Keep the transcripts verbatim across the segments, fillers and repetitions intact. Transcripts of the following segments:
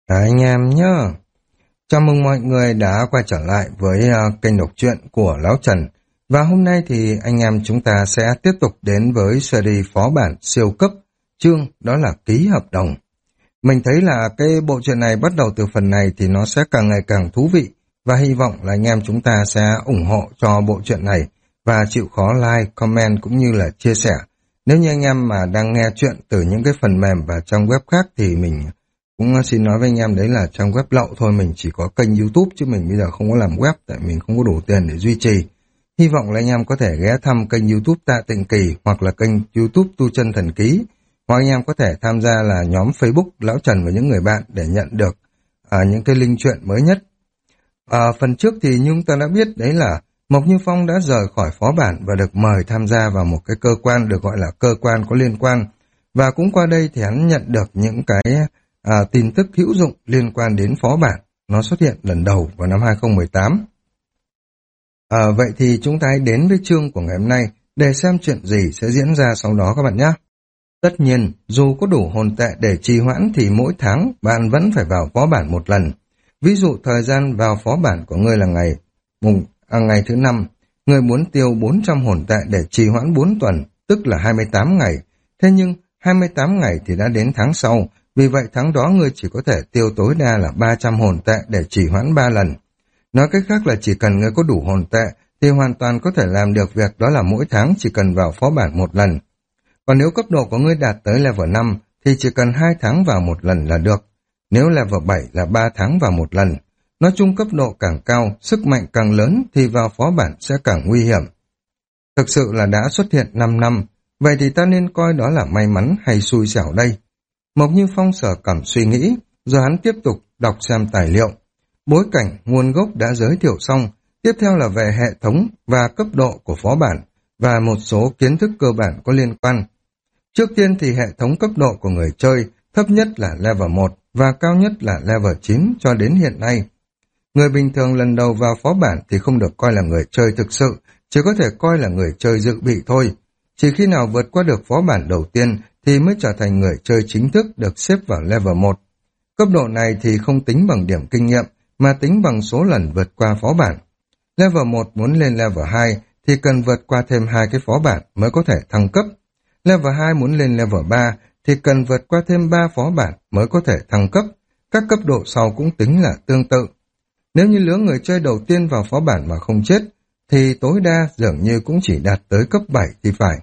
Đấy, anh em nhá. Chào mừng mọi người đã quay trở lại với uh, kênh đọc truyện của Lão Trần. Và hôm nay thì anh em chúng ta sẽ tiếp tục đến với series phó bản siêu cấp, chương đó là ký hợp đồng. Mình thấy là cái bộ truyện này bắt đầu từ phần này thì nó sẽ càng ngày càng thú vị, và hy vọng là anh em chúng ta sẽ ủng hộ cho bộ truyện này và chịu khó like, comment cũng như là chia sẻ. Nếu như anh em mà đang nghe chuyện từ những cái phần mềm và trang web khác thì mình cũng xin nói với anh em đấy là trang web lậu thôi, mình chỉ có kênh YouTube chứ mình bây giờ không có làm web tại mình không có đủ tiền để duy trì. Hy vọng là anh em có thể ghé thăm kênh YouTube Tạ Tịnh Kỳ hoặc là kênh YouTube Tu Chân Thần Ký, hoặc anh em có thể tham gia là nhóm Facebook Lão Trần và những người bạn để nhận được à, những cái link truyện mới nhất. À, phần trước thì như chúng ta đã biết đấy là Mộc Như Phong đã rời khỏi phó bản và được mời tham gia vào một cái cơ quan được gọi là cơ quan có liên quan, và cũng qua đây thì hắn nhận được những cái À, tin tức hữu dụng liên quan đến phó bản. Nó xuất hiện lần đầu vào năm hai không một tám. À, vậy thì chúng ta hãy đến với chương của ngày hôm nay để xem chuyện gì sẽ diễn ra sau đó các bạn nhé. Tất nhiên, dù có đủ hồn tệ để trì hoãn thì mỗi tháng bạn vẫn phải vào phó bản một lần. Ví dụ thời gian vào phó bản của ngươi là ngày mùng à, ngày thứ năm, ngươi muốn tiêu bốn trăm hồn tệ để trì hoãn bốn tuần, tức là hai mươi tám ngày. Thế nhưng hai mươi tám ngày thì đã đến tháng sau. Vì vậy tháng đó ngươi chỉ có thể tiêu tối đa là ba trăm hồn tệ để trì hoãn ba lần. Nói cách khác là chỉ cần ngươi có đủ hồn tệ thì hoàn toàn có thể làm được việc đó là mỗi tháng chỉ cần vào phó bản một lần. Còn nếu cấp độ của ngươi đạt tới level năm thì chỉ cần hai tháng vào một lần là được. Nếu level bảy là ba tháng vào một lần. Nói chung cấp độ càng cao, sức mạnh càng lớn thì vào phó bản sẽ càng nguy hiểm. Thực sự là đã xuất hiện năm năm, vậy thì ta nên coi đó là may mắn hay xui xẻo đây? Mộc Như Phong sở cảm suy nghĩ, rồi hắn tiếp tục đọc xem tài liệu. Bối cảnh, nguồn gốc đã giới thiệu xong, tiếp theo là về hệ thống và cấp độ của phó bản, và một số kiến thức cơ bản có liên quan. Trước tiên thì hệ thống cấp độ của người chơi, thấp nhất là level một và cao nhất là level chín cho đến hiện nay. Người bình thường lần đầu vào phó bản thì không được coi là người chơi thực sự, chỉ có thể coi là người chơi dự bị thôi. Chỉ khi nào vượt qua được phó bản đầu tiên thì mới trở thành người chơi chính thức được xếp vào level một. Cấp độ này thì không tính bằng điểm kinh nghiệm, mà tính bằng số lần vượt qua phó bản. Level một muốn lên level hai thì cần vượt qua thêm hai cái phó bản mới có thể thăng cấp. Level hai muốn lên level ba thì cần vượt qua thêm ba phó bản mới có thể thăng cấp. Các cấp độ sau cũng tính là tương tự. Nếu như lứa người chơi đầu tiên vào phó bản mà không chết, thì tối đa dường như cũng chỉ đạt tới cấp bảy thì phải.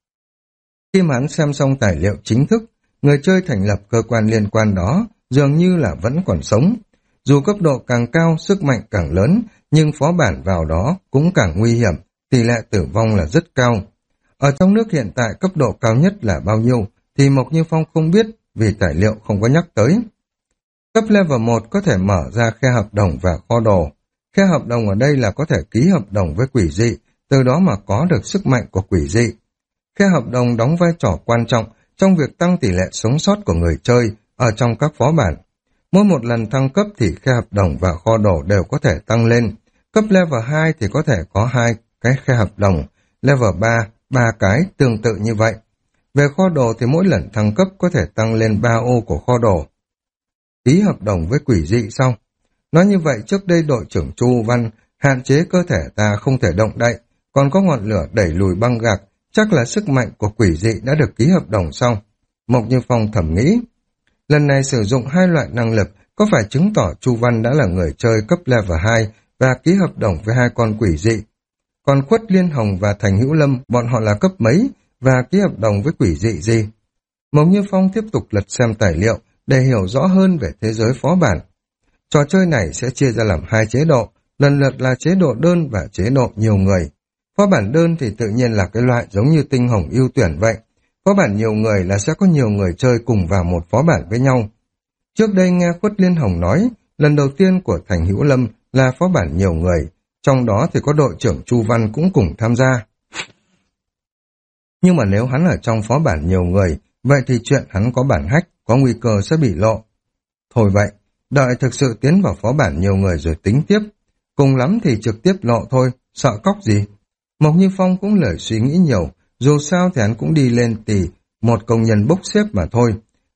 Khi mà hắn xem xong tài liệu chính thức, người chơi thành lập cơ quan liên quan đó dường như là vẫn còn sống. Dù cấp độ càng cao, sức mạnh càng lớn, nhưng phó bản vào đó cũng càng nguy hiểm, tỷ lệ tử vong là rất cao. Ở trong nước hiện tại cấp độ cao nhất là bao nhiêu thì Mộc Như Phong không biết vì tài liệu không có nhắc tới. Cấp level một có thể mở ra khe hợp đồng và kho đồ. Khe hợp đồng ở đây là có thể ký hợp đồng với quỷ dị, từ đó mà có được sức mạnh của quỷ dị. Khe hợp đồng đóng vai trò quan trọng trong việc tăng tỷ lệ sống sót của người chơi ở trong các phó bản. Mỗi một lần thăng cấp thì khe hợp đồng và kho đồ đều có thể tăng lên. Cấp level hai thì có thể có hai cái khe hợp đồng, level ba, ba cái tương tự như vậy. Về kho đồ thì mỗi lần thăng cấp có thể tăng lên ba ô của kho đồ. Ký hợp đồng với quỷ dị xong. Nói như vậy trước đây đội trưởng Chu Văn hạn chế cơ thể ta không thể động đậy, còn có ngọn lửa đẩy lùi băng gạc, chắc là sức mạnh của quỷ dị đã được ký hợp đồng xong. Mộc Như Phong thầm nghĩ. Lần này sử dụng hai loại năng lực có phải chứng tỏ Chu Văn đã là người chơi cấp level hai và ký hợp đồng với hai con quỷ dị. Còn Khuất Liên Hồng và Thành Hữu Lâm bọn họ là cấp mấy và ký hợp đồng với quỷ dị gì? Mộc Như Phong tiếp tục lật xem tài liệu để hiểu rõ hơn về thế giới phó bản. Trò chơi này sẽ chia ra làm hai chế độ, lần lượt là chế độ đơn và chế độ nhiều người. Phó bản đơn thì tự nhiên là cái loại giống như tinh hồng ưu tuyển vậy. Phó bản nhiều người là sẽ có nhiều người chơi cùng vào một phó bản với nhau. Trước đây nghe Khuất Liên Hồng nói, lần đầu tiên của Thành Hữu Lâm là phó bản nhiều người, trong đó thì có đội trưởng Chu Văn cũng cùng tham gia. Nhưng mà nếu hắn ở trong phó bản nhiều người, vậy thì chuyện hắn có bản hack, có nguy cơ sẽ bị lộ. Thôi vậy, đợi thực sự tiến vào phó bản nhiều người rồi tính tiếp. Cùng lắm thì trực tiếp lộ thôi, sợ cóc gì. Mộc Như Phong cũng lời suy nghĩ nhiều, dù sao thì hắn cũng đi lên tỷ một công nhân bốc xếp mà thôi.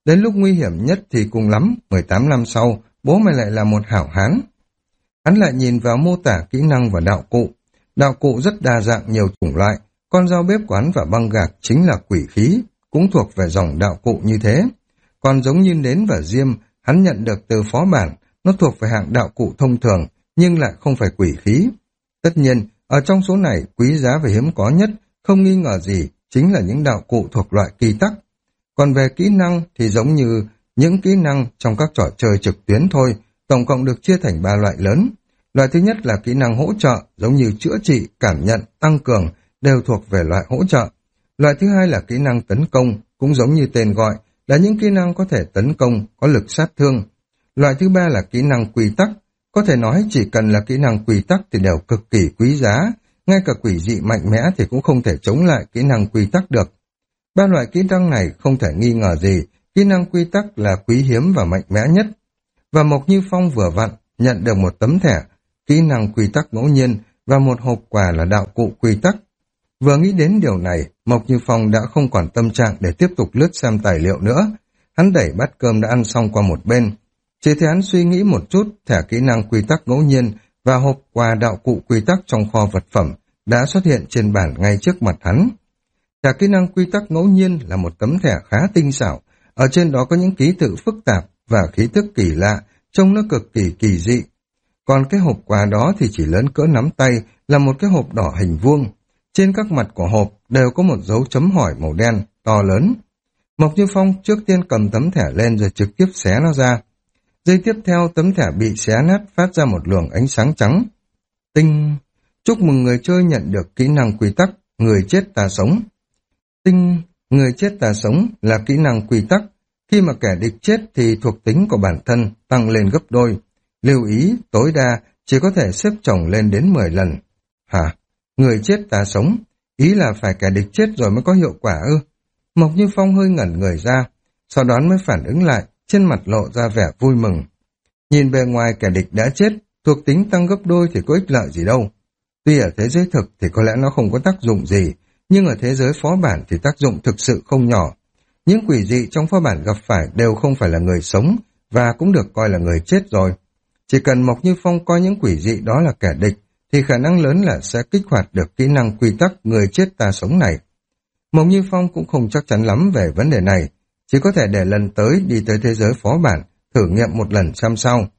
Đến lúc nguy hiểm nhất thì cùng lắm, mười tám năm sau, bố mày lại là một hảo hán. Hắn lại nhìn vào mô tả kỹ năng và đạo cụ. Đạo cụ rất đa dạng nhiều chủng loại, con dao bếp quán và băng gạc chính là quỷ khí, cũng thuộc về dòng đạo cụ như thế. Còn giống như nến và diêm, hắn nhận được từ phó bản, nó thuộc về hạng đạo cụ thông thường, nhưng lại không phải quỷ khí. Tất nhiên, ở trong số này, quý giá và hiếm có nhất, không nghi ngờ gì, chính là những đạo cụ thuộc loại kỳ tắc. Còn về kỹ năng thì giống như những kỹ năng trong các trò chơi trực tuyến thôi, tổng cộng được chia thành ba loại lớn. Loại thứ nhất là kỹ năng hỗ trợ, giống như chữa trị, cảm nhận, tăng cường, đều thuộc về loại hỗ trợ. Loại thứ hai là kỹ năng tấn công, cũng giống như tên gọi, là những kỹ năng có thể tấn công, có lực sát thương. Loại thứ ba là kỹ năng quy tắc, có thể nói chỉ cần là kỹ năng quy tắc thì đều cực kỳ quý giá, ngay cả quỷ dị mạnh mẽ thì cũng không thể chống lại kỹ năng quy tắc được. Ba loại kỹ năng này không thể nghi ngờ gì, kỹ năng quy tắc là quý hiếm và mạnh mẽ nhất. Và Mộc Như Phong vừa vặn nhận được một tấm thẻ, kỹ năng quy tắc ngẫu nhiên và một hộp quà là đạo cụ quy tắc. Vừa nghĩ đến điều này, Mộc Như Phong đã không còn tâm trạng để tiếp tục lướt xem tài liệu nữa. Hắn đẩy bát cơm đã ăn xong qua một bên. Chỉ thế hắn suy nghĩ một chút, thẻ kỹ năng quy tắc ngẫu nhiên và hộp quà đạo cụ quy tắc trong kho vật phẩm đã xuất hiện trên bàn ngay trước mặt hắn. Thẻ kỹ năng quy tắc ngẫu nhiên là một tấm thẻ khá tinh xảo, ở trên đó có những ký tự phức tạp và khí thức kỳ lạ, trông nó cực kỳ kỳ dị. Còn cái hộp quà đó thì chỉ lớn cỡ nắm tay, là một cái hộp đỏ hình vuông. Trên các mặt của hộp đều có một dấu chấm hỏi màu đen, to lớn. Mộc Như Phong trước tiên cầm tấm thẻ lên rồi trực tiếp xé nó ra. Giây tiếp theo tấm thẻ bị xé nát phát ra một luồng ánh sáng trắng. Tinh! Chúc mừng người chơi nhận được kỹ năng quy tắc, người chết ta sống. Tinh! Người chết ta sống là kỹ năng quy tắc. Khi mà kẻ địch chết thì thuộc tính của bản thân tăng lên gấp đôi. Lưu ý, tối đa chỉ có thể xếp chồng lên đến mười lần. Hả? Người chết ta sống? Ý là phải kẻ địch chết rồi mới có hiệu quả ư? Mộc Như Phong hơi ngẩn người ra, sau đó mới phản ứng lại, trên mặt lộ ra vẻ vui mừng. Nhìn bề ngoài kẻ địch đã chết, thuộc tính tăng gấp đôi thì có ích lợi gì đâu. Tuy ở thế giới thực thì có lẽ nó không có tác dụng gì, nhưng ở thế giới phó bản thì tác dụng thực sự không nhỏ. Những quỷ dị trong phó bản gặp phải đều không phải là người sống, và cũng được coi là người chết rồi. Chỉ cần Mộc Như Phong coi những quỷ dị đó là kẻ địch, thì khả năng lớn là sẽ kích hoạt được kỹ năng quy tắc người chết ta sống này. Mộc Như Phong cũng không chắc chắn lắm về vấn đề này, chỉ có thể để lần tới đi tới thế giới phó bản, thử nghiệm một lần xem sau.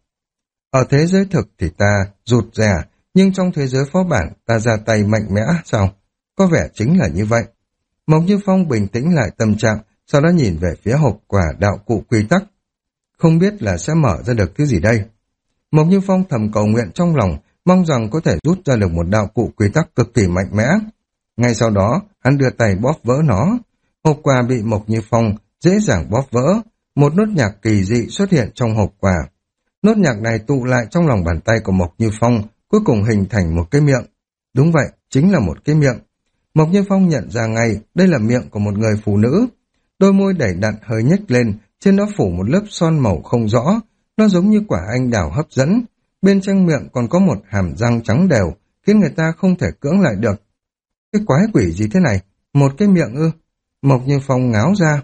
Ở thế giới thực thì ta rụt rè, nhưng trong thế giới phó bản ta ra tay mạnh mẽ sao? Có vẻ chính là như vậy. Mộc Như Phong bình tĩnh lại tâm trạng, sau đó nhìn về phía hộp quà đạo cụ quy tắc. Không biết là sẽ mở ra được thứ gì đây? Mộc Như Phong thầm cầu nguyện trong lòng, mong rằng có thể rút ra được một đạo cụ quy tắc cực kỳ mạnh mẽ. Ngay sau đó, hắn đưa tay bóp vỡ nó. Hộp quà bị Mộc Như Phong dễ dàng bóp vỡ. Một nốt nhạc kỳ dị xuất hiện trong hộp quà. Nốt nhạc này tụ lại trong lòng bàn tay của Mộc Như Phong, cuối cùng hình thành một cái miệng. Đúng vậy, chính là một cái miệng. Mộc Như Phong nhận ra ngay, đây là miệng của một người phụ nữ. Đôi môi đẩy đặn hơi nhếch lên, trên đó phủ một lớp son màu không rõ. Nó giống như quả anh đào hấp dẫn. Bên trong miệng còn có một hàm răng trắng đều, khiến người ta không thể cưỡng lại được. Cái quái quỷ gì thế này? Một cái miệng ư? Mộc Như Phong ngáo ra.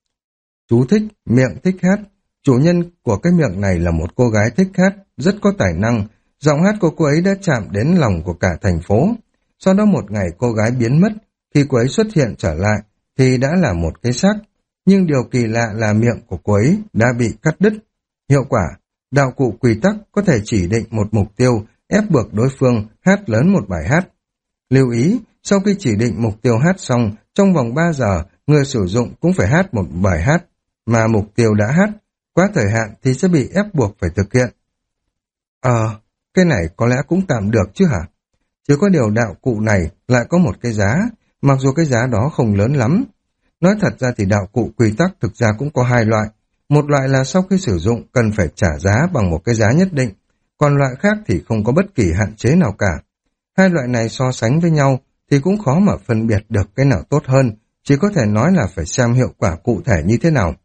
Chú thích, miệng thích hát. Chủ nhân của cái miệng này là một cô gái thích hát, rất có tài năng. Giọng hát của cô ấy đã chạm đến lòng của cả thành phố. Sau đó một ngày cô gái biến mất, khi cô ấy xuất hiện trở lại, thì đã là một cái xác. Nhưng điều kỳ lạ là miệng của cô ấy đã bị cắt đứt. Hiệu quả, đạo cụ quy tắc có thể chỉ định một mục tiêu, ép buộc đối phương hát lớn một bài hát. Lưu ý, sau khi chỉ định mục tiêu hát xong, trong vòng ba giờ, người sử dụng cũng phải hát một bài hát, mà mục tiêu đã hát, quá thời hạn thì sẽ bị ép buộc phải thực hiện. Ờ, cái này có lẽ cũng tạm được chứ hả? Chỉ có điều đạo cụ này lại có một cái giá, mặc dù cái giá đó không lớn lắm. Nói thật ra thì đạo cụ quy tắc thực ra cũng có hai loại. Một loại là sau khi sử dụng cần phải trả giá bằng một cái giá nhất định, còn loại khác thì không có bất kỳ hạn chế nào cả. Hai loại này so sánh với nhau thì cũng khó mà phân biệt được cái nào tốt hơn, chỉ có thể nói là phải xem hiệu quả cụ thể như thế nào.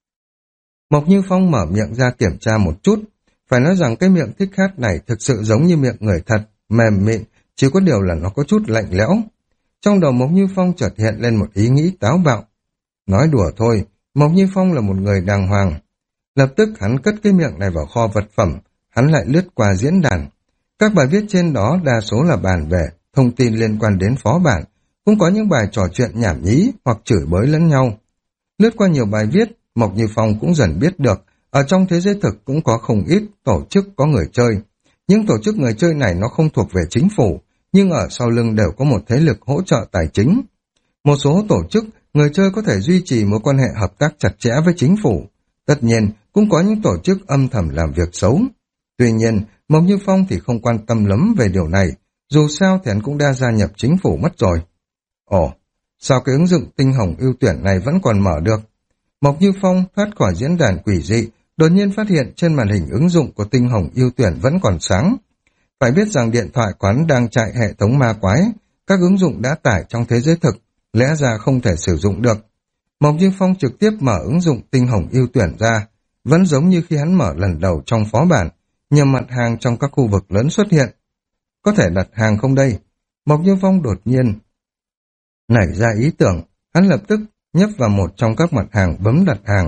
Mộc Như Phong mở miệng ra kiểm tra một chút, phải nói rằng cái miệng thích hát này thực sự giống như miệng người thật, mềm mịn, chỉ có điều là nó có chút lạnh lẽo. Trong đầu Mộc Như Phong chợt hiện lên một ý nghĩ táo bạo. Nói đùa thôi, Mộc Như Phong là một người đàng hoàng. Lập tức hắn cất cái miệng này vào kho vật phẩm, hắn lại lướt qua diễn đàn. Các bài viết trên đó đa số là bàn về thông tin liên quan đến phó bản, cũng có những bài trò chuyện nhảm nhí hoặc chửi bới lẫn nhau. Lướt qua nhiều bài viết, Mộc Như Phong cũng dần biết được, ở trong thế giới thực cũng có không ít tổ chức có người chơi. Những tổ chức người chơi này nó không thuộc về chính phủ, nhưng ở sau lưng đều có một thế lực hỗ trợ tài chính. Một số tổ chức, người chơi có thể duy trì mối quan hệ hợp tác chặt chẽ với chính phủ. Tất nhiên, cũng có những tổ chức âm thầm làm việc xấu. Tuy nhiên, Mộc Như Phong thì không quan tâm lắm về điều này, dù sao thì hắn cũng đã gia nhập chính phủ mất rồi. Ồ, sao cái ứng dụng tinh hồng ưu tuyển này vẫn còn mở được? Mộc Như Phong thoát khỏi diễn đàn quỷ dị, đột nhiên phát hiện trên màn hình ứng dụng của tinh hồng ưu tuyển vẫn còn sáng. Phải biết rằng điện thoại quán đang chạy hệ thống ma quái, các ứng dụng đã tải trong thế giới thực, lẽ ra không thể sử dụng được. Mộc Như Phong trực tiếp mở ứng dụng tinh hồng ưu tuyển ra, vẫn giống như khi hắn mở lần đầu trong phó bản, nhiều mặt hàng trong các khu vực lớn xuất hiện. Có thể đặt hàng không đây? Mộc Như Phong đột nhiên nảy ra ý tưởng, hắn lập tức nhấp vào một trong các mặt hàng bấm đặt hàng.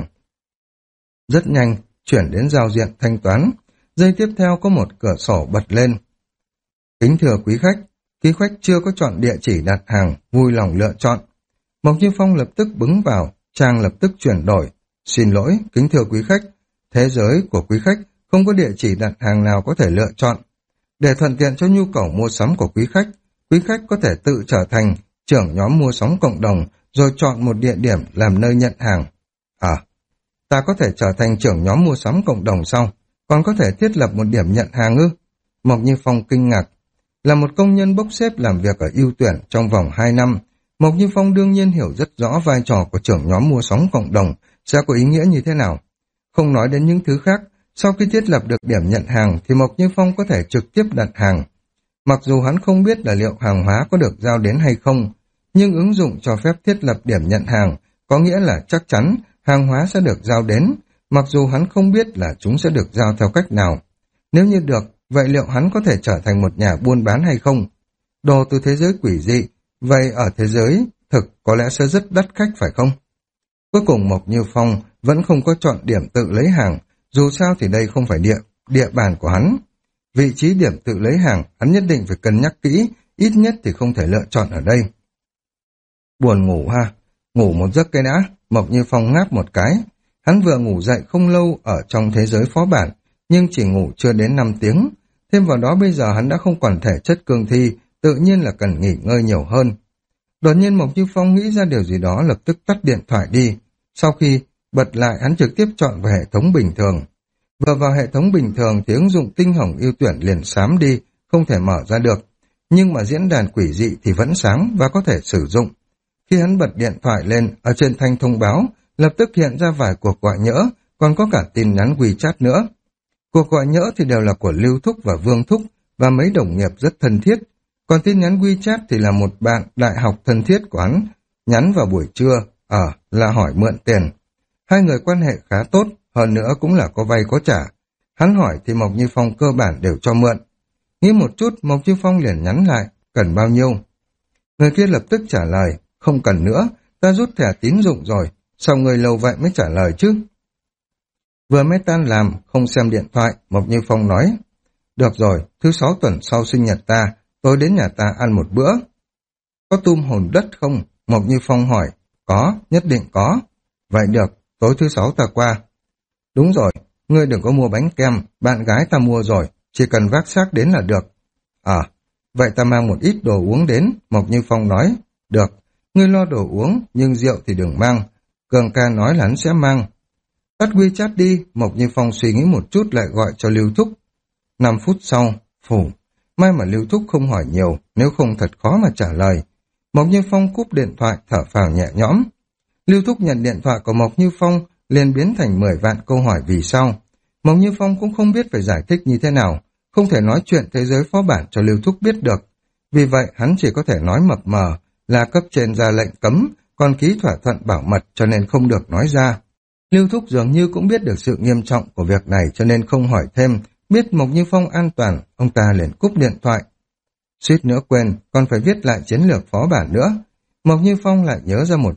Rất nhanh, chuyển đến giao diện thanh toán. Giây tiếp theo có một cửa sổ bật lên. Kính thưa quý khách, quý khách chưa có chọn địa chỉ đặt hàng, vui lòng lựa chọn. Mộc Như Phong lập tức bấm vào, trang lập tức chuyển đổi. Xin lỗi, kính thưa quý khách, thế giới của quý khách không có địa chỉ đặt hàng nào có thể lựa chọn. Để thuận tiện cho nhu cầu mua sắm của quý khách, quý khách có thể tự trở thành trưởng nhóm mua sắm cộng đồng rồi chọn một địa điểm làm nơi nhận hàng. À, ta có thể trở thành trưởng nhóm mua sắm cộng đồng sau, còn có thể thiết lập một điểm nhận hàng ư? Mộc Như Phong kinh ngạc. Là một công nhân bốc xếp làm việc ở ưu tuyển trong vòng hai năm, Mộc Như Phong đương nhiên hiểu rất rõ vai trò của trưởng nhóm mua sắm cộng đồng sẽ có ý nghĩa như thế nào. Không nói đến những thứ khác, sau khi thiết lập được điểm nhận hàng thì Mộc Như Phong có thể trực tiếp đặt hàng. Mặc dù hắn không biết là liệu hàng hóa có được giao đến hay không, nhưng ứng dụng cho phép thiết lập điểm nhận hàng, có nghĩa là chắc chắn hàng hóa sẽ được giao đến, mặc dù hắn không biết là chúng sẽ được giao theo cách nào. Nếu như được, vậy liệu hắn có thể trở thành một nhà buôn bán hay không? Đồ từ thế giới quỷ dị, vậy ở thế giới thực có lẽ sẽ rất đắt khách phải không? Cuối cùng Mộc Như Phong vẫn không có chọn điểm tự lấy hàng, dù sao thì đây không phải địa, địa bàn của hắn. Vị trí điểm tự lấy hàng, hắn nhất định phải cân nhắc kỹ, ít nhất thì không thể lựa chọn ở đây. Buồn ngủ ha, ngủ một giấc cái đã, Mộc Như Phong ngáp một cái. Hắn vừa ngủ dậy không lâu ở trong thế giới phó bản, nhưng chỉ ngủ chưa đến năm tiếng. Thêm vào đó bây giờ hắn đã không còn thể chất cương thi, tự nhiên là cần nghỉ ngơi nhiều hơn. Đột nhiên Mộc Như Phong nghĩ ra điều gì đó, lập tức tắt điện thoại đi. Sau khi bật lại, hắn trực tiếp chọn vào hệ thống bình thường. Vừa vào hệ thống bình thường thì ứng dụng tinh hồng ưu tuyển liền xám đi, không thể mở ra được. Nhưng mà diễn đàn quỷ dị thì vẫn sáng và có thể sử dụng. Khi hắn bật điện thoại lên, ở trên thanh thông báo, lập tức hiện ra vài cuộc gọi nhỡ, còn có cả tin nhắn WeChat nữa. Cuộc gọi nhỡ thì đều là của Lưu Thúc và Vương Thúc, và mấy đồng nghiệp rất thân thiết. Còn tin nhắn WeChat thì là một bạn đại học thân thiết của hắn, nhắn vào buổi trưa, ở à, là hỏi mượn tiền. Hai người quan hệ khá tốt, hơn nữa cũng là có vay có trả. Hắn hỏi thì Mộc Như Phong cơ bản đều cho mượn. Nghĩ một chút, Mộc Như Phong liền nhắn lại, cần bao nhiêu? Người kia lập tức trả lời, không cần nữa, ta rút thẻ tín dụng rồi, sao người lâu vậy mới trả lời chứ? Vừa mới tan làm, không xem điện thoại, Mộc Như Phong nói, được rồi, thứ sáu tuần sau sinh nhật ta, tôi đến nhà ta ăn một bữa. Có tum hồn đất không? Mộc Như Phong hỏi, có, nhất định có. Vậy được, tối thứ sáu ta qua. Đúng rồi, ngươi đừng có mua bánh kem, bạn gái ta mua rồi, chỉ cần vác xác đến là được. À, vậy ta mang một ít đồ uống đến, Mộc Như Phong nói, được, ngươi lo đồ uống, nhưng rượu thì đừng mang. Cường ca nói là hắn sẽ mang. Tắt WeChat đi, Mộc Như Phong suy nghĩ một chút lại gọi cho Lưu Thúc. Năm phút sau, phủ, may mà Lưu Thúc không hỏi nhiều, nếu không thật khó mà trả lời. Mộc Như Phong cúp điện thoại, thở phào nhẹ nhõm. Lưu Thúc nhận điện thoại của Mộc Như Phong, liền biến thành mười vạn câu hỏi vì sao. Mộc Như Phong cũng không biết phải giải thích như thế nào, không thể nói chuyện thế giới phó bản cho Lưu Thúc biết được. Vì vậy hắn chỉ có thể nói mập mờ, là cấp trên ra lệnh cấm, còn ký thỏa thuận bảo mật cho nên không được nói ra. Lưu Thúc dường như cũng biết được sự nghiêm trọng của việc này cho nên không hỏi thêm, biết Mộc Như Phong an toàn, ông ta liền cúp điện thoại. Suýt nữa quên, còn phải viết lại chiến lược phó bản nữa. Mộc Như Phong lại nhớ ra một việc,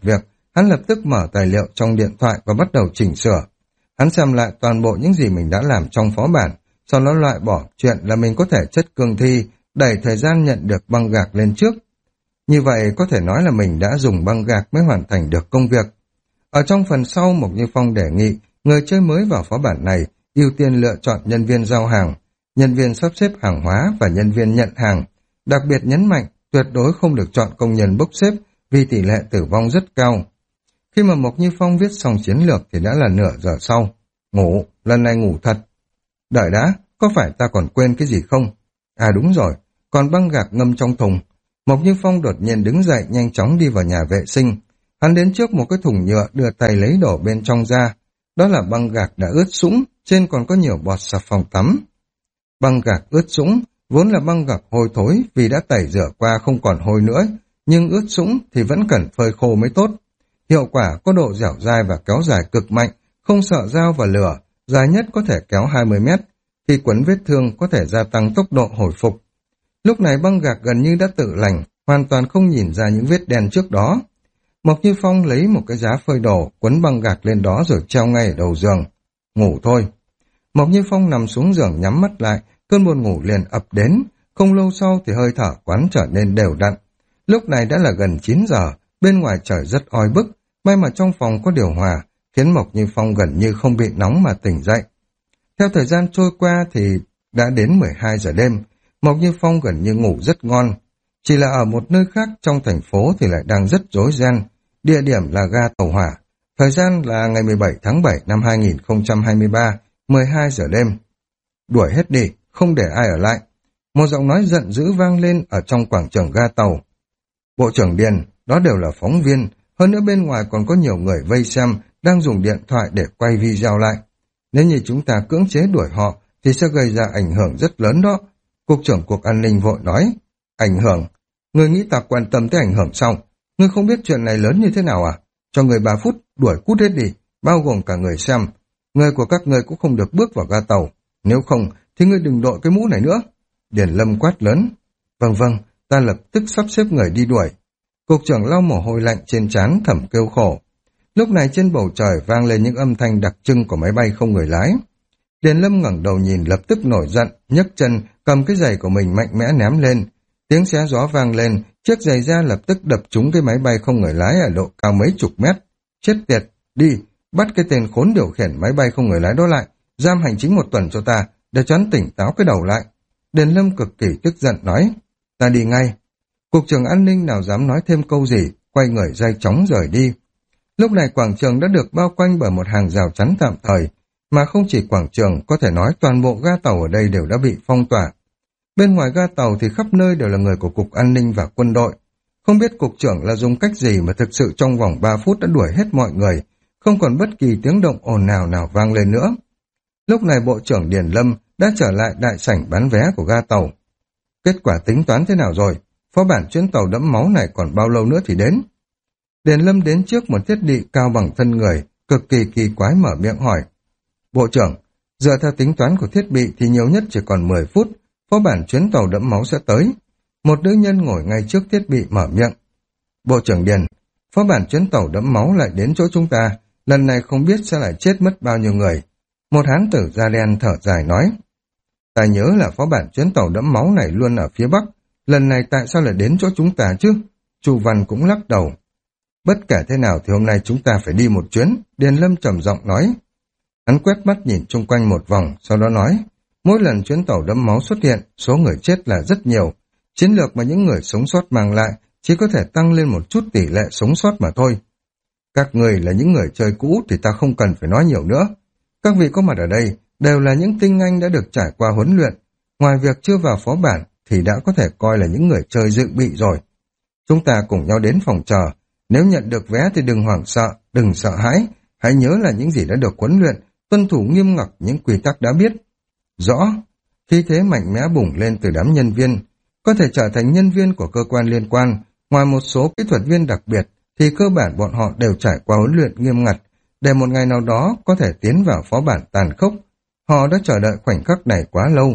hắn lập tức mở tài liệu trong điện thoại và bắt đầu chỉnh sửa. Hắn xem lại toàn bộ những gì mình đã làm trong phó bản, sau đó loại bỏ chuyện là mình có thể chất cương thi, đẩy thời gian nhận được băng gạc lên trước. Như vậy có thể nói là mình đã dùng băng gạc mới hoàn thành được công việc. Ở trong phần sau, Mộc Như Phong đề nghị người chơi mới vào phó bản này ưu tiên lựa chọn nhân viên giao hàng, nhân viên sắp xếp hàng hóa và nhân viên nhận hàng. Đặc biệt nhấn mạnh tuyệt đối không được chọn công nhân bốc xếp vì tỷ lệ tử vong rất cao. Khi mà Mộc Như Phong viết xong chiến lược thì đã là nửa giờ sau. Ngủ, lần này ngủ thật. Đợi đã, có phải ta còn quên cái gì không? À đúng rồi, còn băng gạc ngâm trong thùng. Mộc Như Phong đột nhiên đứng dậy nhanh chóng đi vào nhà vệ sinh. Hắn đến trước một cái thùng nhựa đưa tay lấy đổ bên trong ra. Đó là băng gạc đã ướt sũng, trên còn có nhiều bọt xà phòng tắm. Băng gạc ướt sũng vốn là băng gạc hôi thối vì đã tẩy rửa qua không còn hôi nữa, nhưng ướt sũng thì vẫn cần phơi khô mới tốt. Hiệu quả có độ dẻo dai và kéo dài cực mạnh, không sợ dao và lửa, dài nhất có thể kéo hai mươi mét. Khi quấn vết thương có thể gia tăng tốc độ hồi phục. Lúc này băng gạc gần như đã tự lành, hoàn toàn không nhìn ra những vết đen trước đó. Mộc Như Phong lấy một cái giá phơi đồ, quấn băng gạc lên đó rồi treo ngay ở đầu giường. Ngủ thôi. Mộc Như Phong nằm xuống giường nhắm mắt lại, cơn buồn ngủ liền ập đến. Không lâu sau thì hơi thở quán trở nên đều đặn. Lúc này đã là gần chín giờ, bên ngoài trời rất oi bức, may mà trong phòng có điều hòa, khiến Mộc Như Phong gần như không bị nóng mà tỉnh dậy. Theo thời gian trôi qua thì đã đến mười hai giờ đêm, Mộc Như Phong gần như ngủ rất ngon. Chỉ là ở một nơi khác trong thành phố thì lại đang rất rối ren. Địa điểm là ga tàu hỏa. Thời gian là ngày mười bảy tháng bảy năm hai nghìn không trăm hai mươi ba, mười hai giờ đêm. Đuổi hết đi, không để ai ở lại. Một giọng nói giận dữ vang lên ở trong quảng trường ga tàu. Bộ trưởng Điền, đó đều là phóng viên, hơn nữa bên ngoài còn có nhiều người vây xem, đang dùng điện thoại để quay video lại. Nếu như chúng ta cưỡng chế đuổi họ, thì sẽ gây ra ảnh hưởng rất lớn đó. Cục trưởng Cục An ninh vội nói. Ảnh hưởng? Người nghĩ ta quan tâm tới ảnh hưởng sao? Ngươi không biết chuyện này lớn như thế nào à? Cho người ba phút, đuổi cút hết đi, bao gồm cả người xem. Người của các ngươi cũng không được bước vào ga tàu. Nếu không, thì ngươi đừng đội cái mũ này nữa. Điền Lâm quát lớn. Vâng vâng, ta lập tức sắp xếp người đi đuổi. Cục trưởng lau mồ hôi lạnh trên trán thầm kêu khổ. Lúc này trên bầu trời vang lên những âm thanh đặc trưng của máy bay không người lái. Điền Lâm ngẩng đầu nhìn lập tức nổi giận, nhấc chân, cầm cái giày của mình mạnh mẽ ném lên. Tiếng xé gió vang lên, chiếc giày da lập tức đập trúng cái máy bay không người lái ở độ cao mấy chục mét. Chết tiệt, đi, bắt cái tên khốn điều khiển máy bay không người lái đó lại, giam hành chính một tuần cho ta, để cho hắn tỉnh táo cái đầu lại. Điền Lâm cực kỳ tức giận nói, ta đi ngay. Cục trưởng an ninh nào dám nói thêm câu gì, quay người dây chóng rời đi. Lúc này quảng trường đã được bao quanh bởi một hàng rào chắn tạm thời, mà không chỉ quảng trường, có thể nói toàn bộ ga tàu ở đây đều đã bị phong tỏa. Bên ngoài ga tàu thì khắp nơi đều là người của Cục An ninh và quân đội. Không biết cục trưởng là dùng cách gì mà thực sự trong vòng ba phút đã đuổi hết mọi người, không còn bất kỳ tiếng động ồn nào nào vang lên nữa. Lúc này Bộ trưởng Điền Lâm đã trở lại đại sảnh bán vé của ga tàu. Kết quả tính toán thế nào rồi? Phó bản chuyến tàu đẫm máu này còn bao lâu nữa thì đến? Điền Lâm đến trước một thiết bị cao bằng thân người, cực kỳ kỳ quái mở miệng hỏi. Bộ trưởng, dựa theo tính toán của thiết bị thì nhiều nhất chỉ còn mười phút, phó bản chuyến tàu đẫm máu sẽ tới. Một nữ nhân ngồi ngay trước thiết bị mở miệng. Bộ trưởng Điền, phó bản chuyến tàu đẫm máu lại đến chỗ chúng ta, lần này không biết sẽ lại chết mất bao nhiêu người. Một hán tử da đen thở dài nói. Ta nhớ là phó bản chuyến tàu đẫm máu này luôn ở phía Bắc, lần này tại sao lại đến chỗ chúng ta chứ? Chu Văn cũng lắc đầu. Bất kể thế nào thì hôm nay chúng ta phải đi một chuyến, Điền Lâm trầm giọng nói. Hắn quét mắt nhìn chung quanh một vòng, sau đó nói, mỗi lần chuyến tàu đẫm máu xuất hiện, số người chết là rất nhiều. Chiến lược mà những người sống sót mang lại chỉ có thể tăng lên một chút tỷ lệ sống sót mà thôi. Các người là những người chơi cũ thì ta không cần phải nói nhiều nữa. Các vị có mặt ở đây đều là những tinh anh đã được trải qua huấn luyện. Ngoài việc chưa vào phó bản thì đã có thể coi là những người chơi dự bị rồi. Chúng ta cùng nhau đến phòng chờ. Nếu nhận được vé thì đừng hoảng sợ, đừng sợ hãi. Hãy nhớ là những gì đã được huấn luyện, tuân thủ nghiêm ngặt những quy tắc đã biết. Rõ, khí thế mạnh mẽ bùng lên từ đám nhân viên. Có thể trở thành nhân viên của cơ quan liên quan, ngoài một số kỹ thuật viên đặc biệt, thì cơ bản bọn họ đều trải qua huấn luyện nghiêm ngặt, để một ngày nào đó có thể tiến vào phó bản tàn khốc. Họ đã chờ đợi khoảnh khắc này quá lâu.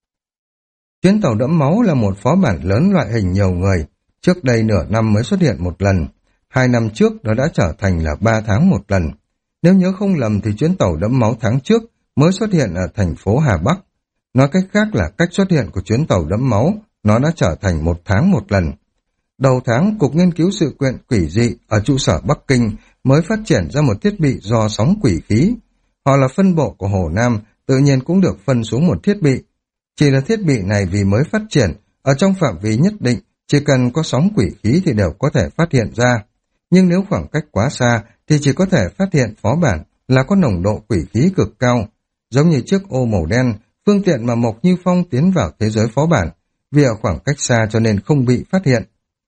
Chuyến tàu đẫm máu là một phó bản lớn loại hình nhiều người, trước đây nửa năm mới xuất hiện một lần. Hai năm trước nó đã trở thành là ba tháng một lần. Nếu nhớ không lầm thì chuyến tàu đẫm máu tháng trước mới xuất hiện ở thành phố Hà Bắc. Nói cách khác là cách xuất hiện của chuyến tàu đẫm máu, nó đã trở thành một tháng một lần. Đầu tháng, Cục Nghiên cứu Sự kiện Quỷ dị ở trụ sở Bắc Kinh mới phát triển ra một thiết bị do sóng quỷ khí. Họ là phân bộ của Hồ Nam, tự nhiên cũng được phân xuống một thiết bị. Chỉ là thiết bị này vì mới phát triển, ở trong phạm vi nhất định, chỉ cần có sóng quỷ khí thì đều có thể phát hiện ra. Nhưng nếu khoảng cách quá xa thì chỉ có thể phát hiện phó bản là có nồng độ quỷ khí cực cao. Giống như chiếc ô màu đen, phương tiện mà Mộc Như Phong tiến vào thế giới phó bản, vì ở khoảng cách xa cho nên không bị phát hiện.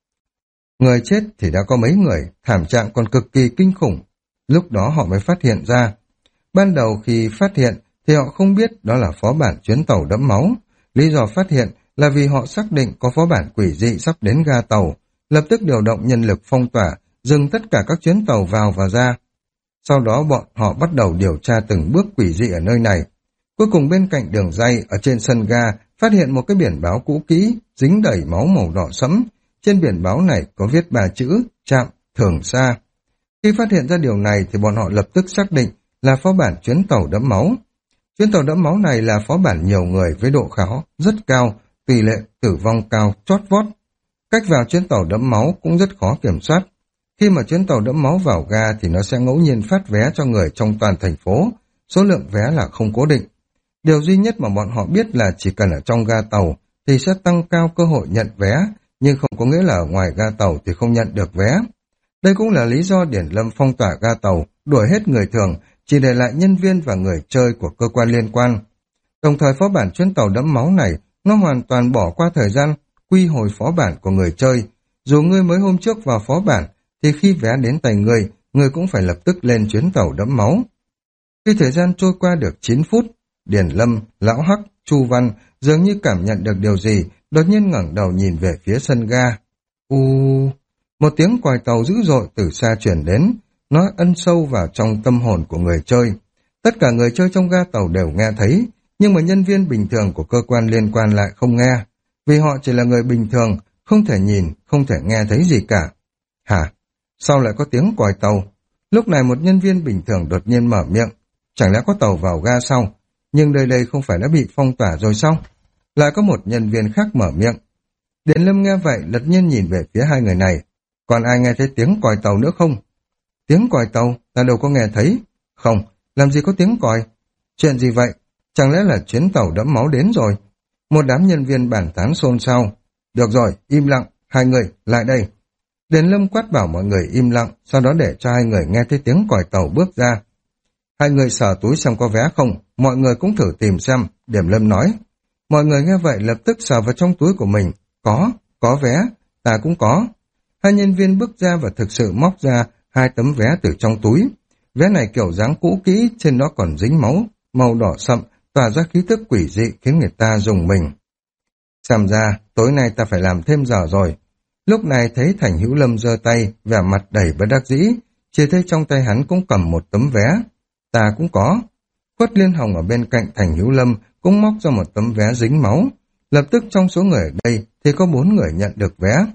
Người chết thì đã có mấy người, thảm trạng còn cực kỳ kinh khủng. Lúc đó họ mới phát hiện ra. Ban đầu khi phát hiện thì họ không biết đó là phó bản chuyến tàu đẫm máu. Lý do phát hiện là vì họ xác định có phó bản quỷ dị sắp đến ga tàu, lập tức điều động nhân lực phong tỏa, dừng tất cả các chuyến tàu vào và ra. Sau đó bọn họ bắt đầu điều tra từng bước quỷ dị ở nơi này. Cuối cùng bên cạnh đường ray ở trên sân ga phát hiện một cái biển báo cũ kỹ, dính đầy máu màu đỏ sẫm. Trên biển báo này có viết ba chữ trạm Thường Sa. Khi phát hiện ra điều này thì bọn họ lập tức xác định là phó bản chuyến tàu đẫm máu. Chuyến tàu đẫm máu này là phó bản nhiều người với độ khó rất cao, tỷ lệ tử vong cao chót vót. Cách vào chuyến tàu đẫm máu cũng rất khó kiểm soát. Khi mà chuyến tàu đẫm máu vào ga thì nó sẽ ngẫu nhiên phát vé cho người trong toàn thành phố. Số lượng vé là không cố định. Điều duy nhất mà bọn họ biết là chỉ cần ở trong ga tàu thì sẽ tăng cao cơ hội nhận vé, nhưng không có nghĩa là ở ngoài ga tàu thì không nhận được vé. Đây cũng là lý do Điển Lâm phong tỏa ga tàu, đuổi hết người thường, chỉ để lại nhân viên và người chơi của cơ quan liên quan. Đồng thời phó bản chuyến tàu đẫm máu này, nó hoàn toàn bỏ qua thời gian quy hồi phó bản của người chơi. Dù ngươi mới hôm trước vào phó bản, thì khi vé đến tay ngươi, ngươi cũng phải lập tức lên chuyến tàu đẫm máu. Khi thời gian trôi qua được chín phút, Điển Lâm, Lão Hắc, Chu Văn dường như cảm nhận được điều gì, đột nhiên ngẩng đầu nhìn về phía sân ga. U, một tiếng còi tàu dữ dội từ xa truyền đến, nó ân sâu vào trong tâm hồn của người chơi. Tất cả người chơi trong ga tàu đều nghe thấy, nhưng mà nhân viên bình thường của cơ quan liên quan lại không nghe, vì họ chỉ là người bình thường, không thể nhìn, không thể nghe thấy gì cả. Hả? Sao lại có tiếng còi tàu? Lúc này một nhân viên bình thường đột nhiên mở miệng. Chẳng lẽ có tàu vào ga sau? Nhưng nơi đây không phải đã bị phong tỏa rồi sao? Lại có một nhân viên khác mở miệng. Điển Lâm nghe vậy lật nhiên nhìn về phía hai người này. Còn ai nghe thấy tiếng còi tàu nữa không? Tiếng còi tàu, ta đâu có nghe thấy. Không, làm gì có tiếng còi? Chuyện gì vậy? Chẳng lẽ là chuyến tàu đẫm máu đến rồi? Một đám nhân viên bàn tán xôn xao. Được rồi, im lặng, hai người, lại đây. Điển Lâm quát bảo mọi người im lặng, sau đó để cho hai người nghe thấy tiếng còi tàu bước ra. Hai người sờ túi xem có vé không, mọi người cũng thử tìm xem, Điển Lâm nói. Mọi người nghe vậy lập tức sờ vào trong túi của mình. Có, có vé, ta cũng có. Hai nhân viên bước ra và thực sự móc ra hai tấm vé từ trong túi. Vé này kiểu dáng cũ kỹ, trên đó còn dính máu, màu đỏ sậm, tỏa ra khí tức quỷ dị khiến người ta rùng mình. Xem ra, tối nay ta phải làm thêm giờ rồi. Lúc này thấy Thành Hữu Lâm giơ tay, vẻ mặt đầy bất đắc dĩ, chỉ thấy trong tay hắn cũng cầm một tấm vé. Ta cũng có. Khuất Liên Hồng ở bên cạnh Thành Hữu Lâm cũng móc ra một tấm vé dính máu. Lập tức trong số người ở đây thì có bốn người nhận được vé.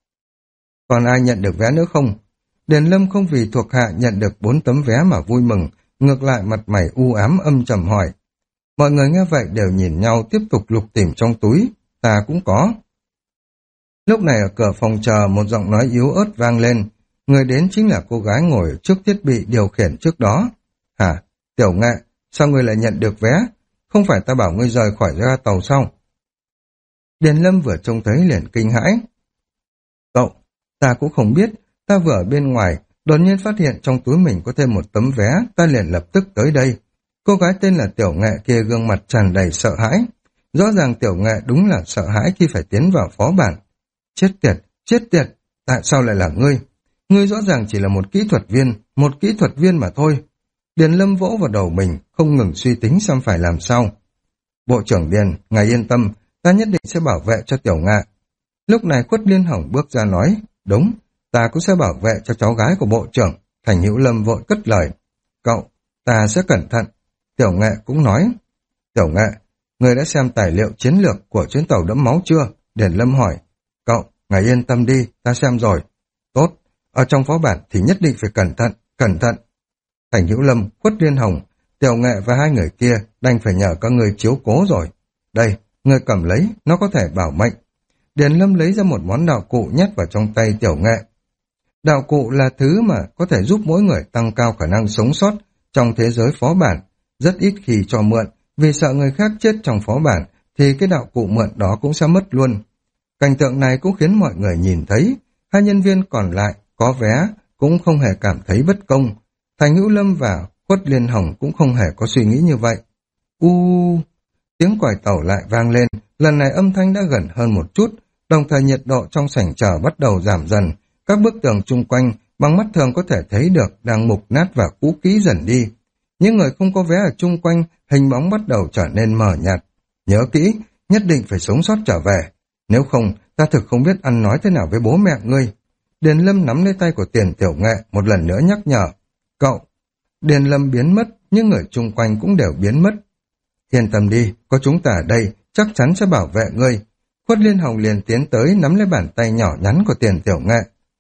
Còn ai nhận được vé nữa không? Điền Lâm không vì thuộc hạ nhận được bốn tấm vé mà vui mừng, ngược lại mặt mày u ám âm trầm hỏi. Mọi người nghe vậy đều nhìn nhau tiếp tục lục tìm trong túi. Ta cũng có. Lúc này ở cửa phòng chờ một giọng nói yếu ớt vang lên. Người đến chính là cô gái ngồi trước thiết bị điều khiển trước đó. Hả? Tiểu Nghệ, sao ngươi lại nhận được vé? Không phải ta bảo ngươi rời khỏi ga tàu sao? Điền Lâm vừa trông thấy liền kinh hãi. Cậu, ta cũng không biết, ta vừa ở bên ngoài, đột nhiên phát hiện trong túi mình có thêm một tấm vé, ta liền lập tức tới đây. Cô gái tên là Tiểu Nghệ kia gương mặt tràn đầy sợ hãi. Rõ ràng Tiểu Nghệ đúng là sợ hãi khi phải tiến vào phó bản. Chết tiệt, chết tiệt, tại sao lại là ngươi? Ngươi rõ ràng chỉ là một kỹ thuật viên, một kỹ thuật viên mà thôi. Điền Lâm vỗ vào đầu mình, không ngừng suy tính xem phải làm sao. Bộ trưởng Điền, ngài yên tâm, ta nhất định sẽ bảo vệ cho Tiểu Nghệ. Lúc này Khuất Liên Hồng bước ra nói, đúng, ta cũng sẽ bảo vệ cho cháu gái của bộ trưởng. Thành Hữu Lâm vội cất lời, cậu, ta sẽ cẩn thận. Tiểu Nghệ cũng nói, Tiểu Nghệ, người đã xem tài liệu chiến lược của chuyến tàu đẫm máu chưa? Điền Lâm hỏi, cậu, ngài yên tâm đi, ta xem rồi. Tốt, ở trong phó bản thì nhất định phải cẩn thận, cẩn thận. Thành Hữu Lâm, Khuất Liên Hồng, Tiểu Nghệ và hai người kia đành phải nhờ các người chiếu cố rồi. Đây, người cầm lấy, nó có thể bảo mệnh. Điền Lâm lấy ra một món đạo cụ nhét vào trong tay Tiểu Nghệ. Đạo cụ là thứ mà có thể giúp mỗi người tăng cao khả năng sống sót trong thế giới phó bản, rất ít khi cho mượn, vì sợ người khác chết trong phó bản thì cái đạo cụ mượn đó cũng sẽ mất luôn. Cảnh tượng này cũng khiến mọi người nhìn thấy, hai nhân viên còn lại có vé cũng không hề cảm thấy bất công. Thành Hữu Lâm và Khuất Liên Hồng cũng không hề có suy nghĩ như vậy. U tiếng còi tàu lại vang lên, lần này âm thanh đã gần hơn một chút, đồng thời nhiệt độ trong sảnh chờ bắt đầu giảm dần, các bức tường chung quanh bằng mắt thường có thể thấy được đang mục nát và cũ kỹ dần đi. Những người không có vé ở chung quanh, hình bóng bắt đầu trở nên mờ nhạt. Nhớ kỹ, nhất định phải sống sót trở về, nếu không ta thực không biết ăn nói thế nào với bố mẹ ngươi. Điền Lâm nắm lấy tay của Tiền Tiểu Nghệ một lần nữa nhắc nhở. Cậu, Điền Lâm biến mất, những người chung quanh cũng đều biến mất. Yên tâm đi, có chúng ta ở đây, chắc chắn sẽ bảo vệ ngươi. Khuất Liên Hồng liền tiến tới nắm lấy bàn tay nhỏ nhắn của Tiền Tiểu Nghệ.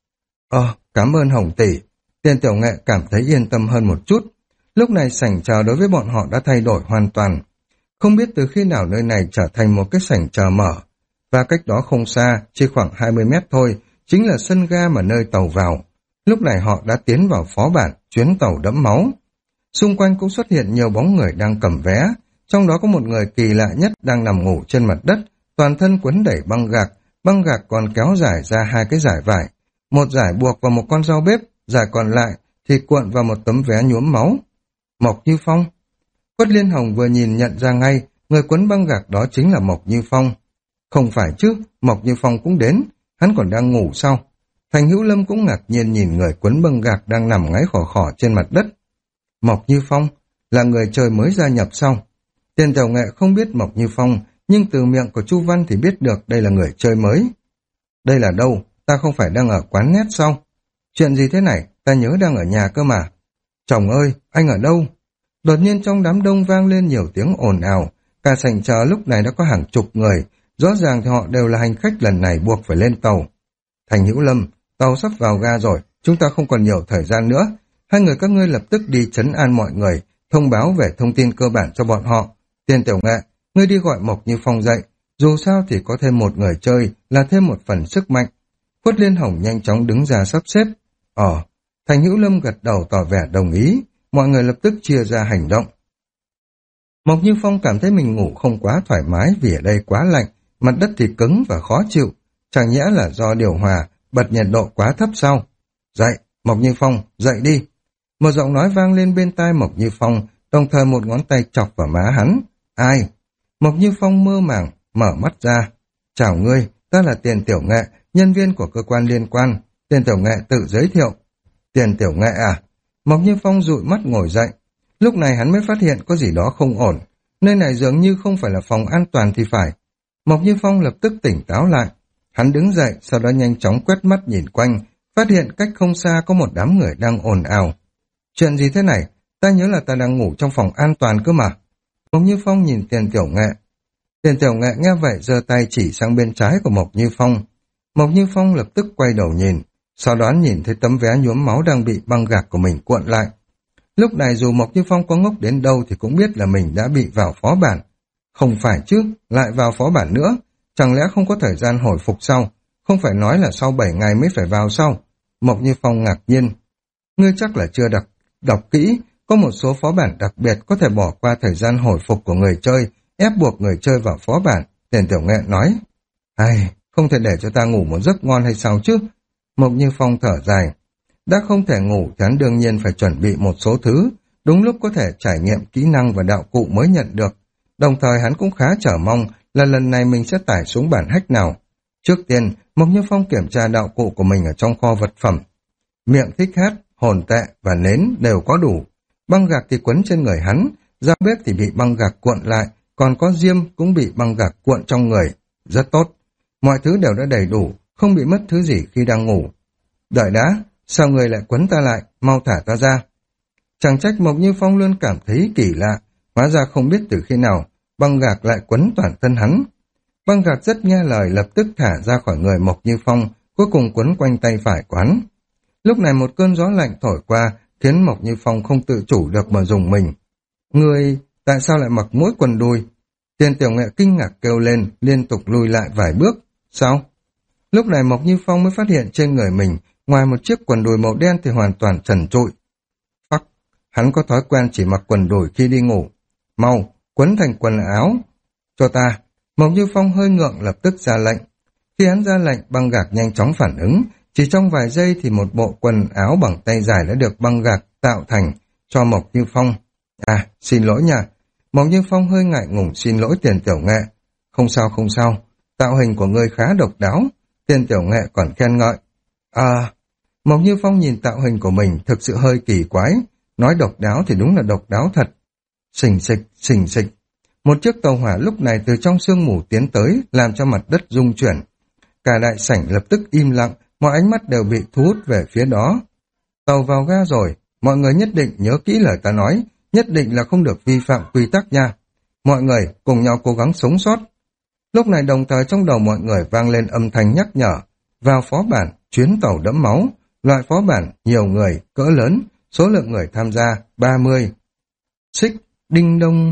Ờ, cảm ơn Hồng tỷ. Tiền Tiểu Nghệ cảm thấy yên tâm hơn một chút. Lúc này sảnh chờ đối với bọn họ đã thay đổi hoàn toàn. Không biết từ khi nào nơi này trở thành một cái sảnh chờ mở. Và cách đó không xa, chỉ khoảng hai mươi mét thôi, chính là sân ga mà nơi tàu vào. Lúc này họ đã tiến vào phó bản, chuyến tàu đẫm máu. Xung quanh cũng xuất hiện nhiều bóng người đang cầm vé. Trong đó có một người kỳ lạ nhất đang nằm ngủ trên mặt đất, toàn thân quấn đẩy băng gạc, băng gạc còn kéo dài ra hai cái dải vải. Một dải buộc vào một con dao bếp, dải còn lại thì cuộn vào một tấm vé nhuốm máu. Mộc Như Phong. Khuất Liên Hồng vừa nhìn nhận ra ngay, người quấn băng gạc đó chính là Mộc Như Phong. Không phải chứ, Mộc Như Phong cũng đến, hắn còn đang ngủ sao? Thành Hữu Lâm cũng ngạc nhiên nhìn người quấn băng gạc đang nằm ngáy khò khò trên mặt đất. Mộc Như Phong là người chơi mới gia nhập sau. Tiền Tiểu Nghệ không biết Mộc Như Phong, nhưng từ miệng của Chu Văn thì biết được đây là người chơi mới. Đây là đâu? Ta không phải đang ở quán nét sao? Chuyện gì thế này? Ta nhớ đang ở nhà cơ mà. Chồng ơi, anh ở đâu? Đột nhiên trong đám đông vang lên nhiều tiếng ồn ào. Cả sảnh chờ lúc này đã có hàng chục người. Rõ ràng thì họ đều là hành khách lần này buộc phải lên tàu. Thành Hữu Lâm, tàu sắp vào ga rồi, chúng ta không còn nhiều thời gian nữa. Hai người các ngươi lập tức đi trấn an mọi người, thông báo về thông tin cơ bản cho bọn họ. Tiền Tiểu Nghệ, ngươi đi gọi Mộc Như Phong dậy, dù sao thì có thêm một người chơi là thêm một phần sức mạnh. Khuất Liên Hồng nhanh chóng đứng ra sắp xếp. Ờ, Thành Hữu Lâm gật đầu tỏ vẻ đồng ý, mọi người lập tức chia ra hành động. Mộc Như Phong cảm thấy mình ngủ không quá thoải mái vì ở đây quá lạnh, mặt đất thì cứng và khó chịu, chẳng nhẽ là do điều hòa, bật nhiệt độ quá thấp sao? Dậy, Mộc Như Phong, dậy đi. Một giọng nói vang lên bên tai Mộc Như Phong, đồng thời một ngón tay chọc vào má hắn. Ai? Mộc Như Phong mơ màng, mở mắt ra. Chào ngươi, ta là Tiền Tiểu Nghệ, nhân viên của cơ quan liên quan. Tiền Tiểu Nghệ tự giới thiệu. Tiền Tiểu Nghệ à? Mộc Như Phong dụi mắt ngồi dậy. Lúc này hắn mới phát hiện có gì đó không ổn. Nơi này dường như không phải là phòng an toàn thì phải. Mộc Như Phong lập tức tỉnh táo lại. Hắn đứng dậy, sau đó nhanh chóng quét mắt nhìn quanh, phát hiện cách không xa có một đám người đang ồn ào. Chuyện gì thế này? Ta nhớ là ta đang ngủ trong phòng an toàn cơ mà. Mộc Như Phong nhìn Tiền Tiểu Nghệ. Tiền Tiểu Nghệ nghe vậy giơ tay chỉ sang bên trái của Mộc Như Phong. Mộc Như Phong lập tức quay đầu nhìn, sau đó nhìn thấy tấm vé nhuốm máu đang bị băng gạc của mình cuộn lại. Lúc này dù Mộc Như Phong có ngốc đến đâu thì cũng biết là mình đã bị vào phó bản. Không phải chứ, lại vào phó bản nữa. Chẳng lẽ không có thời gian hồi phục sau? Không phải nói là sau bảy ngày mới phải vào sau? Mộc Như Phong ngạc nhiên. Ngươi chắc là chưa đọc, đọc kỹ, có một số phó bản đặc biệt có thể bỏ qua thời gian hồi phục của người chơi, ép buộc người chơi vào phó bản. Tiền Tiểu Nghệ nói. Ai, không thể để cho ta ngủ một giấc ngon hay sao chứ? Mộc Như Phong thở dài. Đã không thể ngủ thì hắn đương nhiên phải chuẩn bị một số thứ, đúng lúc có thể trải nghiệm kỹ năng và đạo cụ mới nhận được. Đồng thời hắn cũng khá chờ mong là lần này mình sẽ tải xuống bản hack nào. Trước tiên, Mộc Như Phong kiểm tra đạo cụ của mình ở trong kho vật phẩm. Miệng thích hát, hồn tệ và nến đều có đủ. Băng gạc thì quấn trên người hắn, dao bếp thì bị băng gạc cuộn lại, còn có diêm cũng bị băng gạc cuộn trong người. Rất tốt. Mọi thứ đều đã đầy đủ, không bị mất thứ gì khi đang ngủ. Đợi đã, sao người lại quấn ta lại, mau thả ta ra. Chẳng trách Mộc Như Phong luôn cảm thấy kỳ lạ, hóa ra không biết từ khi nào, băng gạc lại quấn toàn thân hắn. Băng gạc rất nghe lời lập tức thả ra khỏi người Mộc Như Phong, cuối cùng quấn quanh tay phải quán. Lúc này một cơn gió lạnh thổi qua, khiến Mộc Như Phong không tự chủ được mà rùng mình. Người, tại sao lại mặc mỗi quần đùi? Tiền Tiểu Nghệ kinh ngạc kêu lên, liên tục lùi lại vài bước. Sao? Lúc này Mộc Như Phong mới phát hiện trên người mình, ngoài một chiếc quần đùi màu đen thì hoàn toàn trần trụi. Phắc, hắn có thói quen chỉ mặc quần đùi khi đi ngủ. Mau, quấn thành quần áo. Cho ta. Mộc Như Phong hơi ngượng lập tức ra lệnh. Khi hắn ra lệnh, băng gạc nhanh chóng phản ứng. Chỉ trong vài giây thì một bộ quần áo bằng tay dài đã được băng gạc tạo thành cho Mộc Như Phong. À, xin lỗi nha. Mộc Như Phong hơi ngại ngùng xin lỗi Tiền Tiểu Nghệ. Không sao không sao, tạo hình của ngươi khá độc đáo. Tiền Tiểu Nghệ còn khen ngợi. À, Mộc Như Phong nhìn tạo hình của mình thực sự hơi kỳ quái. Nói độc đáo thì đúng là độc đáo thật. Xình xịch, xình xịch. Một chiếc tàu hỏa lúc này từ trong sương mù tiến tới, làm cho mặt đất rung chuyển. Cả đại sảnh lập tức im lặng, mọi ánh mắt đều bị thu hút về phía đó. Tàu vào ga rồi, mọi người nhất định nhớ kỹ lời ta nói, nhất định là không được vi phạm quy tắc nha. Mọi người cùng nhau cố gắng sống sót. Lúc này đồng thời trong đầu mọi người vang lên âm thanh nhắc nhở. Vào phó bản, chuyến tàu đẫm máu, loại phó bản, nhiều người, cỡ lớn, số lượng người tham gia, ba mươi. Xích, đinh đông.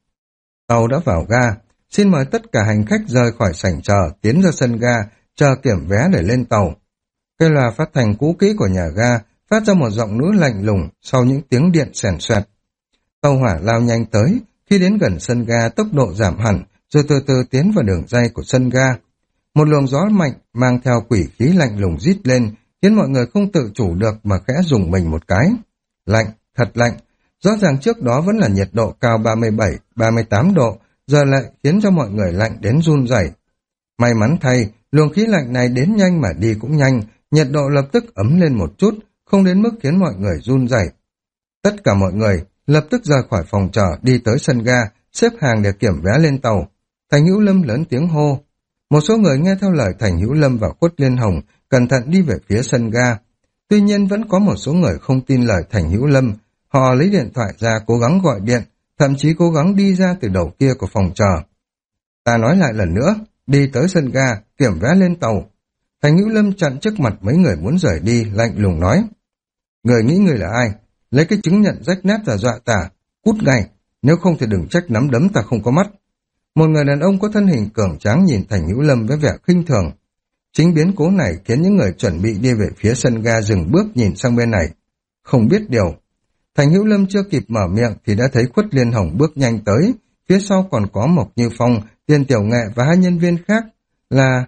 Tàu đã vào ga, xin mời tất cả hành khách rời khỏi sảnh chờ, tiến ra sân ga, chờ kiểm vé để lên tàu. Cây loa phát thanh cũ kỹ của nhà ga phát ra một giọng nữ lạnh lùng sau những tiếng điện xèn xoẹt. Tàu hỏa lao nhanh tới, khi đến gần sân ga tốc độ giảm hẳn, rồi từ từ tiến vào đường ray của sân ga. Một luồng gió mạnh mang theo quỷ khí lạnh lùng rít lên, khiến mọi người không tự chủ được mà khẽ rùng mình một cái. Lạnh, thật lạnh. Rõ ràng trước đó vẫn là nhiệt độ cao ba mươi bảy, ba mươi tám độ, giờ lại khiến cho mọi người lạnh đến run rẩy. May mắn thay, luồng khí lạnh này đến nhanh mà đi cũng nhanh, nhiệt độ lập tức ấm lên một chút, không đến mức khiến mọi người run rẩy. Tất cả mọi người lập tức rời khỏi phòng chờ đi tới sân ga, xếp hàng để kiểm vé lên tàu. Thành Hữu Lâm lớn tiếng hô. Một số người nghe theo lời Thành Hữu Lâm và Khuất Liên Hồng, cẩn thận đi về phía sân ga. Tuy nhiên vẫn có một số người không tin lời Thành Hữu Lâm, họ lấy điện thoại ra cố gắng gọi điện, thậm chí cố gắng đi ra từ đầu kia của phòng chờ. Ta nói lại lần nữa, đi tới sân ga, kiểm vé lên tàu. Thành Hữu Lâm chặn trước mặt mấy người muốn rời đi, lạnh lùng nói. Người nghĩ người là ai? Lấy cái chứng nhận rách nát ra dọa ta, cút ngay, nếu không thì đừng trách nắm đấm ta không có mắt. Một người đàn ông có thân hình cường tráng nhìn Thành Hữu Lâm với vẻ khinh thường. Chính biến cố này khiến những người chuẩn bị đi về phía sân ga dừng bước nhìn sang bên này. Không biết điều. Thành Hữu Lâm chưa kịp mở miệng thì đã thấy Khuất Liên Hồng bước nhanh tới, phía sau còn có Mộc Như Phong, Tiền Tiểu Nghệ và hai nhân viên khác là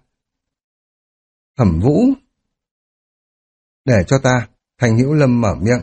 Thẩm Vũ. Để cho ta, Thành Hữu Lâm mở miệng.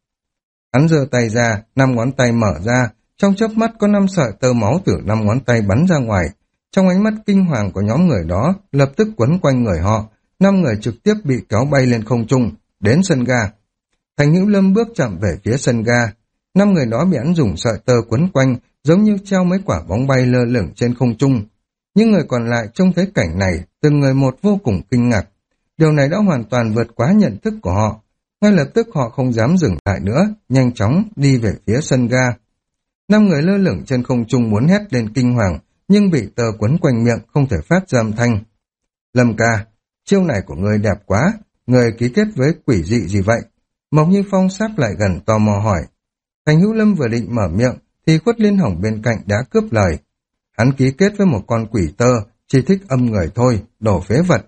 Hắn giơ tay ra, năm ngón tay mở ra, trong chớp mắt có năm sợi tơ máu từ năm ngón tay bắn ra ngoài. Trong ánh mắt kinh hoàng của nhóm người đó, lập tức quấn quanh người họ, năm người trực tiếp bị kéo bay lên không trung, đến sân ga. Thành Hữu Lâm bước chậm về phía sân ga, năm người đó bị hắn dùng sợi tơ quấn quanh, giống như treo mấy quả bóng bay lơ lửng trên không trung. Những người còn lại trông thấy cảnh này, từng người một vô cùng kinh ngạc. Điều này đã hoàn toàn vượt quá nhận thức của họ. Ngay lập tức họ không dám dừng lại nữa, nhanh chóng đi về phía sân ga. Năm người lơ lửng trên không trung muốn hét lên kinh hoàng, nhưng bị tơ quấn quanh miệng không thể phát ra âm thanh. Lâm ca, chiêu này của người đẹp quá, người ký kết với quỷ dị gì vậy? Mộc Như Phong sắp lại gần tò mò hỏi. Thành Hữu Lâm vừa định mở miệng, thì Khuất Liên Hồng bên cạnh đã cướp lời. Hắn ký kết với một con quỷ tơ, chỉ thích âm người thôi, đổ phế vật.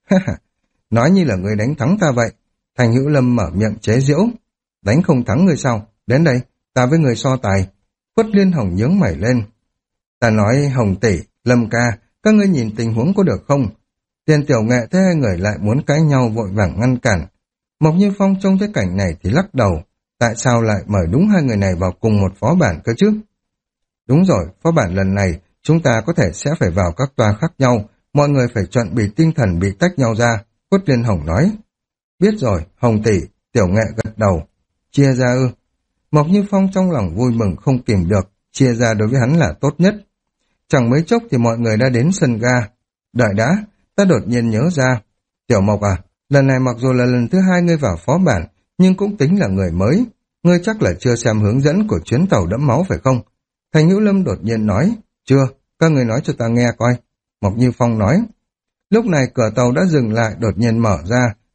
Nói như là người đánh thắng ta vậy. Thành Hữu Lâm mở miệng chế giễu. Đánh không thắng người sao? Đến đây, ta với người so tài. Khuất Liên Hồng nhướng mày lên. Ta nói Hồng tỷ, Lâm ca, các ngươi nhìn tình huống có được không? Tiền Tiểu Nghệ thấy hai người lại muốn cãi nhau vội vàng ngăn cản. Mộc Như Phong trông thấy cảnh này thì lắc đầu. Tại sao lại mời đúng hai người này vào cùng một phó bản cơ chứ? Đúng rồi, phó bản lần này chúng ta có thể sẽ phải vào các toa khác nhau, mọi người phải chuẩn bị tinh thần bị tách nhau ra. Khuất Liên Hồng nói. Biết rồi, Hồng tỷ, Tiểu Nghệ gật đầu. Chia ra ư? Mộc Như Phong trong lòng vui mừng không kìm được, chia ra đối với hắn là tốt nhất. Chẳng mấy chốc thì mọi người đã đến sân ga. Đợi đã, ta đột nhiên nhớ ra. Tiểu Mộc à, lần này mặc dù là lần thứ hai ngươi vào phó bản, nhưng cũng tính là người mới. Ngươi chắc là chưa xem hướng dẫn của chuyến tàu đẫm máu phải không? Thành Hữu Lâm đột nhiên nói. Chưa, các ngươi nói cho ta nghe coi. Mộc Như Phong nói. Lúc này cửa tàu đã dừng lại đột nhiên mở ra,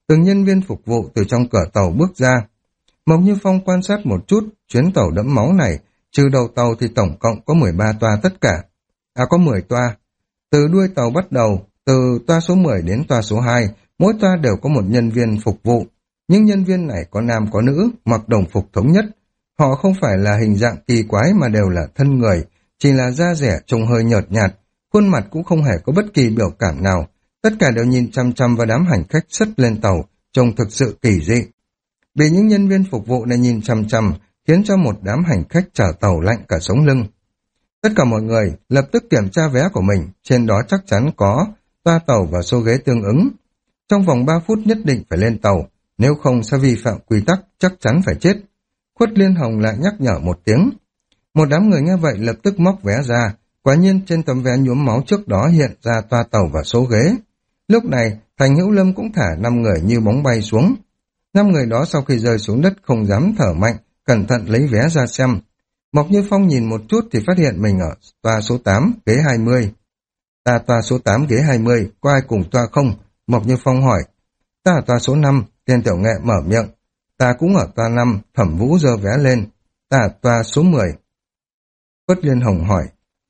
Từng nhân viên phục vụ từ trong cửa tàu bước ra. Mộc Như Phong quan sát một chút, chuyến tàu đẫm máu này, trừ đầu tàu thì tổng cộng có mười ba toa tất cả. À có mười toa. Từ đuôi tàu bắt đầu, từ toa số mười đến toa số hai, mỗi toa đều có một nhân viên phục vụ. Những nhân viên này có nam có nữ, mặc đồng phục thống nhất. Họ không phải là hình dạng kỳ quái mà đều là thân người, chỉ là da rẻ trông hơi nhợt nhạt, khuôn mặt cũng không hề có bất kỳ biểu cảm nào. Tất cả đều nhìn chăm chăm vào đám hành khách sất lên tàu, trông thực sự kỳ dị. Bị những nhân viên phục vụ này nhìn chăm chăm, khiến cho một đám hành khách chở tàu lạnh cả sống lưng. Tất cả mọi người lập tức kiểm tra vé của mình, trên đó chắc chắn có toa tàu và số ghế tương ứng. Trong vòng ba phút nhất định phải lên tàu, nếu không sẽ vi phạm quy tắc, chắc chắn phải chết. Khuất Liên Hồng lại nhắc nhở một tiếng. Một đám người nghe vậy lập tức móc vé ra, quả nhiên trên tấm vé nhuốm máu trước đó hiện ra toa tàu và số ghế. Lúc này, Thành Hữu Lâm cũng thả năm người như bóng bay xuống. Năm người đó sau khi rơi xuống đất không dám thở mạnh, cẩn thận lấy vé ra xem. Mộc Như Phong nhìn một chút thì phát hiện mình ở toa số tám, ghế hai mươi. Ta toa số tám, ghế hai mươi, có ai cùng toa không? Mộc Như Phong hỏi. Ta ở toa số năm, Tiên Tiểu Nghệ mở miệng. Ta cũng ở toa năm, Thẩm Vũ giơ vé lên. Ta ở toa số mười. Khuất Liên Hồng hỏi.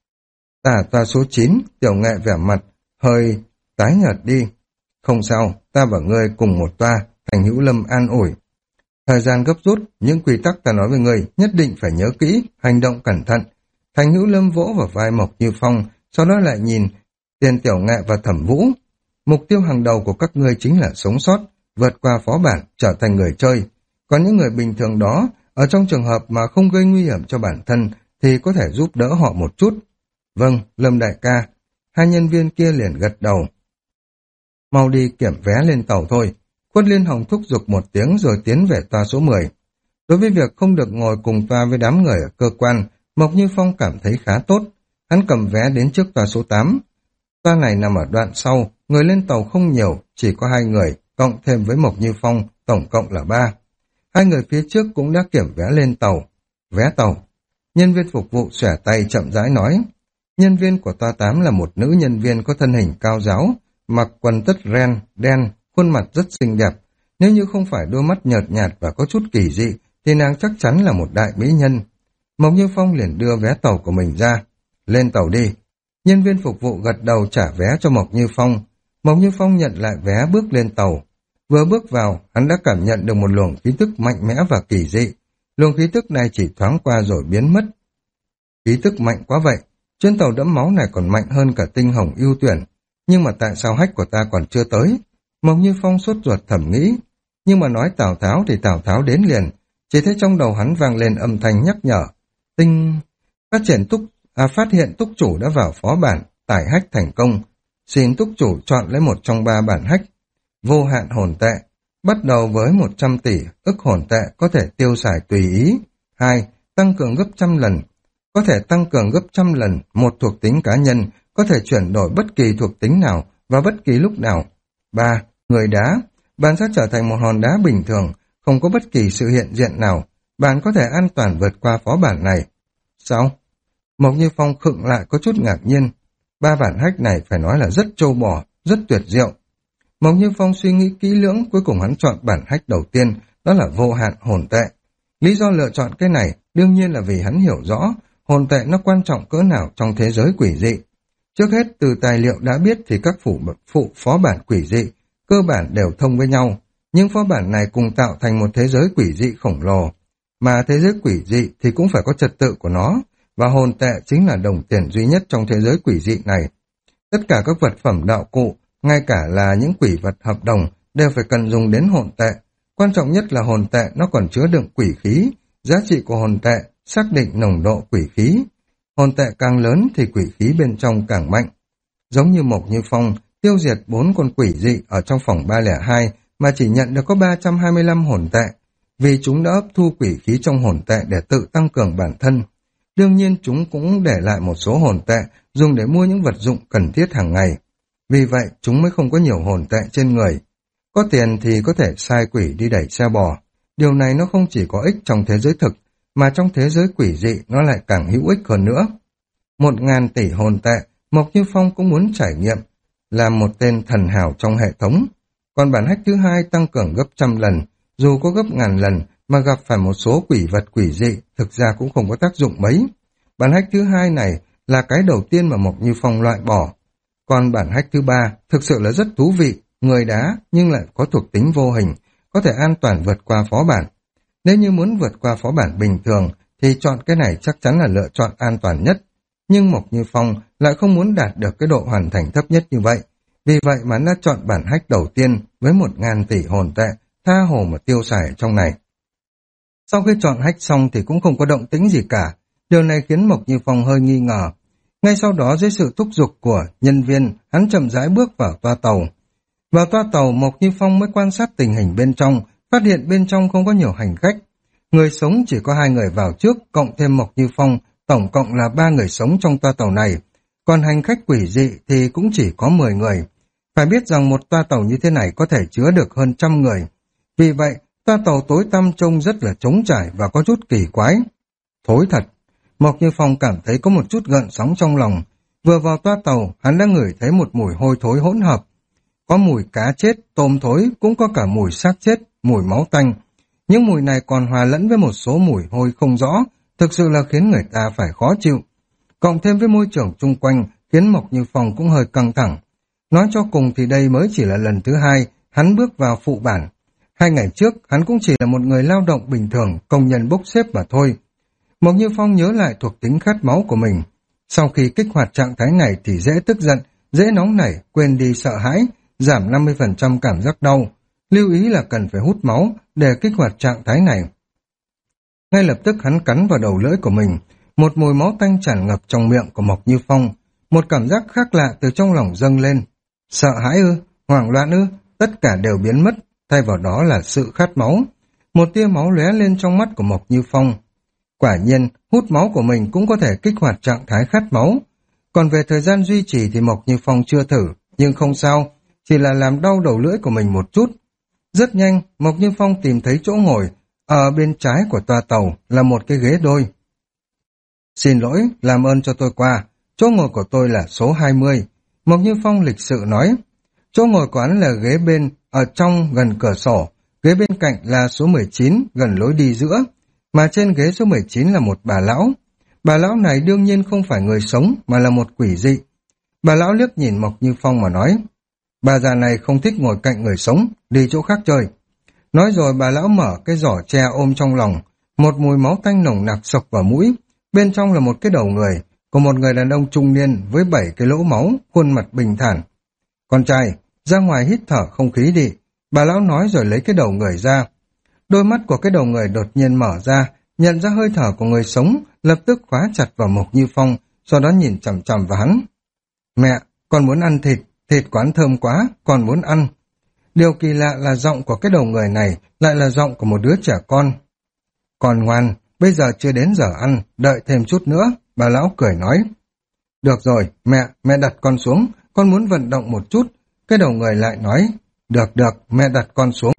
Ta ở toa số chín, Tiểu Nghệ vẻ mặt, hơi tái nhợt đi. Không sao, ta và ngươi cùng một toa, Thành Hữu Lâm an ủi. Thời gian gấp rút, những quy tắc ta nói với ngươi nhất định phải nhớ kỹ, hành động cẩn thận. Thành Hữu Lâm vỗ vào vai Mộc Như Phong, sau đó lại nhìn Tiên Tiểu Nghệ và Thẩm Vũ. Mục tiêu hàng đầu của các ngươi chính là sống sót, vượt qua phó bản, trở thành người chơi. Còn những người bình thường đó, ở trong trường hợp mà không gây nguy hiểm cho bản thân, thì có thể giúp đỡ họ một chút. Vâng, Lâm đại ca. Hai nhân viên kia liền gật đầu. Mau đi kiểm vé lên tàu thôi. Khuất Liên Hồng thúc giục một tiếng rồi tiến về toa số mười. Đối với việc không được ngồi cùng toa với đám người ở cơ quan, Mộc Như Phong cảm thấy khá tốt. Hắn cầm vé đến trước toa số tám. Toa này nằm ở đoạn sau, người lên tàu không nhiều, chỉ có hai người, cộng thêm với Mộc Như Phong, tổng cộng là ba. Hai người phía trước cũng đã kiểm vé lên tàu. Vé tàu. Nhân viên phục vụ xòe tay chậm rãi nói. Nhân viên của toa tám là một nữ nhân viên có thân hình cao ráo, mặc quần tất ren, đen, khuôn mặt rất xinh đẹp. Nếu như không phải đôi mắt nhợt nhạt và có chút kỳ dị, thì nàng chắc chắn là một đại mỹ nhân. Mộc Như Phong liền đưa vé tàu của mình ra. Lên tàu đi. Nhân viên phục vụ gật đầu trả vé cho Mộc Như Phong. Mộc Như Phong nhận lại vé bước lên tàu. Vừa bước vào, hắn đã cảm nhận được một luồng khí tức mạnh mẽ và kỳ dị. Luồng khí tức này chỉ thoáng qua rồi biến mất. Khí tức mạnh quá vậy. Chuyến tàu đẫm máu này còn mạnh hơn cả tinh hồng ưu tuyển. Nhưng mà tại sao hách của ta còn chưa tới? Mộc Như Phong sốt ruột thầm nghĩ. Nhưng mà nói Tào Tháo thì Tào Tháo đến liền. Chỉ thấy trong đầu hắn vang lên âm thanh nhắc nhở. Tinh... Phát triển túc... À, phát hiện túc chủ đã vào phó bản, tải hách thành công. Xin túc chủ chọn lấy một trong ba bản hách. Vô hạn hồn tệ. Bắt đầu với một trăm tỷ, ức hồn tệ có thể tiêu xài tùy ý. Hai, tăng cường gấp trăm lần. Có thể tăng cường gấp trăm lần một thuộc tính cá nhân, có thể chuyển đổi bất kỳ thuộc tính nào và bất kỳ lúc nào. Ba, người đá. Bạn sẽ trở thành một hòn đá bình thường, không có bất kỳ sự hiện diện nào. Bạn có thể an toàn vượt qua phó bản này. Sao? Mộc Như Phong khựng lại có chút ngạc nhiên. Ba bản hách này phải nói là rất trâu bò, rất tuyệt diệu. Mộc Như Phong suy nghĩ kỹ lưỡng, cuối cùng hắn chọn bản hách đầu tiên, đó là vô hạn hồn tệ. Lý do lựa chọn cái này đương nhiên là vì hắn hiểu rõ hồn tệ nó quan trọng cỡ nào trong thế giới quỷ dị. Trước hết, từ tài liệu đã biết thì các phụ, phụ phó bản quỷ dị cơ bản đều thông với nhau, nhưng phó bản này cùng tạo thành một thế giới quỷ dị khổng lồ. Mà thế giới quỷ dị thì cũng phải có trật tự của nó, và hồn tệ chính là đồng tiền duy nhất trong thế giới quỷ dị này. Tất cả các vật phẩm đạo cụ, ngay cả là những quỷ vật hợp đồng, đều phải cần dùng đến hồn tệ. Quan trọng nhất là hồn tệ nó còn chứa đựng quỷ khí, giá trị của hồn tệ xác định nồng độ quỷ khí. Hồn tệ càng lớn thì quỷ khí bên trong càng mạnh. Giống như Mộc Như Phong tiêu diệt bốn con quỷ dị ở trong phòng ba không hai mà chỉ nhận được có ba trăm hai mươi lăm hồn tệ, vì chúng đã hấp thu quỷ khí trong hồn tệ để tự tăng cường bản thân. Đương nhiên chúng cũng để lại một số hồn tệ dùng để mua những vật dụng cần thiết hàng ngày. Vì vậy chúng mới không có nhiều hồn tệ trên người. Có tiền thì có thể sai quỷ đi đẩy xe bò. Điều này nó không chỉ có ích trong thế giới thực, mà trong thế giới quỷ dị nó lại càng hữu ích hơn nữa. Một ngàn tỷ hồn tệ, Mộc Như Phong cũng muốn trải nghiệm làm một tên thần hào trong hệ thống. còn bản hách thứ hai tăng cường gấp trăm lần, dù có gấp ngàn lần mà gặp phải một số quỷ vật quỷ dị, thực ra cũng không có tác dụng mấy. Bản hách thứ hai này là cái đầu tiên mà Mộc Như Phong loại bỏ. Còn bản hách thứ ba thực sự là rất thú vị, người đá nhưng lại có thuộc tính vô hình, có thể an toàn vượt qua phó bản. Nếu như muốn vượt qua phó bản bình thường thì chọn cái này chắc chắn là lựa chọn an toàn nhất. Nhưng Mộc Như Phong lại không muốn đạt được cái độ hoàn thành thấp nhất như vậy. Vì vậy mà đã chọn bản hách đầu tiên với một ngàn tỷ hồn tệ, tha hồ mà tiêu xài trong này. Sau khi chọn hách xong thì cũng không có động tĩnh gì cả. Điều này khiến Mộc Như Phong hơi nghi ngờ. Ngay sau đó dưới sự thúc giục của nhân viên, hắn chậm rãi bước vào toa tàu. Vào toa tàu, Mộc Như Phong mới quan sát tình hình bên trong, phát hiện bên trong không có nhiều hành khách. Người sống chỉ có hai người vào trước, cộng thêm Mộc Như Phong, tổng cộng là ba người sống trong toa tàu này. Còn hành khách quỷ dị thì cũng chỉ có mười người. Phải biết rằng một toa tàu như thế này có thể chứa được hơn trăm người. Vì vậy, toa tàu tối tăm trông rất là trống trải và có chút kỳ quái. Thối thật, Mộc Như Phong cảm thấy có một chút gợn sóng trong lòng. Vừa vào toa tàu, hắn đã ngửi thấy một mùi hôi thối hỗn hợp. Có mùi cá chết, tôm thối, cũng có cả mùi xác chết, mùi máu tanh. Những mùi này còn hòa lẫn với một số mùi hôi không rõ, thực sự là khiến người ta phải khó chịu. Cộng thêm với môi trường chung quanh, khiến Mộc Như Phong cũng hơi căng thẳng. Nói cho cùng thì đây mới chỉ là lần thứ hai hắn bước vào phụ bản. Hai ngày trước, hắn cũng chỉ là một người lao động bình thường, công nhân bốc xếp mà thôi. Mộc Như Phong nhớ lại thuộc tính khát máu của mình. Sau khi kích hoạt trạng thái này thì dễ tức giận, dễ nóng nảy, quên đi sợ hãi, giảm năm mươi phần trăm cảm giác đau. Lưu ý là cần phải hút máu để kích hoạt trạng thái này. Ngay lập tức hắn cắn vào đầu lưỡi của mình, một mùi máu tanh tràn ngập trong miệng của Mộc Như Phong. Một cảm giác khác lạ từ trong lòng dâng lên. Sợ hãi ư, hoảng loạn ư, tất cả đều biến mất, thay vào đó là sự khát máu. Một tia máu lóe lên trong mắt của Mộc Như Phong. Quả nhiên, hút máu của mình cũng có thể kích hoạt trạng thái khát máu. Còn về thời gian duy trì thì Mộc Như Phong chưa thử, nhưng không sao, chỉ là làm đau đầu lưỡi của mình một chút. Rất nhanh, Mộc Như Phong tìm thấy chỗ ngồi, ở bên trái của toa tàu là một cái ghế đôi. Xin lỗi, làm ơn cho tôi qua, chỗ ngồi của tôi là số hai mươi. Mộc Như Phong lịch sự nói, chỗ ngồi của hắn là ghế bên, ở trong gần cửa sổ, ghế bên cạnh là số mười chín, gần lối đi giữa, mà trên ghế số mười chín là một bà lão. Bà lão này đương nhiên không phải người sống, mà là một quỷ dị. Bà lão liếc nhìn Mộc Như Phong mà nói, bà già này không thích ngồi cạnh người sống, đi chỗ khác chơi. Nói rồi bà lão mở cái giỏ tre ôm trong lòng, một mùi máu tanh nồng nặc sộc vào mũi, bên trong là một cái đầu người, của một người đàn ông trung niên với bảy cái lỗ máu, khuôn mặt bình thản. Con trai, ra ngoài hít thở không khí đi, bà lão nói rồi lấy cái đầu người ra. Đôi mắt của cái đầu người đột nhiên mở ra, nhận ra hơi thở của người sống, lập tức khóa chặt vào Mộc Như Phong, sau đó nhìn chằm chằm vào hắn. Mẹ, con muốn ăn thịt, thịt quán thơm quá, con muốn ăn. Điều kỳ lạ là giọng của cái đầu người này lại là giọng của một đứa trẻ con. Con ngoan, bây giờ chưa đến giờ ăn, đợi thêm chút nữa, bà lão cười nói. Được rồi, mẹ, mẹ đặt con xuống, con muốn vận động một chút. Cái đầu người lại nói, được được, mẹ đặt con xuống.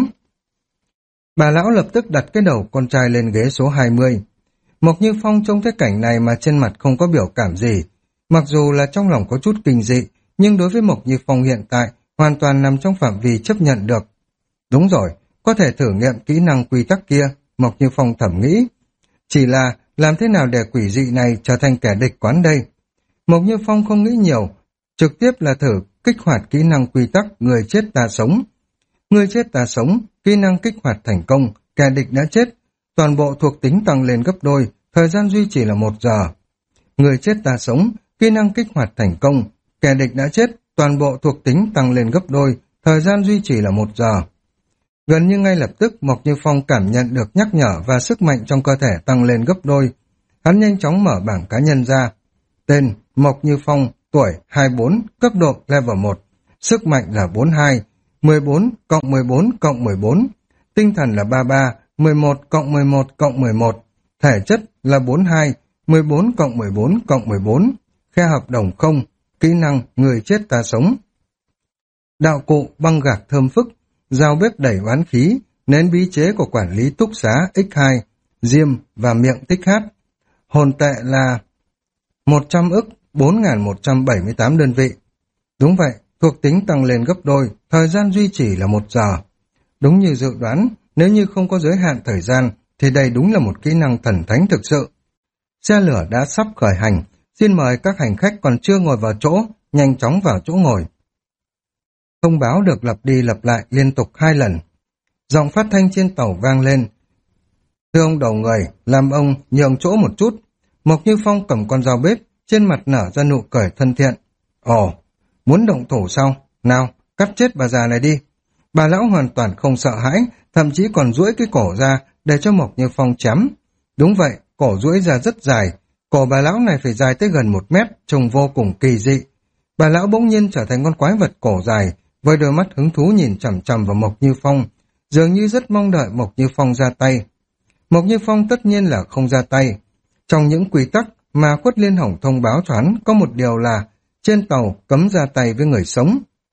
Bà lão lập tức đặt cái đầu con trai lên ghế số hai mươi. Mộc Như Phong trông thấy cảnh này mà trên mặt không có biểu cảm gì. Mặc dù là trong lòng có chút kinh dị, nhưng đối với Mộc Như Phong hiện tại, hoàn toàn nằm trong phạm vi chấp nhận được. Đúng rồi, có thể thử nghiệm kỹ năng quy tắc kia, Mộc Như Phong thẩm nghĩ. Chỉ là, làm thế nào để quỷ dị này trở thành kẻ địch quán đây? Mộc Như Phong không nghĩ nhiều, trực tiếp là thử kích hoạt kỹ năng quy tắc người chết ta sống. Người chết ta sống, kỹ năng kích hoạt thành công, kẻ địch đã chết, toàn bộ thuộc tính tăng lên gấp đôi, thời gian duy trì là một giờ. Người chết ta sống, kỹ năng kích hoạt thành công, kẻ địch đã chết, toàn bộ thuộc tính tăng lên gấp đôi, thời gian duy trì là một giờ. Gần như ngay lập tức Mộc Như Phong cảm nhận được nhắc nhở và sức mạnh trong cơ thể tăng lên gấp đôi. Hắn nhanh chóng mở bảng cá nhân ra. Tên Mộc Như Phong, tuổi hai mươi bốn, cấp độ level một, sức mạnh là bốn mươi hai, mười bốn cộng mười bốn cộng mười bốn, tinh thần là ba mươi ba, mười một cộng mười một cộng mười một, thể chất là bốn mươi hai, mười bốn cộng mười bốn cộng mười bốn, khe hợp đồng không, kỹ năng người chết ta sống. Đạo cụ băng gạc thơm phức, dao bếp đẩy oán khí, nến bí chế của quản lý túc xá nhân hai, diêm và miệng tích hát. Hồn tệ là một trăm ức, bốn nghìn một trăm bảy mươi tám đơn vị. Đúng vậy, thuộc tính tăng lên gấp đôi, thời gian duy trì là một giờ. Đúng như dự đoán, nếu như không có giới hạn thời gian, thì đây đúng là một kỹ năng thần thánh thực sự. Xe lửa đã sắp khởi hành, xin mời các hành khách còn chưa ngồi vào chỗ, nhanh chóng vào chỗ ngồi. Thông báo được lặp đi lặp lại liên tục hai lần. Giọng phát thanh trên tàu vang lên. Thưa ông đầu người, làm ông nhường chỗ một chút. Mộc Như Phong cầm con dao bếp, trên mặt nở ra nụ cười thân thiện. Ồ, muốn động thủ sao? Nào, cắt chết bà già này đi. Bà lão hoàn toàn không sợ hãi, thậm chí còn duỗi cái cổ ra để cho Mộc Như Phong chém. Đúng vậy, cổ duỗi ra rất dài. Cổ bà lão này phải dài tới gần một mét, trông vô cùng kỳ dị. Bà lão bỗng nhiên trở thành con quái vật cổ dài, với đôi mắt hứng thú nhìn chằm chằm vào Mộc Như Phong, dường như rất mong đợi Mộc Như Phong ra tay. Mộc Như Phong tất nhiên là không ra tay. Trong những quy tắc mà Khuất Liên Hồng thông báo cho hắn có một điều là trên tàu cấm ra tay với người sống.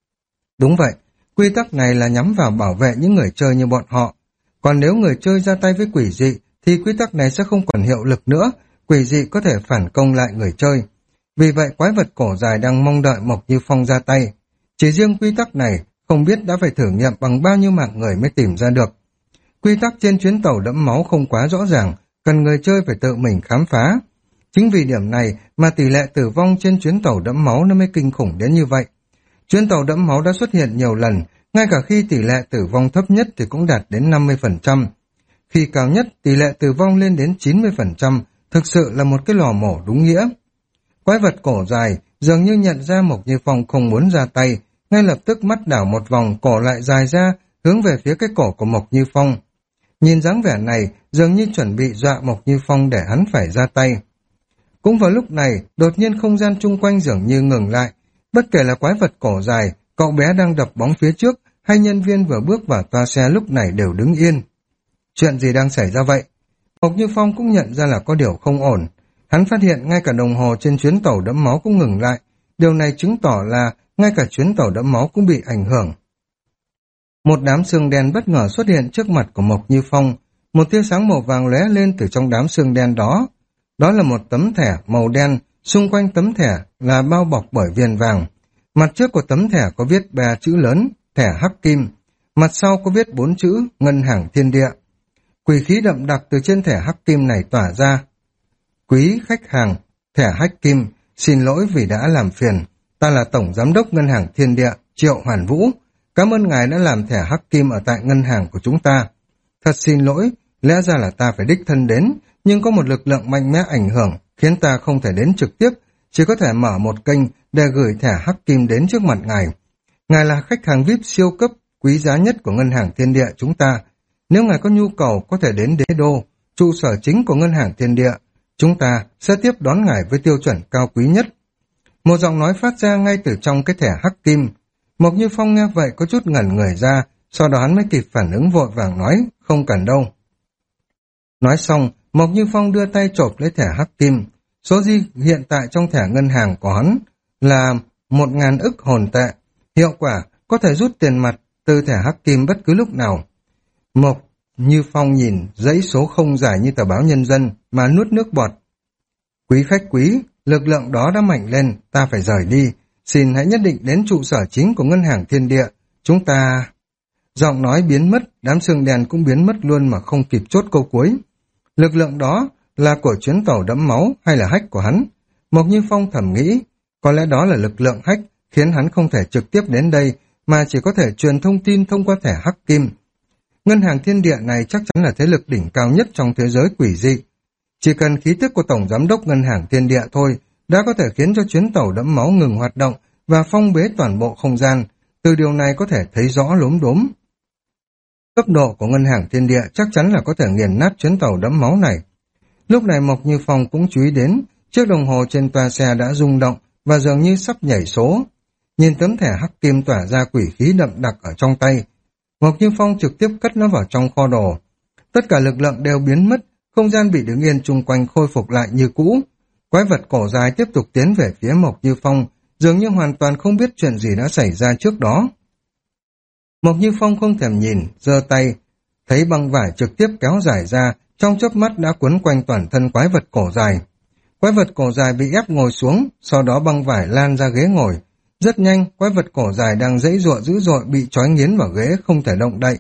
Đúng vậy, quy tắc này là nhắm vào bảo vệ những người chơi như bọn họ. Còn nếu người chơi ra tay với quỷ dị thì quy tắc này sẽ không còn hiệu lực nữa, quỷ dị có thể phản công lại người chơi. Vì vậy quái vật cổ dài đang mong đợi Mộc Như Phong ra tay. Chỉ riêng quy tắc này không biết đã phải thử nghiệm bằng bao nhiêu mạng người mới tìm ra được. Quy tắc trên chuyến tàu đẫm máu không quá rõ ràng, cần người chơi phải tự mình khám phá. Chính vì điểm này mà tỷ lệ tử vong trên chuyến tàu đẫm máu nó mới kinh khủng đến như vậy. Chuyến tàu đẫm máu đã xuất hiện nhiều lần, ngay cả khi tỷ lệ tử vong thấp nhất thì cũng đạt đến năm mươi phần trăm. Khi cao nhất tỷ lệ tử vong lên đến chín mươi phần trăm, thực sự là một cái lò mổ đúng nghĩa. Quái vật cổ dài dường như nhận ra Mộc Như Phong không muốn ra tay, ngay lập tức mắt đảo một vòng, cổ lại dài ra, hướng về phía cái cổ của Mộc Như Phong. Nhìn dáng vẻ này, dường như chuẩn bị dọa Mộc Như Phong để hắn phải ra tay. Cũng vào lúc này, đột nhiên không gian chung quanh dường như ngừng lại. Bất kể là quái vật cổ dài, cậu bé đang đập bóng phía trước, hay nhân viên vừa bước vào toa xe lúc này đều đứng yên. Chuyện gì đang xảy ra vậy? Mộc Như Phong cũng nhận ra là có điều không ổn. Hắn phát hiện ngay cả đồng hồ trên chuyến tàu đẫm máu cũng ngừng lại. Điều này chứng tỏ là ngay cả chuyến tàu đẫm máu cũng bị ảnh hưởng. Một đám sương đen bất ngờ xuất hiện trước mặt của Mộc Như Phong. Một tia sáng màu vàng lóe lên từ trong đám sương đen đó. Đó là một tấm thẻ màu đen, xung quanh tấm thẻ là bao bọc bởi viền vàng. Mặt trước của tấm thẻ có viết ba chữ lớn, thẻ hắc kim. Mặt sau có viết bốn chữ, ngân hàng thiên địa. Quỷ khí đậm đặc từ trên thẻ hắc kim này tỏa ra. Quý khách hàng, thẻ hắc kim, xin lỗi vì đã làm phiền. Ta là Tổng Giám đốc Ngân hàng Thiên Địa, Triệu Hoàn Vũ. Cảm ơn ngài đã làm thẻ hắc kim ở tại ngân hàng của chúng ta. Thật xin lỗi, lẽ ra là ta phải đích thân đến, nhưng có một lực lượng mạnh mẽ ảnh hưởng, khiến ta không thể đến trực tiếp, chỉ có thể mở một kênh để gửi thẻ hắc kim đến trước mặt ngài. Ngài là khách hàng vi ai pi siêu cấp, quý giá nhất của Ngân hàng Thiên Địa chúng ta. Nếu ngài có nhu cầu có thể đến Đế Đô, trụ sở chính của Ngân hàng Thiên Địa. Chúng ta sẽ tiếp đón ngài với tiêu chuẩn cao quý nhất. Một giọng nói phát ra ngay từ trong cái thẻ hắc kim. Mộc Như Phong nghe vậy có chút ngẩn người ra, sau đó hắn mới kịp phản ứng vội vàng nói, không cần đâu. Nói xong, Mộc Như Phong đưa tay chộp lấy thẻ hắc kim. Số gì hiện tại trong thẻ ngân hàng của hắn là một ngàn ức hồn tệ. Hiệu quả có thể rút tiền mặt từ thẻ hắc kim bất cứ lúc nào. Mộc Như Phong nhìn dãy số không dài như tờ báo Nhân dân mà nuốt nước bọt. Quý khách quý, lực lượng đó đã mạnh lên, ta phải rời đi. Xin hãy nhất định đến trụ sở chính của Ngân hàng Thiên Địa. Chúng ta... Giọng nói biến mất, đám sương đen cũng biến mất luôn mà không kịp chốt câu cuối. Lực lượng đó là của chuyến tàu đẫm máu hay là hack của hắn? Mộc Như Phong thầm nghĩ, có lẽ đó là lực lượng hack khiến hắn không thể trực tiếp đến đây mà chỉ có thể truyền thông tin thông qua thẻ hắc kim. Ngân hàng Thiên Địa này chắc chắn là thế lực đỉnh cao nhất trong thế giới quỷ dị. Chỉ cần khí tức của Tổng Giám đốc Ngân hàng Thiên Địa thôi đã có thể khiến cho chuyến tàu đẫm máu ngừng hoạt động và phong bế toàn bộ không gian. Từ điều này có thể thấy rõ lốm đốm. Cấp độ của Ngân hàng Thiên Địa chắc chắn là có thể nghiền nát chuyến tàu đẫm máu này. Lúc này Mộc Như Phong cũng chú ý đến, chiếc đồng hồ trên toa xe đã rung động và dường như sắp nhảy số. Nhìn tấm thẻ hắc kim tỏa ra quỷ khí đậm đặc ở trong tay, Mộc Như Phong trực tiếp cất nó vào trong kho đồ. Tất cả lực lượng đều biến mất, không gian bị đứng yên chung quanh khôi phục lại như cũ. Quái vật cổ dài tiếp tục tiến về phía Mộc Như Phong, dường như hoàn toàn không biết chuyện gì đã xảy ra trước đó. Mộc Như Phong không thèm nhìn, giơ tay, thấy băng vải trực tiếp kéo dài ra, trong chớp mắt đã quấn quanh toàn thân quái vật cổ dài. Quái vật cổ dài bị ép ngồi xuống, sau đó băng vải lan ra ghế ngồi, Rất nhanh, quái vật cổ dài đang giãy giụa dữ dội bị trói nghiến vào ghế không thể động đậy.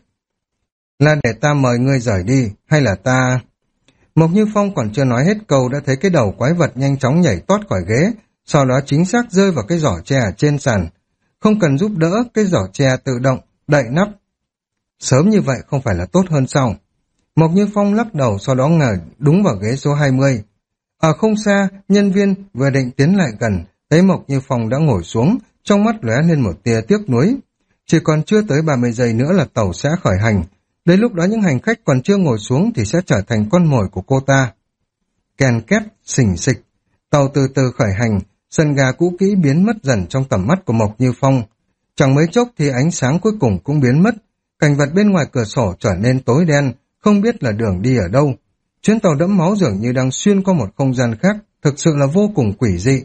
Là để ta mời ngươi rời đi, hay là ta... Mộc Như Phong còn chưa nói hết câu đã thấy cái đầu quái vật nhanh chóng nhảy tót khỏi ghế, sau đó chính xác rơi vào cái giỏ tre ở trên sàn. Không cần giúp đỡ, cái giỏ tre tự động, đậy nắp. Sớm như vậy không phải là tốt hơn sao? Mộc Như Phong lắc đầu sau đó ngờ đúng vào ghế số hai mươi. Ở không xa, nhân viên vừa định tiến lại gần, thấy Mộc Như Phong đã ngồi xuống, trong mắt lóe lên một tia tiếc nuối. Chỉ còn chưa tới ba mươi giây nữa là tàu sẽ khởi hành. Đến lúc đó những hành khách còn chưa ngồi xuống thì sẽ trở thành con mồi của cô ta. Ken két, xình xịch. Tàu từ từ khởi hành, sân ga cũ kỹ biến mất dần trong tầm mắt của Mộc Như Phong. Chẳng mấy chốc thì ánh sáng cuối cùng cũng biến mất. Cảnh vật bên ngoài cửa sổ trở nên tối đen, không biết là đường đi ở đâu. Chuyến tàu đẫm máu dường như đang xuyên qua một không gian khác, thực sự là vô cùng quỷ dị.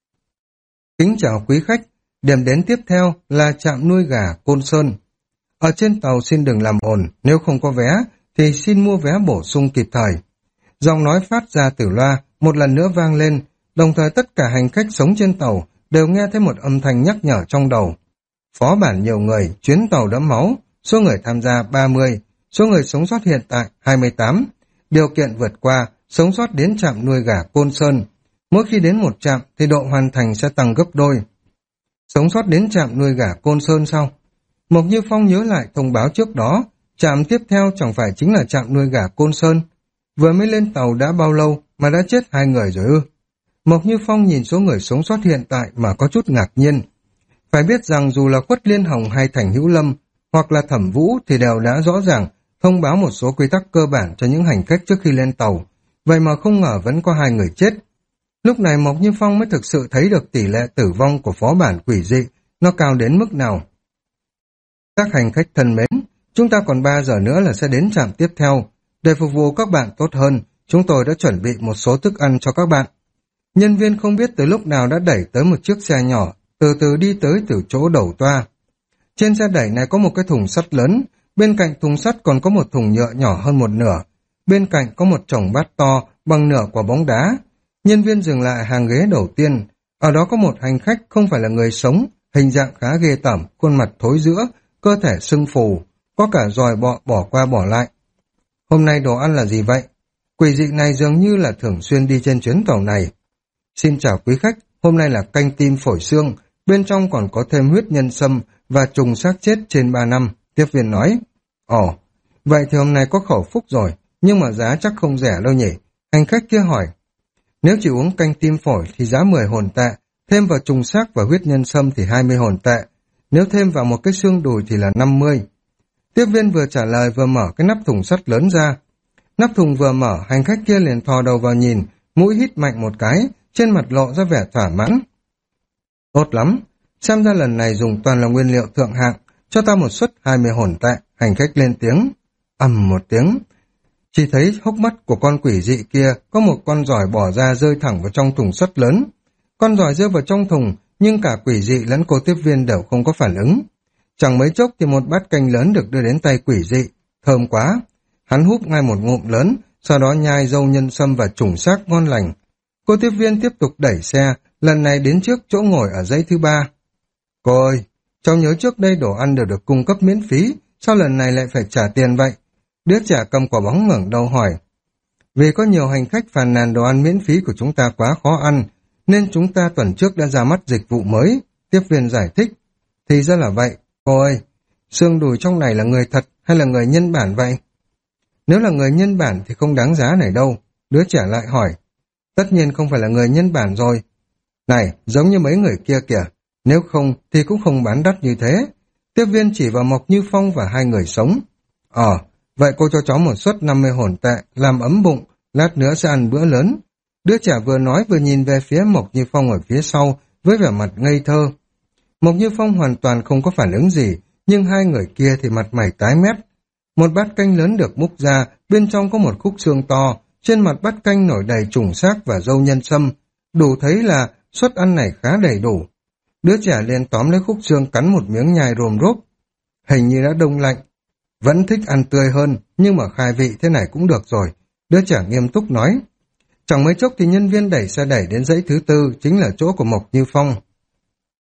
Kính chào quý khách, điểm đến tiếp theo là trạm nuôi gà Côn Sơn. Ở trên tàu xin đừng làm ồn, nếu không có vé thì xin mua vé bổ sung kịp thời. Giọng nói phát ra từ loa một lần nữa vang lên, đồng thời tất cả hành khách sống trên tàu đều nghe thấy một âm thanh nhắc nhở trong đầu. Phó bản nhiều người, chuyến tàu đẫm máu, số người tham gia ba mươi, số người sống sót hiện tại hai mươi tám. Điều kiện vượt qua, sống sót đến trạm nuôi gà Côn Sơn. Mỗi khi đến một trạm thì độ hoàn thành sẽ tăng gấp đôi. Sống sót đến trạm nuôi gà Côn Sơn sau. Mộc Như Phong nhớ lại thông báo trước đó, trạm tiếp theo chẳng phải chính là trạm nuôi gà Côn Sơn. Vừa mới lên tàu đã bao lâu mà đã chết hai người rồi ư? Mộc Như Phong nhìn số người sống sót hiện tại mà có chút ngạc nhiên. Phải biết rằng dù là Khuất Liên Hồng hay Thành Hữu Lâm, hoặc là Thẩm Vũ thì đều đã rõ ràng thông báo một số quy tắc cơ bản cho những hành khách trước khi lên tàu. Vậy mà không ngờ vẫn có hai người chết. Lúc này Mộc Như Phong mới thực sự thấy được tỷ lệ tử vong của phó bản quỷ dị, nó cao đến mức nào. Các hành khách thân mến, chúng ta còn ba giờ nữa là sẽ đến trạm tiếp theo. Để phục vụ các bạn tốt hơn, chúng tôi đã chuẩn bị một số thức ăn cho các bạn. Nhân viên không biết từ lúc nào đã đẩy tới một chiếc xe nhỏ, từ từ đi tới từ chỗ đầu toa. Trên xe đẩy này có một cái thùng sắt lớn, bên cạnh thùng sắt còn có một thùng nhựa nhỏ hơn một nửa. Bên cạnh có một chồng bát to bằng nửa quả bóng đá. Nhân viên dừng lại hàng ghế đầu tiên. Ở đó có một hành khách không phải là người sống, hình dạng khá ghê tởm, khuôn mặt thối rữa, cơ thể sưng phù, có cả giòi bọ bỏ qua bỏ lại. Hôm nay đồ ăn là gì vậy? Quỷ dị này dường như là thường xuyên đi trên chuyến tàu này. Xin chào quý khách, hôm nay là canh tim phổi xương, bên trong còn có thêm huyết nhân sâm và trùng xác chết trên ba năm, tiếp viên nói. Ồ, vậy thì hôm nay có khẩu phúc rồi, nhưng mà giá chắc không rẻ đâu nhỉ? Hành khách kia hỏi. Nếu chỉ uống canh tim phổi thì giá mười hồn tệ, thêm vào trùng xác và huyết nhân sâm thì hai mươi hồn tệ, nếu thêm vào một cái xương đùi thì là năm mươi. Tiếp viên vừa trả lời vừa mở cái nắp thùng sắt lớn ra. Nắp thùng vừa mở, hành khách kia liền thò đầu vào nhìn, mũi hít mạnh một cái, trên mặt lộ ra vẻ thỏa mãn. Tốt lắm, xem ra lần này dùng toàn là nguyên liệu thượng hạng, cho ta một suất hai mươi hồn tệ, hành khách lên tiếng. Ầm một tiếng. Chỉ thấy hốc mắt của con quỷ dị kia có một con giỏi bỏ ra rơi thẳng vào trong thùng sắt lớn. Con giỏi rơi vào trong thùng, nhưng cả quỷ dị lẫn cô tiếp viên đều không có phản ứng. Chẳng mấy chốc thì một bát canh lớn được đưa đến tay quỷ dị. Thơm quá. Hắn húp ngay một ngụm lớn, sau đó nhai dâu nhân sâm và trùng xác ngon lành. Cô tiếp viên tiếp tục đẩy xe, lần này đến trước chỗ ngồi ở dãy thứ ba. Cô ơi, cháu nhớ trước đây đồ ăn đều được cung cấp miễn phí, sao lần này lại phải trả tiền vậy? Đứa trẻ cầm quả bóng ngẩng đầu hỏi. Vì có nhiều hành khách phàn nàn đồ ăn miễn phí của chúng ta quá khó ăn, nên chúng ta tuần trước đã ra mắt dịch vụ mới, tiếp viên giải thích. Thì ra là vậy, cô ơi, xương đùi trong này là người thật hay là người nhân bản vậy? Nếu là người nhân bản thì không đáng giá này đâu, đứa trẻ lại hỏi. Tất nhiên không phải là người nhân bản rồi. Này, giống như mấy người kia kìa, nếu không thì cũng không bán đắt như thế. Tiếp viên chỉ vào Mộc Như Phong và hai người sống. Ờ, vậy cô cho cháu một suất năm mươi hồn tệ, làm ấm bụng, lát nữa sẽ ăn bữa lớn. Đứa trẻ vừa nói vừa nhìn về phía Mộc Như Phong ở phía sau, với vẻ mặt ngây thơ. Mộc Như Phong hoàn toàn không có phản ứng gì, nhưng hai người kia thì mặt mày tái mét. Một bát canh lớn được múc ra, bên trong có một khúc xương to, trên mặt bát canh nổi đầy trùng xác và dâu nhân sâm, đủ thấy là suất ăn này khá đầy đủ. Đứa trẻ liền tóm lấy khúc xương cắn một miếng nhai rồm rốp. Hình như đã đông lạnh. Vẫn thích ăn tươi hơn, nhưng mà khai vị thế này cũng được rồi. Đứa trẻ nghiêm túc nói. Chẳng mấy chốc thì nhân viên đẩy xe đẩy đến dãy thứ tư, chính là chỗ của Mộc Như Phong.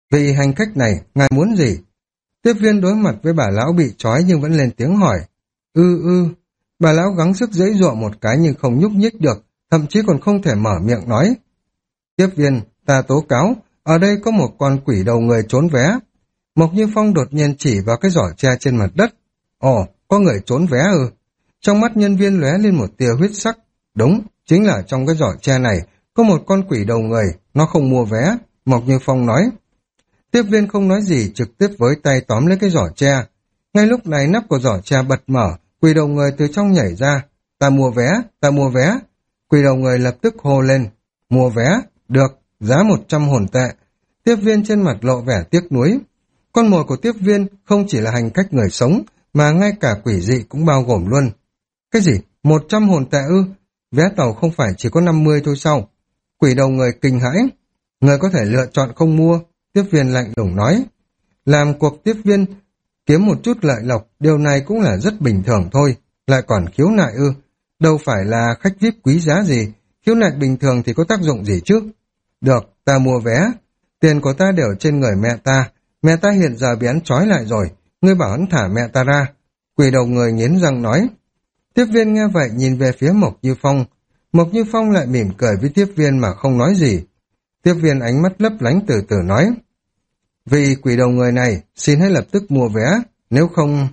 Vị hành khách này, ngài muốn gì? Tiếp viên đối mặt với bà lão bị trói nhưng vẫn lên tiếng hỏi. Ư ư, bà lão gắng sức giãy giụa một cái nhưng không nhúc nhích được, thậm chí còn không thể mở miệng nói. Tiếp viên, ta tố cáo, ở đây có một con quỷ đầu người trốn vé. Mộc Như Phong đột nhiên chỉ vào cái giỏ tre trên mặt đất. Ồ, có người trốn vé ư? Trong mắt nhân viên lóe lên một tia huyết sắc. Đúng, chính là trong cái giỏ tre này có một con quỷ đầu người, nó không mua vé. Mộc Như Phong nói. Tiếp viên không nói gì, trực tiếp với tay tóm lấy cái giỏ tre. Ngay lúc này nắp của giỏ tre bật mở, quỷ đầu người từ trong nhảy ra. Ta mua vé, ta mua vé. Quỷ đầu người lập tức hô lên. Mua vé, được, giá một trăm hồn tệ. Tiếp viên trên mặt lộ vẻ tiếc nuối. Con mồi của tiếp viên không chỉ là hành khách người sống, mà ngay cả quỷ dị cũng bao gồm luôn. Cái gì? một trăm hồn tệ ư? Vé tàu không phải chỉ có năm mươi thôi sao? Quỷ đầu người kinh hãi. Người có thể lựa chọn không mua, tiếp viên lạnh lùng nói. Làm cuộc tiếp viên kiếm một chút lợi lộc, điều này cũng là rất bình thường thôi. Lại còn khiếu nại ư? Đâu phải là khách vi ai pi quý giá gì, khiếu nại bình thường thì có tác dụng gì chứ? Được, ta mua vé. Tiền của ta đều trên người mẹ ta. Mẹ ta hiện giờ bị hắn trói lại rồi. Ngươi bảo hắn thả mẹ ta ra. Quỷ đầu người nghiến răng nói. Tiếp viên nghe vậy nhìn về phía Mộc Như Phong. Mộc Như Phong lại mỉm cười với tiếp viên mà không nói gì. Tiếp viên ánh mắt lấp lánh từ từ nói. Vì quỷ đầu người này, xin hãy lập tức mua vé. Nếu không...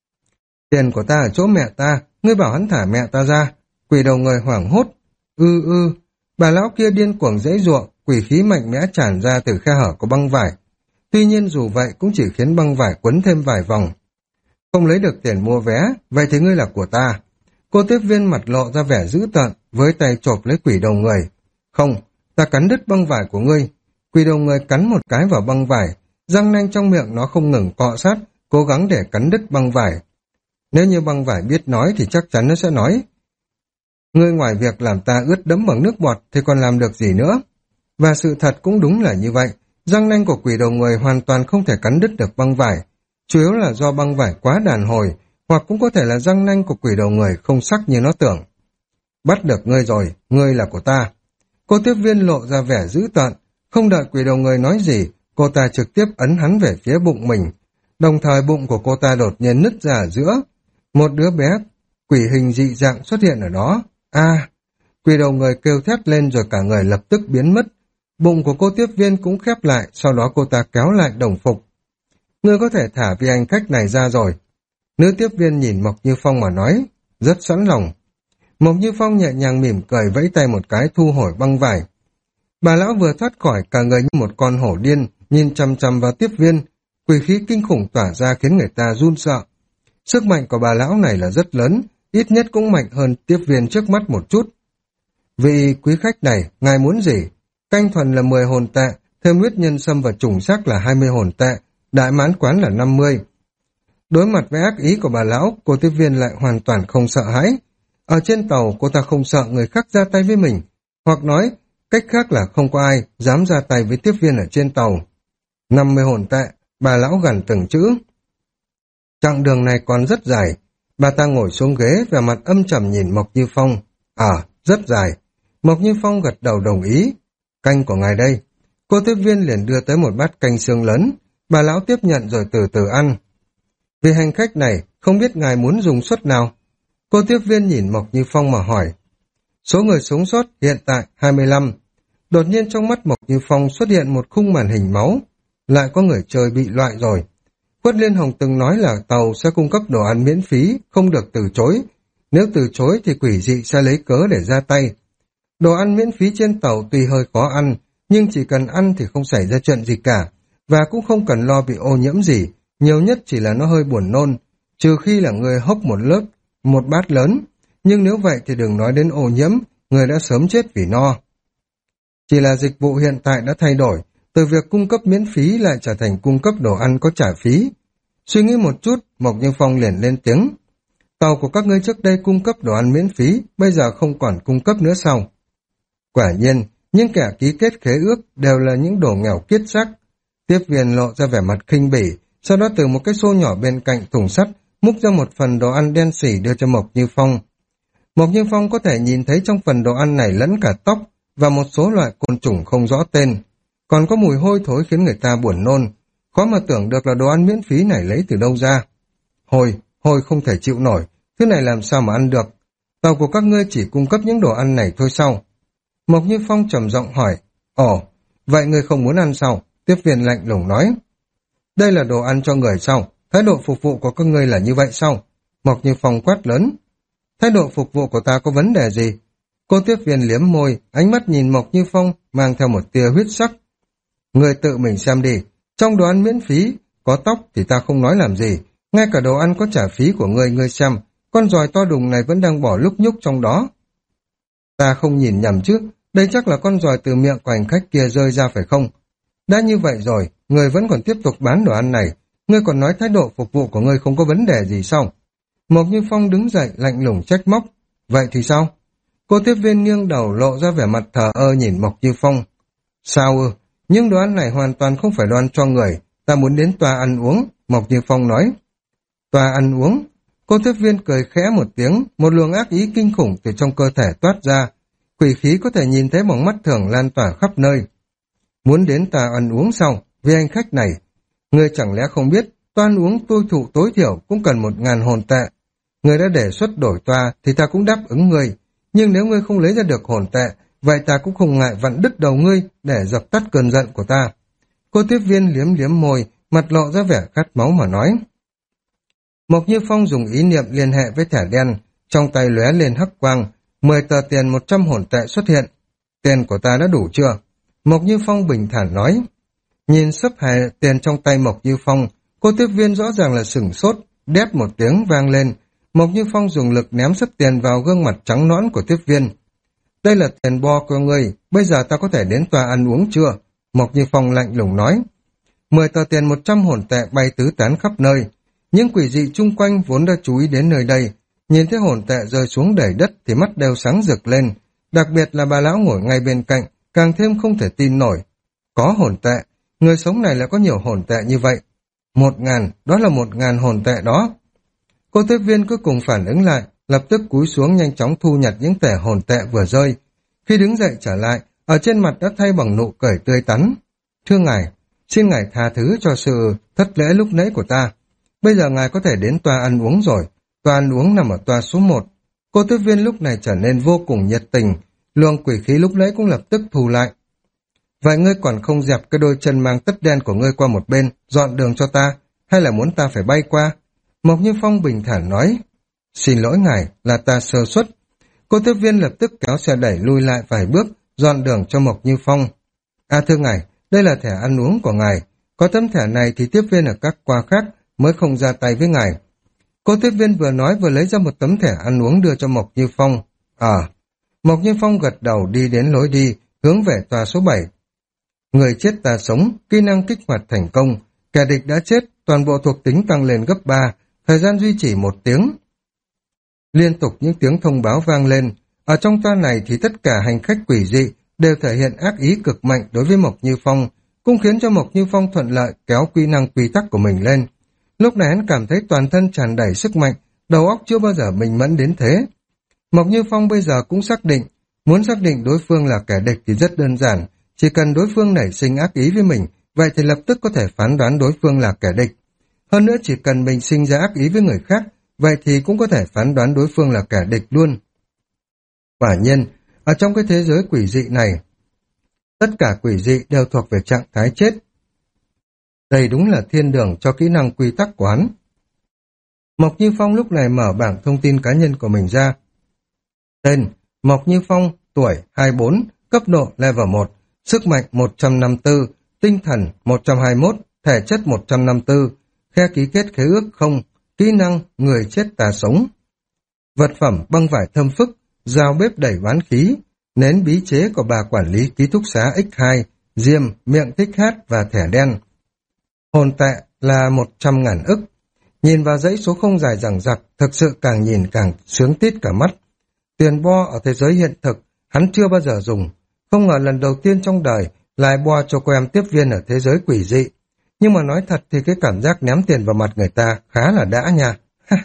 Tiền của ta ở chỗ mẹ ta. Ngươi bảo hắn thả mẹ ta ra. Quỷ đầu người hoảng hốt. Ư ư. Bà lão kia điên cuồng giãy giụa, quỷ khí mạnh mẽ tràn ra từ khe hở của băng vải. Tuy nhiên dù vậy cũng chỉ khiến băng vải quấn thêm vài vòng. Không lấy được tiền mua vé, vậy thì ngươi là của ta. Cô tiếp viên mặt lộ ra vẻ dữ tợn, với tay chộp lấy quỷ đầu người. Không, ta cắn đứt băng vải của ngươi. Quỷ đầu người cắn một cái vào băng vải, răng nanh trong miệng nó không ngừng cọ sát, cố gắng để cắn đứt băng vải. Nếu như băng vải biết nói thì chắc chắn nó sẽ nói. Ngươi ngoài việc làm ta ướt đẫm bằng nước bọt thì còn làm được gì nữa? Và sự thật cũng đúng là như vậy. Răng nanh của quỷ đầu người hoàn toàn không thể cắn đứt được băng vải. Chủ yếu là do băng vải quá đàn hồi, hoặc cũng có thể là răng nanh của quỷ đầu người không sắc như nó tưởng. Bắt được ngươi rồi, ngươi là của ta. Cô tiếp viên lộ ra vẻ dữ tợn, không đợi quỷ đầu người nói gì, cô ta trực tiếp ấn hắn về phía bụng mình. Đồng thời bụng của cô ta đột nhiên nứt ra ở giữa. Một đứa bé quỷ hình dị dạng xuất hiện ở đó. A, quỷ đầu người kêu thét lên rồi cả người lập tức biến mất. Bụng của cô tiếp viên cũng khép lại, sau đó cô ta kéo lại đồng phục. Ngươi có thể thả vị hành khách này ra rồi. Nữ tiếp viên nhìn Mộc Như Phong mà nói, rất sẵn lòng. Mộc Như Phong nhẹ nhàng mỉm cười vẫy tay một cái thu hồi băng vải. Bà lão vừa thoát khỏi, cả người như một con hổ điên, nhìn chằm chằm vào tiếp viên, quỷ khí kinh khủng tỏa ra khiến người ta run sợ. Sức mạnh của bà lão này là rất lớn, ít nhất cũng mạnh hơn tiếp viên trước mắt một chút. Vị quý khách này, ngài muốn gì? Canh thuần là mười hồn tệ, thêm huyết nhân sâm và trùng sắc là hai mươi hồn tệ, đại mãn quán là năm mươi. Đối mặt với ác ý của bà lão, cô tiếp viên lại hoàn toàn không sợ hãi. Ở trên tàu, cô ta không sợ người khác ra tay với mình, hoặc nói, cách khác là không có ai dám ra tay với tiếp viên ở trên tàu. năm mươi hồn tệ, bà lão gằn từng chữ. Chặng đường này còn rất dài, bà ta ngồi xuống ghế và mặt âm trầm nhìn Mộc Như Phong. À, rất dài. Mộc Như Phong gật đầu đồng ý. Canh của ngài đây. Cô tiếp viên liền đưa tới một bát canh xương lớn. Bà lão tiếp nhận rồi từ từ ăn. Vì hành khách này, không biết ngài muốn dùng suất nào? Cô tiếp viên nhìn Mộc Như Phong mà hỏi. Số người sống sót hiện tại hai mươi lăm. Đột nhiên trong mắt Mộc Như Phong xuất hiện một khung màn hình máu. Lại có người chơi bị loại rồi. Quất Liên Hồng từng nói là tàu sẽ cung cấp đồ ăn miễn phí, không được từ chối. Nếu từ chối thì quỷ dị sẽ lấy cớ để ra tay. Đồ ăn miễn phí trên tàu tuy hơi khó ăn, nhưng chỉ cần ăn thì không xảy ra chuyện gì cả, và cũng không cần lo bị ô nhiễm gì, nhiều nhất chỉ là nó hơi buồn nôn, trừ khi là người hốc một lớp, một bát lớn, nhưng nếu vậy thì đừng nói đến ô nhiễm, người đã sớm chết vì no. Chỉ là dịch vụ hiện tại đã thay đổi, từ việc cung cấp miễn phí lại trở thành cung cấp đồ ăn có trả phí. Suy nghĩ một chút, Mộc Như Phong liền lên tiếng. Tàu của các ngươi trước đây cung cấp đồ ăn miễn phí, bây giờ không còn cung cấp nữa sao? Quả nhiên, những kẻ ký kết khế ước đều là những đồ nghèo kiết xác. Tiếp viên lộ ra vẻ mặt khinh bỉ, sau đó từ một cái xô nhỏ bên cạnh thùng sắt, múc ra một phần đồ ăn đen xỉ đưa cho Mộc Như Phong. Mộc Như Phong có thể nhìn thấy trong phần đồ ăn này lẫn cả tóc và một số loại côn trùng không rõ tên. còn có mùi hôi thối khiến người ta buồn nôn. Khó mà tưởng được là đồ ăn miễn phí này lấy từ đâu ra. Hôi, hôi không thể chịu nổi, thứ này làm sao mà ăn được. Tàu của các ngươi chỉ cung cấp những đồ ăn này thôi sao? Mộc Như Phong trầm giọng hỏi. Ồ, vậy ngươi không muốn ăn sao? Tiếp viên lạnh lùng nói. Đây là đồ ăn cho người sao? Thái độ phục vụ của các ngươi là như vậy sao? Mộc Như Phong quát lớn. Thái độ phục vụ của ta có vấn đề gì? Cô tiếp viên liếm môi, ánh mắt nhìn Mộc Như Phong mang theo một tia huyết sắc. Ngươi tự mình xem đi, trong đồ ăn miễn phí, có tóc thì ta không nói làm gì, ngay cả đồ ăn có trả phí của ngươi, ngươi xem, con giòi to đùng này vẫn đang bỏ lúc nhúc trong đó. Ta không nhìn nhầm chứ, đây chắc là con giòi từ miệng của hành khách kia rơi ra phải không? Đã như vậy rồi, ngươi vẫn còn tiếp tục bán đồ ăn này, ngươi còn nói thái độ phục vụ của ngươi không có vấn đề gì sao? Mộc Như Phong đứng dậy lạnh lùng trách móc. Vậy thì sao? Cô tiếp viên nghiêng đầu lộ ra vẻ mặt thờ ơ nhìn Mộc Như Phong. Sao ư? Nhưng đồ ăn này hoàn toàn không phải đồ ăn cho người, ta muốn đến tòa ăn uống, Mộc Như Phong nói. Tòa ăn uống? Cô tiếp viên cười khẽ một tiếng, một luồng ác ý kinh khủng từ trong cơ thể toát ra. Quỷ khí có thể nhìn thấy bằng mắt thường lan tỏa khắp nơi. Muốn đến tòa ăn uống sao? Vì anh khách này, ngươi chẳng lẽ không biết tòa ăn uống tiêu thụ tối thiểu cũng cần một ngàn hồn tệ. Ngươi đã đề xuất đổi tòa thì ta cũng đáp ứng ngươi, nhưng nếu ngươi không lấy ra được hồn tệ, vậy ta cũng không ngại vặn đứt đầu ngươi để dập tắt cơn giận của ta. Cô tiếp viên liếm liếm môi, mặt lộ ra vẻ khát máu mà nói. Mộc Như Phong dùng ý niệm liên hệ với thẻ đen, trong tay lóe lên hắc quang, mười tờ tiền một trăm hồn tệ xuất hiện. Tiền của ta đã đủ chưa? Mộc Như Phong bình thản nói. Nhìn sấp hài tiền trong tay Mộc Như Phong, cô tiếp viên rõ ràng là sửng sốt, đét một tiếng vang lên. Mộc Như Phong dùng lực ném sấp tiền vào gương mặt trắng nõn của tiếp viên. Đây là tiền bo của ngươi, bây giờ ta có thể đến tòa ăn uống chưa? Mộc Như Phong lạnh lùng nói. Mười tờ tiền một trăm hồn tệ bay tứ tán khắp nơi. Những quỷ dị chung quanh vốn đã chú ý đến nơi đây, nhìn thấy hồn tệ rơi xuống đầy đất thì mắt đều sáng rực lên. Đặc biệt là bà lão ngồi ngay bên cạnh, càng thêm không thể tin nổi. Có hồn tệ, người sống này lại có nhiều hồn tệ như vậy. Một ngàn, đó là một ngàn hồn tệ đó. Cô tiếp viên cuối cùng phản ứng lại, lập tức cúi xuống nhanh chóng thu nhặt những tẻ hồn tệ vừa rơi. Khi đứng dậy trở lại, ở trên mặt đã thay bằng nụ cười tươi tắn. Thưa ngài, xin ngài tha thứ cho sự thất lễ lúc nãy của ta. Bây giờ ngài có thể đến tòa ăn uống rồi. Tòa ăn uống nằm ở tòa số một. Cô tiếp viên lúc này trở nên vô cùng nhiệt tình. Luồng quỷ khí lúc nãy cũng lập tức thu lại. Vậy ngươi còn không dẹp cái đôi chân mang tất đen của ngươi qua một bên, dọn đường cho ta, hay là muốn ta phải bay qua? Mộc Như Phong bình thản nói. Xin lỗi ngài, là ta sơ suất. Cô tiếp viên lập tức kéo xe đẩy lui lại vài bước, dọn đường cho Mộc Như Phong. À thưa ngài, đây là thẻ ăn uống của ngài. Có tấm thẻ này thì tiếp viên ở các qua khác mới không ra tay với ngài. Cô tiếp viên vừa nói vừa lấy ra một tấm thẻ ăn uống đưa cho Mộc Như Phong. À, Mộc Như Phong gật đầu đi đến lối đi, hướng về tòa số bảy. Người chết ta sống, kỹ năng kích hoạt thành công. Kẻ địch đã chết, toàn bộ thuộc tính tăng lên gấp ba, thời gian duy trì một tiếng. Liên tục những tiếng thông báo vang lên. Ở trong toa này thì tất cả hành khách quỷ dị đều thể hiện ác ý cực mạnh đối với Mộc Như Phong, cũng khiến cho Mộc Như Phong thuận lợi kéo quy năng quy tắc của mình lên. Lúc này hắn cảm thấy toàn thân tràn đầy sức mạnh, đầu óc chưa bao giờ mình mẫn đến thế. Mộc Như Phong bây giờ cũng xác định, muốn xác định đối phương là kẻ địch thì rất đơn giản, chỉ cần đối phương nảy sinh ác ý với mình, vậy thì lập tức có thể phán đoán đối phương là kẻ địch. Hơn nữa chỉ cần mình sinh ra ác ý với người khác, vậy thì cũng có thể phán đoán đối phương là kẻ địch luôn. Quả nhiên, ở trong cái thế giới quỷ dị này, tất cả quỷ dị đều thuộc về trạng thái chết. Đây đúng là thiên đường cho kỹ năng quy tắc của hắn. Mộc Như Phong lúc này mở bảng thông tin cá nhân của mình ra. Tên, Mộc Như Phong, tuổi hai mươi bốn, cấp độ level một, sức mạnh một trăm năm mươi tư, tinh thần một trăm hai mươi mốt, thể chất một trăm năm mươi tư, khe ký kết khế ước không, kỹ năng người chết ta sống. Vật phẩm băng vải thâm phức, dao bếp đẩy bán khí, nến bí chế của bà quản lý ký túc xá ích hai, diêm, miệng thích hát và thẻ đen. Hồn tệ là một trăm ngàn ức. Nhìn vào dãy số không dài dằng dặc, thực sự càng nhìn càng sướng tít cả mắt. Tiền bo ở thế giới hiện thực, hắn chưa bao giờ dùng. Không ngờ lần đầu tiên trong đời lại bo cho cô em tiếp viên ở thế giới quỷ dị. Nhưng mà nói thật thì cái cảm giác ném tiền vào mặt người ta khá là đã nha.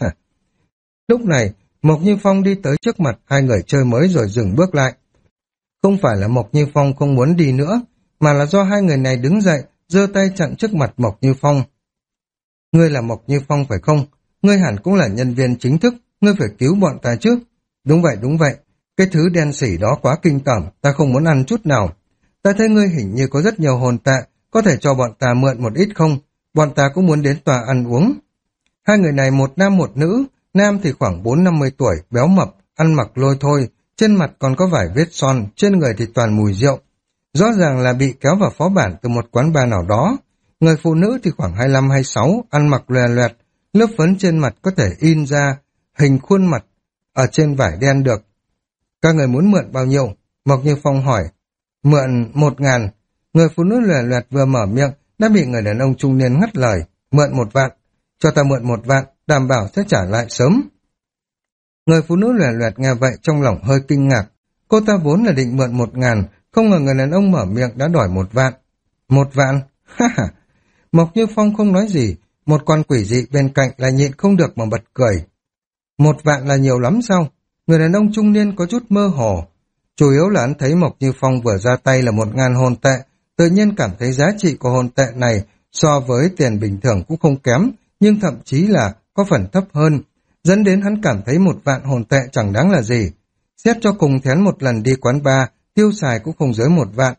Lúc này, Mộc Như Phong đi tới trước mặt hai người chơi mới rồi dừng bước lại. Không phải là Mộc Như Phong không muốn đi nữa, mà là do hai người này đứng dậy, giơ tay chặn trước mặt Mộc Như Phong. Ngươi là Mộc Như Phong phải không? Ngươi hẳn cũng là nhân viên chính thức, ngươi phải cứu bọn ta chứ. Đúng vậy, đúng vậy. Cái thứ đen sỉ đó quá kinh tởm, ta không muốn ăn chút nào. Ta thấy ngươi hình như có rất nhiều hồn tệ, có thể cho bọn ta mượn một ít không? Bọn ta cũng muốn đến tòa ăn uống. Hai người này một nam một nữ, nam thì khoảng bốn năm mươi tuổi, béo mập, ăn mặc lôi thôi, trên mặt còn có vài vết son, trên người thì toàn mùi rượu. Rõ ràng là bị kéo vào phó bản từ một quán bar nào đó. Người phụ nữ thì khoảng hai mươi lăm hai mươi sáu, ăn mặc lòe loẹt, lớp phấn trên mặt có thể in ra hình khuôn mặt ở trên vải đen được. Các người muốn mượn bao nhiêu? Mộc Như Phong hỏi. Mượn một ngàn. Người phụ nữ lòe loẹt vừa mở miệng đã bị người đàn ông trung niên ngắt lời. Mượn một vạn. Cho ta mượn một vạn, đảm bảo sẽ trả lại sớm. Người phụ nữ lòe loẹt nghe vậy trong lòng hơi kinh ngạc. Cô ta vốn là định mượn một ngàn, không ngờ người đàn ông mở miệng đã đòi một vạn. Một vạn? Ha ha. Mộc Như Phong không nói gì, một con quỷ dị bên cạnh lại nhịn không được mà bật cười. Một vạn là nhiều lắm sao? Người đàn ông trung niên có chút mơ hồ. Chủ yếu là hắn thấy Mộc Như Phong vừa ra tay là một ngàn hồn tệ, tự nhiên cảm thấy giá trị của hồn tệ này so với tiền bình thường cũng không kém, nhưng thậm chí là có phần thấp hơn, dẫn đến hắn cảm thấy một vạn hồn tệ chẳng đáng là gì. Xét cho cùng thén một lần đi quán bar, tiêu xài cũng không dưới một vạn.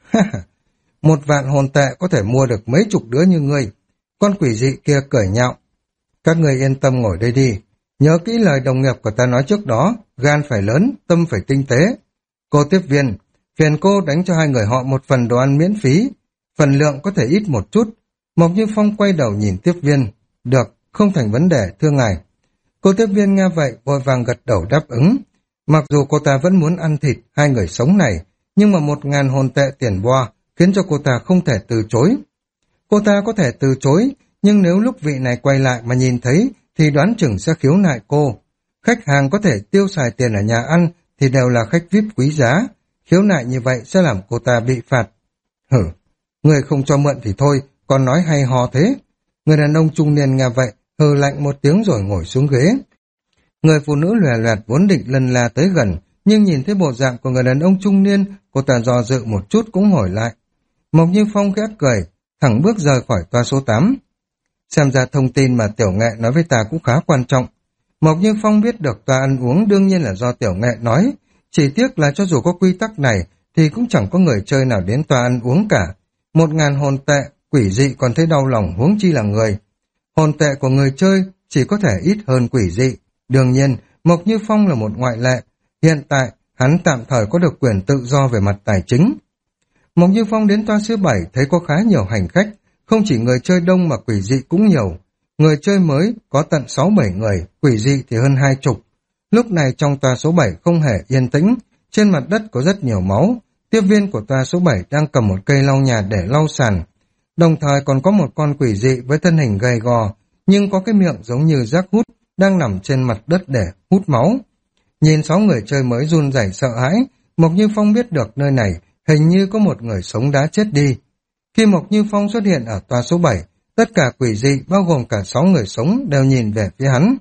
Một vạn hồn tệ có thể mua được mấy chục đứa như ngươi. Con quỷ dị kia cười nhạo. Các người yên tâm ngồi đây đi. Nhớ kỹ lời đồng nghiệp của ta nói trước đó, gan phải lớn, tâm phải tinh tế. Cô tiếp viên, phiền cô đánh cho hai người họ một phần đồ ăn miễn phí. Phần lượng có thể ít một chút. Mộc Như Phong quay đầu nhìn tiếp viên. Được, không thành vấn đề, thưa ngài. Cô tiếp viên nghe vậy, vội vàng gật đầu đáp ứng. Mặc dù cô ta vẫn muốn ăn thịt hai người sống này, nhưng mà một ngàn hồn tệ tiền boa khiến cho cô ta không thể từ chối. Cô ta có thể từ chối, nhưng nếu lúc vị này quay lại mà nhìn thấy, thì đoán chừng sẽ khiếu nại cô. Khách hàng có thể tiêu xài tiền ở nhà ăn thì đều là khách vi ai pi quý giá. Khiếu nại như vậy sẽ làm cô ta bị phạt. Hử, người không cho mượn thì thôi, còn nói hay ho thế. Người đàn ông trung niên nghe vậy, hừ lạnh một tiếng rồi ngồi xuống ghế. Người phụ nữ lòe loẹt vốn định lần la tới gần, nhưng nhìn thấy bộ dạng của người đàn ông trung niên, cô ta do dự một chút cũng ngồi lại. Mộc Như Phong khẽ cười, thẳng bước rời khỏi toa số tám. Xem ra thông tin mà Tiểu Nghệ nói với ta cũng khá quan trọng. Mộc Như Phong biết được toa ăn uống đương nhiên là do Tiểu Nghệ nói, chỉ tiếc là cho dù có quy tắc này thì cũng chẳng có người chơi nào đến toa ăn uống cả. Một ngàn hồn tệ, quỷ dị còn thấy đau lòng huống chi là người. Hồn tệ của người chơi chỉ có thể ít hơn quỷ dị. Đương nhiên, Mộc Như Phong là một ngoại lệ. Hiện tại, hắn tạm thời có được quyền tự do về mặt tài chính. Mộc Như Phong đến toa số bảy thấy có khá nhiều hành khách, không chỉ người chơi đông mà quỷ dị cũng nhiều. Người chơi mới có tận sáu bảy người, quỷ dị thì hơn hai chục. Lúc này trong toa số bảy không hề yên tĩnh, trên mặt đất có rất nhiều máu. Tiếp viên của toa số bảy đang cầm một cây lau nhà để lau sàn. Đồng thời còn có một con quỷ dị với thân hình gầy gò, nhưng có cái miệng giống như rác hút, đang nằm trên mặt đất để hút máu. Nhìn sáu người chơi mới run rẩy sợ hãi, Mộc Như Phong biết được nơi này hình như có một người sống đã chết đi. Khi Mộc Như Phong xuất hiện ở toa số bảy, tất cả quỷ dị bao gồm cả sáu người sống đều nhìn về phía hắn.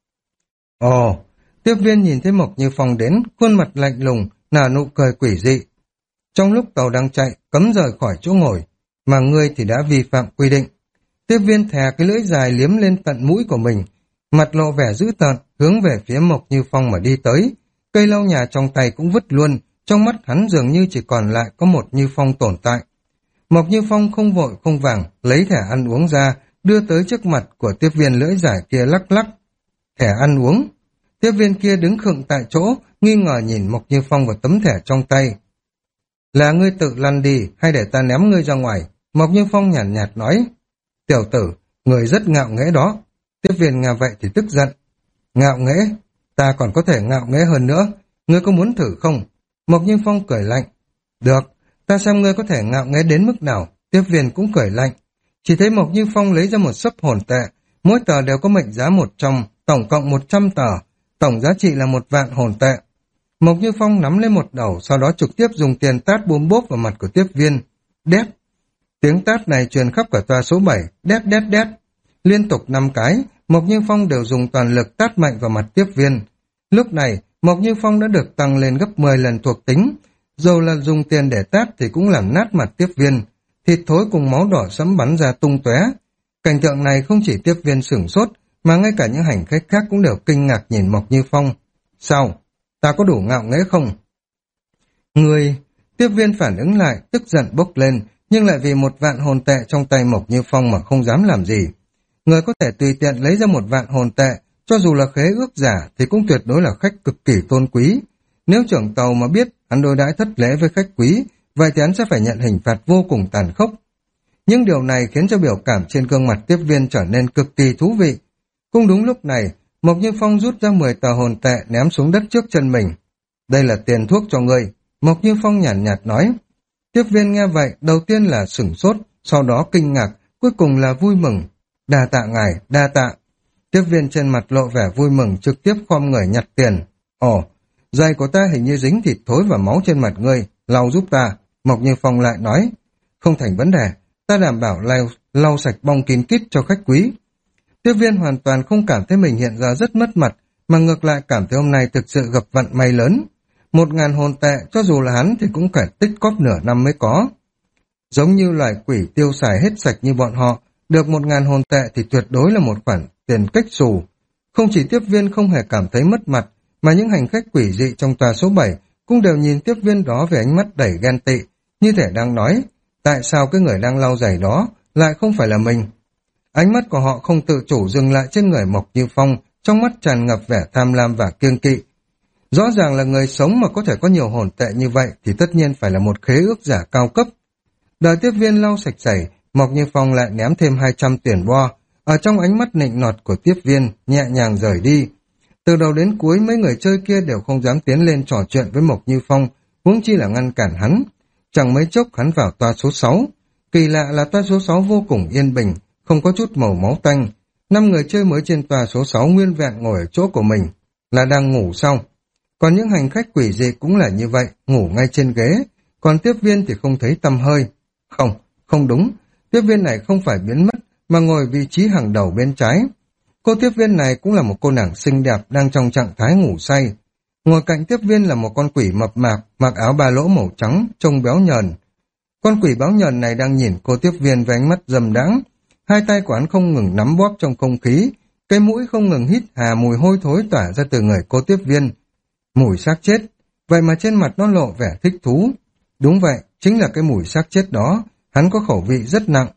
Ồ, tiếp viên nhìn thấy Mộc Như Phong đến, khuôn mặt lạnh lùng, nở nụ cười quỷ dị. Trong lúc tàu đang chạy, cấm rời khỏi chỗ ngồi, mà ngươi thì đã vi phạm quy định. Tiếp viên thè cái lưỡi dài liếm lên tận mũi của mình, mặt lộ vẻ dữ tợn, hướng về phía Mộc Như Phong mà đi tới. Cây lau nhà trong tay cũng vứt luôn, trong mắt hắn dường như chỉ còn lại có một Như Phong tồn tại. Mộc Như Phong không vội không vàng, lấy thẻ ăn uống ra, đưa tới trước mặt của tiếp viên lưỡi dài kia lắc lắc. Thẻ ăn uống. Tiếp viên kia đứng khựng tại chỗ, nghi ngờ nhìn Mộc Như Phong vào tấm thẻ trong tay. Là ngươi tự lăn đi, hay để ta ném ngươi ra ngoài? Mộc Như Phong nhàn nhạt, nhạt nói. Tiểu tử, người rất ngạo nghễ đó. Tiếp viên nghe vậy thì tức giận. Ngạo nghễ? Ta còn có thể ngạo nghễ hơn nữa. Ngươi có muốn thử không? Mộc Như Phong cười lạnh. Được, ta xem ngươi có thể ngạo nghễ đến mức nào. Tiếp viên cũng cười lạnh. Chỉ thấy Mộc Như Phong lấy ra một xấp hồn tệ. Mỗi tờ đều có mệnh giá một trăm, tổng cộng một trăm tờ. Tổng giá trị là một vạn hồn tệ. Mộc Như Phong nắm lên một đầu, sau đó trực tiếp dùng tiền tát búm bốp vào mặt của tiếp viên. Đét. Tiếng tát này truyền khắp cả toa số bảy. Đét đét đét. Liên tục năm cái, Mộc Như Phong đều dùng toàn lực tát mạnh vào mặt tiếp viên. Lúc này, Mộc Như Phong đã được tăng lên gấp mười lần thuộc tính. Dầu là dùng tiền để tát thì cũng làm nát mặt tiếp viên, thịt thối cùng máu đỏ sẫm bắn ra tung tóe. Cảnh tượng này không chỉ tiếp viên sửng sốt, mà ngay cả những hành khách khác cũng đều kinh ngạc nhìn Mộc Như Phong. Sao? Ta có đủ ngạo nghễ không? Người... Tiếp viên phản ứng lại, tức giận bốc lên, nhưng lại vì một vạn hồn tệ trong tay Mộc Như Phong mà không dám làm gì. Người có thể tùy tiện lấy ra một vạn hồn tệ, cho dù là khế ước giả thì cũng tuyệt đối là khách cực kỳ tôn quý. Nếu trưởng tàu mà biết hắn đối đãi thất lễ với khách quý, vậy thì hắn sẽ phải nhận hình phạt vô cùng tàn khốc. Nhưng điều này khiến cho biểu cảm trên gương mặt tiếp viên trở nên cực kỳ thú vị. Cũng đúng lúc này, Mộc Như Phong rút ra mười tờ hồn tệ ném xuống đất trước chân mình. Đây là tiền thuốc cho ngươi. Mộc Như Phong nhàn nhạt, nhạt nói. Tiếp viên nghe vậy, đầu tiên là sửng sốt, sau đó kinh ngạc, cuối cùng là vui mừng. Đa tạ ngài, đa tạ. Tiếp viên trên mặt lộ vẻ vui mừng, trực tiếp khom người nhặt tiền. Ồ, giày của ta hình như dính thịt thối và máu trên mặt ngươi, lau giúp ta. Mộc Như Phong lại nói. Không thành vấn đề, ta đảm bảo lau, lau sạch bong kín kít cho khách quý. Tiếp viên hoàn toàn không cảm thấy mình hiện giờ rất mất mặt, mà ngược lại cảm thấy hôm nay thực sự gặp vận may lớn. Một ngàn hồn tệ, cho dù là hắn thì cũng phải tích cóp nửa năm mới có. Giống như loài quỷ tiêu xài hết sạch như bọn họ, được một ngàn hồn tệ thì tuyệt đối là một khoản tiền cách xù. Không chỉ tiếp viên không hề cảm thấy mất mặt, mà những hành khách quỷ dị trong tòa số bảy cũng đều nhìn tiếp viên đó với ánh mắt đầy ghen tị, như thể đang nói, tại sao cái người đang lau giày đó lại không phải là mình. Ánh mắt của họ không tự chủ dừng lại trên người Mộc Như Phong, trong mắt tràn ngập vẻ tham lam và kiêng kỵ. Rõ ràng là người sống mà có thể có nhiều hồn tệ như vậy thì tất nhiên phải là một khế ước giả cao cấp. Đợi tiếp viên lau sạch sảy, Mộc Như Phong lại ném thêm hai trăm tiền bo, ở trong ánh mắt nịnh nọt của tiếp viên, nhẹ nhàng rời đi. Từ đầu đến cuối mấy người chơi kia đều không dám tiến lên trò chuyện với Mộc Như Phong, huống chi là ngăn cản hắn. Chẳng mấy chốc hắn vào toa số sáu. Kỳ lạ là toa số sáu vô cùng yên bình, không có chút màu máu tanh. Năm người chơi mới trên toa số sáu nguyên vẹn ngồi ở chỗ của mình, là đang ngủ xong. Còn những hành khách quỷ dị cũng là như vậy, ngủ ngay trên ghế, còn tiếp viên thì không thấy tăm hơi. Không, không đúng, tiếp viên này không phải biến mất, mà ngồi vị trí hàng đầu bên trái. Cô tiếp viên này cũng là một cô nàng xinh đẹp đang trong trạng thái ngủ say. Ngồi cạnh tiếp viên là một con quỷ mập mạp, mặc áo ba lỗ màu trắng, trông béo nhờn. Con quỷ béo nhờn này đang nhìn cô tiếp viên với ánh mắt dâm đãng, hai tay của hắn không ngừng nắm bóp trong không khí, cái mũi không ngừng hít hà mùi hôi thối tỏa ra từ người cô tiếp viên. Mùi xác chết, vậy mà trên mặt nó lộ vẻ thích thú. Đúng vậy, chính là cái mùi xác chết đó, hắn có khẩu vị rất nặng.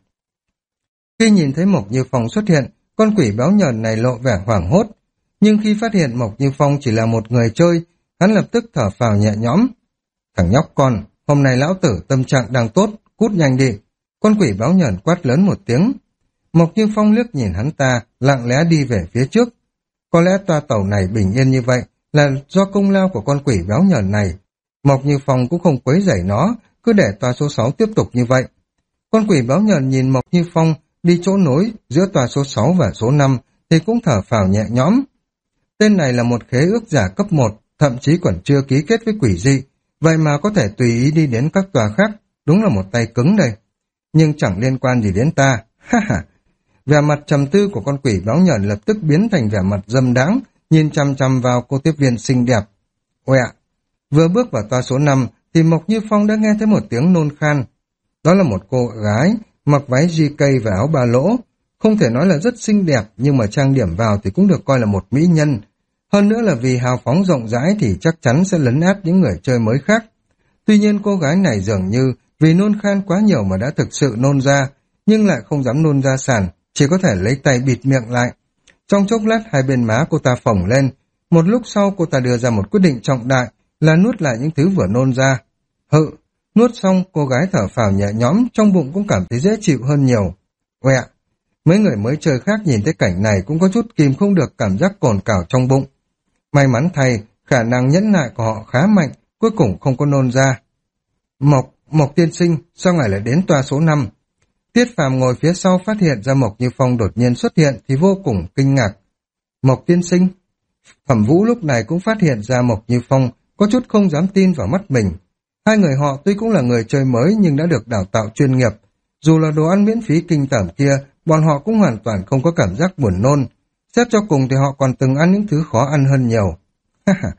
Khi nhìn thấy Mộc Như Phong xuất hiện, con quỷ béo nhờn này lộ vẻ hoảng hốt. Nhưng khi phát hiện Mộc Như Phong chỉ là một người chơi, hắn lập tức thở phào nhẹ nhõm. Thằng nhóc con, hôm nay lão tử tâm trạng đang tốt, cút nhanh đi. Con quỷ béo nhờn quát lớn một tiếng. Mộc Như Phong liếc nhìn hắn ta, lặng lẽ đi về phía trước. Có lẽ toa tàu này bình yên như vậy là do công lao của con quỷ béo nhờn này. Mộc Như Phong cũng không quấy rầy nó, cứ để toa số sáu tiếp tục như vậy. Con quỷ béo nhờn nhìn Mộc Như Phong đi chỗ nối giữa toa số sáu và số năm thì cũng thở phào nhẹ nhõm. Tên này là một khế ước giả cấp một, thậm chí còn chưa ký kết với quỷ dị, vậy mà có thể tùy ý đi đến các tòa khác, đúng là một tay cứng đây. Nhưng chẳng liên quan gì đến ta, ha ha. Vẻ mặt trầm tư của con quỷ béo nhờn lập tức biến thành vẻ mặt dâm đãng, nhìn chăm chăm vào cô tiếp viên xinh đẹp. Ôi ạ! Vừa bước vào toa số năm thì Mộc Như Phong đã nghe thấy một tiếng nôn khan. Đó là một cô gái mặc váy gi ca và áo ba lỗ, không thể nói là rất xinh đẹp, nhưng mà trang điểm vào thì cũng được coi là một mỹ nhân. Hơn nữa là vì hào phóng rộng rãi thì chắc chắn sẽ lấn át những người chơi mới khác. Tuy nhiên cô gái này dường như vì nôn khan quá nhiều mà đã thực sự nôn ra, nhưng lại không dám nôn ra sàn, chỉ có thể lấy tay bịt miệng lại. Trong chốc lát hai bên má cô ta phồng lên, một lúc sau cô ta đưa ra một quyết định trọng đại là nuốt lại những thứ vừa nôn ra. Hự, nuốt xong cô gái thở phào nhẹ nhõm, trong bụng cũng cảm thấy dễ chịu hơn nhiều. Oẹ, mấy người mới chơi khác nhìn thấy cảnh này cũng có chút kìm không được cảm giác cồn cào trong bụng. May mắn thay, khả năng nhẫn nại của họ khá mạnh, cuối cùng không có nôn ra. Mộc, Mộc tiên sinh, sao ngài lại đến toa số năm? Tiết Phàm ngồi phía sau phát hiện ra Mộc Như Phong đột nhiên xuất hiện thì vô cùng kinh ngạc. Mộc tiên sinh? Thẩm Vũ lúc này cũng phát hiện ra Mộc Như Phong, có chút không dám tin vào mắt mình. Hai người họ tuy cũng là người chơi mới nhưng đã được đào tạo chuyên nghiệp. Dù là đồ ăn miễn phí kinh tởm kia, bọn họ cũng hoàn toàn không có cảm giác buồn nôn. Xét cho cùng thì họ còn từng ăn những thứ khó ăn hơn nhiều.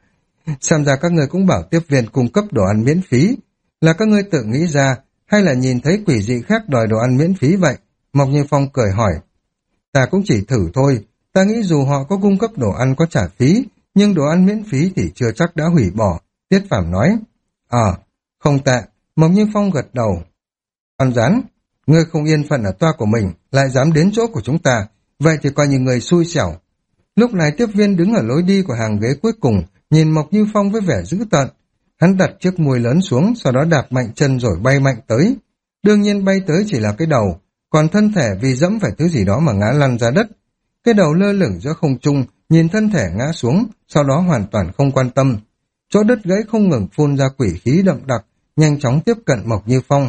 Xem ra các ngươi cũng bảo tiếp viên cung cấp đồ ăn miễn phí. Là các ngươi tự nghĩ ra, hay là nhìn thấy quỷ dị khác đòi đồ ăn miễn phí vậy? Mộc Như Phong cười hỏi. Ta cũng chỉ thử thôi, ta nghĩ dù họ có cung cấp đồ ăn có trả phí, nhưng đồ ăn miễn phí thì chưa chắc đã hủy bỏ. Tiết Phàm nói. Ờ, không tệ. Mộc Như Phong gật đầu. Con rắn, ngươi không yên phận ở toa của mình, lại dám đến chỗ của chúng ta, vậy thì coi như người xui xẻo. Lúc này tiếp viên đứng ở lối đi của hàng ghế cuối cùng, nhìn Mộc Như Phong với vẻ dữ tợn. Hắn đặt chiếc mùi lớn xuống, sau đó đạp mạnh chân rồi bay mạnh tới. Đương nhiên bay tới chỉ là cái đầu, còn thân thể vì dẫm phải thứ gì đó mà ngã lăn ra đất. Cái đầu lơ lửng giữa không trung, nhìn thân thể ngã xuống, sau đó hoàn toàn không quan tâm. Chỗ đất gãy không ngừng phun ra quỷ khí đậm đặc, nhanh chóng tiếp cận Mộc Như Phong.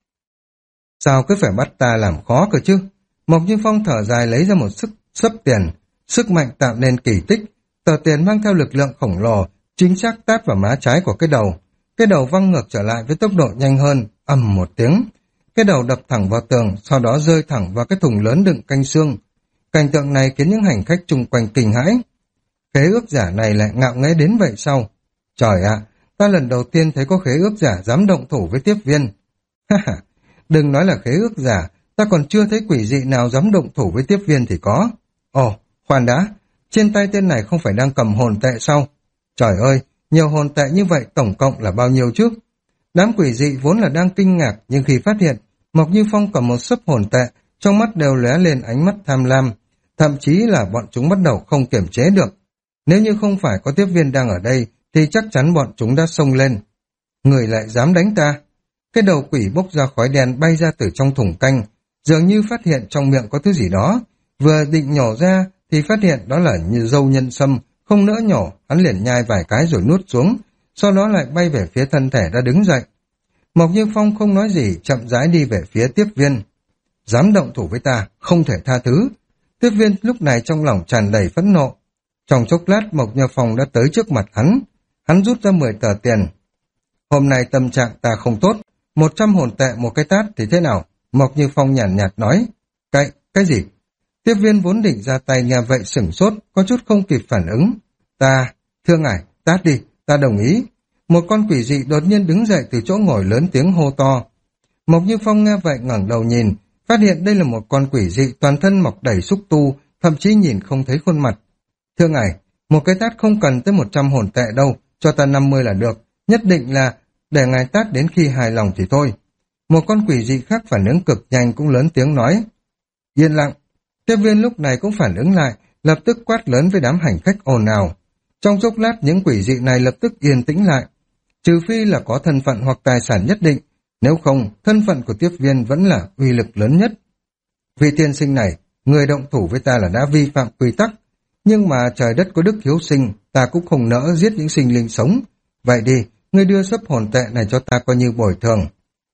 Sao cứ phải bắt ta làm khó cơ chứ? Mộc Như Phong thở dài lấy ra một sức sấp tiền, sức mạnh tạo nên kỳ tích. Tờ tiền mang theo lực lượng khổng lồ, chính xác tát vào má trái của cái đầu. Cái đầu văng ngược trở lại với tốc độ nhanh hơn, ầm một tiếng. Cái đầu đập thẳng vào tường, sau đó rơi thẳng vào cái thùng lớn đựng canh xương. Cảnh tượng này khiến những hành khách chung quanh kinh hãi. Khế ước giả này lại ngạo nghễ đến vậy sao? Trời ạ, ta lần đầu tiên thấy có khế ước giả dám động thủ với tiếp viên. Ha ha, đừng nói là khế ước giả, ta còn chưa thấy quỷ dị nào dám động thủ với tiếp viên thì có. Ồ, khoan đã, trên tay tên này không phải đang cầm hồn tệ sao? Trời ơi, nhiều hồn tệ như vậy tổng cộng là bao nhiêu chứ? Đám quỷ dị vốn là đang kinh ngạc, nhưng khi phát hiện Mộc Như Phong cầm một xấp hồn tệ, trong mắt đều lóe lên ánh mắt tham lam, thậm chí là bọn chúng bắt đầu không kiềm chế được. Nếu như không phải có tiếp viên đang ở đây, thì chắc chắn bọn chúng đã xông lên. Người lại dám đánh ta? Cái đầu quỷ bốc ra khói đen bay ra từ trong thùng canh, dường như phát hiện trong miệng có thứ gì đó. Vừa định nhổ ra thì phát hiện đó là như dâu nhân sâm, không nỡ nhổ, hắn liền nhai vài cái rồi nuốt xuống, sau đó lại bay về phía thân thể đã đứng dậy. Mộc Như Phong không nói gì, chậm rãi đi về phía tiếp viên. Dám động thủ với ta, không thể tha thứ. Tiếp viên lúc này trong lòng tràn đầy phẫn nộ. Trong chốc lát Mộc Như Phong đã tới trước mặt hắn. Hắn rút ra mười tờ tiền. Hôm nay tâm trạng ta không tốt, một trăm hồn tệ một cái tát thì thế nào? Mộc Như Phong nhàn nhạt, nhạt nói. Cái, cái gì? Tiếp viên vốn định ra tay nghe vậy sửng sốt, có chút không kịp phản ứng. Ta, thưa ngài, tát đi, ta đồng ý. Một con quỷ dị đột nhiên đứng dậy từ chỗ ngồi lớn tiếng hô to. Mộc Như Phong nghe vậy ngẩng đầu nhìn, phát hiện đây là một con quỷ dị toàn thân mọc đầy xúc tu, thậm chí nhìn không thấy khuôn mặt. Thưa ngài, một cái tát không cần tới một trăm hồn tệ đâu, cho ta năm mươi là được, nhất định là để ngài tát đến khi hài lòng thì thôi. Một con quỷ dị khác phản ứng cực nhanh cũng lớn tiếng nói. Yên lặng. Tiếp viên lúc này cũng phản ứng lại, lập tức quát lớn với đám hành khách ồn ào. Trong chốc lát những quỷ dị này lập tức yên tĩnh lại. Trừ phi là có thân phận hoặc tài sản nhất định, nếu không, thân phận của tiếp viên vẫn là uy lực lớn nhất. Vị tiên sinh này, người động thủ với ta là đã vi phạm quy tắc, nhưng mà trời đất có đức hiếu sinh, ta cũng không nỡ giết những sinh linh sống. Vậy đi, ngươi đưa sấp hồn tệ này cho ta coi như bồi thường.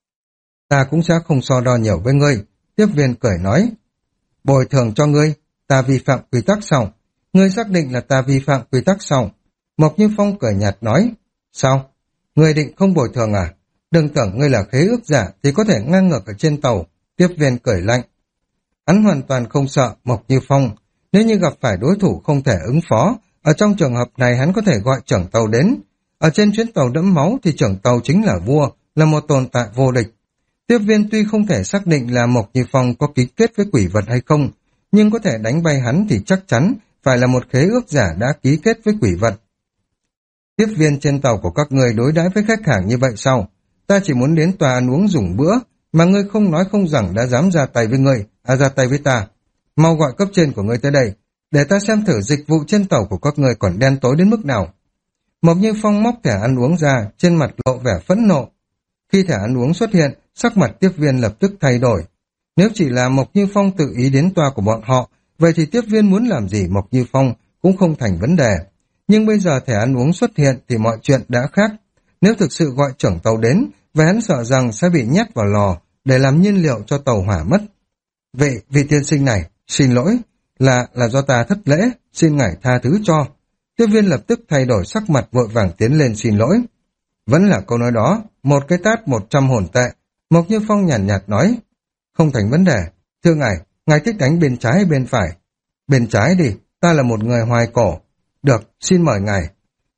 Ta cũng sẽ không so đo nhiều với ngươi, tiếp viên cười nói. Bồi thường cho ngươi, ta vi phạm quy tắc sao? Ngươi xác định là ta vi phạm quy tắc sao? Mộc Như Phong cười nhạt nói. Sao? Ngươi định không bồi thường à? Đừng tưởng ngươi là khế ước giả thì có thể ngang ngược ở trên tàu. Tiếp viên cười lạnh. Hắn hoàn toàn không sợ Mộc Như Phong. Nếu như gặp phải đối thủ không thể ứng phó, ở trong trường hợp này hắn có thể gọi trưởng tàu đến. Ở trên chuyến tàu đẫm máu thì trưởng tàu chính là vua, là một tồn tại vô địch. Tiếp viên tuy không thể xác định là Mộc Như Phong có ký kết với quỷ vật hay không, nhưng có thể đánh bay hắn thì chắc chắn phải là một khế ước giả đã ký kết với quỷ vật. Tiếp viên trên tàu của các người đối đãi với khách hàng như vậy sao? Ta chỉ muốn đến tòa ăn uống dùng bữa, mà ngươi không nói không rằng đã dám ra tay với ngươi, à ra tay với ta. Mau gọi cấp trên của ngươi tới đây, để ta xem thử dịch vụ trên tàu của các người còn đen tối đến mức nào. Mộc Như Phong móc thẻ ăn uống ra, trên mặt lộ vẻ phẫn nộ. Khi thẻ ăn uống xuất hiện, sắc mặt tiếp viên lập tức thay đổi. Nếu chỉ là Mộc Như Phong tự ý đến toa của bọn họ, vậy thì tiếp viên muốn làm gì Mộc Như Phong cũng không thành vấn đề. Nhưng bây giờ thẻ ăn uống xuất hiện thì mọi chuyện đã khác. Nếu thực sự gọi trưởng tàu đến, và hắn sợ rằng sẽ bị nhét vào lò để làm nhiên liệu cho tàu hỏa mất. Vậy vị tiên sinh này, xin lỗi, là là do ta thất lễ, xin ngài tha thứ cho. Tiếp viên lập tức thay đổi sắc mặt vội vàng tiến lên xin lỗi. Vẫn là câu nói đó, một cái tát một trăm hồn tệ. Mộc Như Phong nhàn nhạt, nhạt nói, không thành vấn đề. Thưa ngài, ngài thích đánh bên trái hay bên phải? Bên trái đi, ta là một người hoài cổ. Được, xin mời ngài.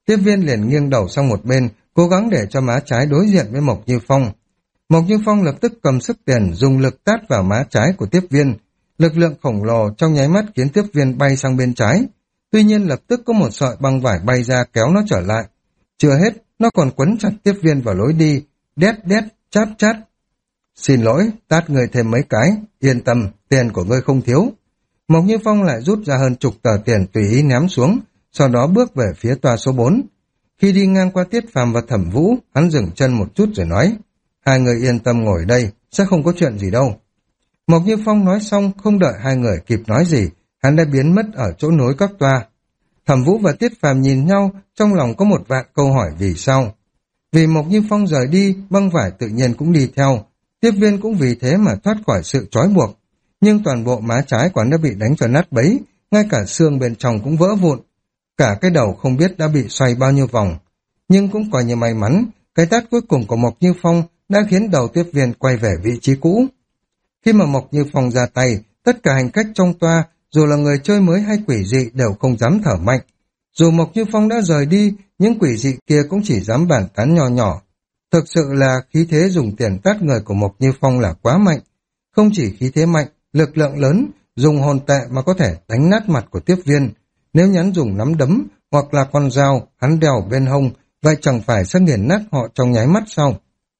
Tiếp viên liền nghiêng đầu sang một bên, cố gắng để cho má trái đối diện với Mộc Như Phong. Mộc Như Phong lập tức cầm sức tiền, dùng lực tát vào má trái của tiếp viên. Lực lượng khổng lồ trong nháy mắt khiến tiếp viên bay sang bên trái. Tuy nhiên lập tức có một sợi băng vải bay ra kéo nó trở lại. Chưa hết, nó còn quấn chặt tiếp viên vào lối đi. Đét đét, chát chát. Xin lỗi, tát người thêm mấy cái. Yên tâm, tiền của ngươi không thiếu. Mộc Như Phong lại rút ra hơn chục tờ tiền tùy ý ném xuống, sau đó bước về phía toa số bốn. Khi đi ngang qua Tiết Phàm và Thẩm Vũ, hắn dừng chân một chút rồi nói, hai người yên tâm ngồi đây, sẽ không có chuyện gì đâu. Mộc Như Phong nói xong, không đợi hai người kịp nói gì, hắn đã biến mất ở chỗ nối các toa. Thẩm Vũ và Tiết Phàm nhìn nhau, trong lòng có một vạn câu hỏi vì sao. Vì Mộc Như Phong rời đi, băng vải tự nhiên cũng đi theo, tiếp viên cũng vì thế mà thoát khỏi sự trói buộc. Nhưng toàn bộ má trái của hắn đã bị đánh cho nát bấy, ngay cả xương bên trong cũng vỡ vụn. Cả cái đầu không biết đã bị xoay bao nhiêu vòng. Nhưng cũng coi như may mắn, cái tát cuối cùng của Mộc Như Phong đã khiến đầu tiếp viên quay về vị trí cũ. Khi mà Mộc Như Phong ra tay, tất cả hành khách trong toa, dù là người chơi mới hay quỷ dị đều không dám thở mạnh. Dù Mộc Như Phong đã rời đi, những quỷ dị kia cũng chỉ dám bàn tán nhỏ nhỏ. Thực sự là khí thế dùng tiền tát người của Mộc Như Phong là quá mạnh. Không chỉ khí thế mạnh, lực lượng lớn, dùng hồn tệ mà có thể đánh nát mặt của tiếp viên. Nếu nhắn dùng nắm đấm hoặc là con dao hắn đeo bên hông, vậy chẳng phải sẽ nghiền nát họ trong nháy mắt sao?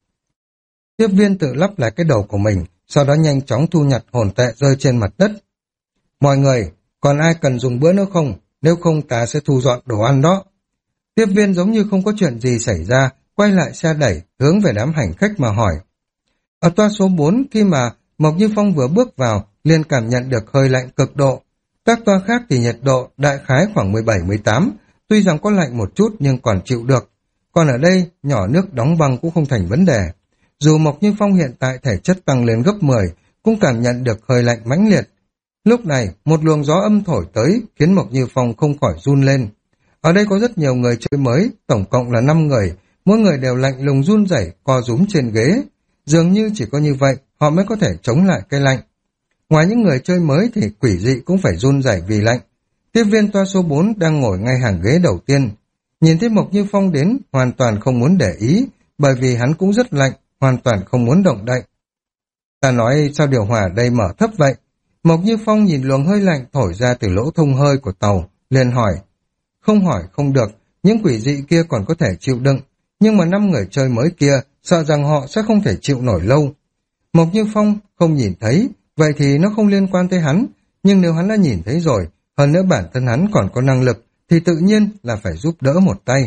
Tiếp viên tự lắp lại cái đầu của mình, sau đó nhanh chóng thu nhặt hồn tệ rơi trên mặt đất. Mọi người, còn ai cần dùng bữa nữa không? Nếu không ta sẽ thu dọn đồ ăn đó. Tiếp viên giống như không có chuyện gì xảy ra, quay lại xe đẩy, hướng về đám hành khách mà hỏi. Ở toa số bốn, khi mà Mộc Như Phong vừa bước vào, liền cảm nhận được hơi lạnh cực độ. Các toa khác thì nhiệt độ đại khái khoảng mười bảy mười tám, tuy rằng có lạnh một chút nhưng còn chịu được. Còn ở đây, nhỏ nước đóng băng cũng không thành vấn đề. Dù Mộc Như Phong hiện tại thể chất tăng lên gấp mười, cũng cảm nhận được hơi lạnh mãnh liệt. Lúc này, một luồng gió âm thổi tới, khiến Mộc Như Phong không khỏi run lên. Ở đây có rất nhiều người chơi mới, tổng cộng là năm người, mỗi người đều lạnh lùng run rẩy, co rúm trên ghế. Dường như chỉ có như vậy, họ mới có thể chống lại cái lạnh. Ngoài những người chơi mới thì quỷ dị cũng phải run rẩy vì lạnh. Tiếp viên toa số bốn đang ngồi ngay hàng ghế đầu tiên. Nhìn thấy Mộc Như Phong đến, hoàn toàn không muốn để ý, bởi vì hắn cũng rất lạnh, hoàn toàn không muốn động đậy. Ta nói sao điều hòa đây mở thấp vậy? Mộc Như Phong nhìn luồng hơi lạnh thổi ra từ lỗ thông hơi của tàu, liền hỏi. Không hỏi không được, những quỷ dị kia còn có thể chịu đựng, nhưng mà năm người chơi mới kia sợ rằng họ sẽ không thể chịu nổi lâu. Mộc Như Phong không nhìn thấy, vậy thì nó không liên quan tới hắn, nhưng nếu hắn đã nhìn thấy rồi, hơn nữa bản thân hắn còn có năng lực, thì tự nhiên là phải giúp đỡ một tay.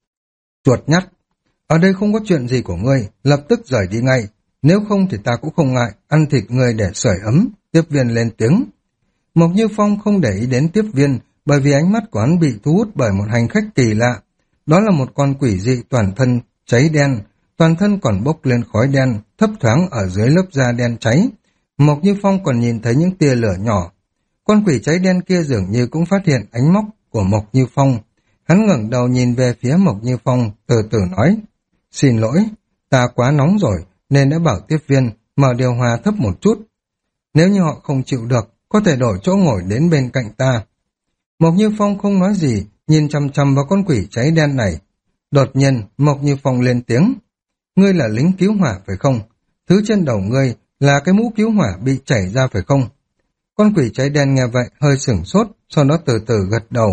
Chuột nhắt, ở đây không có chuyện gì của ngươi, lập tức rời đi ngay, nếu không thì ta cũng không ngại, ăn thịt ngươi để sưởi ấm, tiếp viên lên tiếng. Mộc Như Phong không để ý đến tiếp viên, bởi vì ánh mắt của hắn bị thu hút bởi một hành khách kỳ lạ. Đó là một con quỷ dị toàn thân cháy đen, toàn thân còn bốc lên khói đen, thấp thoáng ở dưới lớp da đen cháy. Mộc Như Phong còn nhìn thấy những tia lửa nhỏ. Con quỷ cháy đen kia dường như cũng phát hiện ánh móc của Mộc Như Phong. Hắn ngẩng đầu nhìn về phía Mộc Như Phong, từ từ nói, xin lỗi, ta quá nóng rồi, nên đã bảo tiếp viên mở điều hòa thấp một chút. Nếu như họ không chịu được, có thể đổi chỗ ngồi đến bên cạnh ta. Mộc Như Phong không nói gì, nhìn chằm chằm vào con quỷ cháy đen này. Đột nhiên, Mộc Như Phong lên tiếng, ngươi là lính cứu hỏa phải không? Thứ trên đầu ngươi là cái mũ cứu hỏa bị chảy ra phải không? Con quỷ cháy đen nghe vậy hơi sửng sốt, sau đó từ từ gật đầu.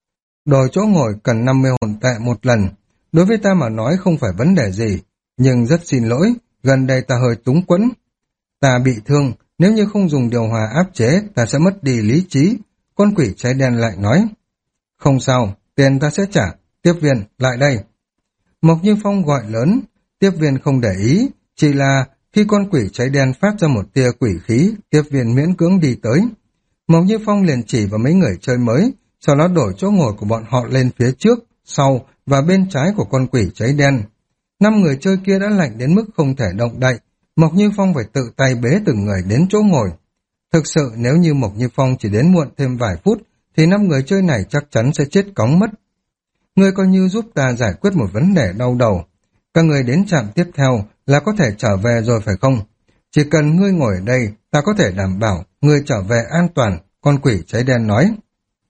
Đổi chỗ ngồi cần năm mươi hồn tệ một lần. Đối với ta mà nói không phải vấn đề gì, nhưng rất xin lỗi, gần đây ta hơi túng quẫn. Ta bị thương, nếu như không dùng điều hòa áp chế, ta sẽ mất đi lý trí. Con quỷ cháy đen lại nói, không sao, tiền ta sẽ trả, tiếp viên, lại đây. Mộc Như Phong gọi lớn, tiếp viên không để ý, chỉ là khi con quỷ cháy đen phát ra một tia quỷ khí, tiếp viên miễn cưỡng đi tới. Mộc Như Phong liền chỉ vào mấy người chơi mới, sau đó đổi chỗ ngồi của bọn họ lên phía trước, sau và bên trái của con quỷ cháy đen. Năm người chơi kia đã lạnh đến mức không thể động đậy, Mộc Như Phong phải tự tay bế từng người đến chỗ ngồi. Thực sự nếu như Mộc Như Phong chỉ đến muộn thêm vài phút, thì năm người chơi này chắc chắn sẽ chết cóng mất. Ngươi coi như giúp ta giải quyết một vấn đề đau đầu. Các người đến trạm tiếp theo là có thể trở về rồi phải không? Chỉ cần ngươi ngồi ở đây, ta có thể đảm bảo ngươi trở về an toàn, con quỷ cháy đen nói.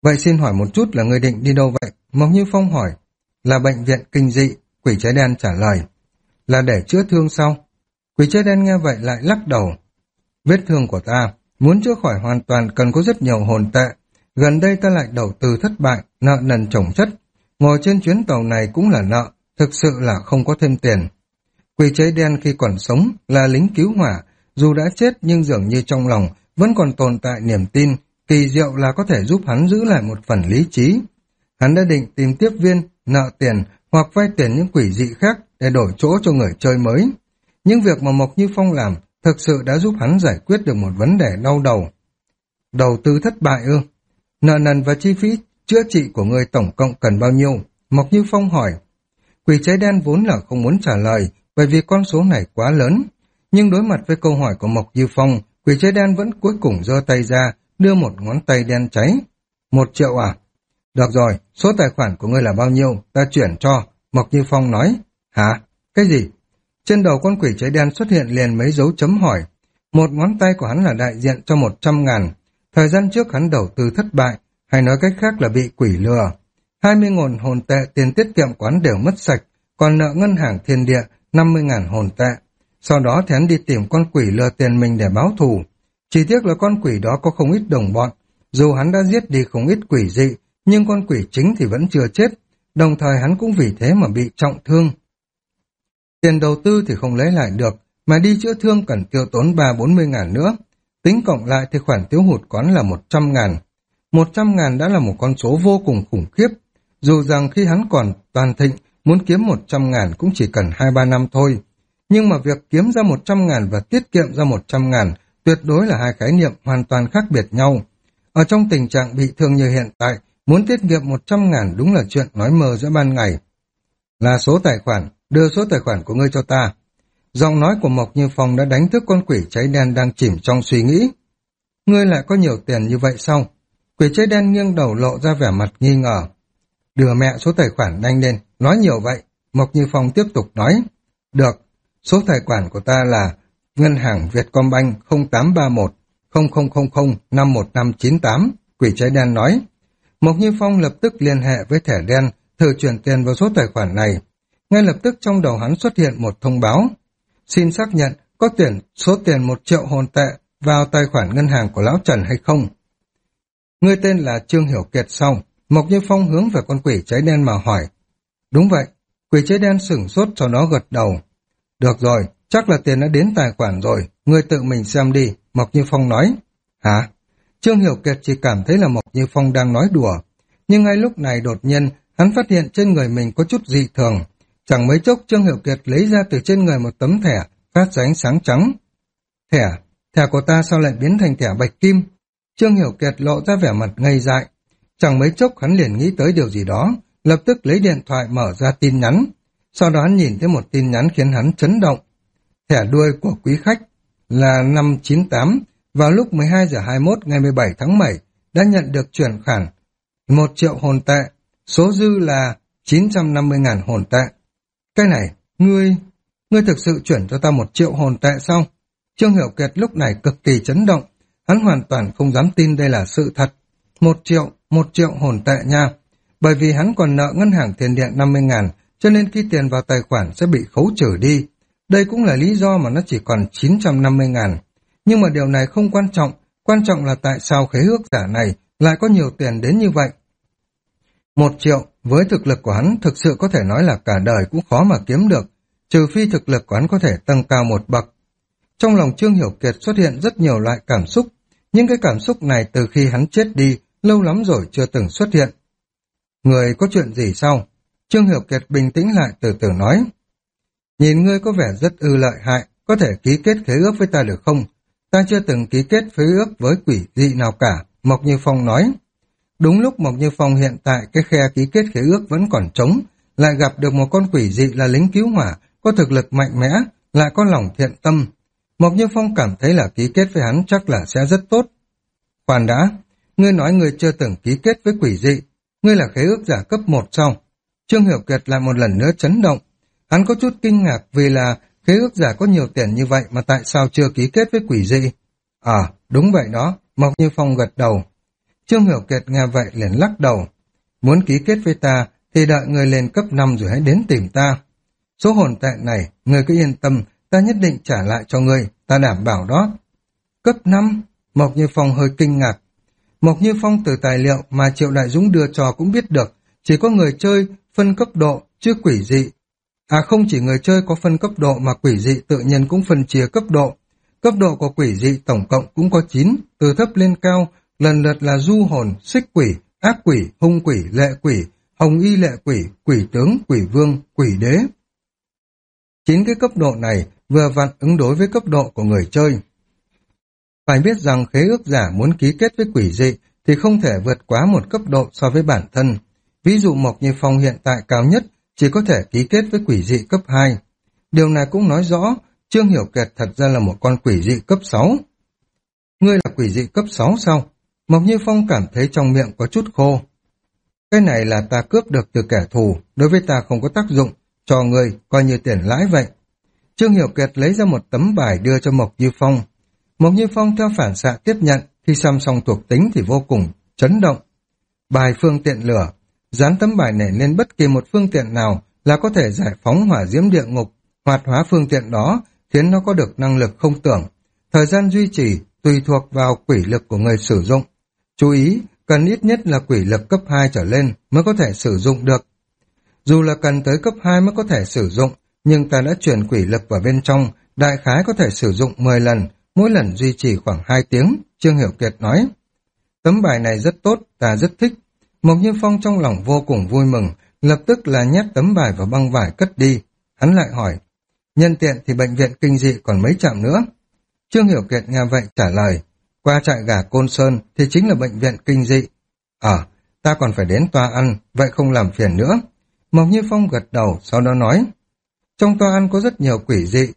Vậy xin hỏi một chút là ngươi định đi đâu vậy? Mộc Như Phong hỏi. Là bệnh viện kinh dị, quỷ trái đen trả lời. Là để chữa thương sao? Quỷ trái đen nghe vậy lại lắc đầu. Vết thương của ta, muốn chữa khỏi hoàn toàn cần có rất nhiều hồn tệ. Gần đây ta lại đầu tư thất bại, nợ nần chồng chất. Ngồi trên chuyến tàu này cũng là nợ, thực sự là không có thêm tiền. Quỷ trái đen khi còn sống là lính cứu hỏa, dù đã chết nhưng dường như trong lòng vẫn còn tồn tại niềm tin, kỳ diệu là có thể giúp hắn giữ lại một phần lý trí. Hắn đã định tìm tiếp viên, nợ tiền hoặc vay tiền những quỷ dị khác để đổi chỗ cho người chơi mới. Những việc mà Mộc Như Phong làm thực sự đã giúp hắn giải quyết được một vấn đề đau đầu. Đầu tư thất bại ư? Nợ nần và chi phí chữa trị của người tổng cộng cần bao nhiêu? Mộc Như Phong hỏi. Quỷ trái đen vốn là không muốn trả lời bởi vì con số này quá lớn. Nhưng đối mặt với câu hỏi của Mộc Như Phong, quỷ trái đen vẫn cuối cùng giơ tay ra, đưa một ngón tay đen cháy. Một triệu à? Được rồi, số tài khoản của ngươi là bao nhiêu? Ta chuyển cho. Mộc Như Phong nói. Hả? Cái gì? Trên đầu con quỷ trái đen xuất hiện liền mấy dấu chấm hỏi. Một ngón tay của hắn là đại diện cho một trăm ngàn. Thời gian trước hắn đầu tư thất bại, hay nói cách khác là bị quỷ lừa. Hai mươi ngàn hồn tệ tiền tiết kiệm quán đều mất sạch, còn nợ ngân hàng thiên địa năm mươi ngàn hồn tệ. Sau đó thì hắn đi tìm con quỷ lừa tiền mình để báo thù. Chỉ tiếc là con quỷ đó có không ít đồng bọn. Dù hắn đã giết đi không ít quỷ dị, nhưng con quỷ chính thì vẫn chưa chết. Đồng thời hắn cũng vì thế mà bị trọng thương. Tiền đầu tư thì không lấy lại được, mà đi chữa thương cần tiêu tốn ba bốn mươi ngàn nữa. Tính cộng lại thì khoản thiếu hụt quán là một trăm ngàn. Một trăm ngàn đã là một con số vô cùng khủng khiếp. Dù rằng khi hắn còn toàn thịnh, muốn kiếm một trăm ngàn cũng chỉ cần hai ba năm thôi. Nhưng mà việc kiếm ra một trăm ngàn và tiết kiệm ra một trăm ngàn tuyệt đối là hai khái niệm hoàn toàn khác biệt nhau. Ở trong tình trạng bị thương như hiện tại, muốn tiết kiệm một trăm ngàn đúng là chuyện nói mơ giữa ban ngày. Là số tài khoản, đưa số tài khoản của ngươi cho ta. Giọng nói của Mộc Như Phong đã đánh thức con quỷ cháy đen đang chìm trong suy nghĩ. Ngươi lại có nhiều tiền như vậy sao? Quỷ cháy đen nghiêng đầu lộ ra vẻ mặt nghi ngờ. Đưa mẹ số tài khoản nhanh lên, nói nhiều vậy. Mộc Như Phong tiếp tục nói. Được, số tài khoản của ta là Ngân hàng Vietcombank không tám ba một không không không không năm một năm chín tám. Quỷ cháy đen nói. Mộc Như Phong lập tức liên hệ với thẻ đen, thử chuyển tiền vào số tài khoản này. Ngay lập tức trong đầu hắn xuất hiện một thông báo. Xin xác nhận có tiền số tiền một triệu hồn tệ vào tài khoản ngân hàng của Lão Trần hay không? Người tên là Trương Hiểu Kiệt sau. Mộc Như Phong hướng về con quỷ cháy đen mà hỏi. Đúng vậy. Quỷ cháy đen sửng sốt sau đó gật đầu. Được rồi, chắc là tiền đã đến tài khoản rồi. Ngươi tự mình xem đi. Mộc Như Phong nói. Hả? Trương Hiểu Kiệt chỉ cảm thấy là Mộc Như Phong đang nói đùa. Nhưng ngay lúc này đột nhiên hắn phát hiện trên người mình có chút dị thường. Chẳng mấy chốc Trương Hiểu Kiệt lấy ra từ trên người một tấm thẻ phát ra ánh sáng trắng. Thẻ? Thẻ của ta sao lại biến thành thẻ bạch kim? Trương Hiểu Kiệt lộ ra vẻ mặt ngây dại. Chẳng mấy chốc hắn liền nghĩ tới điều gì đó, lập tức lấy điện thoại mở ra tin nhắn. Sau đó hắn nhìn thấy một tin nhắn khiến hắn chấn động. Thẻ đuôi của quý khách là năm chín tám vào lúc mười hai giờ hai mươi mốt ngày mười bảy tháng bảy đã nhận được chuyển khoản một triệu hồn tệ, số dư là chín trăm năm mươi ngàn hồn tệ. Cái này, ngươi, ngươi thực sự chuyển cho ta một triệu hồn tệ sao? Trương Hiểu Kiệt lúc này cực kỳ chấn động, hắn hoàn toàn không dám tin đây là sự thật. Một triệu, một triệu hồn tệ nha. Bởi vì hắn còn nợ ngân hàng Thiên Điện năm mươi ngàn, cho nên khi tiền vào tài khoản sẽ bị khấu trừ đi. Đây cũng là lý do mà nó chỉ còn chín trăm năm mươi ngàn. Nhưng mà điều này không quan trọng, quan trọng là tại sao khế ước giả này lại có nhiều tiền đến như vậy. Một triệu, với thực lực của hắn thực sự có thể nói là cả đời cũng khó mà kiếm được, trừ phi thực lực của hắn có thể tăng cao một bậc. Trong lòng Trương Hiểu Kiệt xuất hiện rất nhiều loại cảm xúc, nhưng cái cảm xúc này từ khi hắn chết đi, lâu lắm rồi chưa từng xuất hiện. Người có chuyện gì sao? Trương Hiểu Kiệt bình tĩnh lại từ từ nói. Nhìn ngươi có vẻ rất ư lợi hại, có thể ký kết khế ước với ta được không? Ta chưa từng ký kết khế ước với quỷ dị nào cả, Mộc Như Phong nói. Đúng lúc Mộc Như Phong hiện tại cái khe ký kết khế ước vẫn còn trống, lại gặp được một con quỷ dị là lính cứu hỏa, có thực lực mạnh mẽ, lại có lòng thiện tâm. Mộc Như Phong cảm thấy là ký kết với hắn chắc là sẽ rất tốt. Khoan đã, ngươi nói ngươi chưa từng ký kết với quỷ dị, ngươi là khế ước giả cấp một sao? Trương Hiểu Kiệt lại một lần nữa chấn động. Hắn có chút kinh ngạc vì là khế ước giả có nhiều tiền như vậy mà tại sao chưa ký kết với quỷ dị? À, đúng vậy đó, Mộc Như Phong gật đầu. Trương Hiểu Kiệt nghe vậy liền lắc đầu. Muốn ký kết với ta thì đợi người lên cấp năm rồi hãy đến tìm ta. Số hồn tệ này, người cứ yên tâm, ta nhất định trả lại cho ngươi, ta đảm bảo đó. Cấp năm? Mộc Như Phong hơi kinh ngạc. Mộc Như Phong từ tài liệu mà Triệu Đại Dũng đưa cho cũng biết được, chỉ có người chơi phân cấp độ, chứ quỷ dị. À không chỉ người chơi có phân cấp độ mà quỷ dị tự nhiên cũng phân chia cấp độ. Cấp độ của quỷ dị tổng cộng cũng có chín, từ thấp lên cao, lần lượt là du hồn, xích quỷ, ác quỷ, hung quỷ, lệ quỷ, hồng y lệ quỷ, quỷ tướng, quỷ vương, quỷ đế. Chín cái cấp độ này vừa vặn ứng đối với cấp độ của người chơi. Phải biết rằng khế ước giả muốn ký kết với quỷ dị thì không thể vượt quá một cấp độ so với bản thân. Ví dụ Mộc Như Phong hiện tại cao nhất chỉ có thể ký kết với quỷ dị cấp hai. Điều này cũng nói rõ Trương Hiểu Kiệt thật ra là một con quỷ dị cấp sáu. Ngươi là quỷ dị cấp sáu sao? Mộc Như Phong cảm thấy trong miệng có chút khô. Cái này là ta cướp được từ kẻ thù, đối với ta không có tác dụng, cho ngươi coi như tiền lãi vậy. Trương Hiểu Kiệt lấy ra một tấm bài đưa cho Mộc Như Phong. Mộc Như Phong theo phản xạ tiếp nhận, khi xăm xong thuộc tính thì vô cùng chấn động. Bài phương tiện lửa, dán tấm bài này lên bất kỳ một phương tiện nào là có thể giải phóng hỏa diễm địa ngục, hoạt hóa phương tiện đó, khiến nó có được năng lực không tưởng. Thời gian duy trì tùy thuộc vào quỷ lực của người sử dụng. Chú ý, cần ít nhất là quỷ lực cấp hai trở lên mới có thể sử dụng được. Dù là cần tới cấp hai mới có thể sử dụng, nhưng ta đã chuyển quỷ lực vào bên trong, đại khái có thể sử dụng mười lần, mỗi lần duy trì khoảng hai tiếng, Trương Hiểu Kiệt nói. Tấm bài này rất tốt, ta rất thích. Mộc Như Phong trong lòng vô cùng vui mừng, lập tức là nhét tấm bài vào băng vải cất đi. Hắn lại hỏi, nhân tiện thì bệnh viện kinh dị còn mấy trạm nữa? Trương Hiểu Kiệt nghe vậy trả lời, qua trại gà Côn Sơn thì chính là bệnh viện kinh dị. Ờ, ta còn phải đến toa ăn, vậy không làm phiền nữa. Mộc Như Phong gật đầu, sau đó nói, trong toa ăn có rất nhiều quỷ dị.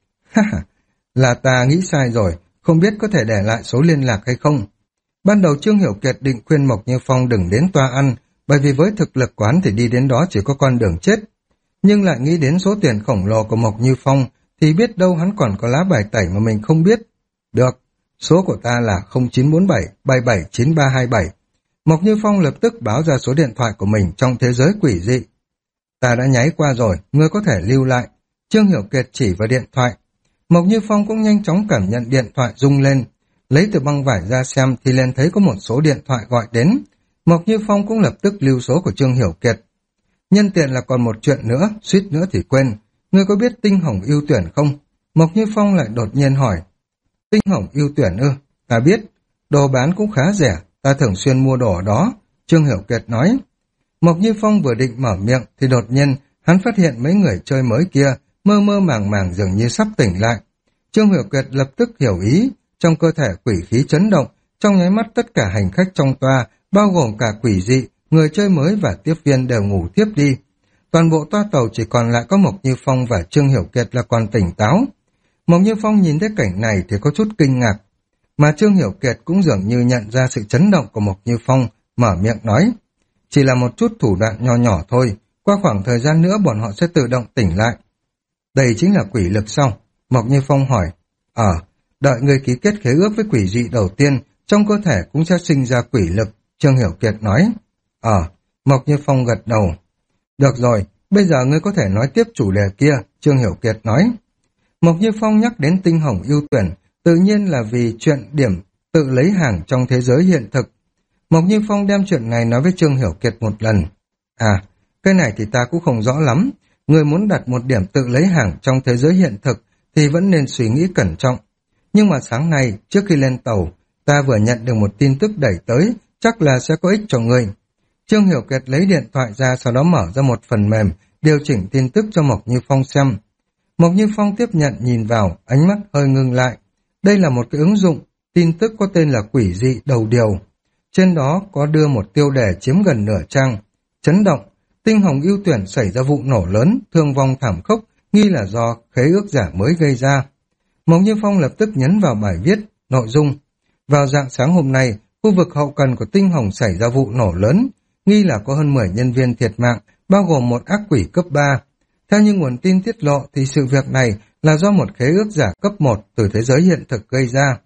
Là ta nghĩ sai rồi, không biết có thể để lại số liên lạc hay không. Ban đầu Trương Hiểu Kiệt định khuyên Mộc Như Phong đừng đến toa ăn, bởi vì với thực lực quán thì đi đến đó chỉ có con đường chết. Nhưng lại nghĩ đến số tiền khổng lồ của Mộc Như Phong, thì biết đâu hắn còn có lá bài tẩy mà mình không biết. Được, số của ta là không chín bốn bảy bảy bảy chín ba hai bảy. Mộc Như Phong lập tức báo ra số điện thoại của mình trong thế giới quỷ dị. Ta đã nháy qua rồi, ngươi có thể lưu lại. Trương Hiểu Kiệt chỉ vào điện thoại. Mộc Như Phong cũng nhanh chóng cảm nhận điện thoại rung lên. Lấy từ băng vải ra xem thì liền thấy có một số điện thoại gọi đến. Mộc Như Phong cũng lập tức lưu số của Trương Hiểu Kiệt. Nhân tiện là còn một chuyện nữa, suýt nữa thì quên. Ngươi có biết tinh hồng ưu tuyển không? Mộc Như Phong lại đột nhiên hỏi. Tinh hồng ưu tuyển ư? Ta biết. Đồ bán cũng khá rẻ, ta thường xuyên mua đồ ở đó. Trương Hiểu Kiệt nói. Mộc Như Phong vừa định mở miệng thì đột nhiên hắn phát hiện mấy người chơi mới kia mơ mơ màng màng dường như sắp tỉnh lại. Trương Hiểu Kiệt lập tức hiểu ý, trong cơ thể quỷ khí chấn động, trong nháy mắt tất cả hành khách trong toa, bao gồm cả quỷ dị, người chơi mới và tiếp viên đều ngủ tiếp đi. Toàn bộ toa tàu chỉ còn lại có Mộc Như Phong và Trương Hiểu Kiệt là còn tỉnh táo. Mộc Như Phong nhìn thấy cảnh này thì có chút kinh ngạc, mà Trương Hiểu Kiệt cũng dường như nhận ra sự chấn động của Mộc Như Phong, mở miệng nói. Chỉ là một chút thủ đoạn nho nhỏ thôi, qua khoảng thời gian nữa bọn họ sẽ tự động tỉnh lại. Đây chính là quỷ lực sao? Mộc Như Phong hỏi. Ờ, đợi người ký kết khế ước với quỷ dị đầu tiên, trong cơ thể cũng sẽ sinh ra quỷ lực, Trương Hiểu Kiệt nói. Ờ, Mộc Như Phong gật đầu. Được rồi, bây giờ ngươi có thể nói tiếp chủ đề kia, Trương Hiểu Kiệt nói. Mộc Như Phong nhắc đến tinh hồng ưu tuyển, tự nhiên là vì chuyện điểm tự lấy hàng trong thế giới hiện thực. Mộc Như Phong đem chuyện này nói với Trương Hiểu Kiệt một lần. À, cái này thì ta cũng không rõ lắm. Người muốn đặt một điểm tự lấy hàng trong thế giới hiện thực thì vẫn nên suy nghĩ cẩn trọng. Nhưng mà sáng nay, trước khi lên tàu, ta vừa nhận được một tin tức đẩy tới, chắc là sẽ có ích cho người. Trương Hiểu Kiệt lấy điện thoại ra, sau đó mở ra một phần mềm, điều chỉnh tin tức cho Mộc Như Phong xem. Mộc Như Phong tiếp nhận nhìn vào, ánh mắt hơi ngưng lại. Đây là một cái ứng dụng, tin tức có tên là quỷ dị đầu điều. Trên đó có đưa một tiêu đề chiếm gần nửa trang. Chấn động, tinh hồng ưu tuyển xảy ra vụ nổ lớn, thương vong thảm khốc, nghi là do khế ước giả mới gây ra. Mộc Như Phong lập tức nhấn vào bài viết, nội dung. Vào rạng sáng hôm nay, khu vực hậu cần của tinh hồng xảy ra vụ nổ lớn, nghi là có hơn mười nhân viên thiệt mạng, bao gồm một ác quỷ cấp ba. Theo như nguồn tin tiết lộ thì sự việc này là do một khế ước giả cấp một từ thế giới hiện thực gây ra.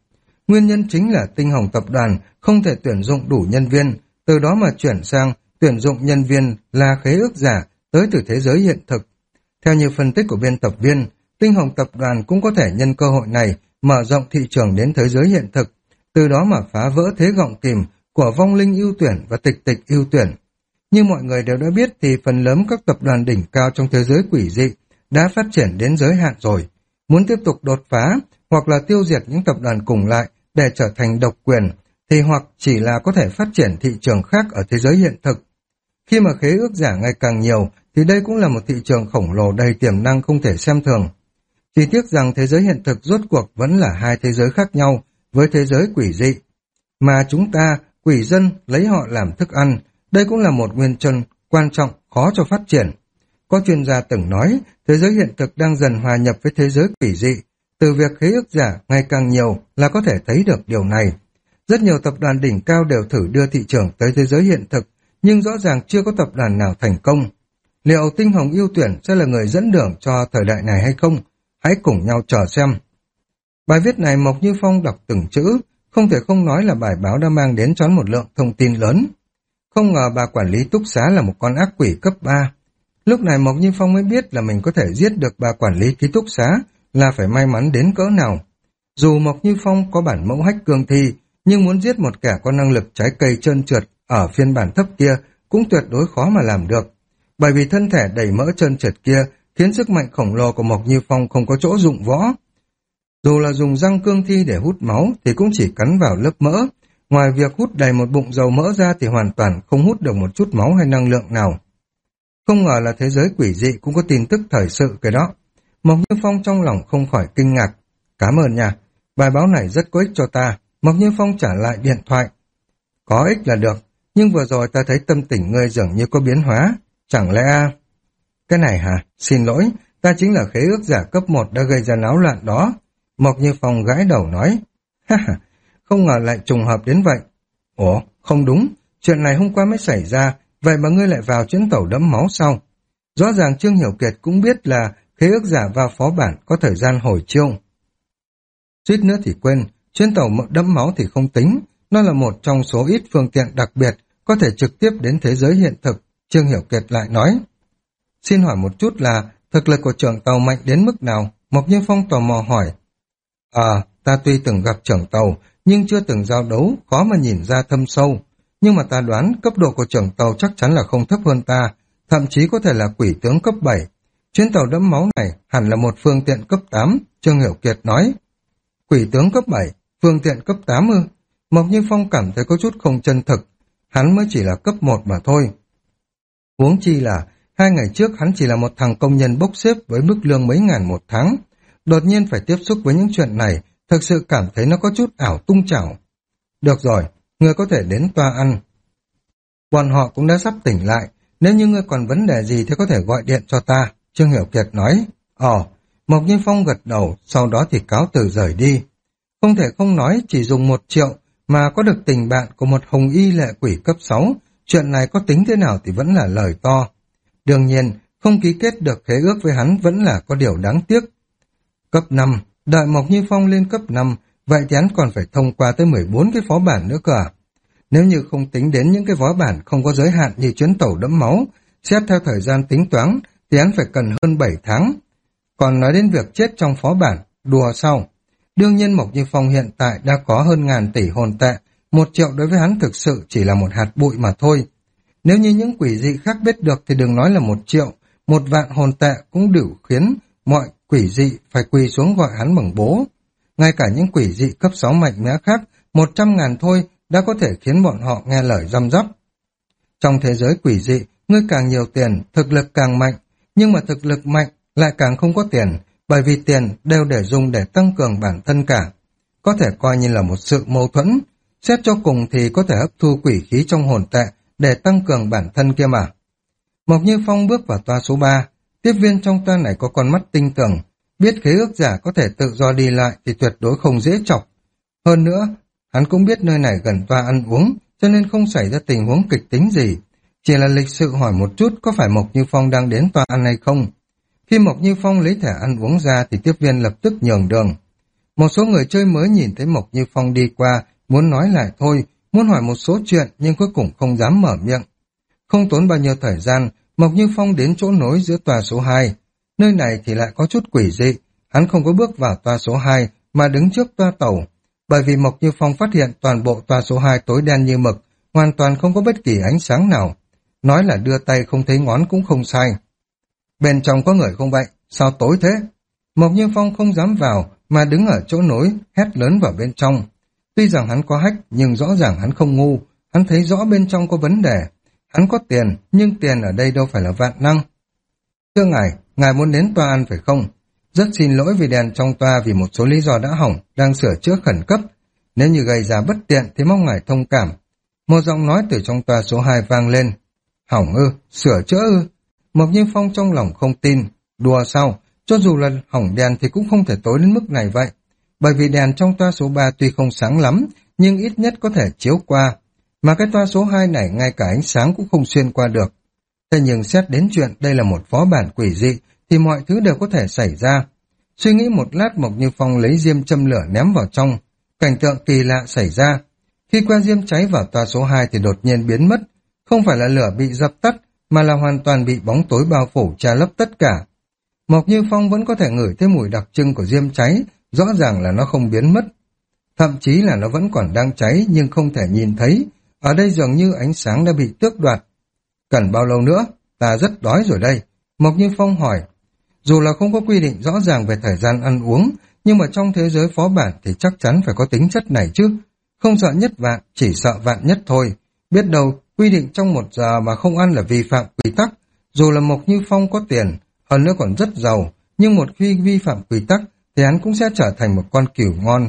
Nguyên nhân chính là Tinh Hồng tập đoàn không thể tuyển dụng đủ nhân viên, từ đó mà chuyển sang tuyển dụng nhân viên là khế ước giả tới từ thế giới hiện thực. Theo như phân tích của biên tập viên, Tinh Hồng tập đoàn cũng có thể nhân cơ hội này mở rộng thị trường đến thế giới hiện thực, từ đó mà phá vỡ thế gọng kìm của vong linh ưu tuyển và tịch tịch ưu tuyển. Như mọi người đều đã biết thì phần lớn các tập đoàn đỉnh cao trong thế giới quỷ dị đã phát triển đến giới hạn rồi. Muốn tiếp tục đột phá hoặc là tiêu diệt những tập đoàn cùng lại để trở thành độc quyền thì hoặc chỉ là có thể phát triển thị trường khác ở thế giới hiện thực. Khi mà khế ước giả ngày càng nhiều thì đây cũng là một thị trường khổng lồ đầy tiềm năng không thể xem thường. Chỉ tiếc rằng thế giới hiện thực rốt cuộc vẫn là hai thế giới khác nhau với thế giới quỷ dị. Mà chúng ta, quỷ dân, lấy họ làm thức ăn, đây cũng là một nguyên nhân quan trọng khó cho phát triển. Có chuyên gia từng nói, thế giới hiện thực đang dần hòa nhập với thế giới quỷ dị. Từ việc khế ước giả ngày càng nhiều là có thể thấy được điều này. Rất nhiều tập đoàn đỉnh cao đều thử đưa thị trường tới thế giới hiện thực, nhưng rõ ràng chưa có tập đoàn nào thành công. Liệu Tinh Hồng ưu tuyển sẽ là người dẫn đường cho thời đại này hay không? Hãy cùng nhau chờ xem. Bài viết này Mộc Như Phong đọc từng chữ, không thể không nói là bài báo đã mang đến cho hắn một lượng thông tin lớn. Không ngờ bà quản lý túc xá là một con ác quỷ cấp ba. Lúc này Mộc Như Phong mới biết là mình có thể giết được bà quản lý ký túc xá là phải may mắn đến cỡ nào. Dù Mộc Như Phong có bản mẫu hách cương thi, nhưng muốn giết một kẻ có năng lực trái cây trơn trượt ở phiên bản thấp kia cũng tuyệt đối khó mà làm được. Bởi vì thân thể đầy mỡ trơn trượt kia khiến sức mạnh khổng lồ của Mộc Như Phong không có chỗ dụng võ. Dù là dùng răng cương thi để hút máu thì cũng chỉ cắn vào lớp mỡ. Ngoài việc hút đầy một bụng dầu mỡ ra thì hoàn toàn không hút được một chút máu hay năng lượng nào. Không ngờ là thế giới quỷ dị cũng có tin tức thời sự cái đó. Mộc Như Phong trong lòng không khỏi kinh ngạc. Cảm ơn nha, bài báo này rất có ích cho ta. Mộc Như Phong trả lại điện thoại. Có ích là được, nhưng vừa rồi ta thấy tâm tình ngươi dường như có biến hóa. Chẳng lẽ... Cái này hả? Xin lỗi, ta chính là khế ước giả cấp một đã gây ra náo loạn đó. Mộc Như Phong gãi đầu nói. Ha ha, không ngờ lại trùng hợp đến vậy. Ủa, không đúng, chuyện này hôm qua mới xảy ra, vậy mà ngươi lại vào chuyến tàu đẫm máu sau. Rõ ràng Trương Hiểu Kiệt cũng biết là khế ước giả vào phó bản có thời gian hồi chiêu. Suýt nữa thì quên, chuyến tàu đẫm máu thì không tính, nó là một trong số ít phương tiện đặc biệt có thể trực tiếp đến thế giới hiện thực. Trương Hiểu Kiệt lại nói. Xin hỏi một chút là thực lực của trưởng tàu mạnh đến mức nào? Mộc Như Phong tò mò hỏi. À, ta tuy từng gặp trưởng tàu, nhưng chưa từng giao đấu, khó mà nhìn ra thâm sâu. Nhưng mà ta đoán cấp độ của trưởng tàu chắc chắn là không thấp hơn ta, thậm chí có thể là quỷ tướng cấp bảy. Chuyến tàu đẫm máu này hẳn là một phương tiện cấp tám, Trương Hiểu Kiệt nói. Quỷ tướng cấp bảy, phương tiện cấp tám ư? Mộc Như Phong cảm thấy có chút không chân thực, hắn mới chỉ là cấp một mà thôi. Huống chi là, hai ngày trước hắn chỉ là một thằng công nhân bốc xếp với mức lương mấy ngàn một tháng. Đột nhiên phải tiếp xúc với những chuyện này, thực sự cảm thấy nó có chút ảo tung chảo. Được rồi, ngươi có thể đến toa ăn. Bọn họ cũng đã sắp tỉnh lại, nếu như ngươi còn vấn đề gì thì có thể gọi điện cho ta, Trương Hiểu Kiệt nói. Ồ, Mộc Như Phong gật đầu, sau đó thì cáo từ rời đi. Không thể không nói chỉ dùng một triệu mà có được tình bạn của một hồng y lệ quỷ cấp sáu, chuyện này có tính thế nào thì vẫn là lời to. Đương nhiên, không ký kết được khế ước với hắn vẫn là có điều đáng tiếc. Cấp năm, đợi Mộc Như Phong lên cấp năm, vậy thì hắn còn phải thông qua tới mười bốn cái phó bản nữa cả. Nếu như không tính đến những cái phó bản không có giới hạn như chuyến tàu đẫm máu, xét theo thời gian tính toán thì hắn phải cần hơn bảy tháng. Còn nói đến việc chết trong phó bản, đùa sao? Đương nhiên Mộc Như Phong hiện tại đã có hơn ngàn tỷ hồn tệ, một triệu đối với hắn thực sự chỉ là một hạt bụi mà thôi. Nếu như những quỷ dị khác biết được thì đừng nói là một triệu, một vạn hồn tệ cũng đủ khiến mọi quỷ dị phải quỳ xuống gọi hắn bằng bố. Ngay cả những quỷ dị cấp sáu mạnh mẽ khác, một trăm ngàn thôi đã có thể khiến bọn họ nghe lời răm rắp. Trong thế giới quỷ dị, ngươi càng nhiều tiền, thực lực càng mạnh, nhưng mà thực lực mạnh lại càng không có tiền, bởi vì tiền đều để dùng để tăng cường bản thân cả. Có thể coi như là một sự mâu thuẫn, xét cho cùng thì có thể hấp thu quỷ khí trong hồn tệ để tăng cường bản thân kia mà. Mộc Như Phong bước vào toa số ba, tiếp viên trong toa này có con mắt tinh tường, biết khế ước giả có thể tự do đi lại thì tuyệt đối không dễ chọc. Hơn nữa, hắn cũng biết nơi này gần toa ăn uống, cho nên không xảy ra tình huống kịch tính gì. Chỉ là lịch sự hỏi một chút có phải Mộc Như Phong đang đến toa ăn hay không. Khi Mộc Như Phong lấy thẻ ăn uống ra thì tiếp viên lập tức nhường đường. Một số người chơi mới nhìn thấy Mộc Như Phong đi qua, muốn nói lại thôi, muốn hỏi một số chuyện nhưng cuối cùng không dám mở miệng. Không tốn bao nhiêu thời gian, Mộc Như Phong đến chỗ nối giữa tòa số hai. Nơi này thì lại có chút quỷ dị, hắn không có bước vào tòa số hai mà đứng trước toa tàu. Bởi vì Mộc Như Phong phát hiện toàn bộ tòa số hai tối đen như mực, hoàn toàn không có bất kỳ ánh sáng nào. Nói là đưa tay không thấy ngón cũng không sai. Bên trong có người không vậy? Sao tối thế? Mộc Như Phong không dám vào mà đứng ở chỗ nối, hét lớn vào bên trong. Tuy rằng hắn có hack nhưng rõ ràng hắn không ngu, hắn thấy rõ bên trong có vấn đề. Hắn có tiền, nhưng tiền ở đây đâu phải là vạn năng. Thưa ngài, ngài muốn đến toa ăn phải không? Rất xin lỗi vì đèn trong toa vì một số lý do đã hỏng, đang sửa chữa khẩn cấp. Nếu như gây ra bất tiện thì mong ngài thông cảm. Một giọng nói từ trong toa số hai vang lên. Hỏng ư, sửa chữa ư? Mộc Như Phong trong lòng không tin. Đùa sao? Cho dù là hỏng đèn thì cũng không thể tối đến mức này vậy. Bởi vì đèn trong toa số ba tuy không sáng lắm, nhưng ít nhất có thể chiếu qua. Mà cái toa số hai này ngay cả ánh sáng cũng không xuyên qua được. Thế nhưng xét đến chuyện đây là một phó bản quỷ dị, thì mọi thứ đều có thể xảy ra. Suy nghĩ một lát, Mộc Như Phong lấy diêm châm lửa ném vào trong. Cảnh tượng kỳ lạ xảy ra. Khi que diêm cháy vào toa số hai thì đột nhiên biến mất. Không phải là lửa bị dập tắt, mà là hoàn toàn bị bóng tối bao phủ che lấp tất cả. Mộc Như Phong vẫn có thể ngửi thấy mùi đặc trưng của diêm cháy, rõ ràng là nó không biến mất. Thậm chí là nó vẫn còn đang cháy nhưng không thể nhìn thấy. Ở đây dường như ánh sáng đã bị tước đoạt. Cần bao lâu nữa? Ta rất đói rồi đây. Mộc Như Phong hỏi. Dù là không có quy định rõ ràng về thời gian ăn uống, nhưng mà trong thế giới phó bản thì chắc chắn phải có tính chất này chứ. Không sợ nhất vạn, chỉ sợ vạn nhất thôi. Biết đâu, quy định trong một giờ mà không ăn là vi phạm quy tắc. Dù là Mộc Như Phong có tiền, hơn nữa còn rất giàu, nhưng một khi vi phạm quy tắc thì hắn cũng sẽ trở thành một con cừu ngon.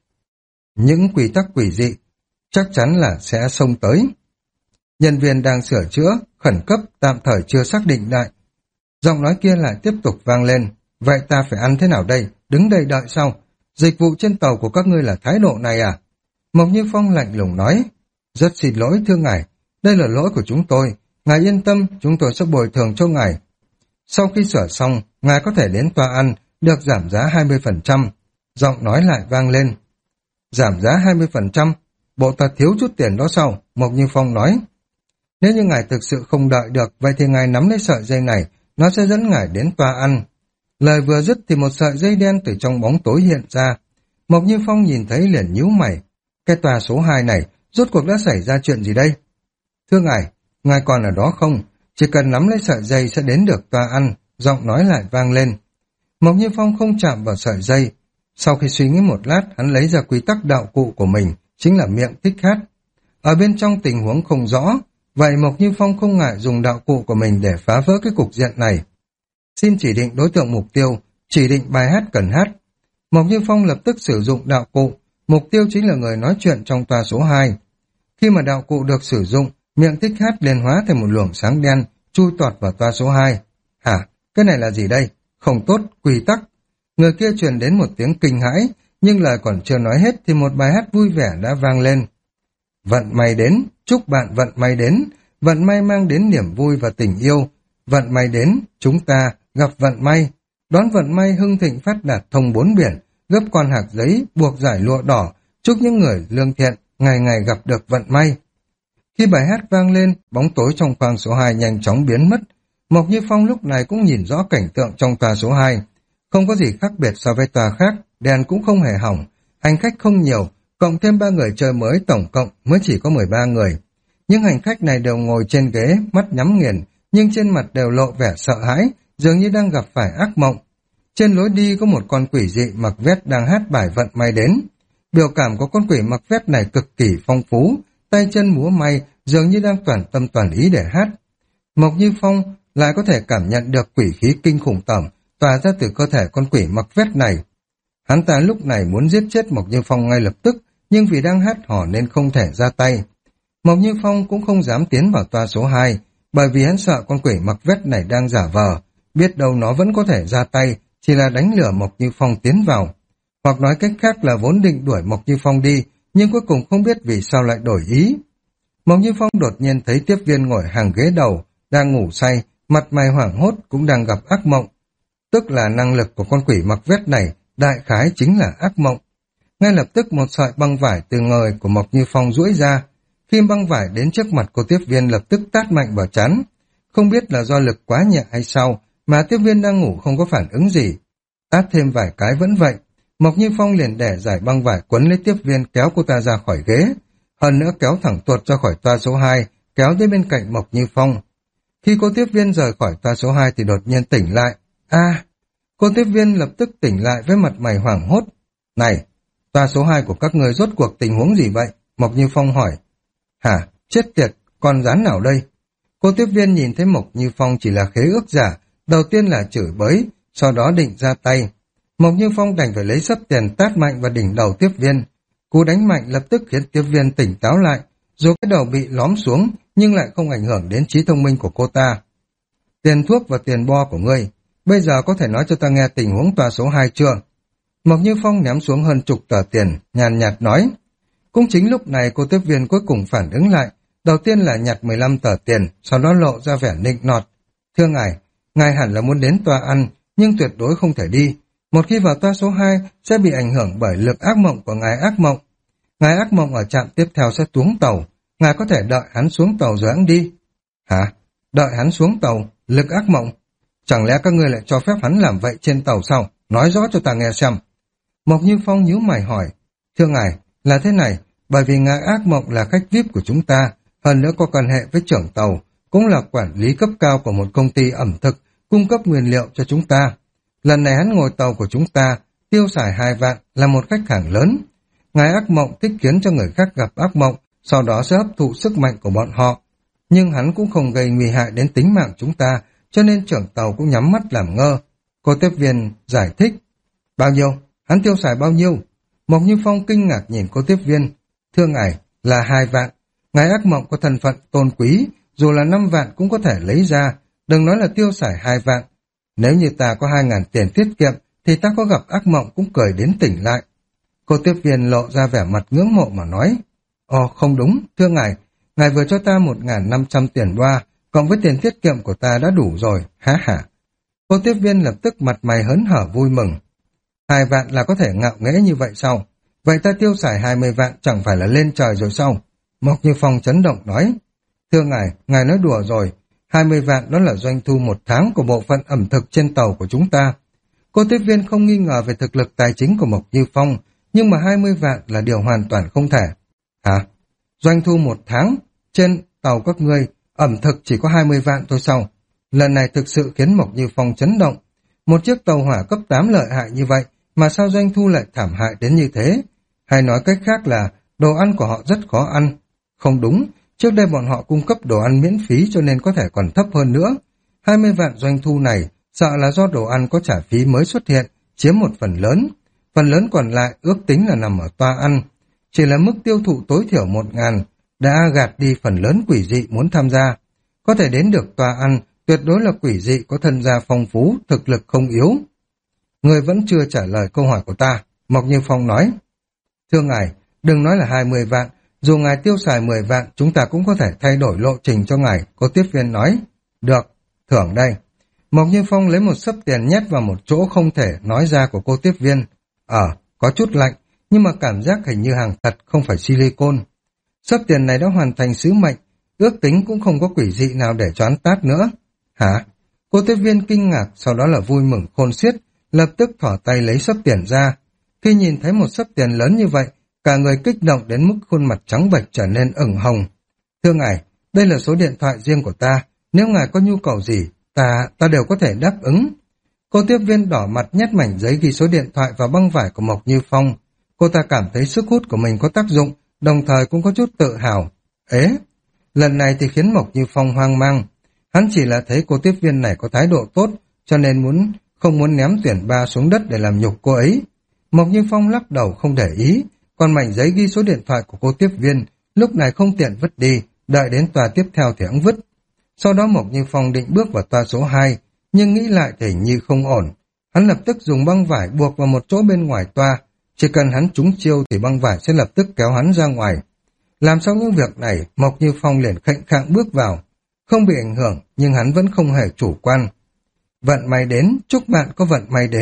Những quy tắc quỷ dị chắc chắn là sẽ xông tới. Nhân viên đang sửa chữa, khẩn cấp, tạm thời chưa xác định lại. Giọng nói kia lại tiếp tục vang lên. Vậy ta phải ăn thế nào đây? Đứng đây đợi sau. Dịch vụ trên tàu của các ngươi là thái độ này à? Mộc Như Phong lạnh lùng nói. Rất xin lỗi thưa ngài, đây là lỗi của chúng tôi. Ngài yên tâm, chúng tôi sẽ bồi thường cho ngài. Sau khi sửa xong, ngài có thể đến toa ăn, được giảm giá hai mươi phần trăm. Giọng nói lại vang lên. Giảm giá hai mươi phần trăm? Bộ ta thiếu chút tiền đó sao? Mộc Như Phong nói. Nếu như ngài thực sự không đợi được, vậy thì ngài nắm lấy sợi dây này, nó sẽ dẫn ngài đến toa ăn. Lời vừa dứt thì một sợi dây đen từ trong bóng tối hiện ra. Mộc Như Phong nhìn thấy liền nhíu mày. Cái tòa số hai này, rốt cuộc đã xảy ra chuyện gì đây? Thưa ngài, ngài còn ở đó không? Chỉ cần nắm lấy sợi dây sẽ đến được toa ăn. Giọng nói lại vang lên. Mộc Như Phong không chạm vào sợi dây. Sau khi suy nghĩ một lát, hắn lấy ra quy tắc đạo cụ của mình, chính là miệng thích hát. Ở bên trong tình huống không rõ, vậy Mộc Như Phong không ngại dùng đạo cụ của mình để phá vỡ cái cục diện này. Xin chỉ định đối tượng mục tiêu, chỉ định bài hát cần hát. Mộc Như Phong lập tức sử dụng đạo cụ, mục tiêu chính là người nói chuyện trong tòa số hai. Khi mà đạo cụ được sử dụng, miệng thích hát liền hóa thành một luồng sáng đen, chui tọt vào tòa số hai. Hả? Cái này là gì đây? Không tốt, quy tắc. Người kia truyền đến một tiếng kinh hãi, nhưng lời còn chưa nói hết thì một bài hát vui vẻ đã vang lên. Vận may đến, chúc bạn vận may đến, vận may mang đến niềm vui và tình yêu. Vận may đến, chúng ta gặp vận may. Đón vận may hưng thịnh phát đạt thông bốn biển, gấp con hạc giấy, buộc giải lụa đỏ, chúc những người lương thiện ngày ngày gặp được vận may. Khi bài hát vang lên, bóng tối trong khoang số hai nhanh chóng biến mất. Mộc Như Phong lúc này cũng nhìn rõ cảnh tượng trong tòa số hai. Không có gì khác biệt so với tòa khác, đèn cũng không hề hỏng, hành khách không nhiều, cộng thêm ba người chơi mới tổng cộng mới chỉ có mười ba người. Những hành khách này đều ngồi trên ghế, mắt nhắm nghiền, nhưng trên mặt đều lộ vẻ sợ hãi, dường như đang gặp phải ác mộng. Trên lối đi có một con quỷ dị mặc vest đang hát bài vận may đến. Biểu cảm của con quỷ mặc vest này cực kỳ phong phú, tay chân múa may, dường như đang toàn tâm toàn ý để hát. Mộc Như Phong lại có thể cảm nhận được quỷ khí kinh khủng tởm tỏa ra từ cơ thể con quỷ mặc vest này. Hắn ta lúc này muốn giết chết Mộc Như Phong ngay lập tức, nhưng vì đang hát hò nên không thể ra tay. Mộc Như Phong cũng không dám tiến vào toa số hai, bởi vì hắn sợ con quỷ mặc vest này đang giả vờ, biết đâu nó vẫn có thể ra tay, chỉ là đánh lừa Mộc Như Phong tiến vào. Hoặc nói cách khác là vốn định đuổi Mộc Như Phong đi, nhưng cuối cùng không biết vì sao lại đổi ý. Mộc Như Phong đột nhiên thấy tiếp viên ngồi hàng ghế đầu, đang ngủ say, mặt mày hoảng hốt cũng đang gặp ác mộng. Tức là năng lực của con quỷ mặc vest này đại khái chính là ác mộng. Ngay lập tức một sợi băng vải từ người của Mộc Như Phong duỗi ra. Khi băng vải đến trước mặt cô tiếp viên lập tức tát mạnh vào trán. Không biết là do lực quá nhẹ hay sao mà tiếp viên đang ngủ không có phản ứng gì. Tát thêm vài cái vẫn vậy. Mộc Như Phong liền đẻ giải băng vải quấn lấy tiếp viên kéo cô ta ra khỏi ghế. Hơn nữa kéo thẳng tuột ra khỏi toa số hai, kéo tới bên cạnh Mộc Như Phong. Khi cô tiếp viên rời khỏi toa số hai thì đột nhiên tỉnh lại. A, cô tiếp viên lập tức tỉnh lại với mặt mày hoảng hốt. Này, toa số hai của các người rốt cuộc tình huống gì vậy? Mộc Như Phong hỏi. Hả, chết tiệt, con rắn nào đây? Cô tiếp viên nhìn thấy Mộc Như Phong chỉ là khế ước giả, đầu tiên là chửi bới, sau đó định ra tay. Mộc Như Phong đành phải lấy sấp tiền tát mạnh vào đỉnh đầu tiếp viên. Cú đánh mạnh lập tức khiến tiếp viên tỉnh táo lại, dù cái đầu bị lõm xuống nhưng lại không ảnh hưởng đến trí thông minh của cô ta. Tiền thuốc và tiền bo của ngươi, bây giờ có thể nói cho ta nghe tình huống tòa số hai chưa? Mộc Như Phong ném xuống hơn chục tờ tiền, nhàn nhạt nói. Cũng chính lúc này cô tiếp viên cuối cùng phản ứng lại, đầu tiên là nhặt mười lăm tờ tiền, sau đó lộ ra vẻ nịnh nọt. Thưa ngài, ngài hẳn là muốn đến tòa ăn, nhưng tuyệt đối không thể đi. Một khi vào toa số hai sẽ bị ảnh hưởng bởi lực ác mộng của ngài ác mộng. Ngài ác mộng ở trạm tiếp theo sẽ xuống tàu, ngài có thể đợi hắn xuống tàu rồi hắn đi. Hả? Đợi hắn xuống tàu, lực ác mộng? Chẳng lẽ các ngươi lại cho phép hắn làm vậy trên tàu sao? Nói rõ cho ta nghe xem. Mộc Như Phong nhíu mày hỏi. Thưa ngài, là thế này, bởi vì ngài ác mộng là khách vi ai pi của chúng ta, hơn nữa có quan hệ với trưởng tàu, cũng là quản lý cấp cao của một công ty ẩm thực, cung cấp nguyên liệu cho chúng ta. Lần này hắn ngồi tàu của chúng ta, tiêu xài hai vạn là một khách hàng lớn. Ngài ác mộng thích khiến cho người khác gặp ác mộng, sau đó sẽ hấp thụ sức mạnh của bọn họ. Nhưng hắn cũng không gây nguy hại đến tính mạng chúng ta, cho nên trưởng tàu cũng nhắm mắt làm ngơ. Cô tiếp viên giải thích. Bao nhiêu? Hắn tiêu xài bao nhiêu? Mộc Như Phong kinh ngạc nhìn cô tiếp viên. Thưa ngài, là hai vạn. Ngài ác mộng có thân phận tôn quý, dù là năm vạn cũng có thể lấy ra, đừng nói là tiêu xài hai vạn. Nếu như ta có hai ngàn tiền tiết kiệm, thì ta có gặp ác mộng cũng cười đến tỉnh lại. Cô tiếp viên lộ ra vẻ mặt ngưỡng mộ mà nói. Ồ, không đúng, thưa ngài, ngài vừa cho ta một ngàn năm trăm tiền boa, cộng với tiền tiết kiệm của ta đã đủ rồi, há hả. Cô tiếp viên lập tức mặt mày hớn hở vui mừng. Hai vạn là có thể ngạo nghễ như vậy sao? Vậy ta tiêu xài hai mươi vạn chẳng phải là lên trời rồi sao? Mộc Như Phong chấn động nói. Thưa ngài, ngài nói đùa rồi. hai mươi vạn đó là doanh thu một tháng của bộ phận ẩm thực trên tàu của chúng ta. Cô tiếp viên không nghi ngờ về thực lực tài chính của Mộc Như Phong, nhưng mà hai mươi vạn là điều hoàn toàn không thể. Hả? Doanh thu một tháng trên tàu các ngươi, ẩm thực chỉ có hai mươi vạn thôi sao? Lần này thực sự khiến Mộc Như Phong chấn động. Một chiếc tàu hỏa cấp tám lợi hại như vậy, mà sao doanh thu lại thảm hại đến như thế? Hay nói cách khác là đồ ăn của họ rất khó ăn. Không đúng, trước đây bọn họ cung cấp đồ ăn miễn phí cho nên có thể còn thấp hơn nữa. hai mươi vạn doanh thu này sợ là do đồ ăn có trả phí mới xuất hiện, chiếm một phần lớn. Phần lớn còn lại ước tính là nằm ở toa ăn. Chỉ là mức tiêu thụ tối thiểu một ngàn, đã gạt đi phần lớn quỷ dị muốn tham gia. Có thể đến được toa ăn, tuyệt đối là quỷ dị có thân gia phong phú, thực lực không yếu. Người vẫn chưa trả lời câu hỏi của ta, Mộc Như Phong nói. Thưa ngài, đừng nói là hai mươi vạn, dù ngài tiêu xài mười vạn, chúng ta cũng có thể thay đổi lộ trình cho ngài, cô tiếp viên nói. Được, thưởng đây. Mộc Như Phong lấy một xấp tiền nhét vào một chỗ không thể nói ra của cô tiếp viên. Ờ, có chút lạnh, nhưng mà cảm giác hình như hàng thật, không phải silicon. Xấp tiền này đã hoàn thành sứ mệnh, ước tính cũng không có quỷ dị nào để choán tát nữa. Hả? Cô tiếp viên kinh ngạc, sau đó là vui mừng khôn xiết, lập tức thỏ tay lấy xấp tiền ra. Khi nhìn thấy một xấp tiền lớn như vậy, cả người kích động đến mức khuôn mặt trắng bệch trở nên ửng hồng. Thưa ngài, đây là số điện thoại riêng của ta, nếu ngài có nhu cầu gì, ta, ta đều có thể đáp ứng. Cô tiếp viên đỏ mặt nhét mảnh giấy ghi số điện thoại vào băng vải của Mộc Như Phong. Cô ta cảm thấy sức hút của mình có tác dụng, đồng thời cũng có chút tự hào. Ế, lần này thì khiến Mộc Như Phong hoang mang. Hắn chỉ là thấy cô tiếp viên này có thái độ tốt, cho nên muốn không muốn ném tuyển ba xuống đất để làm nhục cô ấy. Mộc Như Phong lắc đầu không để ý, còn mảnh giấy ghi số điện thoại của cô tiếp viên lúc này không tiện vứt đi, đợi đến tòa tiếp theo thì hắn vứt. Sau đó Mộc Như Phong định bước vào toa số hai, nhưng nghĩ lại thì hình như không ổn. Hắn lập tức dùng băng vải buộc vào một chỗ bên ngoài toa, chỉ cần hắn trúng chiêu thì băng vải sẽ lập tức kéo hắn ra ngoài. Làm xong những việc này, Mộc Như Phong liền khệnh khạng bước vào. Không bị ảnh hưởng, nhưng hắn vẫn không hề chủ quan. Vận may đến, chúc bạn có vận may đến,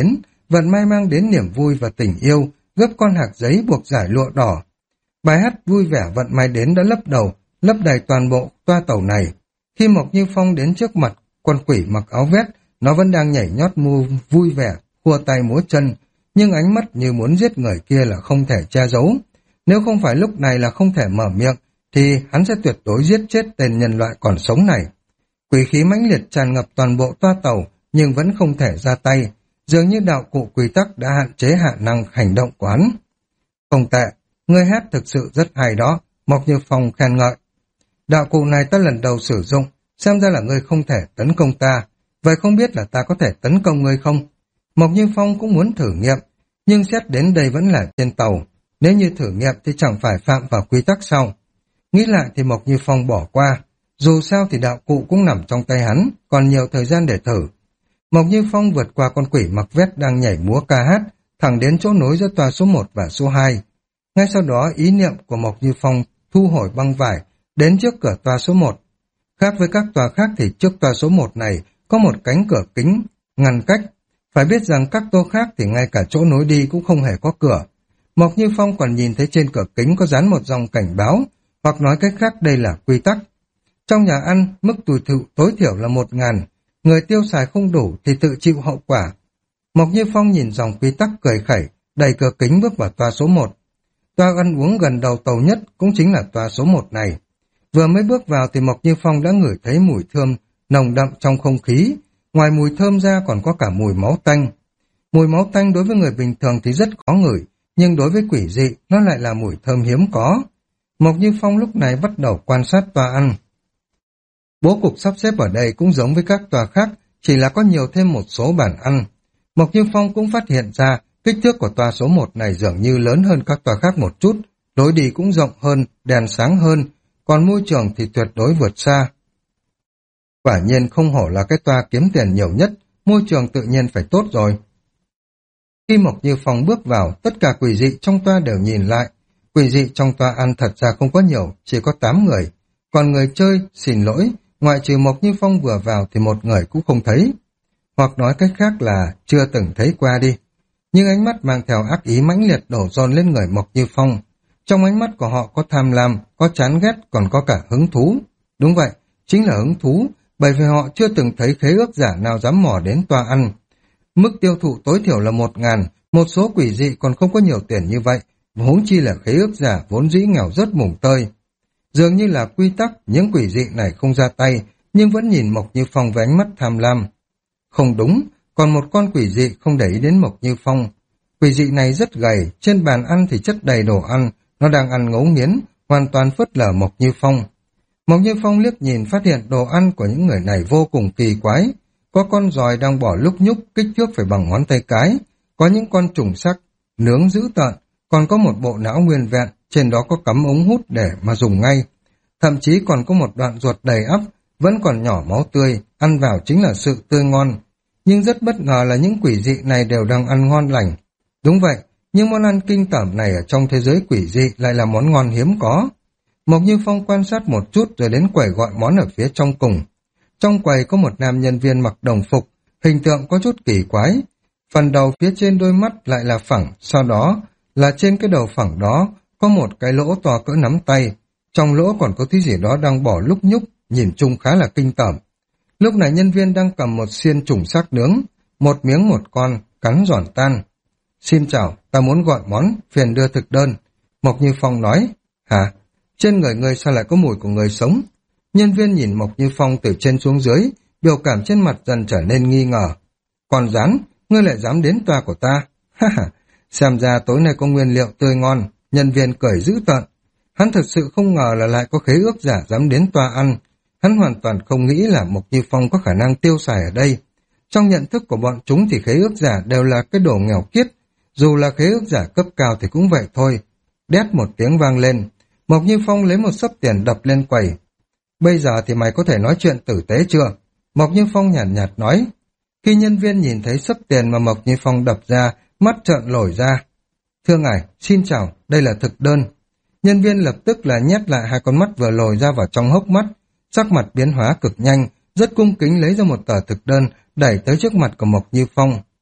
vận may mang đến niềm vui và tình yêu, gấp con hạc giấy buộc giải lụa đỏ. Bài hát vui vẻ vận may đến đã lấp đầu, lấp đầy toàn bộ toa tàu này. Khi Mộc Như Phong đến trước mặt con quỷ mặc áo vét, nó vẫn đang nhảy nhót mu vui vẻ, khua tay múa chân, nhưng ánh mắt như muốn giết người kia là không thể che giấu. Nếu không phải lúc này là không thể mở miệng, thì hắn sẽ tuyệt đối giết chết tên nhân loại còn sống này. Quỷ khí mãnh liệt tràn ngập toàn bộ toa tàu, nhưng vẫn không thể ra tay, dường như đạo cụ quy tắc đã hạn chế hạ năng hành động của hắn. Không tệ, ngươi hát thực sự rất hay đó, Mộc Như Phong khen ngợi. Đạo cụ này ta lần đầu sử dụng, xem ra là ngươi không thể tấn công ta, vậy không biết là ta có thể tấn công ngươi không? Mộc Như Phong cũng muốn thử nghiệm, nhưng xét đến đây vẫn là trên tàu, nếu như thử nghiệm thì chẳng phải phạm vào quy tắc sao? Nghĩ lại thì Mộc Như Phong bỏ qua, dù sao thì đạo cụ cũng nằm trong tay hắn, còn nhiều thời gian để thử. Mộc Như Phong vượt qua con quỷ mặc vét đang nhảy múa ca hát, thẳng đến chỗ nối giữa tòa số một và số hai. Ngay sau đó ý niệm của Mộc Như Phong thu hồi băng vải, đến trước cửa tòa số một. Khác với các tòa khác thì trước tòa số một này có một cánh cửa kính, ngăn cách. Phải biết rằng các tô khác thì ngay cả chỗ nối đi cũng không hề có cửa. Mộc Như Phong còn nhìn thấy trên cửa kính có dán một dòng cảnh báo, hoặc nói cách khác đây là quy tắc. Trong nhà ăn, mức tuổi thụ tối thiểu là một ngàn, người tiêu xài không đủ thì tự chịu hậu quả. Mộc Như Phong nhìn dòng quy tắc cười khẩy, đẩy cửa kính bước vào tòa số một. Tòa ăn uống gần đầu tàu nhất cũng chính là tòa số một này. Vừa mới bước vào thì Mộc Như Phong đã ngửi thấy mùi thơm nồng đậm trong không khí, ngoài mùi thơm ra còn có cả mùi máu tanh. Mùi máu tanh đối với người bình thường thì rất khó ngửi, nhưng đối với quỷ dị nó lại là mùi thơm hiếm có. Mộc Như Phong lúc này bắt đầu quan sát tòa ăn. Bố cục sắp xếp ở đây cũng giống với các tòa khác, chỉ là có nhiều thêm một số bàn ăn. Mộc Như Phong cũng phát hiện ra kích thước của tòa số một này dường như lớn hơn các tòa khác một chút, lối đi cũng rộng hơn, đèn sáng hơn, còn môi trường thì tuyệt đối vượt xa. Quả nhiên không hổ là cái tòa kiếm tiền nhiều nhất, môi trường tự nhiên phải tốt rồi. Khi Mộc Như Phong bước vào, tất cả quỷ dị trong tòa đều nhìn lại. Quỷ dị trong tòa ăn thật ra không có nhiều, chỉ có tám người. Còn người chơi, xin lỗi, ngoại trừ Mộc Như Phong vừa vào thì một người cũng không thấy. Hoặc nói cách khác là chưa từng thấy qua đi. Nhưng ánh mắt mang theo ác ý mãnh liệt đổ dồn lên người Mộc Như Phong. Trong ánh mắt của họ có tham lam, có chán ghét, còn có cả hứng thú. Đúng vậy, chính là hứng thú, bởi vì họ chưa từng thấy khế ước giả nào dám mò đến tòa ăn. Mức tiêu thụ tối thiểu là một ngàn, một số quỷ dị còn không có nhiều tiền như vậy, huống chi là khế ước giả vốn dĩ nghèo rất mùng tơi. Dường như là quy tắc, những quỷ dị này không ra tay, nhưng vẫn nhìn Mộc Như Phong với ánh mắt tham lam. Không đúng, còn một con quỷ dị không để ý đến Mộc Như Phong. Quỷ dị này rất gầy, trên bàn ăn thì chất đầy đồ ăn, nó đang ăn ngấu nghiến, hoàn toàn phớt lờ Mộc Như Phong. Mộc Như Phong liếc nhìn phát hiện đồ ăn của những người này vô cùng kỳ quái. Có con giòi đang bỏ lúc nhúc, kích thước phải bằng ngón tay cái, có những con trùng sắc, nướng dữ tợn, còn có một bộ não nguyên vẹn, trên đó có cắm ống hút để mà dùng ngay. Thậm chí còn có một đoạn ruột đầy ắp, vẫn còn nhỏ máu tươi, ăn vào chính là sự tươi ngon. Nhưng rất bất ngờ là những quỷ dị này đều đang ăn ngon lành. Đúng vậy, nhưng món ăn kinh tởm này ở trong thế giới quỷ dị lại là món ngon hiếm có. Mộc Như Phong quan sát một chút rồi đến quầy gọi món ở phía trong cùng. Trong quầy có một nam nhân viên mặc đồng phục, hình tượng có chút kỳ quái. Phần đầu phía trên đôi mắt lại là phẳng, sau đó là trên cái đầu phẳng đó có một cái lỗ to cỡ nắm tay. Trong lỗ còn có thứ gì đó đang bỏ lúc nhúc, nhìn chung khá là kinh tởm. Lúc này nhân viên đang cầm một xiên trùng xác nướng, một miếng một con, cắn giòn tan. Xin chào, ta muốn gọi món, phiền đưa thực đơn. Mộc Như Phong nói, hả? Trên người ngươi sao lại có mùi của người sống? Nhân viên nhìn Mộc Như Phong từ trên xuống dưới, biểu cảm trên mặt dần trở nên nghi ngờ. Còn rắn, ngươi lại dám đến tòa của ta? Ha ha, xem ra tối nay có nguyên liệu tươi ngon. Nhân viên cười dữ tợn. Hắn thật sự không ngờ là lại có khế ước giả dám đến tòa ăn. Hắn hoàn toàn không nghĩ là Mộc Như Phong có khả năng tiêu xài ở đây. Trong nhận thức của bọn chúng thì khế ước giả đều là cái đồ nghèo kiết. Dù là khế ước giả cấp cao thì cũng vậy thôi. Đét một tiếng vang lên. Mộc Như Phong lấy một xấp tiền đập lên quầy. Bây giờ thì mày có thể nói chuyện tử tế chưa? Mộc Như Phong nhàn nhạt, nhạt nói. Khi nhân viên nhìn thấy xấp tiền mà Mộc Như Phong đập ra, mắt trợn lồi ra. Thưa ngài, xin chào, đây là thực đơn. Nhân viên lập tức là nhét lại hai con mắt vừa lồi ra vào trong hốc mắt, sắc mặt biến hóa cực nhanh, rất cung kính lấy ra một tờ thực đơn, đẩy tới trước mặt của Mộc Như Phong.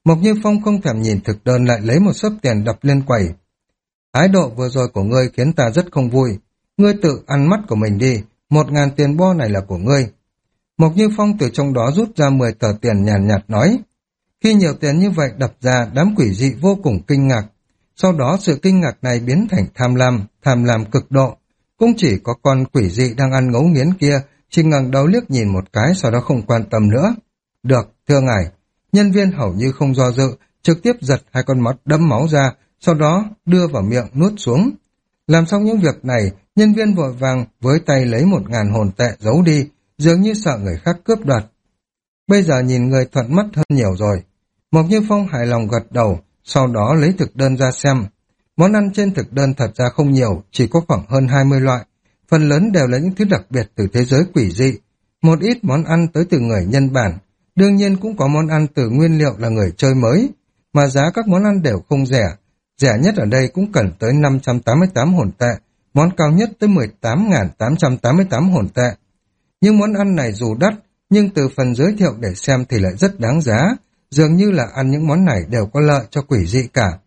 Mộc Như Phong không thèm nhìn thực đơn lại lấy một xấp tiền đập lên quầy. Thái độ vừa rồi của ngươi khiến ta rất không vui. Ngươi tự ăn mắt của mình đi, một ngàn tiền bo này là của ngươi. Mộc Như Phong từ trong đó rút ra mười tờ tiền nhàn nhạt, nhạt nói. Khi nhiều tiền như vậy đập ra, đám quỷ dị vô cùng kinh ngạc. Sau đó sự kinh ngạc này biến thành tham lam, tham lam cực độ. Cũng chỉ có con quỷ dị đang ăn ngấu nghiến kia, chỉ ngẩng đầu liếc nhìn một cái sau đó không quan tâm nữa. Được, thưa ngài. Nhân viên hầu như không do dự, trực tiếp giật hai con mắt đẫm máu ra, sau đó đưa vào miệng nuốt xuống. Làm xong những việc này, nhân viên vội vàng với tay lấy một ngàn hồn tệ giấu đi, dường như sợ người khác cướp đoạt. Bây giờ nhìn người thuận mắt hơn nhiều rồi. Mộc Như Phong hài lòng gật đầu, sau đó lấy thực đơn ra xem. Món ăn trên thực đơn thật ra không nhiều, chỉ có khoảng hơn hai mươi loại. Phần lớn đều là những thứ đặc biệt từ thế giới quỷ dị. Một ít món ăn tới từ người nhân bản. Đương nhiên cũng có món ăn từ nguyên liệu là người chơi mới. Mà giá các món ăn đều không rẻ. Rẻ nhất ở đây cũng cần tới năm trăm tám mươi tám hồn tệ. Món cao nhất tới mười tám nghìn tám trăm tám mươi tám hồn tệ. Nhưng món ăn này dù đắt, nhưng từ phần giới thiệu để xem thì lại rất đáng giá. Dường như là ăn những món này đều có lợi cho quỷ dị cả.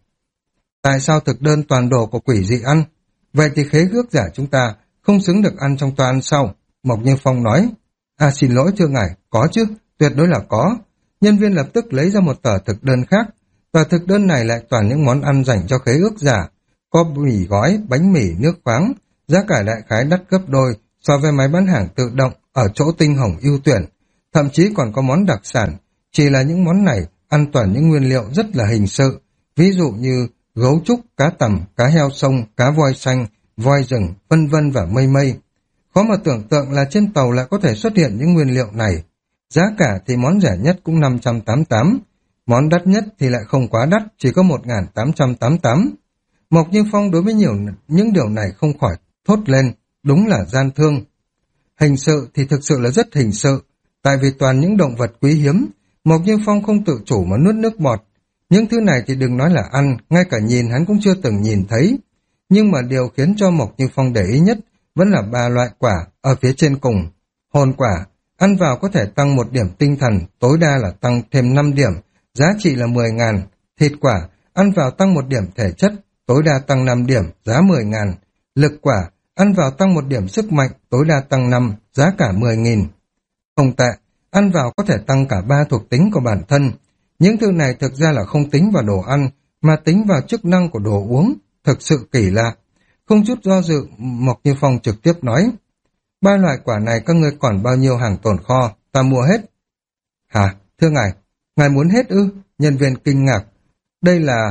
Tại sao thực đơn toàn đồ của quỷ dị ăn? Vậy thì khế ước giả chúng ta không xứng được ăn trong toa ăn sau. Mộc Như Phong nói. À xin lỗi thưa ngài, có chứ, tuyệt đối là có. Nhân viên lập tức lấy ra một tờ thực đơn khác. Tờ thực đơn này lại toàn những món ăn dành cho khế ước giả. Có mì gói, bánh mì, nước khoáng. Giá cả đại khái đắt gấp đôi so với máy bán hàng tự động ở chỗ Tinh Hồng ưu tuyển. Thậm chí còn có món đặc sản. Chỉ là những món này ăn toàn những nguyên liệu rất là hình sự. Ví dụ như gấu trúc, cá tầm, cá heo sông, cá voi xanh, voi rừng, vân vân và mây mây. Khó mà tưởng tượng là trên tàu lại có thể xuất hiện những nguyên liệu này. Giá cả thì món rẻ nhất cũng năm trăm tám mươi tám, món đắt nhất thì lại không quá đắt, chỉ có một nghìn tám trăm tám mươi tám. Mộc Như Phong đối với nhiều những điều này không khỏi thốt lên, đúng là gian thương. Hình sự thì thực sự là rất hình sự, tại vì toàn những động vật quý hiếm, Mộc Như Phong không tự chủ mà nuốt nước bọt. Những thứ này thì đừng nói là ăn, ngay cả nhìn hắn cũng chưa từng nhìn thấy. Nhưng mà điều khiến cho Mộc Như Phong để ý nhất vẫn là ba loại quả ở phía trên cùng. Hồn quả, ăn vào có thể tăng một điểm tinh thần, tối đa là tăng thêm năm điểm, giá trị là mười ngàn. Thịt quả, ăn vào tăng một điểm thể chất, tối đa tăng năm điểm, giá mười ngàn. Lực quả, ăn vào tăng một điểm sức mạnh, tối đa tăng năm, giá cả mười nghìn. Không tệ, ăn vào có thể tăng cả ba thuộc tính của bản thân. Những thứ này thực ra là không tính vào đồ ăn, mà tính vào chức năng của đồ uống, thực sự kỳ lạ. Không chút do dự, Mộc Như Phong trực tiếp nói, ba loại quả này các ngươi còn bao nhiêu hàng tồn kho, ta mua hết. Hả, thưa ngài, ngài muốn hết ư? Nhân viên kinh ngạc, đây là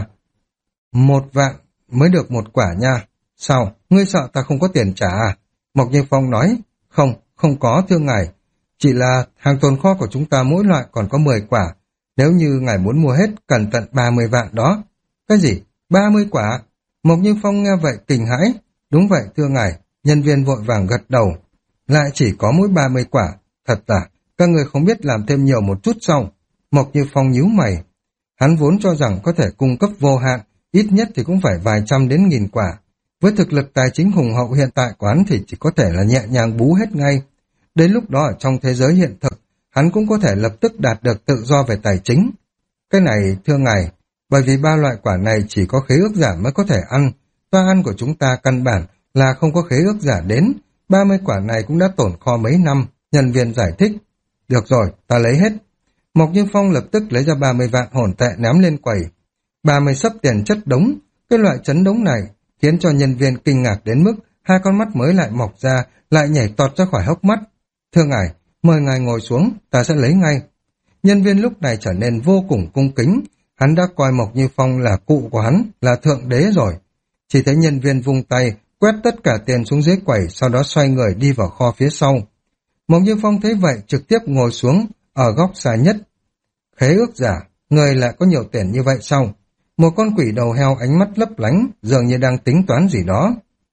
một vạn mới được một quả nha. Sao, ngươi sợ ta không có tiền trả à? Mộc Như Phong nói, không, không có thưa ngài, chỉ là hàng tồn kho của chúng ta mỗi loại còn có mười quả. Nếu như ngài muốn mua hết, cần tận ba mươi vạn đó. Cái gì? ba mươi quả? Mộc Như Phong nghe vậy kinh hãi. Đúng vậy thưa ngài, nhân viên vội vàng gật đầu. Lại chỉ có mỗi ba mươi quả. Thật à, các người không biết làm thêm nhiều một chút sao? Mộc Như Phong nhíu mày. Hắn vốn cho rằng có thể cung cấp vô hạn, ít nhất thì cũng phải vài trăm đến nghìn quả. Với thực lực tài chính hùng hậu hiện tại của hắn thì chỉ có thể là nhẹ nhàng bú hết ngay. Đến lúc đó ở trong thế giới hiện thực, hắn cũng có thể lập tức đạt được tự do về tài chính. Cái này, thưa ngài, bởi vì ba loại quả này chỉ có khế ước giả mới có thể ăn. Toa ăn của chúng ta căn bản là không có khế ước giả đến. ba mươi quả này cũng đã tổn kho mấy năm, nhân viên giải thích. Được rồi, ta lấy hết. Mộc Như Phong lập tức lấy ra ba mươi vạn hồn tệ ném lên quầy. ba mươi sấp tiền chất đống. Cái loại chấn đống này khiến cho nhân viên kinh ngạc đến mức hai con mắt mới lại mọc ra, lại nhảy tọt ra khỏi hốc mắt. Thưa ngài, mời ngài ngồi xuống, ta sẽ lấy ngay. Nhân viên lúc này trở nên vô cùng cung kính, hắn đã coi Mộc Như Phong là cụ của hắn, là thượng đế rồi. Chỉ thấy nhân viên vung tay, quét tất cả tiền xuống dưới quầy, sau đó xoay người đi vào kho phía sau. Mộc Như Phong thấy vậy trực tiếp ngồi xuống, ở góc xa nhất. Khế ước giả, người lại có nhiều tiền như vậy sao? Một con quỷ đầu heo ánh mắt lấp lánh, dường như đang tính toán gì đó.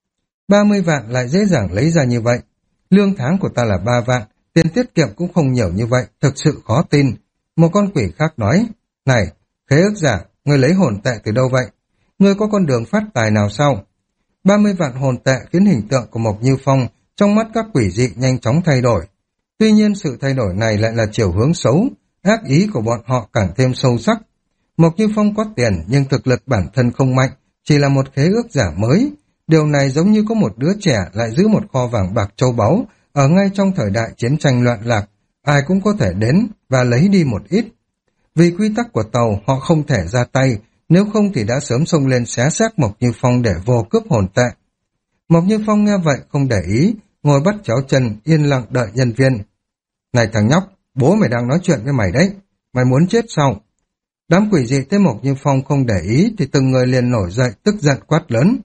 ba mươi vạn lại dễ dàng lấy ra như vậy. Lương tháng của ta là ba vạn, tiền tiết kiệm cũng không nhiều như vậy, thực sự khó tin. Một con quỷ khác nói, này, khế ước giả, ngươi lấy hồn tệ từ đâu vậy? Ngươi có con đường phát tài nào sao? ba mươi vạn hồn tệ khiến hình tượng của Mộc Như Phong trong mắt các quỷ dị nhanh chóng thay đổi. Tuy nhiên sự thay đổi này lại là chiều hướng xấu, ác ý của bọn họ càng thêm sâu sắc. Mộc Như Phong có tiền nhưng thực lực bản thân không mạnh, chỉ là một khế ước giả mới. Điều này giống như có một đứa trẻ lại giữ một kho vàng bạc châu báu ở ngay trong thời đại chiến tranh loạn lạc, ai cũng có thể đến và lấy đi một ít. Vì quy tắc của tàu họ không thể ra tay, nếu không thì đã sớm xông lên xé xác Mộc Như Phong để vô cướp hồn tệ. Mộc Như Phong nghe vậy không để ý, ngồi bắt chéo chân yên lặng đợi nhân viên. Này thằng nhóc, bố mày đang nói chuyện với mày đấy, mày muốn chết sao? Đám quỷ dị thấy Mộc Như Phong không để ý thì từng người liền nổi dậy tức giận quát lớn.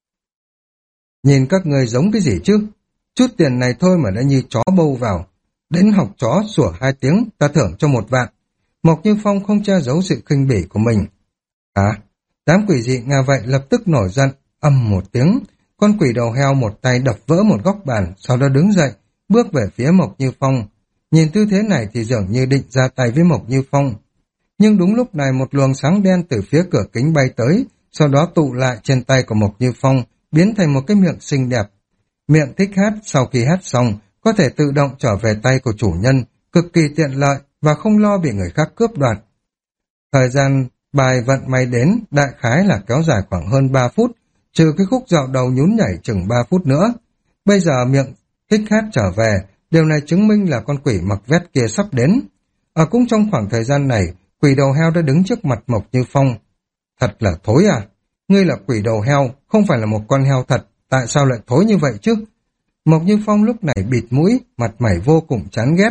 Nhìn các người giống cái gì chứ? Chút tiền này thôi mà đã như chó bâu vào. Đến học chó sủa hai tiếng, ta thưởng cho một vạn. Mộc Như Phong không che giấu sự khinh bỉ của mình. À, đám quỷ dị nghe vậy lập tức nổi giận, ầm một tiếng. Con quỷ đầu heo một tay đập vỡ một góc bàn, sau đó đứng dậy, bước về phía Mộc Như Phong. Nhìn tư thế này thì dường như định ra tay với Mộc Như Phong. Nhưng đúng lúc này một luồng sáng đen từ phía cửa kính bay tới, sau đó tụ lại trên tay của Mộc Như Phong, biến thành một cái miệng xinh đẹp. Miệng thích hát, sau khi hát xong, có thể tự động trở về tay của chủ nhân, cực kỳ tiện lợi và không lo bị người khác cướp đoạt. Thời gian bài vận may đến đại khái là kéo dài khoảng hơn ba phút, trừ cái khúc dạo đầu nhún nhảy chừng ba phút nữa. Bây giờ miệng thích hát trở về, điều này chứng minh là con quỷ mặc vest kia sắp đến. Ở cũng trong khoảng thời gian này, quỷ đầu heo đã đứng trước mặt Mộc Như Phong. Thật là thối à? Ngươi là quỷ đầu heo, không phải là một con heo thật, tại sao lại thối như vậy chứ? Mộc Như Phong lúc này bịt mũi, mặt mày vô cùng chán ghét.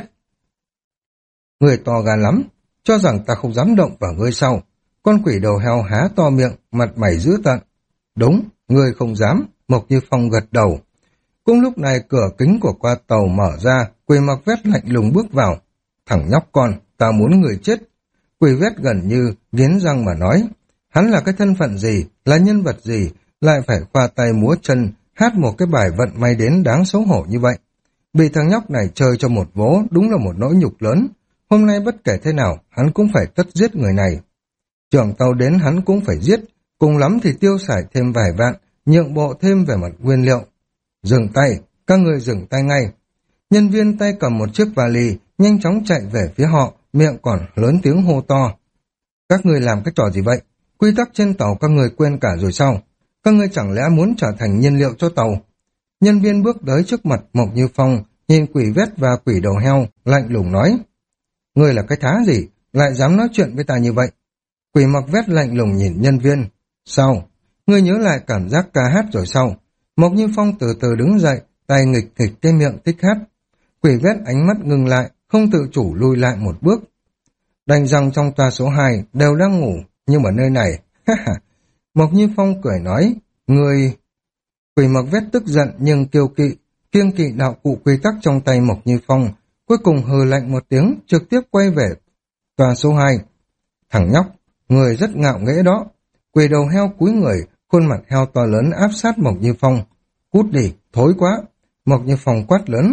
Ngươi to gan lắm, cho rằng ta không dám động vào ngươi sau. Con quỷ đầu heo há to miệng, mặt mày dữ tợn. Đúng, ngươi không dám, Mộc Như Phong gật đầu. Cũng lúc này cửa kính của qua tàu mở ra, quỷ mặc vest lạnh lùng bước vào. Thằng nhóc con, ta muốn người chết. Quỷ vest gần như nghiến răng mà nói. Hắn là cái thân phận gì, là nhân vật gì, lại phải khoa tay múa chân, hát một cái bài vận may đến đáng xấu hổ như vậy. Bị thằng nhóc này chơi cho một vố, đúng là một nỗi nhục lớn. Hôm nay bất kể thế nào, hắn cũng phải tất giết người này. Trưởng tàu đến hắn cũng phải giết, cùng lắm thì tiêu xài thêm vài vạn, nhượng bộ thêm về mặt nguyên liệu. Dừng tay, các người dừng tay ngay. Nhân viên tay cầm một chiếc vali, nhanh chóng chạy về phía họ, miệng còn lớn tiếng hô to. Các người làm cái trò gì vậy? Quy tắc trên tàu các người quên cả rồi sao? Các người chẳng lẽ muốn trở thành nhiên liệu cho tàu? Nhân viên bước tới trước mặt Mộc Như Phong, nhìn quỷ vét và quỷ đầu heo, lạnh lùng nói. Người là cái thá gì, lại dám nói chuyện với ta như vậy? Quỷ mặc vét lạnh lùng nhìn nhân viên. Sao? Ngươi nhớ lại cảm giác ca hát rồi sao? Mộc Như Phong từ từ đứng dậy, tay nghịch nghịch cái miệng tích hát. Quỷ vét ánh mắt ngừng lại, không tự chủ lùi lại một bước. Đành rằng trong toa số hai đều đang ngủ, nhưng mà nơi này, ha ha. Mộc Như Phong cười nói, người... Quỷ mặc vét tức giận nhưng kiêu kỵ, kiêng kỵ đạo cụ quy tắc trong tay Mộc Như Phong, cuối cùng hừ lạnh một tiếng, trực tiếp quay về tòa số hai. Thằng nhóc, người rất ngạo nghễ đó. Quỷ đầu heo cúi người, khuôn mặt heo to lớn áp sát Mộc Như Phong. Cút đi, thối quá. Mộc Như Phong quát lớn.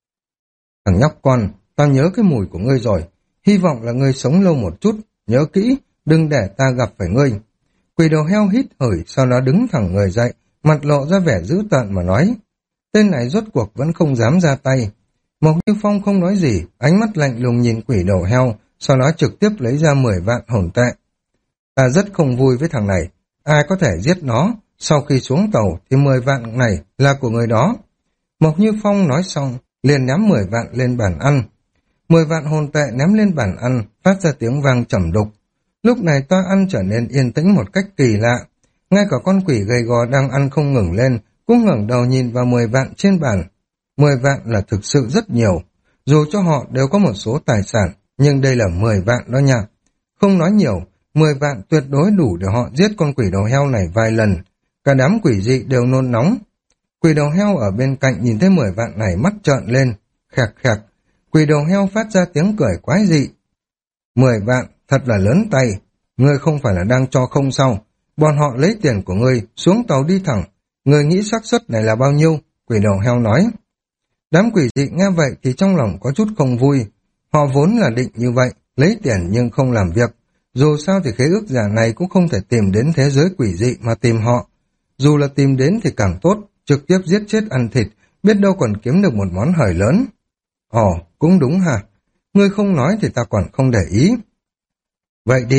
Thằng nhóc con, tao nhớ cái mùi của ngươi rồi. Hy vọng là ngươi sống lâu một chút. Nhớ kỹ, đừng để ta gặp phải ngươi. Quỷ đầu heo hít hửi, sau đó đứng thẳng người dậy, mặt lộ ra vẻ dữ tợn mà nói. Tên này rốt cuộc vẫn không dám ra tay. Mộc Như Phong không nói gì, ánh mắt lạnh lùng nhìn quỷ đầu heo, sau đó trực tiếp lấy ra mười vạn hồn tệ. Ta rất không vui với thằng này, ai có thể giết nó, sau khi xuống tàu thì mười vạn này là của người đó. Mộc Như Phong nói xong, liền ném mười vạn lên bàn ăn. Mười vạn hồn tệ ném lên bàn ăn, phát ra tiếng vang trầm đục. Lúc này toa ăn trở nên yên tĩnh một cách kỳ lạ. Ngay cả con quỷ gầy gò đang ăn không ngừng lên, cũng ngẩng đầu nhìn vào mười vạn trên bàn. Mười vạn là thực sự rất nhiều. Dù cho họ đều có một số tài sản, nhưng đây là mười vạn đó nha. Không nói nhiều, mười vạn tuyệt đối đủ để họ giết con quỷ đầu heo này vài lần. Cả đám quỷ dị đều nôn nóng. Quỷ đầu heo ở bên cạnh nhìn thấy mười vạn này mắt trợn lên, khạc khạc. Quỷ đầu heo phát ra tiếng cười quái dị. Mười vạn, thật là lớn tay. Ngươi không phải là đang cho không sao? Bọn họ lấy tiền của ngươi, xuống tàu đi thẳng. Ngươi nghĩ xác suất này là bao nhiêu? Quỷ đầu heo nói. Đám quỷ dị nghe vậy thì trong lòng có chút không vui. Họ vốn là định như vậy, lấy tiền nhưng không làm việc. Dù sao thì khế ước giả này cũng không thể tìm đến thế giới quỷ dị mà tìm họ. Dù là tìm đến thì càng tốt, trực tiếp giết chết ăn thịt, biết đâu còn kiếm được một món hời lớn. Ồ, cũng đúng hả? Ngươi không nói thì ta còn không để ý. Vậy đi,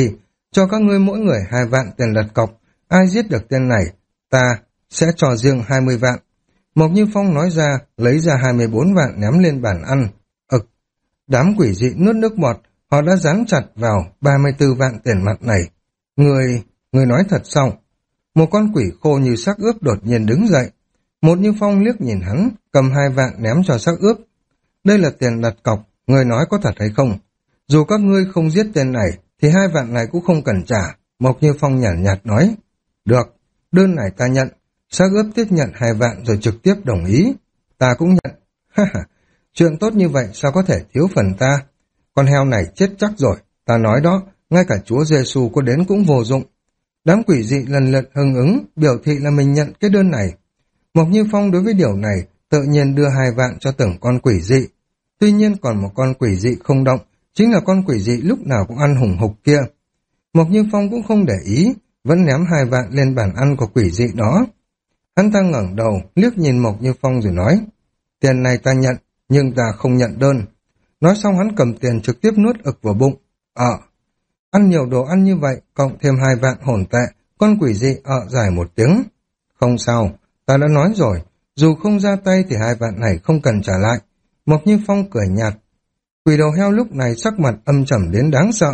Cho các ngươi mỗi người hai vạn tiền đặt cọc, ai giết được tên này, ta sẽ cho riêng hai mươi vạn. Mộc Như Phong nói ra, lấy ra hai mươi bốn vạn ném lên bàn ăn. Ực, đám quỷ dị nuốt nước bọt, họ đã dán chặt vào ba mươi tư vạn tiền mặt này. Người, người nói thật sao? Một con quỷ khô như xác ướp đột nhiên đứng dậy. Một Như Phong liếc nhìn hắn, cầm hai vạn ném cho xác ướp. Đây là tiền đặt cọc, người nói có thật hay không? Dù các ngươi không giết tên này, thì hai vạn này cũng không cần trả. Mộc Như Phong nhàn nhạt, nhạt nói. Được, đơn này ta nhận. Xác ướp tiếp nhận hai vạn rồi trực tiếp đồng ý. Ta cũng nhận. Ha ha, chuyện tốt như vậy sao có thể thiếu phần ta? Con heo này chết chắc rồi. Ta nói đó, ngay cả Chúa Giêsu có đến cũng vô dụng. Đám quỷ dị lần lượt hưng ứng, biểu thị là mình nhận cái đơn này. Mộc Như Phong đối với điều này, tự nhiên đưa hai vạn cho từng con quỷ dị. Tuy nhiên còn một con quỷ dị không động, chính là con quỷ dị lúc nào cũng ăn hùng hục kia. Mộc Như Phong cũng không để ý, vẫn ném hai vạn lên bàn ăn của quỷ dị đó. Hắn ta ngẩng đầu, liếc nhìn Mộc Như Phong rồi nói, tiền này ta nhận, nhưng ta không nhận đơn. Nói xong hắn cầm tiền trực tiếp nuốt ực vào bụng. Ờ, ăn nhiều đồ ăn như vậy, cộng thêm hai vạn hồn tệ, con quỷ dị ợ dài một tiếng. Không sao, ta đã nói rồi, dù không ra tay thì hai vạn này không cần trả lại. Mộc Như Phong cười nhạt. Quỷ đầu heo lúc này sắc mặt âm trầm đến đáng sợ.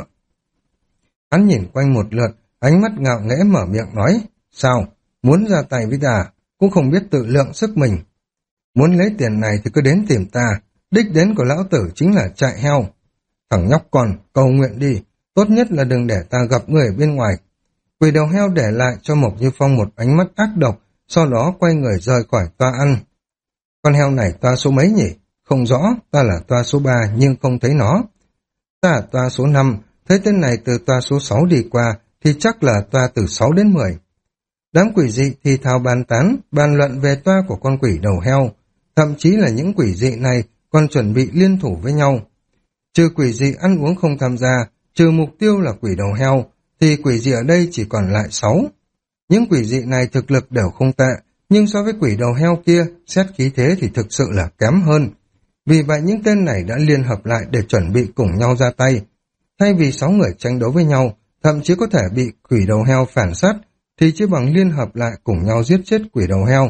Hắn nhìn quanh một lượt, ánh mắt ngạo nghễ mở miệng nói, sao, muốn ra tay với ta, cũng không biết tự lượng sức mình. Muốn lấy tiền này thì cứ đến tìm ta, đích đến của lão tử chính là trại heo. Thằng nhóc con, cầu nguyện đi, tốt nhất là đừng để ta gặp người ở bên ngoài. Quỷ đầu heo để lại cho Mộc Như Phong một ánh mắt ác độc, sau đó quay người rời khỏi toa ăn. Con heo này toa số mấy nhỉ? Không rõ, ta là toa số ba nhưng không thấy nó. Ta là toa số năm, thấy tên này từ toa số sáu đi qua thì chắc là toa từ sáu đến mười. Đám quỷ dị thì thào bàn tán, bàn luận về toa của con quỷ đầu heo. Thậm chí là những quỷ dị này còn chuẩn bị liên thủ với nhau. Trừ quỷ dị ăn uống không tham gia, trừ mục tiêu là quỷ đầu heo, thì quỷ dị ở đây chỉ còn lại sáu. Những quỷ dị này thực lực đều không tệ, nhưng so với quỷ đầu heo kia, xét khí thế thì thực sự là kém hơn. Vì vậy những tên này đã liên hợp lại để chuẩn bị cùng nhau ra tay. Thay vì sáu người tranh đấu với nhau, thậm chí có thể bị quỷ đầu heo phản sát, thì chỉ bằng liên hợp lại cùng nhau giết chết quỷ đầu heo.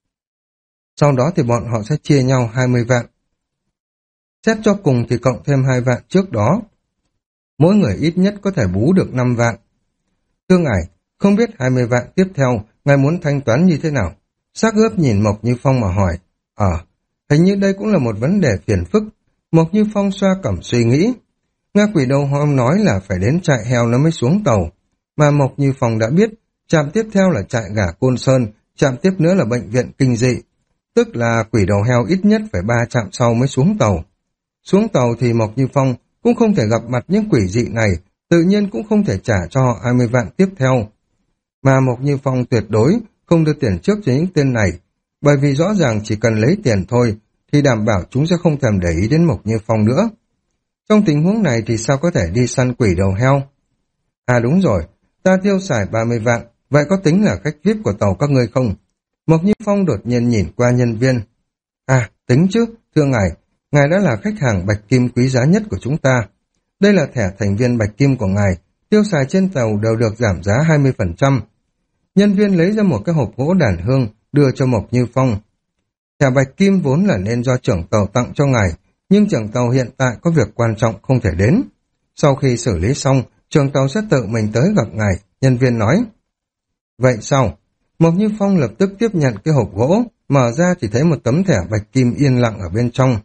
Sau đó thì bọn họ sẽ chia nhau hai mươi vạn. Xét cho cùng thì cộng thêm hai vạn trước đó. Mỗi người ít nhất có thể bú được năm vạn. Thưa ngài, không biết hai mươi vạn tiếp theo, ngài muốn thanh toán như thế nào? Xác ướp nhìn Mộc Như Phong mà hỏi. Ờ, à, hình như đây cũng là một vấn đề phiền phức. Mộc Như Phong xoa cằm suy nghĩ. Nga quỷ đầu hôm nói là phải đến trại heo nó mới xuống tàu. Mà Mộc Như Phong đã biết, trạm tiếp theo là trại gà Côn Sơn, trạm tiếp nữa là bệnh viện kinh dị. Tức là quỷ đầu heo ít nhất phải ba trạm sau mới xuống tàu. Xuống tàu thì Mộc Như Phong cũng không thể gặp mặt những quỷ dị này, tự nhiên cũng không thể trả cho họ hai mươi vạn tiếp theo. Mà Mộc Như Phong tuyệt đối không đưa tiền trước cho những tên này, bởi vì rõ ràng chỉ cần lấy tiền thôi, thì đảm bảo chúng sẽ không thèm để ý đến Mộc Như Phong nữa. Trong tình huống này thì sao có thể đi săn quỷ đầu heo? À đúng rồi, ta tiêu xài ba mươi vạn, vậy có tính là khách vi ai pi của tàu các ngươi không? Mộc Như Phong đột nhiên nhìn qua nhân viên. À, tính chứ, thưa ngài, ngài đã là khách hàng bạch kim quý giá nhất của chúng ta. Đây là thẻ thành viên bạch kim của ngài, tiêu xài trên tàu đều được giảm giá hai mươi phần trăm. Nhân viên lấy ra một cái hộp gỗ đàn hương, đưa cho Mộc Như Phong. Thẻ bạch kim vốn là nên do trưởng tàu tặng cho ngài, nhưng trưởng tàu hiện tại có việc quan trọng không thể đến. Sau khi xử lý xong, trưởng tàu sẽ tự mình tới gặp ngài, nhân viên nói. Vậy sao? Mộc Như Phong lập tức tiếp nhận cái hộp gỗ, mở ra chỉ thấy một tấm thẻ bạch kim yên lặng ở bên trong.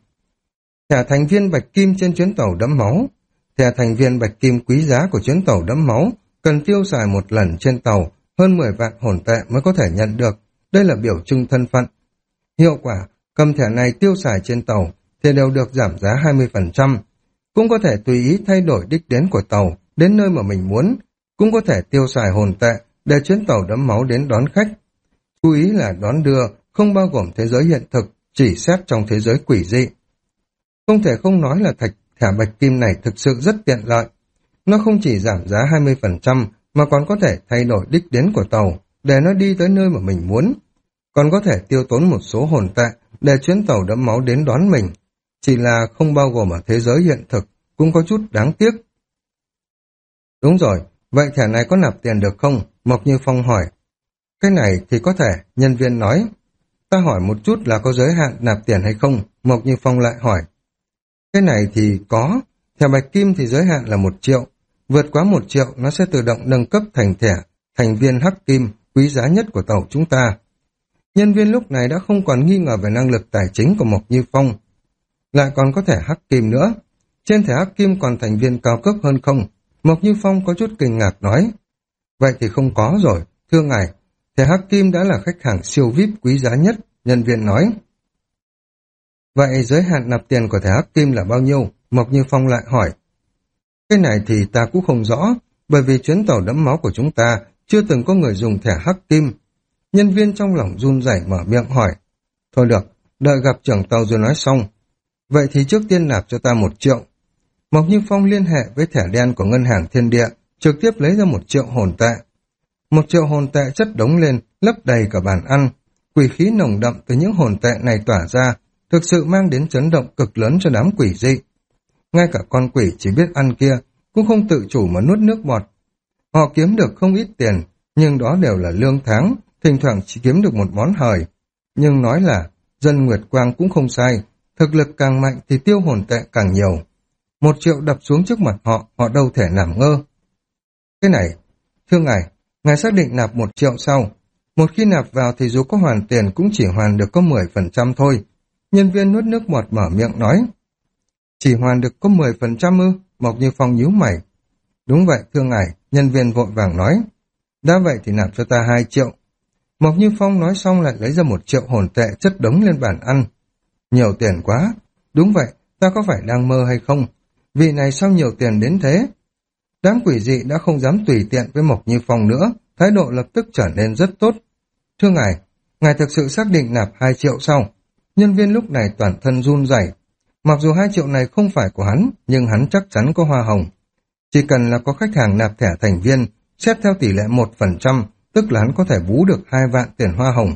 Thẻ thành viên bạch kim trên chuyến tàu đẫm máu. Thẻ thành viên bạch kim quý giá của chuyến tàu đẫm máu, cần tiêu xài một lần trên tàu, hơn mười vạn hồn tệ mới có thể nhận được. Đây là biểu trưng thân phận. Hiệu quả, cầm thẻ này tiêu xài trên tàu thì đều được giảm giá hai mươi phần trăm. Cũng có thể tùy ý thay đổi đích đến của tàu, đến nơi mà mình muốn. Cũng có thể tiêu xài hồn tệ để chuyến tàu đẫm máu đến đón khách. Chú ý là đón đưa, không bao gồm thế giới hiện thực, chỉ xét trong thế giới quỷ dị. Không thể không nói là thạch thẻ bạch kim này thực sự rất tiện lợi. Nó không chỉ giảm giá hai mươi phần trăm mà còn có thể thay đổi đích đến của tàu để nó đi tới nơi mà mình muốn. Còn có thể tiêu tốn một số hồn tệ để chuyến tàu đẫm máu đến đón mình. Chỉ là không bao gồm ở thế giới hiện thực, cũng có chút đáng tiếc. Đúng rồi, Vậy thẻ này có nạp tiền được không? Mộc Như Phong hỏi. Cái này thì có thể, nhân viên nói. Ta hỏi một chút là có giới hạn nạp tiền hay không? Mộc Như Phong lại hỏi. Cái này thì có, thẻ bạch kim thì giới hạn là một triệu. Vượt quá một triệu nó sẽ tự động nâng cấp thành thẻ, thành viên hắc kim, quý giá nhất của tàu chúng ta. Nhân viên lúc này đã không còn nghi ngờ về năng lực tài chính của Mộc Như Phong. Lại còn có thẻ hắc kim nữa. Trên thẻ hắc kim còn thành viên cao cấp hơn không? Mộc Như Phong có chút kinh ngạc nói. Vậy thì không có rồi, thưa ngài, thẻ hắc kim đã là khách hàng siêu vi ai pi quý giá nhất, nhân viên nói. Vậy giới hạn nạp tiền của thẻ hắc kim là bao nhiêu? Mộc Như Phong lại hỏi. Cái này thì ta cũng không rõ, bởi vì chuyến tàu đẫm máu của chúng ta chưa từng có người dùng thẻ hắc kim. Nhân viên trong lòng run rẩy mở miệng hỏi. Thôi được, đợi gặp trưởng tàu rồi nói xong. Vậy thì trước tiên nạp cho ta một triệu. Mộc Như Phong liên hệ với thẻ đen của ngân hàng Thiên Địa, trực tiếp lấy ra một triệu hồn tệ. Một triệu hồn tệ chất đống lên, lấp đầy cả bàn ăn. Quỷ khí nồng đậm từ những hồn tệ này tỏa ra, thực sự mang đến chấn động cực lớn cho đám quỷ dị. Ngay cả con quỷ chỉ biết ăn kia, cũng không tự chủ mà nuốt nước bọt. Họ kiếm được không ít tiền, nhưng đó đều là lương tháng, thỉnh thoảng chỉ kiếm được một món hời. Nhưng nói là, dân Nguyệt Quang cũng không sai, thực lực càng mạnh thì tiêu hồn tệ càng nhiều. Một triệu đập xuống trước mặt họ, họ đâu thể làm ngơ. Cái này, thưa ngài, ngài xác định nạp một triệu sau. Một khi nạp vào thì dù có hoàn tiền cũng chỉ hoàn được có mười phần trăm thôi. Nhân viên nuốt nước bọt mở miệng nói. Chỉ hoàn được có mười phần trăm ư? Mộc Như Phong nhíu mày. Đúng vậy, thưa ngài, nhân viên vội vàng nói. Đã vậy thì nạp cho ta hai triệu. Mộc Như Phong nói xong lại lấy ra một triệu hồn tệ chất đống lên bàn ăn. Nhiều tiền quá. Đúng vậy, ta có phải đang mơ hay không? Vị này sao nhiều tiền đến thế? Đám quỷ dị đã không dám tùy tiện với Mộc Như Phong nữa, thái độ lập tức trở nên rất tốt. Thưa ngài, ngài thực sự xác định nạp hai triệu sau. Nhân viên lúc này toàn thân run rẩy. Mặc dù hai triệu này không phải của hắn, nhưng hắn chắc chắn có hoa hồng. Chỉ cần là có khách hàng nạp thẻ thành viên, xét theo tỷ lệ một phần trăm, tức là hắn có thể bú được hai vạn tiền hoa hồng.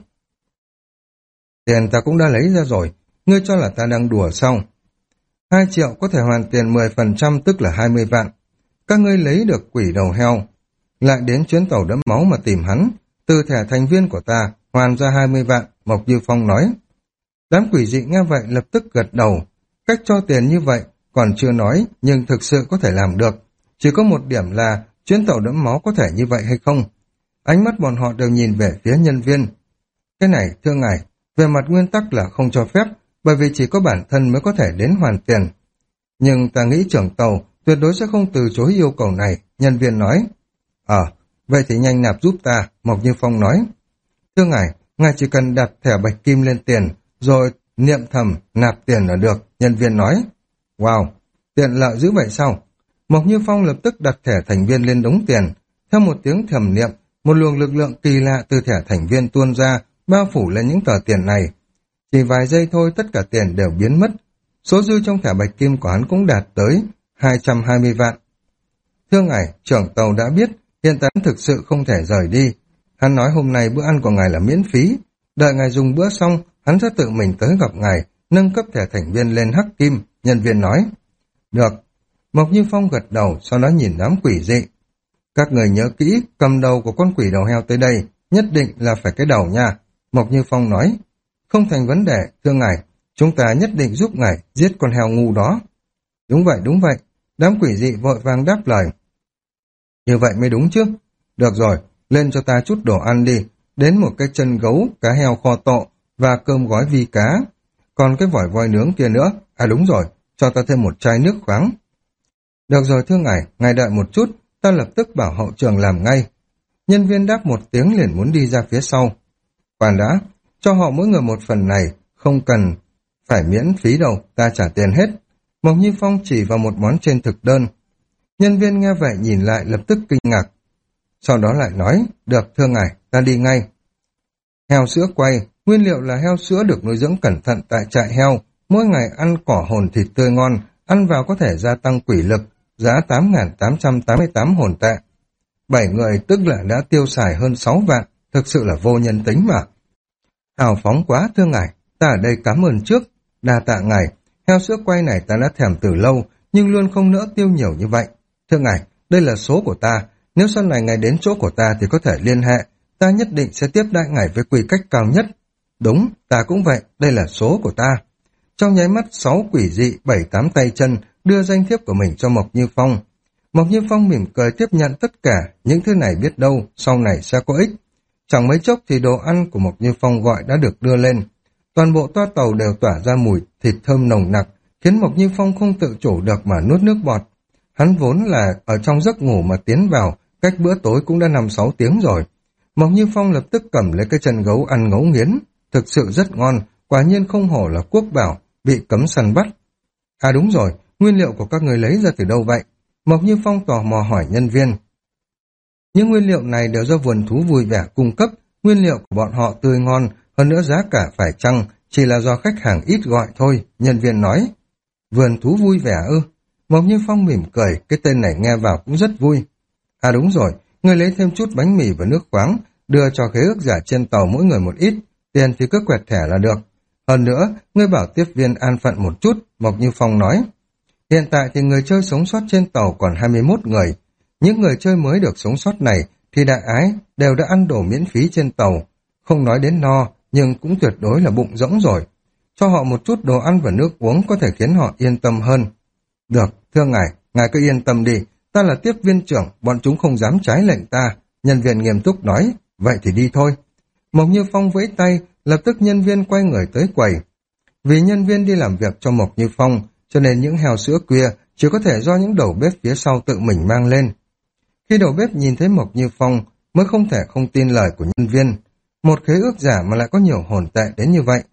Tiền ta cũng đã lấy ra rồi, ngươi cho là ta đang đùa sao? Hai triệu có thể hoàn tiền mười phần trăm tức là hai mươi vạn. Các ngươi lấy được quỷ đầu heo, lại đến chuyến tàu đẫm máu mà tìm hắn, từ thẻ thành viên của ta, hoàn ra hai mươi vạn, Mộc Như Phong nói. Đám quỷ dị nghe vậy lập tức gật đầu. Cách cho tiền như vậy, còn chưa nói, nhưng thực sự có thể làm được. Chỉ có một điểm là, chuyến tàu đẫm máu có thể như vậy hay không? Ánh mắt bọn họ đều nhìn về phía nhân viên. Cái này, thưa ngài, về mặt nguyên tắc là không cho phép, bởi vì chỉ có bản thân mới có thể đến hoàn tiền. Nhưng ta nghĩ trưởng tàu tuyệt đối sẽ không từ chối yêu cầu này, nhân viên nói. Ờ, vậy thì nhanh nạp giúp ta, Mộc Như Phong nói. Thưa ngài, ngài chỉ cần đặt thẻ bạch kim lên tiền, rồi niệm thầm nạp tiền là được, nhân viên nói. Wow, tiện lợi dữ vậy sao? Mộc Như Phong lập tức đặt thẻ thành viên lên đống tiền. Theo một tiếng thầm niệm, một luồng lực lượng kỳ lạ từ thẻ thành viên tuôn ra, bao phủ lên những tờ tiền này. Chỉ vài giây thôi tất cả tiền đều biến mất. Số dư trong thẻ bạch kim của hắn cũng đạt tới hai trăm hai mươi vạn. Thưa ngài, trưởng tàu đã biết, hiện tại thực sự không thể rời đi. Hắn nói hôm nay bữa ăn của ngài là miễn phí. Đợi ngài dùng bữa xong, hắn sẽ tự mình tới gặp ngài, nâng cấp thẻ thành viên lên hắc kim, nhân viên nói. Được. Mộc Như Phong gật đầu, sau đó nhìn đám quỷ dị. Các người nhớ kỹ, cầm đầu của con quỷ đầu heo tới đây, nhất định là phải cái đầu nha. Mộc Như Phong nói. Không thành vấn đề, thưa ngài, chúng ta nhất định giúp ngài giết con heo ngu đó. Đúng vậy, đúng vậy. Đám quỷ dị vội vàng đáp lời. Như vậy mới đúng chứ. Được rồi, lên cho ta chút đồ ăn đi. Đến một cái chân gấu, cá heo kho tộ và cơm gói vi cá. Còn cái vỏi voi nướng kia nữa. À đúng rồi, cho ta thêm một chai nước khoáng. Được rồi thưa ngài, ngài đợi một chút, ta lập tức bảo hậu trường làm ngay. Nhân viên đáp một tiếng liền muốn đi ra phía sau. Khoan đã, cho họ mỗi người một phần này, không cần phải miễn phí đâu, ta trả tiền hết. Mộc Như Phong chỉ vào một món trên thực đơn. Nhân viên nghe vậy nhìn lại lập tức kinh ngạc. Sau đó lại nói, được thưa ngài, ta đi ngay. Heo sữa quay, nguyên liệu là heo sữa được nuôi dưỡng cẩn thận tại trại heo, mỗi ngày ăn cỏ hồn thịt tươi ngon, ăn vào có thể gia tăng quỷ lực, giá tám nghìn tám trăm tám mươi tám hồn tệ. Bảy người tức là đã tiêu xài hơn sáu vạn, thực sự là vô nhân tính mà. Hào phóng quá thưa ngài, ta ở đây cảm ơn trước. Đa tạ ngài, heo sữa quay này ta đã thèm từ lâu, nhưng luôn không nỡ tiêu nhiều như vậy. Thưa ngài, đây là số của ta, Nếu sau này ngài đến chỗ của ta thì có thể liên hệ, ta nhất định sẽ tiếp đãi ngài với quy cách cao nhất. Đúng, ta cũng vậy, đây là số của ta. Trong nháy mắt sáu quỷ dị, bảy tám tay chân đưa danh thiếp của mình cho Mộc Như Phong. Mộc Như Phong mỉm cười tiếp nhận tất cả, những thứ này biết đâu, sau này sẽ có ích. Chẳng mấy chốc thì đồ ăn của Mộc Như Phong gọi đã được đưa lên. Toàn bộ toa tàu đều tỏa ra mùi thịt thơm nồng nặc, khiến Mộc Như Phong không tự chủ được mà nuốt nước bọt. Hắn vốn là ở trong giấc ngủ mà tiến vào, cách bữa tối cũng đã năm sáu tiếng rồi. Mộc Như Phong lập tức cầm lấy cái chân gấu ăn ngấu nghiến, thực sự rất ngon, quả nhiên không hổ là quốc bảo, bị cấm săn bắt. À đúng rồi, nguyên liệu của các người lấy ra từ đâu vậy? Mộc Như Phong tò mò hỏi nhân viên. Những nguyên liệu này đều do vườn thú vui vẻ cung cấp, nguyên liệu của bọn họ tươi ngon, hơn nữa giá cả phải chăng, chỉ là do khách hàng ít gọi thôi, nhân viên nói. Vườn thú vui vẻ ư? Mộc Như Phong mỉm cười, cái tên này nghe vào cũng rất vui. À đúng rồi, người lấy thêm chút bánh mì và nước khoáng, đưa cho khế ước giả trên tàu mỗi người một ít, tiền thì cứ quẹt thẻ là được. Hơn nữa, ngươi bảo tiếp viên an phận một chút, Mộc Như Phong nói. Hiện tại thì người chơi sống sót trên tàu còn hai mươi mốt người. Những người chơi mới được sống sót này thì đại ái đều đã ăn đồ miễn phí trên tàu. Không nói đến no, nhưng cũng tuyệt đối là bụng rỗng rồi. Cho họ một chút đồ ăn và nước uống có thể khiến họ yên tâm hơn. Được, thưa ngài, ngài cứ yên tâm đi. Ta là tiếp viên trưởng, bọn chúng không dám trái lệnh ta. Nhân viên nghiêm túc nói, vậy thì đi thôi. Mộc Như Phong vẫy tay, lập tức nhân viên quay người tới quầy. Vì nhân viên đi làm việc cho Mộc Như Phong, cho nên những heo sữa khuya chỉ có thể do những đầu bếp phía sau tự mình mang lên. Khi đầu bếp nhìn thấy Mộc Như Phong, mới không thể không tin lời của nhân viên. Một khế ước giả mà lại có nhiều hồn tệ đến như vậy.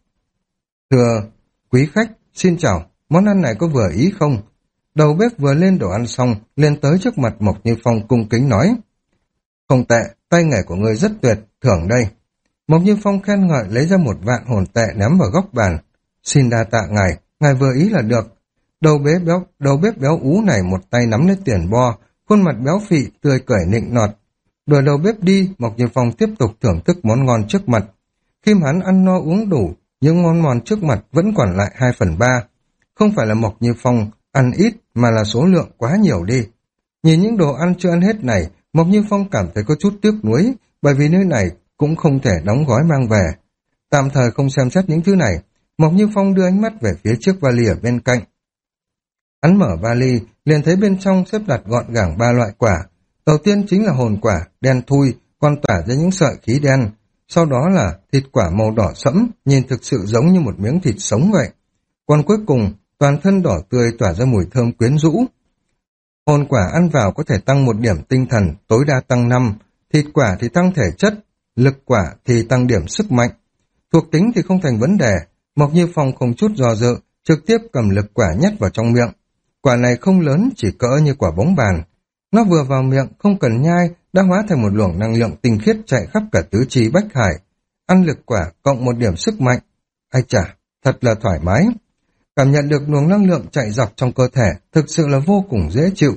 Thưa quý khách, xin chào, món ăn này có vừa ý không? Đầu bếp vừa lên đồ ăn xong, lên tới trước mặt Mộc Như Phong cung kính nói. Không tệ, tay nghề của ngươi rất tuyệt, thưởng đây. Mộc Như Phong khen ngợi lấy ra một vạn hồn tệ ném vào góc bàn. Xin đa tạ ngài, ngài vừa ý là được. Đầu bếp béo, đầu bếp béo ú này một tay nắm lấy tiền bo, khuôn mặt béo phị, tươi cười nịnh nọt. Đuổi đầu bếp đi, Mộc Như Phong tiếp tục thưởng thức món ngon trước mặt. Khi mà hắn ăn no uống đủ, những món ngon trước mặt vẫn còn lại hai phần ba. Không phải là Mộc Như Phong ăn ít, mà là số lượng quá nhiều đi. Nhìn những đồ ăn chưa ăn hết này, Mộc Như Phong cảm thấy có chút tiếc nuối, bởi vì nơi này cũng không thể đóng gói mang về. Tạm thời không xem xét những thứ này, Mộc Như Phong đưa ánh mắt về phía chiếc vali ở bên cạnh. Hắn mở vali, liền thấy bên trong xếp đặt gọn gàng ba loại quả. Đầu tiên chính là hồn quả, đen thui, còn tỏa ra những sợi khí đen. Sau đó là thịt quả màu đỏ sẫm, nhìn thực sự giống như một miếng thịt sống vậy. Còn cuối cùng, toàn thân đỏ tươi tỏa ra mùi thơm quyến rũ. Hồn quả ăn vào có thể tăng một điểm tinh thần, tối đa tăng năm. Thịt quả thì tăng thể chất, lực quả thì tăng điểm sức mạnh. Thuộc tính thì không thành vấn đề, Mộc Như Phong không chút do dự, trực tiếp cầm lực quả nhét vào trong miệng. Quả này không lớn, chỉ cỡ như quả bóng bàn. Nó vừa vào miệng, không cần nhai, đã hóa thành một luồng năng lượng tinh khiết chạy khắp cả tứ chi bách hải. Ăn lực quả cộng một điểm sức mạnh. Ai chà, thật là thoải mái. Cảm nhận được luồng năng lượng chạy dọc trong cơ thể, thực sự là vô cùng dễ chịu.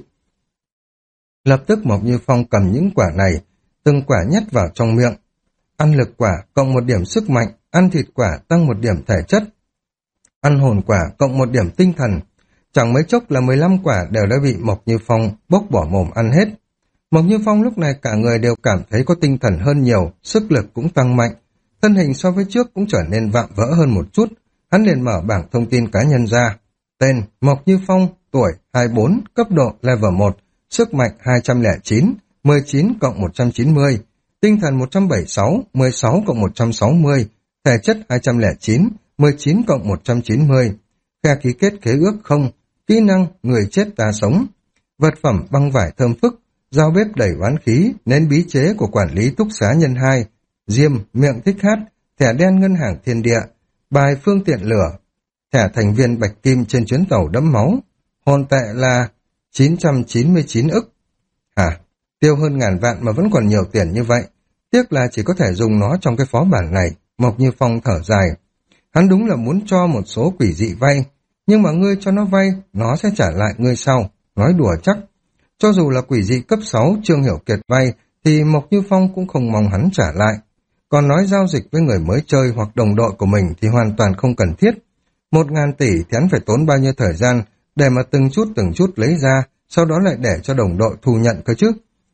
Lập tức Mộc Như Phong cầm những quả này, từng quả nhét vào trong miệng. Ăn lực quả cộng một điểm sức mạnh, ăn thịt quả tăng một điểm thể chất. Ăn hồn quả cộng một điểm tinh thần. Chẳng mấy chốc là mười lăm quả đều đã bị Mộc Như Phong bốc bỏ mồm ăn hết. Mộc Như Phong lúc này cả người đều cảm thấy có tinh thần hơn nhiều, sức lực cũng tăng mạnh. Thân hình so với trước cũng trở nên vạm vỡ hơn một chút. Hắn liền mở bảng thông tin cá nhân ra. Tên Mộc Như Phong, tuổi hai mươi bốn, cấp độ level một, sức mạnh hai trăm lẻ chín, mười chín cộng một trăm chín mươi, tinh thần một trăm bảy mươi sáu, mười sáu cộng một trăm sáu mươi, thể chất hai trăm lẻ chín, mười chín cộng một trăm chín mươi, khe ký kết khế ước không, kỹ năng người chết ta sống, vật phẩm băng vải thơm phức, dao bếp đẩy oán khí, nến bí chế của quản lý túc xá nhân hai, diêm, miệng thích hát, thẻ đen ngân hàng thiên địa, bài phương tiện lửa, thẻ thành viên bạch kim trên chuyến tàu đẫm máu, hồn tệ là chín trăm chín mươi chín ức. Hả? Tiêu hơn ngàn vạn mà vẫn còn nhiều tiền như vậy. Tiếc là chỉ có thể dùng nó trong cái phó bản này. Mộc Như Phong thở dài. Hắn đúng là muốn cho một số quỷ dị vay, nhưng mà ngươi cho nó vay, nó sẽ trả lại ngươi sau. Nói đùa chắc. Cho dù là quỷ dị cấp sáu Trương Hiểu Kiệt vay, thì Mộc Như Phong cũng không mong hắn trả lại. Còn nói giao dịch với người mới chơi hoặc đồng đội của mình thì hoàn toàn không cần thiết. Một ngàn tỷ thì hắn phải tốn bao nhiêu thời gian để mà từng chút từng chút lấy ra, sau đó lại để cho đồng đội thu nhận cơ chứ.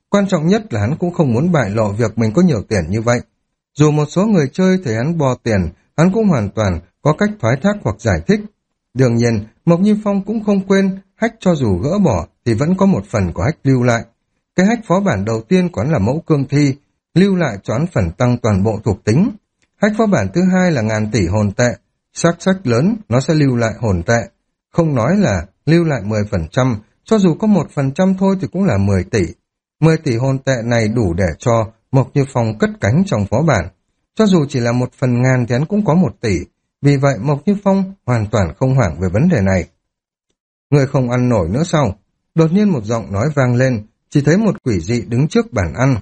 Quan trọng nhất là hắn cũng không muốn bại lộ việc mình có nhiều tiền như vậy. Dù một số người chơi thấy hắn bo tiền, hắn cũng hoàn toàn có cách thoái thác hoặc giải thích. Đương nhiên, Mộc Như Phong cũng không quên, hack cho dù gỡ bỏ thì vẫn có một phần của hack lưu lại. Cái hack phó bản đầu tiên của hắn là mẫu cương thi, lưu lại cho hắn phần tăng toàn bộ thuộc tính. Hack phó bản thứ hai là ngàn tỷ hồn tệ, xác suất lớn nó sẽ lưu lại hồn tệ. Không nói là lưu lại mười phần trăm, cho dù có một phần trăm thôi thì cũng là mười tỷ. mười tỷ hồn tệ này đủ để cho Mộc Như Phong cất cánh trong phó bản. Cho dù chỉ là một phần ngàn thì hắn cũng có một tỷ. Vì vậy Mộc Như Phong hoàn toàn không hoảng về vấn đề này. Người không ăn nổi nữa sao? Đột nhiên một giọng nói vang lên, chỉ thấy một quỷ dị đứng trước bàn ăn.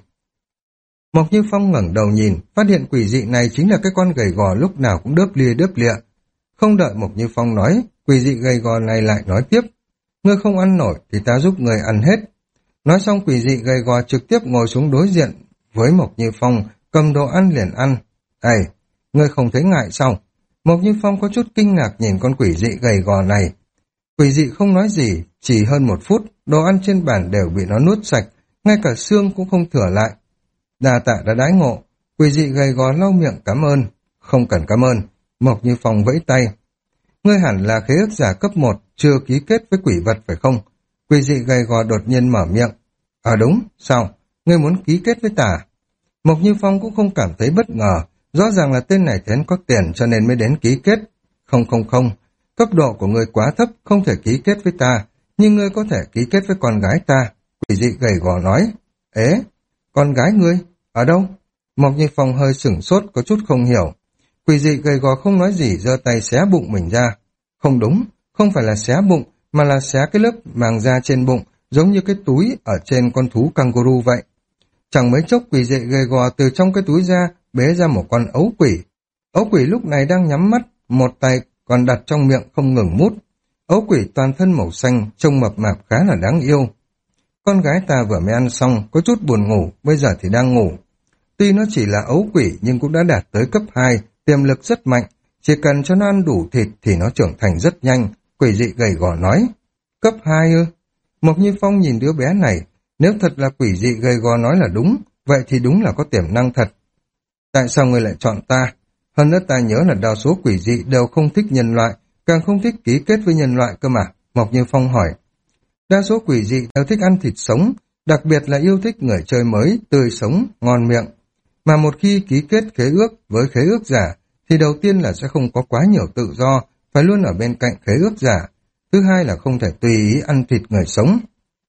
Mộc Như Phong ngẩng đầu nhìn, phát hiện quỷ dị này chính là cái con gầy gò lúc nào cũng đớp lia đớp lịa. Không đợi Mộc Như Phong nói, quỷ dị gầy gò này lại nói tiếp. Ngươi không ăn nổi thì ta giúp người ăn hết. Nói xong quỷ dị gầy gò trực tiếp ngồi xuống đối diện với Mộc Như Phong, cầm đồ ăn liền ăn. Ây, ngươi không thấy ngại sao? Mộc Như Phong có chút kinh ngạc nhìn con quỷ dị gầy gò này. Quỷ dị không nói gì, chỉ hơn một phút, đồ ăn trên bàn đều bị nó nuốt sạch, ngay cả xương cũng không thừa lại. Đa tạ đã đãi ngộ, quỷ dị gầy gò lau miệng cảm ơn. Không cần cảm ơn, Mộc Như Phong vẫy tay. Ngươi hẳn là khế ước giả cấp một, chưa ký kết với quỷ vật phải không? Quỷ dị gầy gò đột nhiên mở miệng. À đúng, sao? Ngươi muốn ký kết với ta? Mộc Như Phong cũng không cảm thấy bất ngờ, rõ ràng là tên này thấy có tiền cho nên mới đến ký kết. Không không không, cấp độ của ngươi quá thấp, không thể ký kết với ta, nhưng ngươi có thể ký kết với con gái ta. Quỷ dị gầy gò nói. Ế, con gái ngươi? Ở đâu? Mộc Như Phong hơi sửng sốt, có chút không hiểu. Quỷ dị gầy gò không nói gì, giơ tay xé bụng mình ra. Không đúng, không phải là xé bụng, mà là xé cái lớp màng da trên bụng, giống như cái túi ở trên con thú kangaroo vậy. Chẳng mấy chốc quỷ dị gầy gò từ trong cái túi ra, bế ra một con ấu quỷ. Ấu quỷ lúc này đang nhắm mắt, một tay còn đặt trong miệng không ngừng mút. Ấu quỷ toàn thân màu xanh, trông mập mạp khá là đáng yêu. Con gái ta vừa mới ăn xong, có chút buồn ngủ, bây giờ thì đang ngủ. Tuy nó chỉ là ấu quỷ nhưng cũng đã đạt tới cấp hai, tiềm lực rất mạnh. Chỉ cần cho nó ăn đủ thịt thì nó trưởng thành rất nhanh, quỷ dị gầy gò nói. Cấp hai ư? Mộc Như Phong nhìn đứa bé này, nếu thật là quỷ dị gầy gò nói là đúng, vậy thì đúng là có tiềm năng thật. Tại sao ngươi lại chọn ta? Hơn nữa ta nhớ là đa số quỷ dị đều không thích nhân loại, càng không thích ký kết với nhân loại cơ mà, Mộc Như Phong hỏi. Đa số quỷ dị đều thích ăn thịt sống, đặc biệt là yêu thích người chơi mới, tươi sống, ngon miệng. Mà một khi ký kết khế ước với khế ước giả, thì đầu tiên là sẽ không có quá nhiều tự do, phải luôn ở bên cạnh khế ước giả. Thứ hai là không thể tùy ý ăn thịt người sống.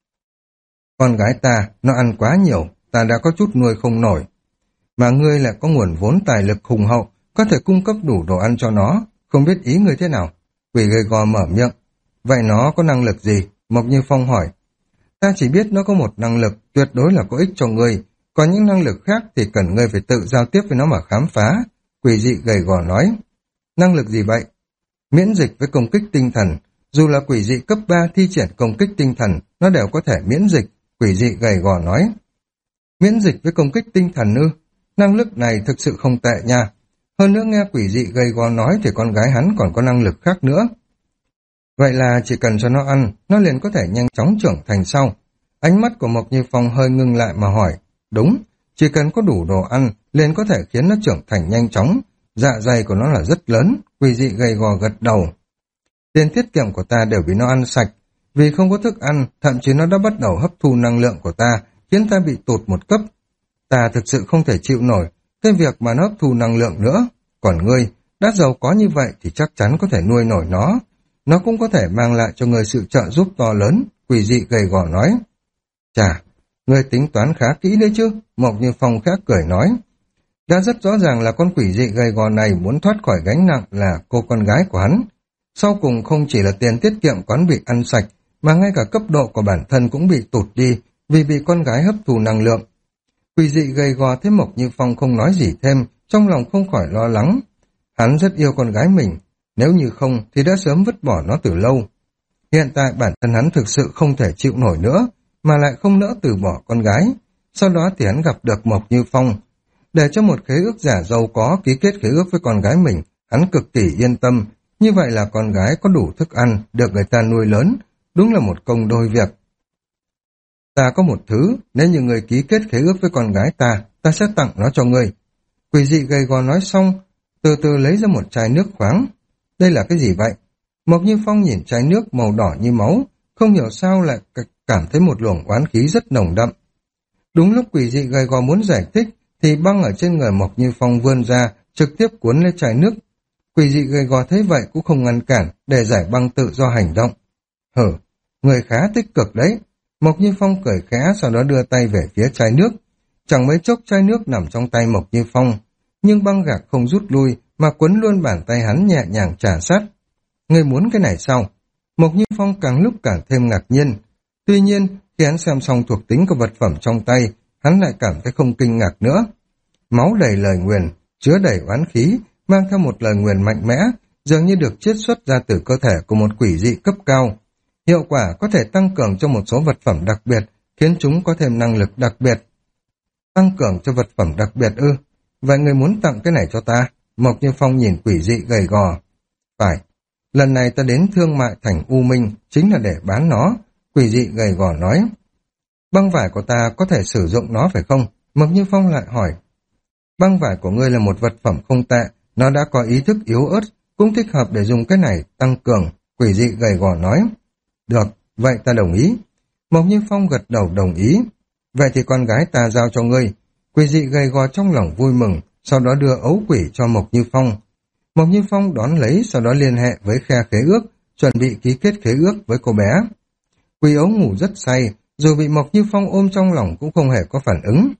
Con gái ta, nó ăn quá nhiều, ta đã có chút nuôi không nổi. Mà ngươi lại có nguồn vốn tài lực hùng hậu, có thể cung cấp đủ đồ ăn cho nó, không biết ý ngươi thế nào. Quỷ gầy gò mở miệng. Vậy nó có năng lực gì? Mộc Như Phong hỏi. Ta chỉ biết nó có một năng lực, tuyệt đối là có ích cho ngươi, còn những năng lực khác thì cần ngươi phải tự giao tiếp với nó mà khám phá. Quỷ dị gầy gò nói. Năng lực gì vậy? Miễn dịch với công kích tinh thần. Dù là quỷ dị cấp ba thi triển công kích tinh thần, nó đều có thể miễn dịch. Quỷ dị gầy gò nói. Miễn dịch với công kích tinh thần ư? Năng lực này thực sự không tệ nha. Hơn nữa nghe quỷ dị gầy gò nói thì con gái hắn còn có năng lực khác nữa. Vậy là chỉ cần cho nó ăn, nó liền có thể nhanh chóng trưởng thành sau. Ánh mắt của Mộc Như Phong hơi ngưng lại mà hỏi. Đúng, chỉ cần có đủ đồ ăn, liền có thể khiến nó trưởng thành nhanh chóng. Dạ dày của nó là rất lớn, quỷ dị gầy gò gật đầu. Tiền tiết kiệm của ta đều bị nó ăn sạch. Vì không có thức ăn, thậm chí nó đã bắt đầu hấp thu năng lượng của ta, khiến ta bị tụt một cấp. Ta thực sự không thể chịu nổi cái việc mà nó hấp thu năng lượng nữa. Còn ngươi, đã giàu có như vậy thì chắc chắn có thể nuôi nổi nó. Nó cũng có thể mang lại cho người sự trợ giúp to lớn, quỷ dị gầy gò nói. Chà, ngươi tính toán khá kỹ đấy chứ, Mộc Như Phong khác cười nói. Đã rất rõ ràng là con quỷ dị gầy gò này muốn thoát khỏi gánh nặng là cô con gái của hắn. Sau cùng không chỉ là tiền tiết kiệm quán bị ăn sạch, mà ngay cả cấp độ của bản thân cũng bị tụt đi vì bị con gái hấp thụ năng lượng. Quỷ dị gầy gò thấy Mộc Như Phong không nói gì thêm, trong lòng không khỏi lo lắng. Hắn rất yêu con gái mình, nếu như không thì đã sớm vứt bỏ nó từ lâu. Hiện tại bản thân hắn thực sự không thể chịu nổi nữa, mà lại không nỡ từ bỏ con gái. Sau đó thì hắn gặp được Mộc Như Phong. Để cho một khế ước giả giàu có ký kết khế ước với con gái mình, hắn cực kỳ yên tâm. Như vậy là con gái có đủ thức ăn, được người ta nuôi lớn, đúng là một công đôi việc. Ta có một thứ, nếu như người ký kết khế ước với con gái ta, ta sẽ tặng nó cho ngươi. Quỷ dị gầy gò nói xong, từ từ lấy ra một chai nước khoáng. Đây là cái gì vậy? Mộc Như Phong nhìn chai nước màu đỏ như máu, không hiểu sao lại cảm thấy một luồng oán khí rất nồng đậm. Đúng lúc quỷ dị gầy gò muốn giải thích, thì băng ở trên người Mộc Như Phong vươn ra, trực tiếp cuốn lấy chai nước. Quỷ dị gầy gò thấy vậy cũng không ngăn cản, để giải băng tự do hành động. Hử, người khá tích cực đấy. Mộc Như Phong cười khẽ, sau đó đưa tay về phía chai nước. Chẳng mấy chốc chai nước nằm trong tay Mộc Như Phong, nhưng băng gạc không rút lui, mà quấn luôn bàn tay hắn nhẹ nhàng trả sát. Người muốn cái này sao? Mộc Như Phong càng lúc càng thêm ngạc nhiên. Tuy nhiên, khi hắn xem xong thuộc tính của vật phẩm trong tay, hắn lại cảm thấy không kinh ngạc nữa. Máu đầy lời nguyền, chứa đầy oán khí, mang theo một lời nguyền mạnh mẽ, dường như được chiết xuất ra từ cơ thể của một quỷ dị cấp cao. Hiệu quả có thể tăng cường cho một số vật phẩm đặc biệt, khiến chúng có thêm năng lực đặc biệt. Tăng cường cho vật phẩm đặc biệt ư? Vậy người muốn tặng cái này cho ta? Mộc Như Phong nhìn quỷ dị gầy gò. Phải, lần này ta đến thương mại thành U Minh, chính là để bán nó. Quỷ dị gầy gò nói. Băng vải của ta có thể sử dụng nó phải không? Mộc Như Phong lại hỏi. Băng vải của ngươi là một vật phẩm không tệ, nó đã có ý thức yếu ớt, cũng thích hợp để dùng cái này tăng cường. Quỷ dị gầy gò nói. Được, vậy ta đồng ý. Mộc Như Phong gật đầu đồng ý. Vậy thì con gái ta giao cho ngươi. Quỷ dị gầy gò trong lòng vui mừng, sau đó đưa ấu quỷ cho Mộc Như Phong. Mộc Như Phong đón lấy, sau đó liên hệ với khe khế ước, chuẩn bị ký kết khế ước với cô bé. Quỷ ấu ngủ rất say, dù bị Mộc Như Phong ôm trong lòng cũng không hề có phản ứng.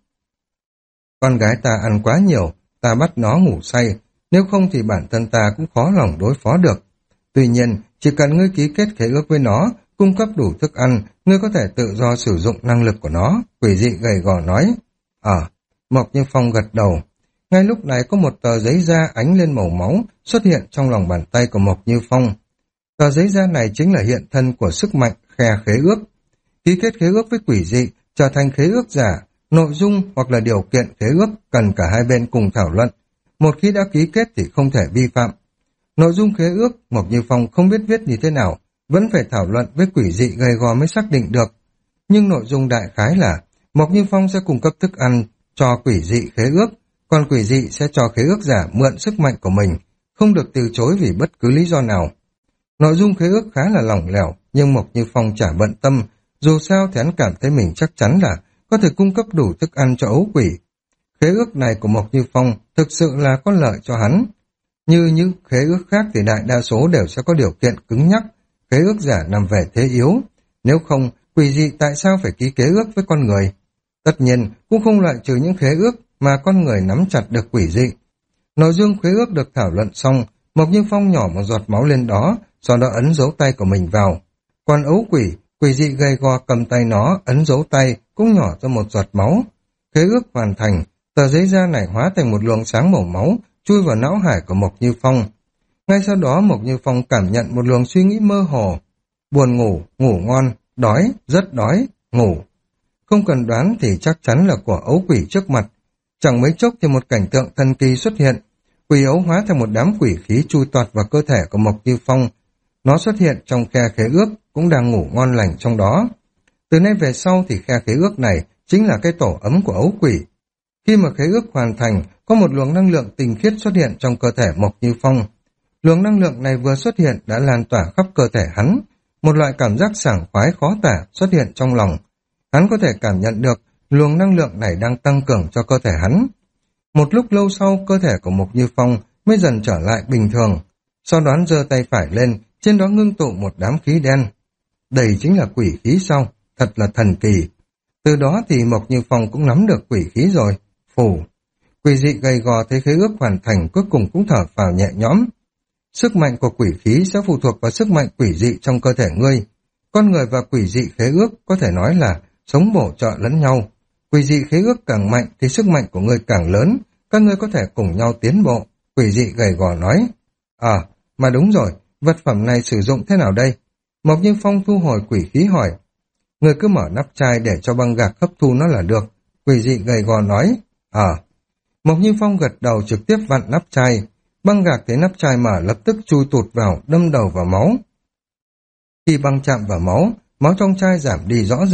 Con gái ta ăn quá nhiều, ta bắt nó ngủ say, nếu không thì bản thân ta cũng khó lòng đối phó được. Tuy nhiên, chỉ cần ngươi ký kết khế ước với nó, cung cấp đủ thức ăn, ngươi có thể tự do sử dụng năng lực của nó, quỷ dị gầy gò nói. Ờ, à, Mộc Như Phong gật đầu. Ngay lúc này có một tờ giấy da ánh lên màu máu xuất hiện trong lòng bàn tay của Mộc Như Phong. Tờ giấy da này chính là hiện thân của sức mạnh khe khế ước. Ký kết khế ước với quỷ dị, trở thành khế ước giả, nội dung hoặc là điều kiện khế ước cần cả hai bên cùng thảo luận. Một khi đã ký kết thì không thể vi phạm. Nội dung khế ước, Mộc Như Phong không biết viết như thế nào, vẫn phải thảo luận với quỷ dị gầy gò mới xác định được. Nhưng nội dung đại khái là Mộc Như Phong sẽ cung cấp thức ăn cho quỷ dị khế ước, còn quỷ dị sẽ cho khế ước giả mượn sức mạnh của mình, không được từ chối vì bất cứ lý do nào. Nội dung khế ước khá là lỏng lẻo, nhưng Mộc Như Phong chả bận tâm, dù sao thì hắn cảm thấy mình chắc chắn là có thể cung cấp đủ thức ăn cho ấu quỷ. Khế ước này của Mộc Như Phong thực sự là có lợi cho hắn. Như những khế ước khác thì đại đa số đều sẽ có điều kiện cứng nhắc, khế ước giả nằm về thế yếu. Nếu không, quỷ dị tại sao phải ký khế ước với con người? Tất nhiên, cũng không loại trừ những khế ước mà con người nắm chặt được quỷ dị. Nội dung khế ước được thảo luận xong, Mộc Như Phong nhỏ một giọt máu lên đó, sau đó ấn dấu tay của mình vào. Còn ấu quỷ, quỷ dị gầy gò cầm tay nó, ấn dấu tay, cũng nhỏ ra một giọt máu. Khế ước hoàn thành, tờ giấy da này hóa thành một luồng sáng màu máu, chui vào não hải của Mộc Như Phong. Ngay sau đó Mộc Như Phong cảm nhận một luồng suy nghĩ mơ hồ. Buồn ngủ, ngủ ngon, đói, rất đói, ngủ. Không cần đoán thì chắc chắn là của ấu quỷ trước mặt. Chẳng mấy chốc thì một cảnh tượng thần kỳ xuất hiện. Quỷ ấu hóa thành một đám quỷ khí chui toạt vào cơ thể của Mộc Như Phong. Nó xuất hiện trong khe khế ước, cũng đang ngủ ngon lành trong đó. Từ nay về sau thì khe khế ước này chính là cái tổ ấm của ấu quỷ. Khi mà khế ước hoàn thành, có một luồng năng lượng tinh khiết xuất hiện trong cơ thể Mộc Như Phong. Luồng năng lượng này vừa xuất hiện đã lan tỏa khắp cơ thể hắn. Một loại cảm giác sảng khoái khó tả xuất hiện trong lòng. Hắn có thể cảm nhận được luồng năng lượng này đang tăng cường cho cơ thể hắn. Một lúc lâu sau, cơ thể của Mộc Như Phong mới dần trở lại bình thường. Sau đó giơ tay phải lên, trên đó ngưng tụ một đám khí đen. Đây chính là quỷ khí sao? Thật là thần kỳ. Từ đó thì Mộc Như Phong cũng nắm được quỷ khí rồi. Phù. Quỷ dị gầy gò thấy khế ước hoàn thành, cuối cùng cũng thở phào nhẹ nhõm. Sức mạnh của quỷ khí sẽ phụ thuộc vào sức mạnh quỷ dị trong cơ thể ngươi. Con người và quỷ dị khế ước có thể nói là sống bổ trợ lẫn nhau. Quỷ dị khế ước càng mạnh thì sức mạnh của ngươi càng lớn, các ngươi có thể cùng nhau tiến bộ. Quỷ dị gầy gò nói. À, mà đúng rồi, vật phẩm này sử dụng thế nào đây? Mộc Như Phong thu hồi quỷ khí hỏi. Ngươi cứ mở nắp chai để cho băng gạc hấp thu nó là được. Quỷ dị gầy gò nói. À. Mộc Như Phong gật đầu trực tiếp vặn nắp chai. Băng gạc thấy nắp chai mở lập tức chui tụt vào, đâm đầu vào máu. Khi băng chạm vào máu, máu trong chai giảm đi rõ rệt,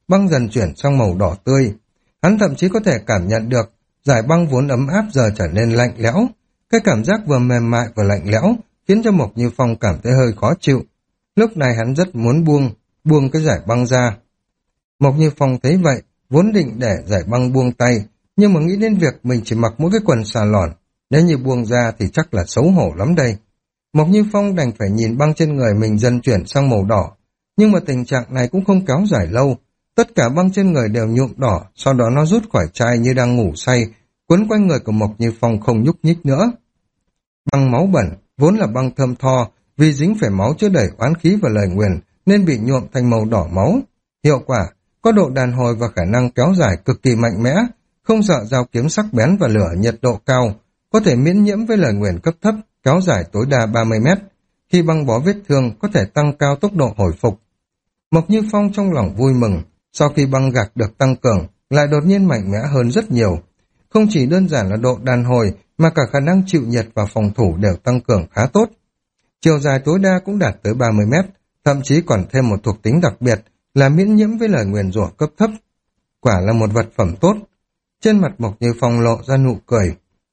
băng dần chuyển sang màu đỏ tươi. Hắn thậm chí có thể cảm nhận được giải băng vốn ấm áp giờ trở nên lạnh lẽo. Cái cảm giác vừa mềm mại vừa lạnh lẽo khiến cho Mộc Như Phong cảm thấy hơi khó chịu. Lúc này hắn rất muốn buông, buông cái giải băng ra. Mộc Như Phong thấy vậy, vốn định để giải băng buông tay, nhưng mà nghĩ đến việc mình chỉ mặc mỗi cái quần xà lòn, nếu như buông ra thì chắc là xấu hổ lắm đây. Mộc Như Phong đành phải nhìn băng trên người mình dần chuyển sang màu đỏ, nhưng mà tình trạng này cũng không kéo dài lâu. Tất cả băng trên người đều nhuộm đỏ, sau đó nó rút khỏi chai như đang ngủ say, quấn quanh người của Mộc Như Phong không nhúc nhích nữa. Băng máu bẩn, vốn là băng thơm tho, vì dính phải máu chứa đầy oán khí và lời nguyền, nên bị nhuộm thành màu đỏ máu. Hiệu quả, có độ đàn hồi và khả năng kéo dài cực kỳ mạnh mẽ, không sợ dao kiếm sắc bén và lửa nhiệt độ cao, có thể miễn nhiễm với lời nguyền cấp thấp, kéo dài tối đa ba mươi mét. Khi băng bó vết thương, có thể tăng cao tốc độ hồi phục. Mộc Như Phong trong lòng vui mừng, sau khi băng gạc được tăng cường, lại đột nhiên mạnh mẽ hơn rất nhiều. Không chỉ đơn giản là độ đàn hồi, mà cả khả năng chịu nhiệt và phòng thủ đều tăng cường khá tốt. Chiều dài tối đa cũng đạt tới ba mươi mét, thậm chí còn thêm một thuộc tính đặc biệt là miễn nhiễm với lời nguyền rủa cấp thấp. Quả là một vật phẩm tốt. Trên mặt Mộc Như Phong lộ ra nụ cười.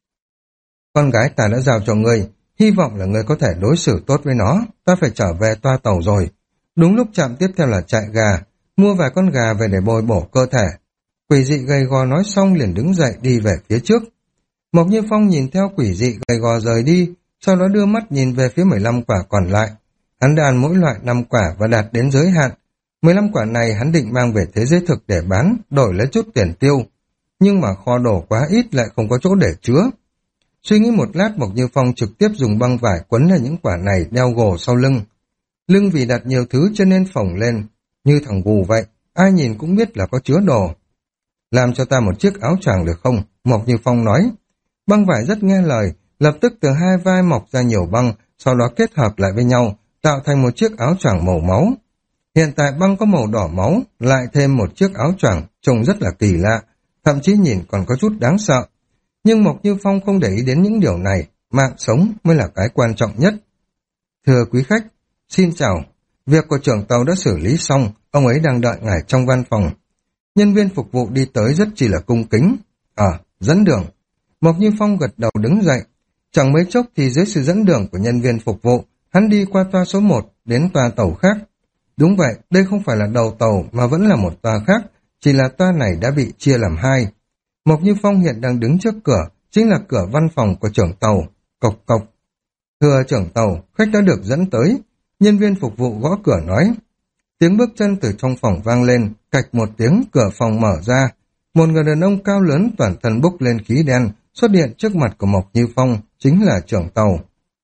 Con gái ta đã giao cho ngươi, hy vọng là ngươi có thể đối xử tốt với nó, ta phải trở về toa tàu rồi. Đúng lúc trạm tiếp theo là chạy gà, mua vài con gà về để bồi bổ cơ thể. Quỷ dị gầy gò nói xong liền đứng dậy đi về phía trước. Mộc Như Phong nhìn theo quỷ dị gầy gò rời đi, sau đó đưa mắt nhìn về phía mười lăm quả còn lại. Hắn đã ăn mỗi loại năm quả và đạt đến giới hạn. mười lăm quả này hắn định mang về thế giới thực để bán, đổi lấy chút tiền tiêu. Nhưng mà kho đồ quá ít lại không có chỗ để chứa. Suy nghĩ một lát, Mộc Như Phong trực tiếp dùng băng vải quấn lên những quả này đeo gồ sau lưng. Lưng vì đặt nhiều thứ cho nên phồng lên, như thằng gù vậy, ai nhìn cũng biết là có chứa đồ. Làm cho ta một chiếc áo choàng được không? Mộc Như Phong nói. Băng vải rất nghe lời, lập tức từ hai vai mọc ra nhiều băng, sau đó kết hợp lại với nhau, tạo thành một chiếc áo choàng màu máu. Hiện tại băng có màu đỏ máu, lại thêm một chiếc áo choàng, trông rất là kỳ lạ, thậm chí nhìn còn có chút đáng sợ. Nhưng Mộc Như Phong không để ý đến những điều này, mạng sống mới là cái quan trọng nhất. Thưa quý khách, xin chào, việc của trưởng tàu đã xử lý xong, ông ấy đang đợi ngài trong văn phòng. Nhân viên phục vụ đi tới rất chỉ là cung kính. À, dẫn đường. Mộc Như Phong gật đầu đứng dậy. Chẳng mấy chốc thì dưới sự dẫn đường của nhân viên phục vụ, hắn đi qua toa số một đến toa tàu khác. Đúng vậy, đây không phải là đầu tàu mà vẫn là một toa khác, chỉ là toa này đã bị chia làm hai. Mộc Như Phong hiện đang đứng trước cửa, chính là cửa văn phòng của trưởng tàu. Cộc cộc. Thưa trưởng tàu, khách đã được dẫn tới. Nhân viên phục vụ gõ cửa nói. Tiếng bước chân từ trong phòng vang lên, cạch một tiếng cửa phòng mở ra. Một người đàn ông cao lớn toàn thân bốc lên khí đen xuất hiện trước mặt của Mộc Như Phong, chính là trưởng tàu.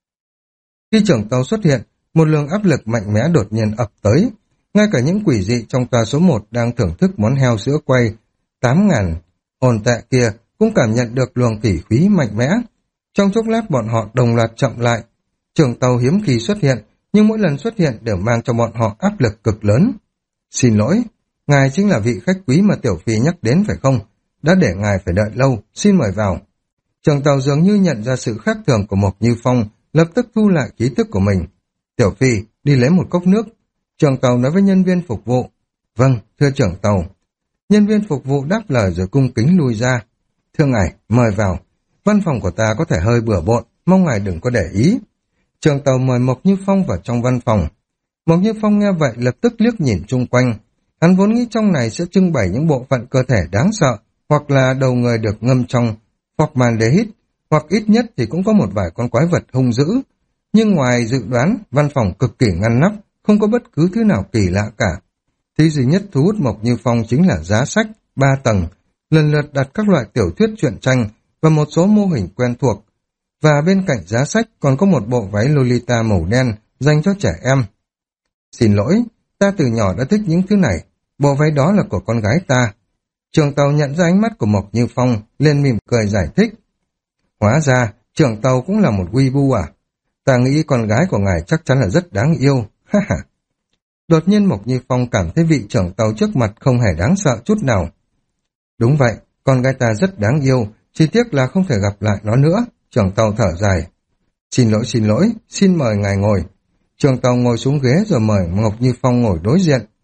Khi trưởng tàu xuất hiện, một luồng áp lực mạnh mẽ đột nhiên ập tới. Ngay cả những quỷ dị trong toa số một đang thưởng thức món heo sữa quay tám ngàn hồn tệ kia cũng cảm nhận được luồng kỷ khí mạnh mẽ. Trong chốc lát bọn họ đồng loạt chậm lại. Trưởng tàu hiếm khi xuất hiện, nhưng mỗi lần xuất hiện đều mang cho bọn họ áp lực cực lớn. Xin lỗi, ngài chính là vị khách quý mà Tiểu Phi nhắc đến phải không? Đã để ngài phải đợi lâu, xin mời vào. Trưởng tàu dường như nhận ra sự khác thường của Mộc Như Phong, lập tức thu lại khí tức của mình. Tiểu Phi, đi lấy một cốc nước. Trưởng tàu nói với nhân viên phục vụ. Vâng, thưa trưởng tàu. Nhân viên phục vụ đáp lời rồi cung kính lui ra. Thưa ngài, mời vào. Văn phòng của ta có thể hơi bừa bộn, mong ngài đừng có để ý. Trưởng tàu mời Mộc Như Phong vào trong văn phòng. Mộc Như Phong nghe vậy lập tức liếc nhìn chung quanh. Hắn vốn nghĩ trong này sẽ trưng bày những bộ phận cơ thể đáng sợ, hoặc là đầu người được ngâm trong formaldehyde, hoặc ít nhất thì cũng có một vài con quái vật hung dữ. Nhưng ngoài dự đoán, văn phòng cực kỳ ngăn nắp, không có bất cứ thứ nào kỳ lạ cả. Thứ duy nhất thu hút Mộc Như Phong chính là giá sách, ba tầng, lần lượt đặt các loại tiểu thuyết truyện tranh và một số mô hình quen thuộc. Và bên cạnh giá sách còn có một bộ váy Lolita màu đen dành cho trẻ em. Xin lỗi, ta từ nhỏ đã thích những thứ này, bộ váy đó là của con gái ta. Trưởng tàu nhận ra ánh mắt của Mộc Như Phong, liền mỉm cười giải thích. Hóa ra, trưởng tàu cũng là một weeaboo à? Ta nghĩ con gái của ngài chắc chắn là rất đáng yêu, ha ha. Đột nhiên Mộc Như Phong cảm thấy vị trưởng tàu trước mặt không hề đáng sợ chút nào. Đúng vậy, con gái ta rất đáng yêu, chỉ tiếc là không thể gặp lại nó nữa. Trưởng tàu thở dài. Xin lỗi, xin lỗi, xin mời ngài ngồi. Trưởng tàu ngồi xuống ghế rồi mời Mộc Như Phong ngồi đối diện.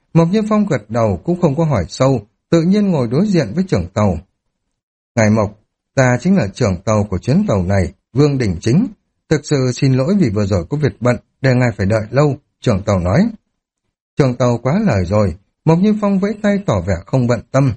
Mộc Như Phong gật đầu cũng không có hỏi sâu, tự nhiên ngồi đối diện với trưởng tàu. Ngài Mộc, ta chính là trưởng tàu của chuyến tàu này, Vương Đình Chính. Thực sự xin lỗi vì vừa rồi có việc bận, để ngài phải đợi lâu, trưởng tàu nói. Trưởng tàu quá lời rồi, Mộc Như Phong vẫy tay tỏ vẻ không bận tâm.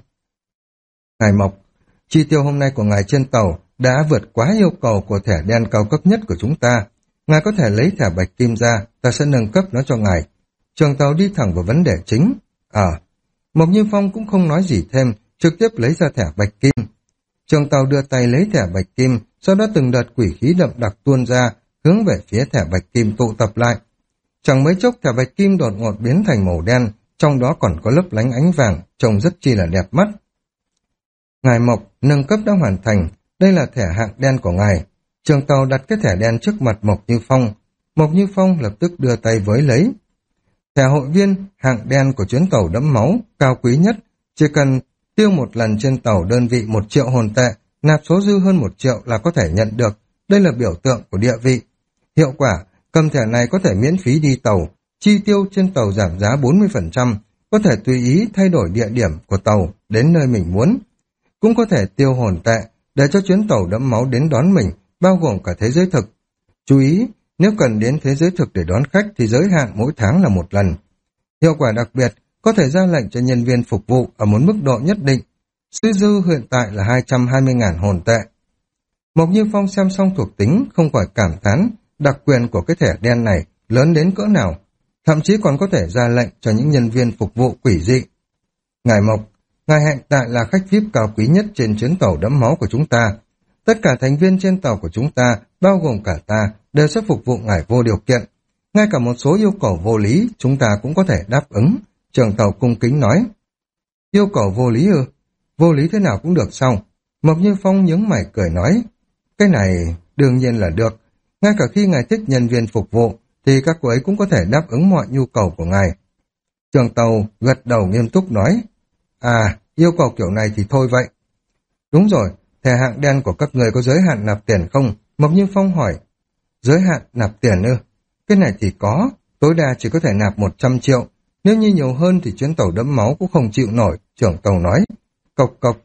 Ngài Mộc, chi tiêu hôm nay của ngài trên tàu đã vượt quá yêu cầu của thẻ đen cao cấp nhất của chúng ta. Ngài có thể lấy thẻ bạch kim ra, ta sẽ nâng cấp nó cho ngài. Trưởng tàu đi thẳng vào vấn đề chính. À, Mộc Như Phong cũng không nói gì thêm, trực tiếp lấy ra thẻ bạch kim. Trưởng tàu đưa tay lấy thẻ bạch kim, sau đó từng đợt quỷ khí đậm đặc tuôn ra, hướng về phía thẻ bạch kim tụ tập lại. Chẳng mấy chốc thẻ bạch kim đột ngột biến thành màu đen, trong đó còn có lấp lánh ánh vàng, trông rất chi là đẹp mắt. Ngài Mộc, nâng cấp đã hoàn thành, đây là thẻ hạng đen của ngài. Trưởng tàu đặt cái thẻ đen trước mặt Mộc Như Phong. Mộc Như Phong lập tức đưa tay với lấy. Thẻ hội viên hạng đen của chuyến tàu đẫm máu, cao quý nhất, chỉ cần tiêu một lần trên tàu đơn vị một triệu hồn tệ, nạp số dư hơn một triệu là có thể nhận được. Đây là biểu tượng của địa vị. Hiệu quả, cầm thẻ này có thể miễn phí đi tàu, chi tiêu trên tàu giảm giá bốn mươi phần trăm, có thể tùy ý thay đổi địa điểm của tàu đến nơi mình muốn. Cũng có thể tiêu hồn tệ để cho chuyến tàu đẫm máu đến đón mình, bao gồm cả thế giới thực. Chú ý, nếu cần đến thế giới thực để đón khách thì giới hạn mỗi tháng là một lần. Hiệu quả đặc biệt, có thể ra lệnh cho nhân viên phục vụ ở một mức độ nhất định. Dư dư hiện tại là hai trăm hai mươi nghìn hồn tệ. Mộc Như Phong xem xong thuộc tính, không khỏi cảm thán, đặc quyền của cái thẻ đen này lớn đến cỡ nào. Thậm chí còn có thể ra lệnh cho những nhân viên phục vụ quỷ dị. Ngài Mộc, ngài hiện tại là khách vi ai pi cao quý nhất trên chuyến tàu đẫm máu của chúng ta. Tất cả thành viên trên tàu của chúng ta, bao gồm cả ta, đều sẽ phục vụ ngài vô điều kiện. Ngay cả một số yêu cầu vô lý, chúng ta cũng có thể đáp ứng. Trưởng tàu cung kính nói. Yêu cầu vô lý ư? Vô lý thế nào cũng được sao? Mộc Như Phong nhướng mày cười nói. Cái này đương nhiên là được. Ngay cả khi ngài thích nhân viên phục vụ, thì các cô ấy cũng có thể đáp ứng mọi nhu cầu của ngài. Trưởng tàu gật đầu nghiêm túc nói. À, yêu cầu kiểu này thì thôi vậy. Đúng rồi, thẻ hạng đen của các người có giới hạn nạp tiền không? Mộc Như Phong hỏi. Giới hạn nạp tiền ư? Cái này thì có, tối đa chỉ có thể nạp một trăm triệu. Nếu như nhiều hơn thì chuyến tàu đẫm máu cũng không chịu nổi, trưởng tàu nói. Cộc cộc.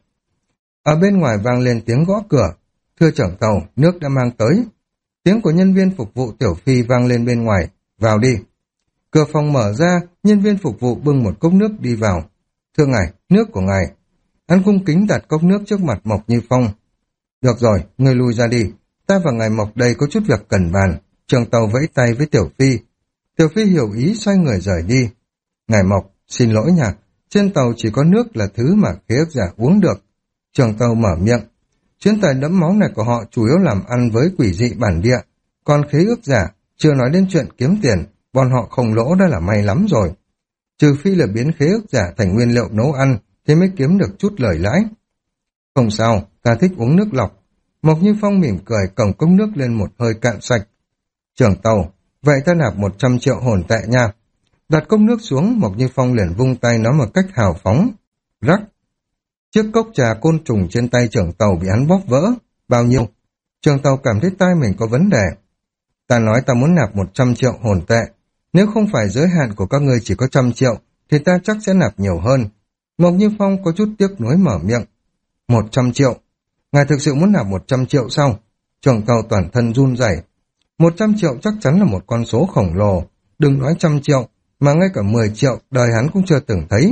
Ở bên ngoài vang lên tiếng gõ cửa. Thưa trưởng tàu, nước đã mang tới. Tiếng của nhân viên phục vụ Tiểu Phi vang lên bên ngoài. Vào đi. Cửa phòng mở ra, nhân viên phục vụ bưng một cốc nước đi vào. Thưa ngài, nước của ngài. Hắn cung kính đặt cốc nước trước mặt Mộc Như Phong. Được rồi, ngươi lui ra đi. Ta và ngài Mộc đây có chút việc cần bàn. Trưởng tàu vẫy tay với Tiểu Phi. Tiểu Phi hiểu ý xoay người rời đi. Ngài Mộc, xin lỗi nha. Trên tàu chỉ có nước là thứ mà khế ước giả uống được. Trưởng tàu mở miệng. Chuyến tàu đẫm máu này của họ chủ yếu làm ăn với quỷ dị bản địa. Còn khế ước giả, chưa nói đến chuyện kiếm tiền, bọn họ không lỗ đã là may lắm rồi. Trừ phi là biến khế ước giả thành nguyên liệu nấu ăn, thì mới kiếm được chút lời lãi. Không sao, ta thích uống nước lọc. Mộc Như Phong mỉm cười cổng cốc nước lên một hơi cạn sạch. Trưởng tàu, vậy ta nạp một trăm triệu hồn tệ nha. Đặt cốc nước xuống, Mộc Như Phong liền vung tay nói một cách hào phóng. Rắc. Chiếc cốc trà côn trùng trên tay trưởng tàu bị hắn bóp vỡ. Bao nhiêu? Trưởng tàu cảm thấy tai mình có vấn đề. Ta nói ta muốn nạp một trăm triệu hồn tệ. Nếu không phải giới hạn của các ngươi chỉ có trăm triệu, thì ta chắc sẽ nạp nhiều hơn. Mộc Như Phong có chút tiếc nuối mở miệng. Một trăm triệu. Ngài thực sự muốn nạp một trăm triệu sao? Trưởng tàu toàn thân run rẩy. Một trăm triệu chắc chắn là một con số khổng lồ. Đừng nói trăm triệu, mà ngay cả mười triệu đời hắn cũng chưa từng thấy.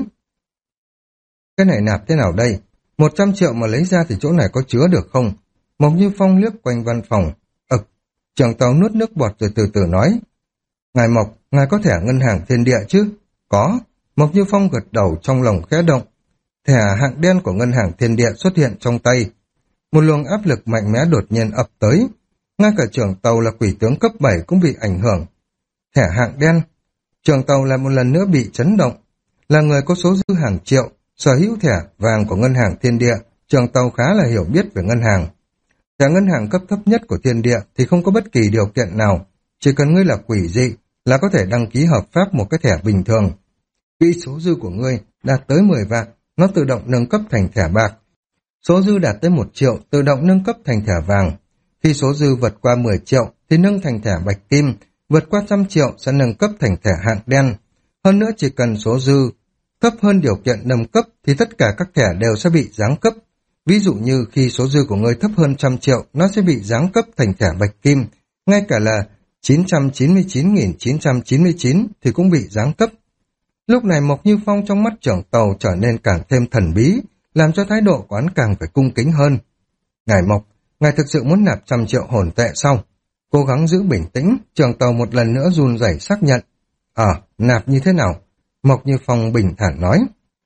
Cái này nạp thế nào đây? Một trăm triệu mà lấy ra thì chỗ này có chứa được không? Mộc Như Phong liếc quanh văn phòng. Ực, trưởng tàu nuốt nước bọt rồi từ từ nói. Ngài Mộc, ngài có thẻ ngân hàng Thiên Địa chứ? Có. Mộc Như Phong gật đầu trong lòng khẽ động. Thẻ hạng đen của ngân hàng Thiên Địa xuất hiện trong tay. Một luồng áp lực mạnh mẽ đột nhiên ập tới. Ngay cả trưởng tàu là quỷ tướng cấp bảy cũng bị ảnh hưởng. Thẻ hạng đen. Trưởng tàu lại một lần nữa bị chấn động. Là người có số dư hàng triệu, sở hữu thẻ vàng của ngân hàng Thiên Địa, trưởng tàu khá là hiểu biết về ngân hàng. Thẻ ngân hàng cấp thấp nhất của Thiên Địa thì không có bất kỳ điều kiện nào. Chỉ cần ngươi là quỷ dị là có thể đăng ký hợp pháp một cái thẻ bình thường. Khi số dư của ngươi đạt tới mười vạn, nó tự động nâng cấp thành thẻ bạc. Số dư đạt tới một triệu, tự động nâng cấp thành thẻ vàng. Khi số dư vượt qua mười triệu thì nâng thành thẻ bạch kim, vượt qua trăm triệu sẽ nâng cấp thành thẻ hạng đen. Hơn nữa chỉ cần số dư Thấp hơn điều kiện nâng cấp thì tất cả các thẻ đều sẽ bị giáng cấp. Ví dụ như khi số dư của ngươi thấp hơn trăm triệu, nó sẽ bị giáng cấp thành thẻ bạch kim. Ngay cả là chín trăm chín mươi chín nghìn chín trăm chín mươi chín thì cũng bị giáng cấp. Lúc này Mộc Như Phong trong mắt trưởng tàu trở nên càng thêm thần bí, làm cho thái độ của hắn càng phải cung kính hơn. Ngài Mộc, ngài thực sự muốn nạp trăm triệu hồn tệ sao? Cố gắng giữ bình tĩnh, trưởng tàu một lần nữa run rẩy xác nhận. Ờ, nạp như thế nào? Mộc Như Phong bình thản nói.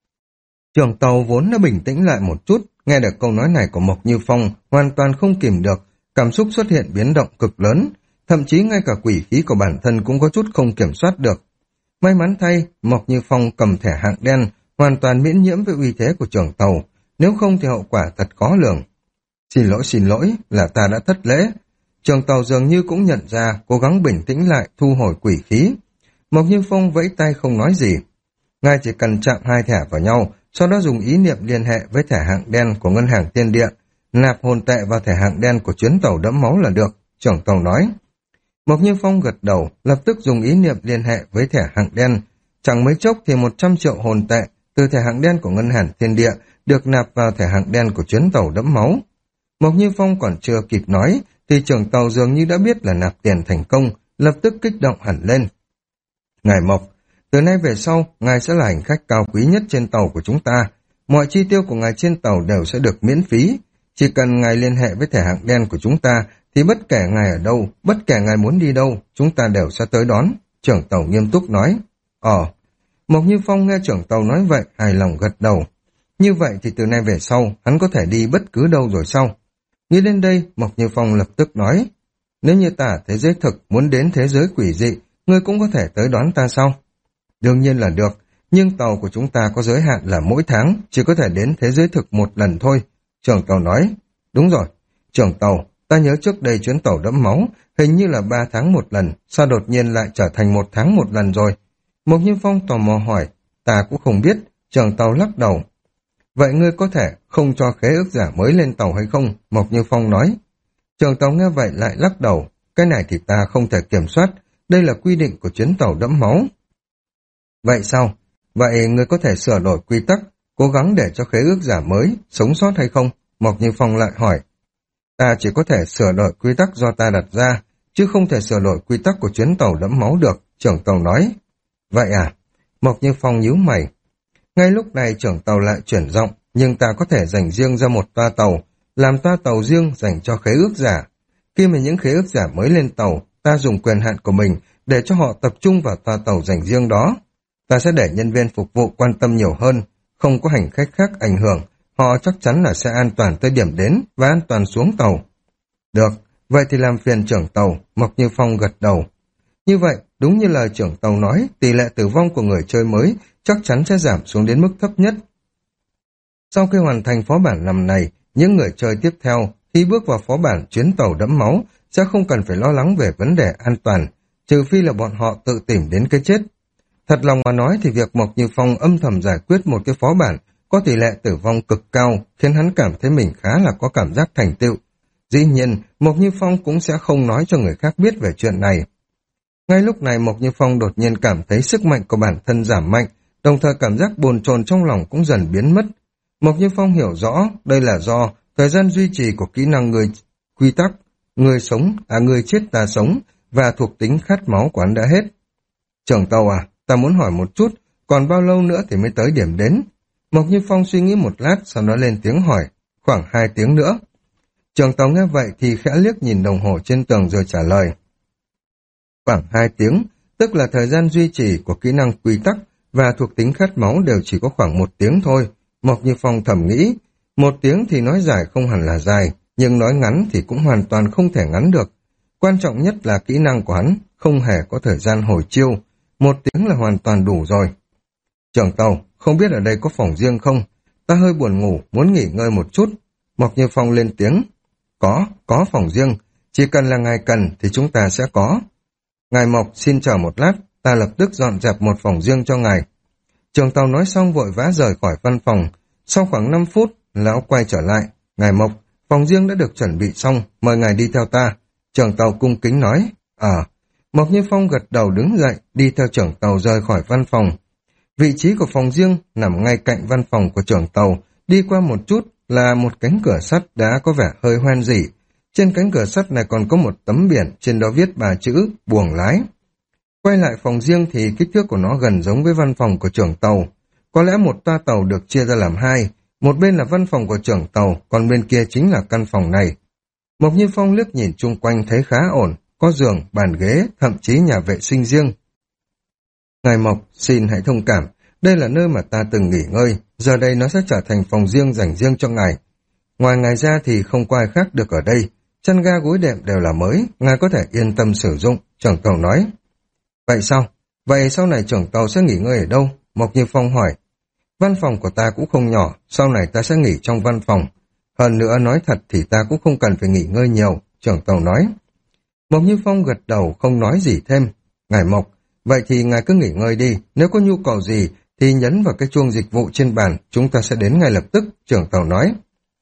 Trưởng tàu vốn đã bình tĩnh lại một chút, nghe được câu nói này của Mộc Như Phong, hoàn toàn không kìm được, cảm xúc xuất hiện biến động cực lớn, thậm chí ngay cả quỷ khí của bản thân cũng có chút không kiểm soát được. May mắn thay, Mộc Như Phong cầm thẻ hạng đen, hoàn toàn miễn nhiễm với uy thế của trưởng tàu, nếu không thì hậu quả thật khó lường. Xin lỗi xin lỗi, là ta đã thất lễ. Trưởng tàu dường như cũng nhận ra, cố gắng bình tĩnh lại, thu hồi quỷ khí. Mộc Như Phong vẫy tay không nói gì. Ngài chỉ cần chạm hai thẻ vào nhau, sau đó dùng ý niệm liên hệ với thẻ hạng đen của ngân hàng Tiên Địa, nạp hồn tệ vào thẻ hạng đen của chuyến tàu đẫm máu là được, trưởng tàu nói. Mộc Như Phong gật đầu, lập tức dùng ý niệm liên hệ với thẻ hạng đen. Chẳng mấy chốc thì một trăm triệu hồn tệ từ thẻ hạng đen của ngân hàng Thiên Địa được nạp vào thẻ hạng đen của chuyến tàu đẫm máu. Mộc Như Phong còn chưa kịp nói, thì trưởng tàu dường như đã biết là nạp tiền thành công, lập tức kích động hẳn lên. Ngài Mộc, từ nay về sau, ngài sẽ là hành khách cao quý nhất trên tàu của chúng ta. Mọi chi tiêu của ngài trên tàu đều sẽ được miễn phí. Chỉ cần ngài liên hệ với thẻ hạng đen của chúng ta, thì bất kể ngài ở đâu, bất kể ngài muốn đi đâu, chúng ta đều sẽ tới đón. Trưởng tàu nghiêm túc nói. Ờ, Mộc Như Phong nghe trưởng tàu nói vậy, hài lòng gật đầu. Như vậy thì từ nay về sau, hắn có thể đi bất cứ đâu rồi sao? Nghĩ đến đây, Mộc Như Phong lập tức nói. Nếu như ta ở thế giới thực muốn đến thế giới quỷ dị, ngươi cũng có thể tới đón ta sao? Đương nhiên là được, nhưng tàu của chúng ta có giới hạn là mỗi tháng, chỉ có thể đến thế giới thực một lần thôi. Trưởng tàu nói. Đúng rồi, trưởng tàu, ta nhớ trước đây chuyến tàu đẫm máu, hình như là ba tháng một lần, sao đột nhiên lại trở thành một tháng một lần rồi? Mộc Như Phong tò mò hỏi, ta cũng không biết, trưởng tàu lắc đầu. Vậy ngươi có thể không cho khế ước giả mới lên tàu hay không? Mộc Như Phong nói. Trưởng tàu nghe vậy lại lắc đầu, cái này thì ta không thể kiểm soát, đây là quy định của chuyến tàu đẫm máu. Vậy sao? Vậy ngươi có thể sửa đổi quy tắc, cố gắng để cho khế ước giả mới sống sót hay không? Mộc Như Phong lại hỏi. Ta chỉ có thể sửa đổi quy tắc do ta đặt ra, chứ không thể sửa đổi quy tắc của chuyến tàu đẫm máu được, trưởng tàu nói. Vậy à? Mộc Như Phong nhíu mày. Ngay lúc này trưởng tàu lại chuyển giọng, nhưng ta có thể dành riêng ra một toa tàu, làm toa tàu riêng dành cho khế ước giả. Khi mà những khế ước giả mới lên tàu, ta dùng quyền hạn của mình để cho họ tập trung vào toa tàu dành riêng đó. Ta sẽ để nhân viên phục vụ quan tâm nhiều hơn, không có hành khách khác ảnh hưởng, họ chắc chắn là sẽ an toàn tới điểm đến và an toàn xuống tàu. Được, vậy thì làm phiền trưởng tàu, Mộc Như Phong gật đầu. Như vậy, đúng như lời trưởng tàu nói, tỷ lệ tử vong của người chơi mới chắc chắn sẽ giảm xuống đến mức thấp nhất. Sau khi hoàn thành phó bản năm này, những người chơi tiếp theo, khi bước vào phó bản chuyến tàu đẫm máu, sẽ không cần phải lo lắng về vấn đề an toàn, trừ phi là bọn họ tự tìm đến cái chết. Thật lòng mà nói thì việc Mộc Như Phong âm thầm giải quyết một cái phó bản có tỷ lệ tử vong cực cao, khiến hắn cảm thấy mình khá là có cảm giác thành tựu. Dĩ nhiên, Mộc Như Phong cũng sẽ không nói cho người khác biết về chuyện này. Ngay lúc này Mộc Như Phong đột nhiên cảm thấy sức mạnh của bản thân giảm mạnh, đồng thời cảm giác bồn chồn trong lòng cũng dần biến mất. Mộc Như Phong hiểu rõ đây là do thời gian duy trì của kỹ năng người quy tắc, người sống, à người chết ta sống, và thuộc tính khát máu của hắn đã hết. Trưởng tàu à, ta muốn hỏi một chút, còn bao lâu nữa thì mới tới điểm đến? Mộc Như Phong suy nghĩ một lát, sau đó lên tiếng hỏi, khoảng hai tiếng nữa. Trưởng tàu nghe vậy thì khẽ liếc nhìn đồng hồ trên tường rồi trả lời. Khoảng hai tiếng, tức là thời gian duy trì của kỹ năng quy tắc và thuộc tính khát máu đều chỉ có khoảng một tiếng thôi. Mộc Như Phong thầm nghĩ, một tiếng thì nói dài không hẳn là dài, nhưng nói ngắn thì cũng hoàn toàn không thể ngắn được. Quan trọng nhất là kỹ năng của hắn không hề có thời gian hồi chiêu, một tiếng là hoàn toàn đủ rồi. Trưởng tàu, không biết ở đây có phòng riêng không? Ta hơi buồn ngủ, muốn nghỉ ngơi một chút. Mộc Như Phong lên tiếng. Có, có phòng riêng, chỉ cần là ngài cần thì chúng ta sẽ có. Ngài Mộc xin chờ một lát, ta lập tức dọn dẹp một phòng riêng cho ngài. Trưởng tàu nói xong vội vã rời khỏi văn phòng. Sau khoảng năm phút, lão quay trở lại. Ngài Mộc, phòng riêng đã được chuẩn bị xong, mời ngài đi theo ta. Trưởng tàu cung kính nói. Ờ. Mộc Như Phong gật đầu đứng dậy, đi theo trưởng tàu rời khỏi văn phòng. Vị trí của phòng riêng nằm ngay cạnh văn phòng của trưởng tàu, đi qua một chút là một cánh cửa sắt đã có vẻ hơi hoen rỉ. Trên cánh cửa sắt này còn có một tấm biển, trên đó viết ba chữ buồng lái. Quay lại phòng riêng thì kích thước của nó gần giống với văn phòng của trưởng tàu. Có lẽ một toa tàu được chia ra làm hai, một bên là văn phòng của trưởng tàu, còn bên kia chính là căn phòng này. Mộc Như Phong liếc nhìn chung quanh thấy khá ổn, có giường, bàn ghế, thậm chí nhà vệ sinh riêng. Ngài Mộc, xin hãy thông cảm, đây là nơi mà ta từng nghỉ ngơi, giờ đây nó sẽ trở thành phòng riêng dành riêng cho ngài. Ngoài ngài ra thì không có ai khác được ở đây, chăn ga gối đệm đều là mới, ngài có thể yên tâm sử dụng, trưởng tàu nói. Vậy sao? Vậy sau này trưởng tàu sẽ nghỉ ngơi ở đâu? Mộc Như Phong hỏi. Văn phòng của ta cũng không nhỏ, sau này ta sẽ nghỉ trong văn phòng. Hơn nữa nói thật thì ta cũng không cần phải nghỉ ngơi nhiều, trưởng tàu nói. Mộc Như Phong gật đầu không nói gì thêm. Ngài Mộc, vậy thì ngài cứ nghỉ ngơi đi, nếu có nhu cầu gì thì nhấn vào cái chuông dịch vụ trên bàn, chúng ta sẽ đến ngay lập tức, trưởng tàu nói.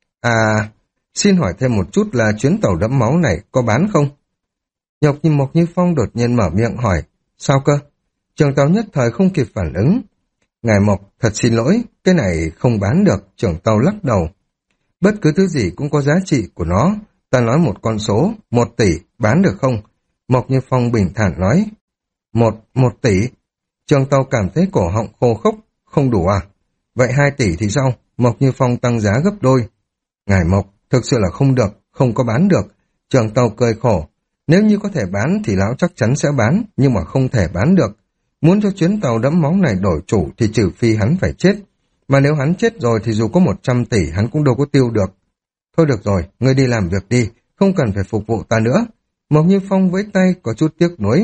À, xin hỏi thêm một chút là chuyến tàu đẫm máu này có bán không? Nhộc như Mộc Như Phong đột nhiên mở miệng hỏi. Sao cơ? Trưởng tàu nhất thời không kịp phản ứng. Ngài Mộc, thật xin lỗi, cái này không bán được, trưởng tàu lắc đầu. Bất cứ thứ gì cũng có giá trị của nó, ta nói một con số, một tỷ, bán được không? Mộc Như Phong bình thản nói. Một, một tỷ. Trưởng tàu cảm thấy cổ họng khô khốc, không đủ à? Vậy hai tỷ thì sao? Mộc Như Phong tăng giá gấp đôi. Ngài Mộc, thực sự là không được, không có bán được. Trưởng tàu cười khổ. Nếu như có thể bán thì lão chắc chắn sẽ bán, nhưng mà không thể bán được. Muốn cho chuyến tàu đẫm máu này đổi chủ thì trừ phi hắn phải chết. Mà nếu hắn chết rồi thì dù có một trăm tỷ hắn cũng đâu có tiêu được. Thôi được rồi, ngươi đi làm việc đi, không cần phải phục vụ ta nữa. Mộc Như Phong với tay có chút tiếc nuối.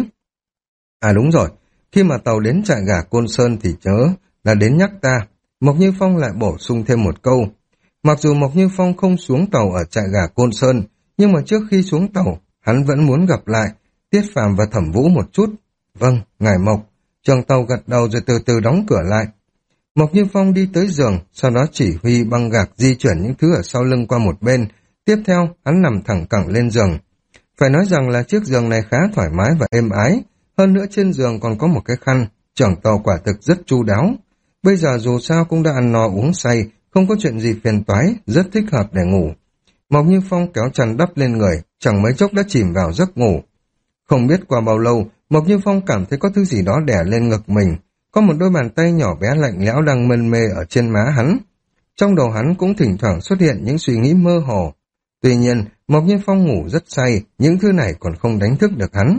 À đúng rồi, khi mà tàu đến trại gà Côn Sơn thì nhớ là đến nhắc ta. Mộc Như Phong lại bổ sung thêm một câu. Mặc dù Mộc Như Phong không xuống tàu ở trại gà Côn Sơn, nhưng mà trước khi xuống tàu, hắn vẫn muốn gặp lại Tiết Phàm và Thẩm Vũ một chút. Vâng, ngài Mộc. Trưởng tàu gật đầu rồi từ từ đóng cửa lại. Mộc Như Phong đi tới giường, sau đó chỉ huy băng gạc di chuyển những thứ ở sau lưng qua một bên. Tiếp theo, hắn nằm thẳng cẳng lên giường. Phải nói rằng là chiếc giường này khá thoải mái và êm ái. Hơn nữa trên giường còn có một cái khăn. Trưởng tàu quả thực rất chu đáo. Bây giờ dù sao cũng đã ăn no uống say, không có chuyện gì phiền toái, rất thích hợp để ngủ. Mộc Như Phong kéo chăn đắp lên người, chẳng mấy chốc đã chìm vào giấc ngủ. Không biết qua bao lâu, Mộc Như Phong cảm thấy có thứ gì đó đè lên ngực mình. Có một đôi bàn tay nhỏ bé lạnh lẽo đang mân mê ở trên má hắn. Trong đầu hắn cũng thỉnh thoảng xuất hiện những suy nghĩ mơ hồ. Tuy nhiên, Mộc Như Phong ngủ rất say, những thứ này còn không đánh thức được hắn.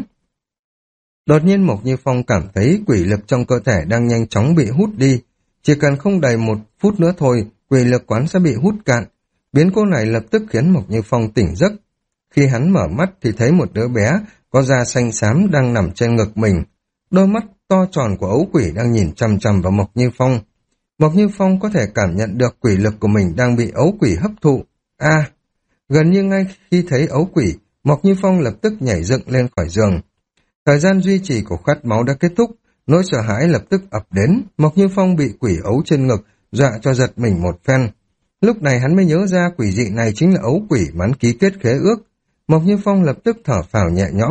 Đột nhiên Mộc Như Phong cảm thấy quỷ lực trong cơ thể đang nhanh chóng bị hút đi. Chỉ cần không đầy một phút nữa thôi, quỷ lực quán sẽ bị hút cạn. Biến cố này lập tức khiến Mộc Như Phong tỉnh giấc. Khi hắn mở mắt thì thấy một đứa bé có da xanh xám đang nằm trên ngực mình. Đôi mắt to tròn của ấu quỷ đang nhìn chằm chằm vào Mộc Như Phong. Mộc Như Phong có thể cảm nhận được quỷ lực của mình đang bị ấu quỷ hấp thụ. A, gần như ngay khi thấy ấu quỷ, Mộc Như Phong lập tức nhảy dựng lên khỏi giường. Thời gian duy trì của khát máu đã kết thúc, nỗi sợ hãi lập tức ập đến. Mộc Như Phong bị quỷ ấu trên ngực dọa cho giật mình một phen. Lúc này hắn mới nhớ ra quỷ dị này chính là ấu quỷ mà hắn ký kết khế ước. Mộc Như Phong lập tức thở phào nhẹ nhõm.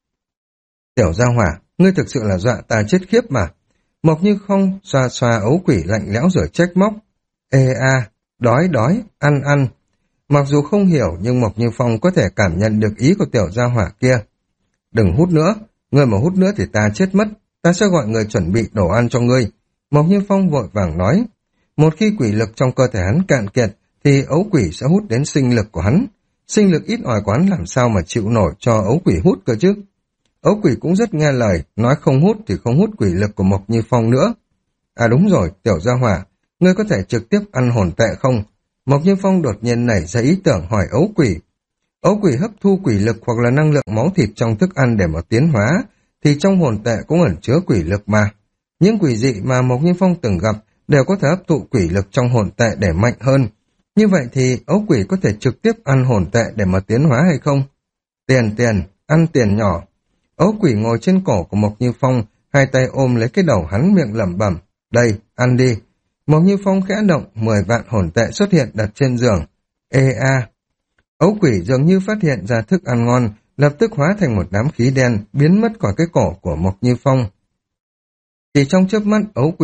Tiểu Gia Hỏa, ngươi thực sự là dọa ta chết khiếp mà. Mộc Như Phong xoa xoa ấu quỷ lạnh lẽo rồi trách móc. Ê a, đói đói, ăn ăn. Mặc dù không hiểu nhưng Mộc Như Phong có thể cảm nhận được ý của Tiểu Gia Hỏa kia. Đừng hút nữa, ngươi mà hút nữa thì ta chết mất, ta sẽ gọi người chuẩn bị đồ ăn cho ngươi. Mộc Như Phong vội vàng nói. Một khi quỷ lực trong cơ thể hắn cạn kiệt thì ấu quỷ sẽ hút đến sinh lực của hắn. Sinh lực ít ỏi quán làm sao mà chịu nổi cho ấu quỷ hút cơ chứ. Ấu quỷ cũng rất nghe lời, nói không hút thì không hút quỷ lực của Mộc Như Phong nữa. À đúng rồi, Tiểu Gia Hỏa, ngươi có thể trực tiếp ăn hồn tệ không? Mộc Như Phong đột nhiên nảy ra ý tưởng hỏi ấu quỷ. Ấu quỷ hấp thu quỷ lực hoặc là năng lượng máu thịt trong thức ăn để mà tiến hóa, thì trong hồn tệ cũng ẩn chứa quỷ lực mà. Những quỷ dị mà Mộc Như Phong từng gặp đều có thể hấp thụ quỷ lực trong hồn tệ để mạnh hơn. Như vậy thì ấu quỷ có thể trực tiếp ăn hồn tệ để mà tiến hóa hay không? Tiền tiền, ăn tiền nhỏ. Ấu quỷ ngồi trên cổ của Mộc Như Phong, hai tay ôm lấy cái đầu hắn miệng lẩm bẩm. Đây, ăn đi. Mộc Như Phong khẽ động, mười vạn hồn tệ xuất hiện đặt trên giường. Ê a. Ấu quỷ dường như phát hiện ra thức ăn ngon, lập tức hóa thành một đám khí đen, biến mất khỏi cái cổ của Mộc Như Phong. Chỉ trong chớp mắt, ấu quỷ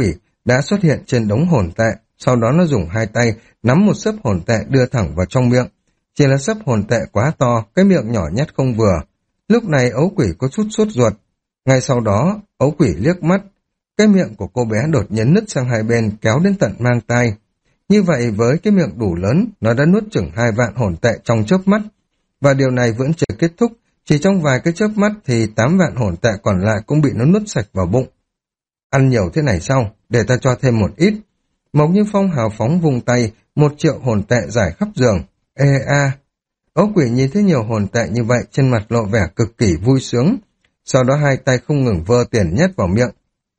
đã xuất hiện trên đống hồn tệ, sau đó nó dùng hai tay nắm một xấp hồn tệ đưa thẳng vào trong miệng. Chỉ là xấp hồn tệ quá to, cái miệng nhỏ nhét không vừa. Lúc này ấu quỷ có chút sốt ruột. Ngay sau đó, ấu quỷ liếc mắt. Cái miệng của cô bé đột nhiên nứt sang hai bên, kéo đến tận mang tai. Như vậy với cái miệng đủ lớn, nó đã nuốt chửng hai vạn hồn tệ trong chớp mắt. Và điều này vẫn chưa kết thúc, chỉ trong vài cái chớp mắt thì tám vạn hồn tệ còn lại cũng bị nó nuốt sạch vào bụng. Ăn nhiều thế này sao? Để ta cho thêm một ít. Mộc Như Phong hào phóng vung tay, một triệu hồn tệ rải khắp giường. Ê a! Ấu quỷ nhìn thấy nhiều hồn tệ như vậy, trên mặt lộ vẻ cực kỳ vui sướng. Sau đó hai tay không ngừng vơ tiền nhét vào miệng.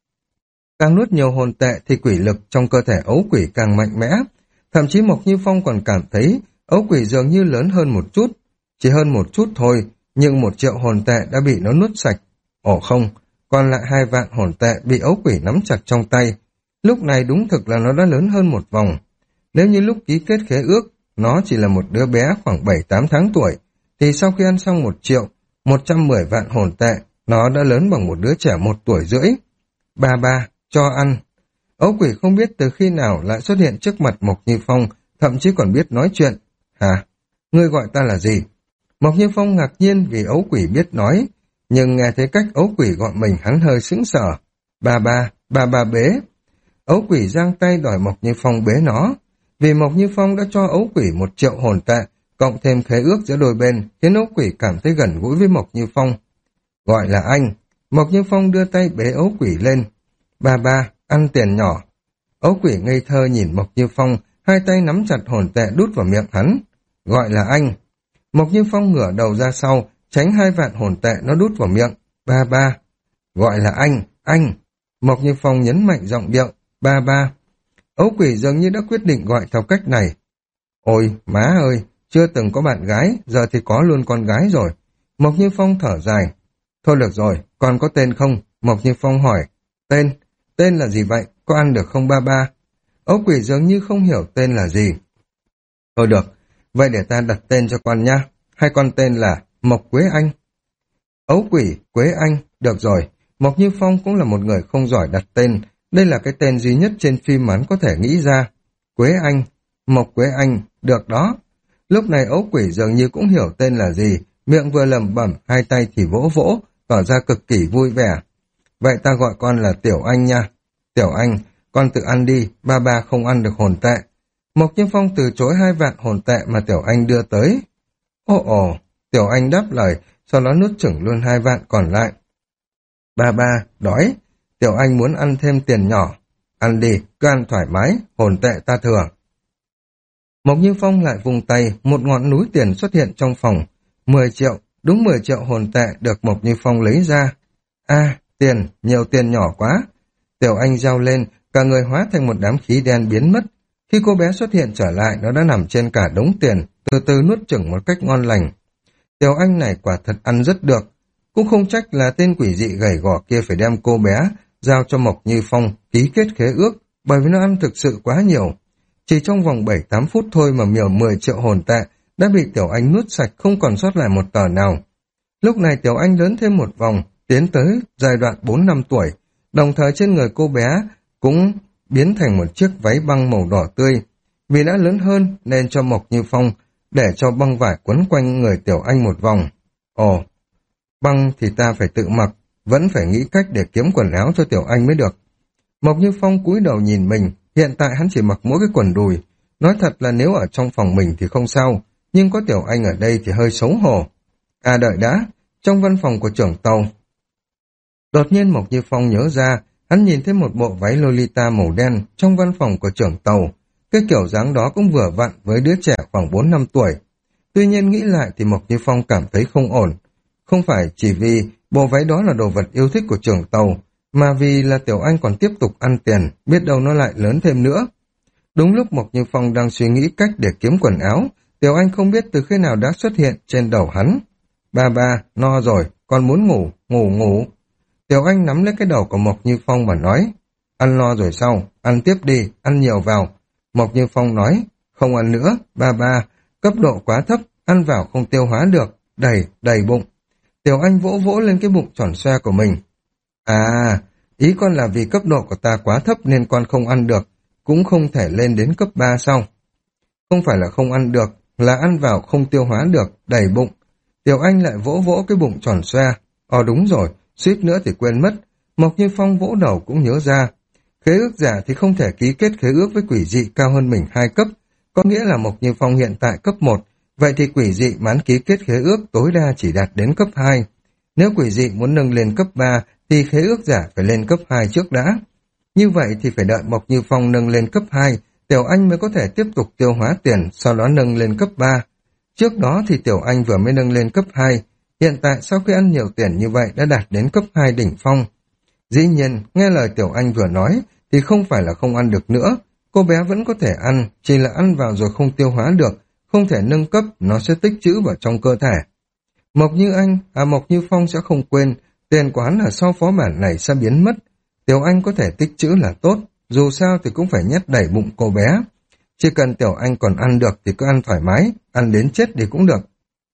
Càng nuốt nhiều hồn tệ thì quỷ lực trong cơ thể ấu quỷ càng mạnh mẽ. Thậm chí Mộc Như Phong còn cảm thấy ấu quỷ dường như lớn hơn một chút. Chỉ hơn một chút thôi, nhưng một triệu hồn tệ đã bị nó nuốt sạch. Ồ không, còn lại hai vạn hồn tệ bị ấu quỷ nắm chặt trong tay. Lúc này đúng thực là nó đã lớn hơn một vòng. Nếu như lúc ký kết khế ước, nó chỉ là một đứa bé khoảng bảy tám tháng tuổi, thì sau khi ăn xong một triệu, một trăm mười vạn hồn tệ, nó đã lớn bằng một đứa trẻ một tuổi rưỡi. Ba ba, cho ăn. Ấu quỷ không biết từ khi nào lại xuất hiện trước mặt Mộc Như Phong, thậm chí còn biết nói chuyện. Hả? Ngươi gọi ta là gì? Mộc Như Phong ngạc nhiên vì ấu quỷ biết nói, nhưng nghe thấy cách ấu quỷ gọi mình hắn hơi sững sờ. Ba ba, ba ba bế. Ấu quỷ giang tay đòi Mộc Như Phong bế nó. Vì Mộc Như Phong đã cho ấu quỷ một triệu hồn tệ, cộng thêm khế ước giữa đôi bên, khiến ấu quỷ cảm thấy gần gũi với Mộc Như Phong. Gọi là anh. Mộc Như Phong đưa tay bế ấu quỷ lên. Ba ba, ăn tiền nhỏ. Ấu quỷ ngây thơ nhìn Mộc Như Phong, hai tay nắm chặt hồn tệ đút vào miệng hắn. Gọi là anh. Mộc Như Phong ngửa đầu ra sau, tránh hai vạn hồn tệ nó đút vào miệng. Ba ba. Gọi là anh, anh. Mộc Như Phong nhấn mạnh giọng điệu. Ba ba. Ấu quỷ dường như đã quyết định gọi theo cách này. Ôi, má ơi, chưa từng có bạn gái, giờ thì có luôn con gái rồi. Mộc Như Phong thở dài. Thôi được rồi, còn có tên không? Mộc Như Phong hỏi. Tên? Tên là gì vậy? Có ăn được không ba ba? Ấu quỷ dường như không hiểu tên là gì. Thôi được, vậy để ta đặt tên cho con nha. Hai con tên là Mộc Quế Anh. Ấu quỷ, Quế Anh, được rồi. Mộc Như Phong cũng là một người không giỏi đặt tên. Đây là cái tên duy nhất trên phim hắn có thể nghĩ ra. Quế Anh, Mộc Quế Anh, được đó. Lúc này ấu quỷ dường như cũng hiểu tên là gì, miệng vừa lẩm bẩm, hai tay thì vỗ vỗ, tỏ ra cực kỳ vui vẻ. Vậy ta gọi con là Tiểu Anh nha. Tiểu Anh, con tự ăn đi, ba ba không ăn được hồn tệ. Mộc Như Phong từ chối hai vạn hồn tệ mà Tiểu Anh đưa tới. Ồ ồ, Tiểu Anh đáp lời, sau đó nuốt chửng luôn hai vạn còn lại. Ba ba, đói. Tiểu Anh muốn ăn thêm tiền nhỏ. Ăn đi, cứ ăn thoải mái, hồn tệ ta thừa. Mộc Như Phong lại vùng tay, một ngọn núi tiền xuất hiện trong phòng. Mười triệu, đúng mười triệu hồn tệ được Mộc Như Phong lấy ra. A, tiền, nhiều tiền nhỏ quá. Tiểu Anh reo lên, cả người hóa thành một đám khí đen biến mất. Khi cô bé xuất hiện trở lại, nó đã nằm trên cả đống tiền, từ từ nuốt chửng một cách ngon lành. Tiểu Anh này quả thật ăn rất được. Cũng không trách là tên quỷ dị gầy gò kia phải đem cô bé giao cho Mộc Như Phong ký kết khế ước, bởi vì nó ăn thực sự quá nhiều. Chỉ trong vòng bảy tám phút thôi mà miểu mười triệu hồn tệ đã bị Tiểu Anh nuốt sạch, không còn sót lại một tờ nào. Lúc này Tiểu Anh lớn thêm một vòng, tiến tới giai đoạn bốn năm tuổi, đồng thời trên người cô bé cũng biến thành một chiếc váy băng màu đỏ tươi. Vì đã lớn hơn nên cho Mộc Như Phong để cho băng vải quấn quanh người Tiểu Anh một vòng. Ồ, băng thì ta phải tự mặc, vẫn phải nghĩ cách để kiếm quần áo cho Tiểu Anh mới được. Mộc Như Phong cúi đầu nhìn mình, hiện tại hắn chỉ mặc mỗi cái quần đùi. Nói thật là nếu ở trong phòng mình thì không sao, nhưng có Tiểu Anh ở đây thì hơi xấu hổ. À đợi đã, trong văn phòng của trưởng tàu. Đột nhiên Mộc Như Phong nhớ ra, hắn nhìn thấy một bộ váy Lolita màu đen trong văn phòng của trưởng tàu. Cái kiểu dáng đó cũng vừa vặn với đứa trẻ khoảng bốn năm tuổi. Tuy nhiên nghĩ lại thì Mộc Như Phong cảm thấy không ổn. Không phải chỉ vì bộ váy đó là đồ vật yêu thích của trưởng tàu, mà vì là Tiểu Anh còn tiếp tục ăn tiền, biết đâu nó lại lớn thêm nữa. Đúng lúc Mộc Như Phong đang suy nghĩ cách để kiếm quần áo, Tiểu Anh không biết từ khi nào đã xuất hiện trên đầu hắn. Ba ba, no rồi, con muốn ngủ, ngủ ngủ. Tiểu Anh nắm lấy cái đầu của Mộc Như Phong và nói, ăn no rồi sao, ăn tiếp đi, ăn nhiều vào. Mộc Như Phong nói, không ăn nữa, ba ba, cấp độ quá thấp, ăn vào không tiêu hóa được, đầy, đầy bụng. Tiểu Anh vỗ vỗ lên cái bụng tròn xoe của mình. À, Ý con là vì cấp độ của ta quá thấp nên con không ăn được, cũng không thể lên đến cấp ba sau. Không phải là không ăn được, là ăn vào không tiêu hóa được, đầy bụng. Tiểu Anh lại vỗ vỗ cái bụng tròn xoe. Ờ đúng rồi, suýt nữa thì quên mất. Mộc Như Phong vỗ đầu cũng nhớ ra. Khế ước giả thì không thể ký kết khế ước với quỷ dị cao hơn mình hai cấp. Có nghĩa là Mộc Như Phong hiện tại cấp một, vậy thì quỷ dị mán ký kết khế ước tối đa chỉ đạt đến cấp hai. Nếu quỷ dị muốn nâng lên cấp ba thì khế ước giả phải lên cấp hai trước đã. Như vậy thì phải đợi Mộc Như Phong nâng lên cấp hai, Tiểu Anh mới có thể tiếp tục tiêu hóa tiền, sau đó nâng lên cấp ba. Trước đó thì Tiểu Anh vừa mới nâng lên cấp hai, hiện tại sau khi ăn nhiều tiền như vậy đã đạt đến cấp hai đỉnh phong. Dĩ nhiên, nghe lời Tiểu Anh vừa nói thì không phải là không ăn được nữa, cô bé vẫn có thể ăn, chỉ là ăn vào rồi không tiêu hóa được, không thể nâng cấp, nó sẽ tích trữ vào trong cơ thể. Mộc Như Anh, à Mộc Như Phong sẽ không quên, tiền quán ở sau phó bản này sẽ biến mất. Tiểu Anh có thể tích trữ là tốt, dù sao thì cũng phải nhét đầy bụng cô bé. Chỉ cần Tiểu Anh còn ăn được thì cứ ăn thoải mái, ăn đến chết thì cũng được.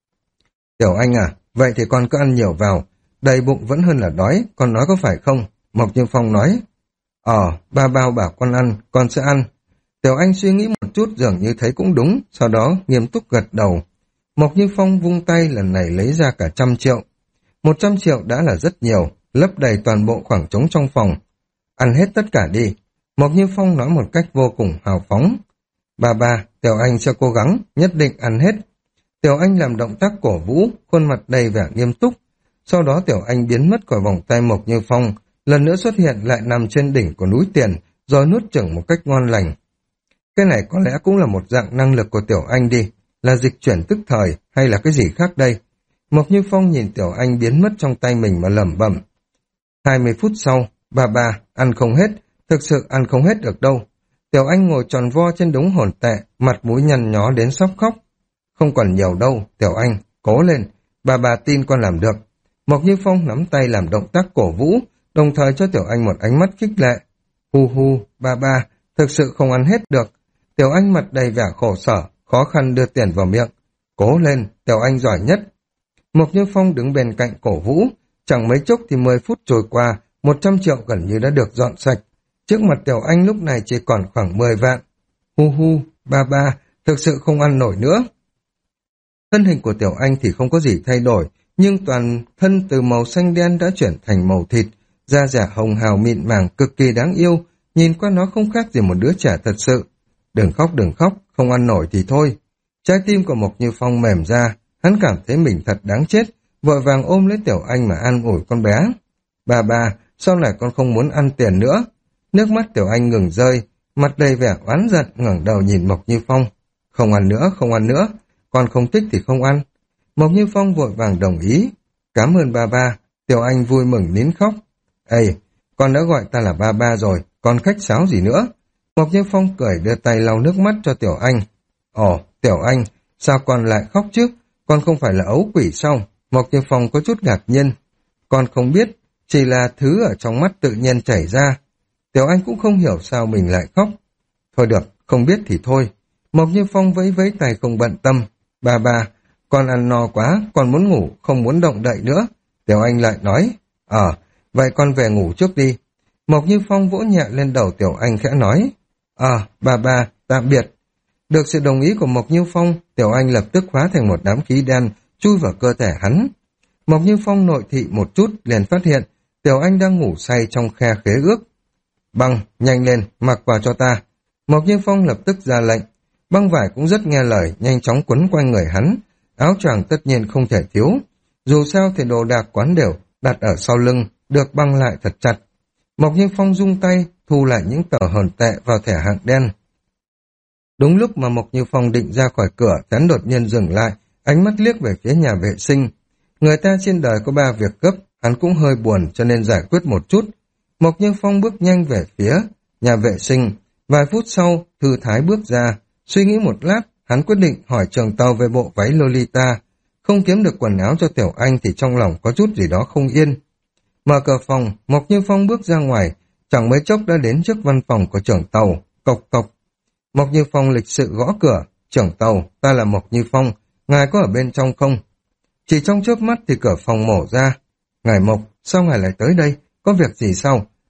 Tiểu Anh à, vậy thì con cứ ăn nhiều vào, đầy bụng vẫn hơn là đói, con nói có phải không? Mộc Như Phong nói. Ờ, ba bao bảo con ăn, con sẽ ăn. Tiểu Anh suy nghĩ một chút dường như thấy cũng đúng, sau đó nghiêm túc gật đầu. Mộc Như Phong vung tay lần này lấy ra cả trăm triệu. Một trăm triệu đã là rất nhiều, lấp đầy toàn bộ khoảng trống trong phòng. Ăn hết tất cả đi. Mộc Như Phong nói một cách vô cùng hào phóng. Ba ba, Tiểu Anh sẽ cố gắng, nhất định ăn hết. Tiểu Anh làm động tác cổ vũ, khuôn mặt đầy vẻ nghiêm túc. Sau đó Tiểu Anh biến mất khỏi vòng tay Mộc Như Phong, lần nữa xuất hiện lại nằm trên đỉnh của núi tiền, rồi nuốt chửng một cách ngon lành. Cái này có lẽ cũng là một dạng năng lực của Tiểu Anh đi, là dịch chuyển tức thời hay là cái gì khác đây? Mộc Như Phong nhìn Tiểu Anh biến mất trong tay mình mà lẩm bẩm. Hai mươi phút sau, bà bà, ăn không hết, thực sự ăn không hết được đâu. Tiểu Anh ngồi tròn vo trên đống hồn tệ, mặt mũi nhăn nhó đến sắp khóc. Không còn nhiều đâu, Tiểu Anh, cố lên, bà bà tin con làm được. Mộc Như Phong nắm tay làm động tác cổ vũ, đồng thời cho Tiểu Anh một ánh mắt khích lệ. Hu hu, bà bà, thực sự không ăn hết được. Tiểu Anh mặt đầy vẻ khổ sở, khó khăn đưa tiền vào miệng. Cố lên, Tiểu Anh giỏi nhất. Mộc Như Phong đứng bên cạnh cổ vũ, chẳng mấy chốc thì mười phút trôi qua, một trăm triệu gần như đã được dọn sạch. Trước mặt Tiểu Anh lúc này chỉ còn khoảng mười vạn. Hu hu, ba ba, thực sự không ăn nổi nữa. Thân hình của Tiểu Anh thì không có gì thay đổi, nhưng toàn thân từ màu xanh đen đã chuyển thành màu thịt, da dẻ hồng hào mịn màng cực kỳ đáng yêu, nhìn qua nó không khác gì một đứa trẻ thật sự. Đừng khóc đừng khóc, không ăn nổi thì thôi. Trái tim của Mộc Như Phong mềm ra, hắn cảm thấy mình thật đáng chết, vội vàng ôm lấy Tiểu Anh mà an ủi con bé. Bà bà, sau này con không muốn ăn tiền nữa. Nước mắt Tiểu Anh ngừng rơi, mặt đầy vẻ oán giận ngẩng đầu nhìn Mộc Như Phong. Không ăn nữa, không ăn nữa, con không thích thì không ăn. Mộc Như Phong vội vàng đồng ý. Cảm ơn ba ba. Tiểu Anh vui mừng nín khóc. Ê, con đã gọi ta là ba ba rồi, con khách sáo gì nữa? Mộc Như Phong cười đưa tay lau nước mắt cho Tiểu Anh. Ồ, Tiểu Anh, sao con lại khóc chứ? Con không phải là ấu quỷ sao? Mộc Như Phong có chút ngạc nhiên. Con không biết, chỉ là thứ ở trong mắt tự nhiên chảy ra. Tiểu Anh cũng không hiểu sao mình lại khóc. Thôi được, không biết thì thôi. Mộc Như Phong vẫy vẫy tay không bận tâm. Ba ba, con ăn no quá, con muốn ngủ, không muốn động đậy nữa. Tiểu Anh lại nói, ờ, vậy con về ngủ trước đi. Mộc Như Phong vỗ nhẹ lên đầu Tiểu Anh khẽ nói, ờ, ba ba, tạm biệt. Được sự đồng ý của Mộc Như Phong, Tiểu Anh lập tức hóa thành một đám khí đen, chui vào cơ thể hắn. Mộc Như Phong nội thị một chút, liền phát hiện, Tiểu Anh đang ngủ say trong khe khế ước. Băng, nhanh lên, mặc vào cho ta. Mộc Như Phong lập tức ra lệnh. Băng vải cũng rất nghe lời, nhanh chóng quấn quanh người hắn. Áo choàng tất nhiên không thể thiếu. Dù sao thì đồ đạc quán đều, đặt ở sau lưng, được băng lại thật chặt. Mộc Như Phong rung tay, thu lại những tờ hồn tệ vào thẻ hạng đen. Đúng lúc mà Mộc Như Phong định ra khỏi cửa, hắn đột nhiên dừng lại, ánh mắt liếc về phía nhà vệ sinh. Người ta trên đời có ba việc gấp, hắn cũng hơi buồn cho nên giải quyết một chút. Mộc Như Phong bước nhanh về phía nhà vệ sinh. Vài phút sau, Thư Thái bước ra. Suy nghĩ một lát, hắn quyết định hỏi Trường Tàu về bộ váy Lolita. Không kiếm được quần áo cho Tiểu Anh thì trong lòng có chút gì đó không yên. Mở cửa phòng, Mộc Như Phong bước ra ngoài, chẳng mấy chốc đã đến trước văn phòng của Trưởng Tàu. Cộc cộc. Mộc Như Phong lịch sự gõ cửa. Trưởng Tàu, ta là Mộc Như Phong, ngài có ở bên trong không? Chỉ trong chớp mắt thì cửa phòng mở ra. Ngài Mộc, sao ngài lại tới đây? Có việc gì sao?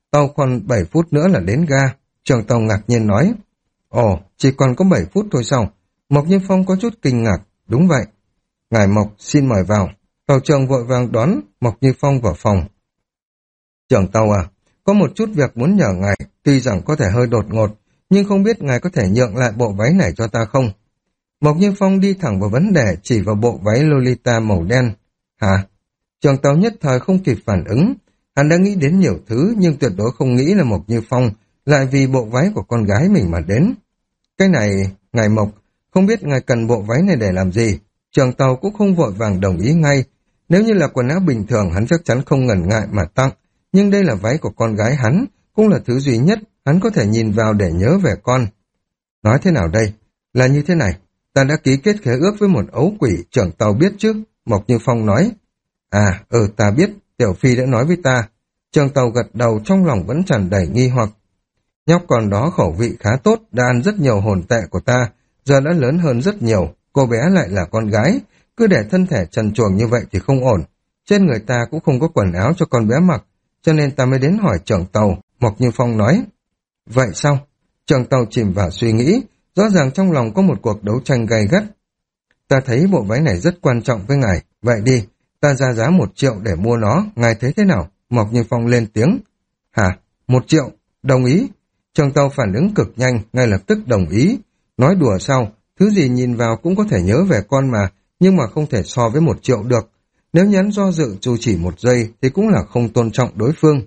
tàu còn bảy phút nữa là đến ga. Trường tàu ngạc nhiên nói, ồ, chỉ còn có bảy phút thôi sao? Mộc Như Phong có chút kinh ngạc, đúng vậy. Ngài Mộc xin mời vào. Tàu trưởng vội vàng đón Mộc Như Phong vào phòng. Trưởng tàu à, có một chút việc muốn nhờ ngài, tuy rằng có thể hơi đột ngột, nhưng không biết ngài có thể nhượng lại bộ váy này cho ta không? Mộc Như Phong đi thẳng vào vấn đề, chỉ vào bộ váy Lolita màu đen. Hả? Trưởng tàu nhất thời không kịp phản ứng. Hắn đã nghĩ đến nhiều thứ, nhưng tuyệt đối không nghĩ là Mộc Như Phong lại vì bộ váy của con gái mình mà đến. Cái này, ngài Mộc, không biết ngài cần bộ váy này để làm gì? Trưởng tàu cũng không vội vàng đồng ý ngay. Nếu như là quần áo bình thường, hắn chắc chắn không ngần ngại mà tặng. Nhưng đây là váy của con gái hắn, cũng là thứ duy nhất hắn có thể nhìn vào để nhớ về con. Nói thế nào đây? Là như thế này, ta đã ký kết khế ước với một ấu quỷ, trưởng tàu biết chứ? Mộc Như Phong nói. À, ừ, ta biết, Tiểu Phi đã nói với ta. Trưởng tàu gật đầu, trong lòng vẫn tràn đầy nghi hoặc. Nhóc con đó khẩu vị khá tốt, đã ăn rất nhiều hồn tệ của ta, giờ đã lớn hơn rất nhiều, cô bé lại là con gái, cứ để thân thể trần truồng như vậy thì không ổn. Trên người ta cũng không có quần áo cho con bé mặc, cho nên ta mới đến hỏi trưởng tàu, Mộc Như Phong nói. Vậy sao? Trưởng tàu chìm vào suy nghĩ, rõ ràng trong lòng có một cuộc đấu tranh gay gắt. Ta thấy bộ váy này rất quan trọng với ngài, vậy đi, ta ra giá một triệu để mua nó, ngài thấy thế nào? Mộc Như Phong lên tiếng. Hả? Một triệu? Đồng ý. Trưởng tàu phản ứng cực nhanh, ngay lập tức đồng ý. Nói đùa sao? Thứ gì nhìn vào cũng có thể nhớ về con mà, nhưng mà không thể so với một triệu được. Nếu nhắn do dự dù chỉ một giây thì cũng là không tôn trọng đối phương.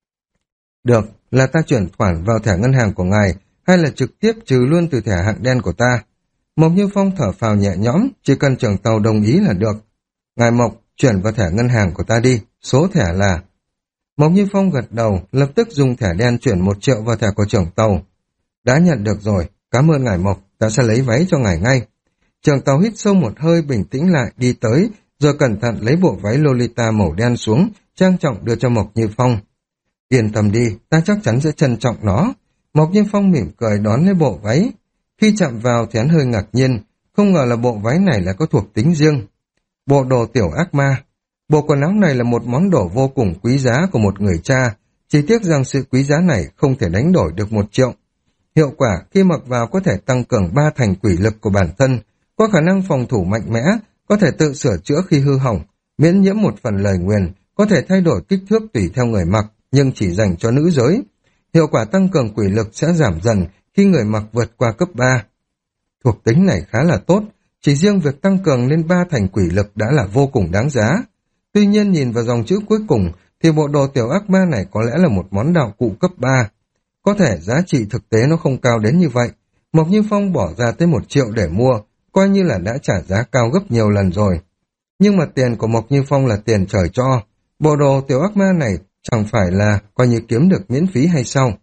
Được, là ta chuyển khoản vào thẻ ngân hàng của ngài, hay là trực tiếp trừ luôn từ thẻ hạng đen của ta? Mộc Như Phong thở phào nhẹ nhõm, chỉ cần trưởng tàu đồng ý là được. Ngài Mộc, chuyển vào thẻ ngân hàng của ta đi, số thẻ là... Mộc Như Phong gật đầu, lập tức dùng thẻ đen chuyển một triệu vào thẻ của trưởng tàu. Đã nhận được rồi, cảm ơn ngài Mộc, ta sẽ lấy váy cho ngài ngay. Trưởng tàu hít sâu một hơi, bình tĩnh lại, đi tới, rồi cẩn thận lấy bộ váy Lolita màu đen xuống, trang trọng đưa cho Mộc Như Phong. Yên tâm đi, ta chắc chắn sẽ trân trọng nó. Mộc Như Phong mỉm cười đón lấy bộ váy. Khi chạm vào thì hắn hơi ngạc nhiên, không ngờ là bộ váy này lại có thuộc tính riêng. Bộ đồ tiểu ác ma. Bộ quần áo này là một món đồ vô cùng quý giá của một người cha, chỉ tiếc rằng sự quý giá này không thể đánh đổi được một triệu. Hiệu quả khi mặc vào có thể tăng cường ba thành quỷ lực của bản thân, có khả năng phòng thủ mạnh mẽ, có thể tự sửa chữa khi hư hỏng, miễn nhiễm một phần lời nguyền, có thể thay đổi kích thước tùy theo người mặc, nhưng chỉ dành cho nữ giới. Hiệu quả tăng cường quỷ lực sẽ giảm dần khi người mặc vượt qua cấp ba. Thuộc tính này khá là tốt, chỉ riêng việc tăng cường lên ba thành quỷ lực đã là vô cùng đáng giá. Tuy nhiên nhìn vào dòng chữ cuối cùng thì bộ đồ tiểu ác ma này có lẽ là một món đạo cụ cấp ba. Có thể giá trị thực tế nó không cao đến như vậy. Mộc Như Phong bỏ ra tới một triệu để mua, coi như là đã trả giá cao gấp nhiều lần rồi. Nhưng mà tiền của Mộc Như Phong là tiền trời cho. Bộ đồ tiểu ác ma này chẳng phải là coi như kiếm được miễn phí hay sao?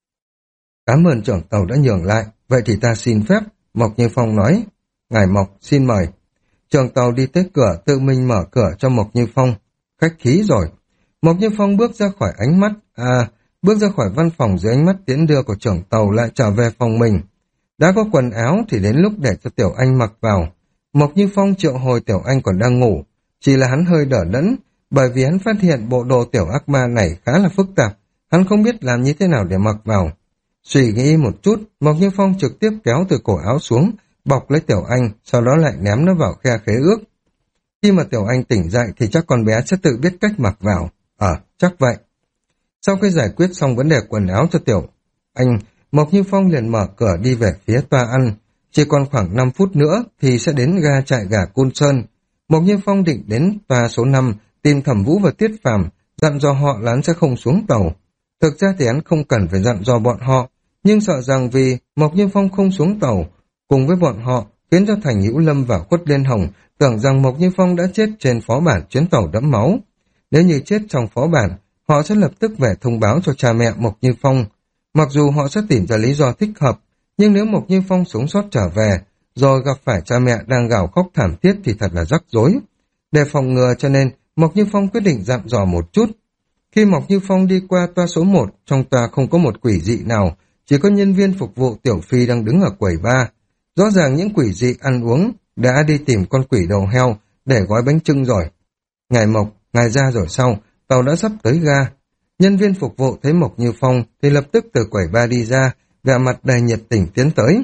Cảm ơn trưởng tàu đã nhường lại, vậy thì ta xin phép, Mộc Như Phong nói. Ngài Mộc, xin mời. Trưởng tàu đi tới cửa, tự mình mở cửa cho Mộc Như Phong. Khách khí rồi. Mộc Như Phong bước ra khỏi ánh mắt, à, bước ra khỏi văn phòng dưới ánh mắt tiễn đưa của trưởng tàu lại trở về phòng mình. Đã có quần áo thì đến lúc để cho Tiểu Anh mặc vào. Mộc Như Phong triệu hồi Tiểu Anh còn đang ngủ, chỉ là hắn hơi đỡ đẫn, bởi vì hắn phát hiện bộ đồ tiểu ác ma này khá là phức tạp, hắn không biết làm như thế nào để mặc vào. Suy nghĩ một chút, Mộc Như Phong trực tiếp kéo từ cổ áo xuống, bọc lấy Tiểu Anh, sau đó lại ném nó vào khe khế ước. Khi mà Tiểu Anh tỉnh dậy thì chắc con bé sẽ tự biết cách mặc vào. Ờ, à, chắc vậy. Sau khi giải quyết xong vấn đề quần áo cho Tiểu Anh, Mộc Như Phong liền mở cửa đi về phía toa ăn. Chỉ còn khoảng năm phút nữa thì sẽ đến ga trại gà Côn Sơn. Mộc Như Phong định đến toa số năm, tìm Thẩm Vũ và Tiết Phàm, dặn dò họ là hắn sẽ không xuống tàu. Thực ra thì hắn không cần phải dặn dò bọn họ, nhưng sợ rằng vì Mộc Như Phong không xuống tàu cùng với bọn họ khiến cho Thành Hữu Lâm và Khuất Liên Hồng tưởng rằng Mộc Như Phong đã chết trên phó bản chuyến tàu đẫm máu. Nếu như chết trong phó bản, họ sẽ lập tức về thông báo cho cha mẹ Mộc Như Phong. Mặc dù họ sẽ tìm ra lý do thích hợp, nhưng nếu Mộc Như Phong sống sót trở về, rồi gặp phải cha mẹ đang gào khóc thảm thiết thì thật là rắc rối. Để phòng ngừa cho nên, Mộc Như Phong quyết định dặn dò một chút. Khi Mộc Như Phong đi qua toa số một, trong toa không có một quỷ dị nào, chỉ có nhân viên phục vụ Tiểu Phi đang đứng ở quầy ba. Rõ ràng những quỷ dị ăn uống đã đi tìm con quỷ đầu heo để gói bánh chưng rồi. Ngài Mộc, ngài ra rồi sau, tàu đã sắp tới ga. Nhân viên phục vụ thấy Mộc Như Phong thì lập tức từ quầy bar đi ra, vẻ mặt đầy nhiệt tình tiến tới.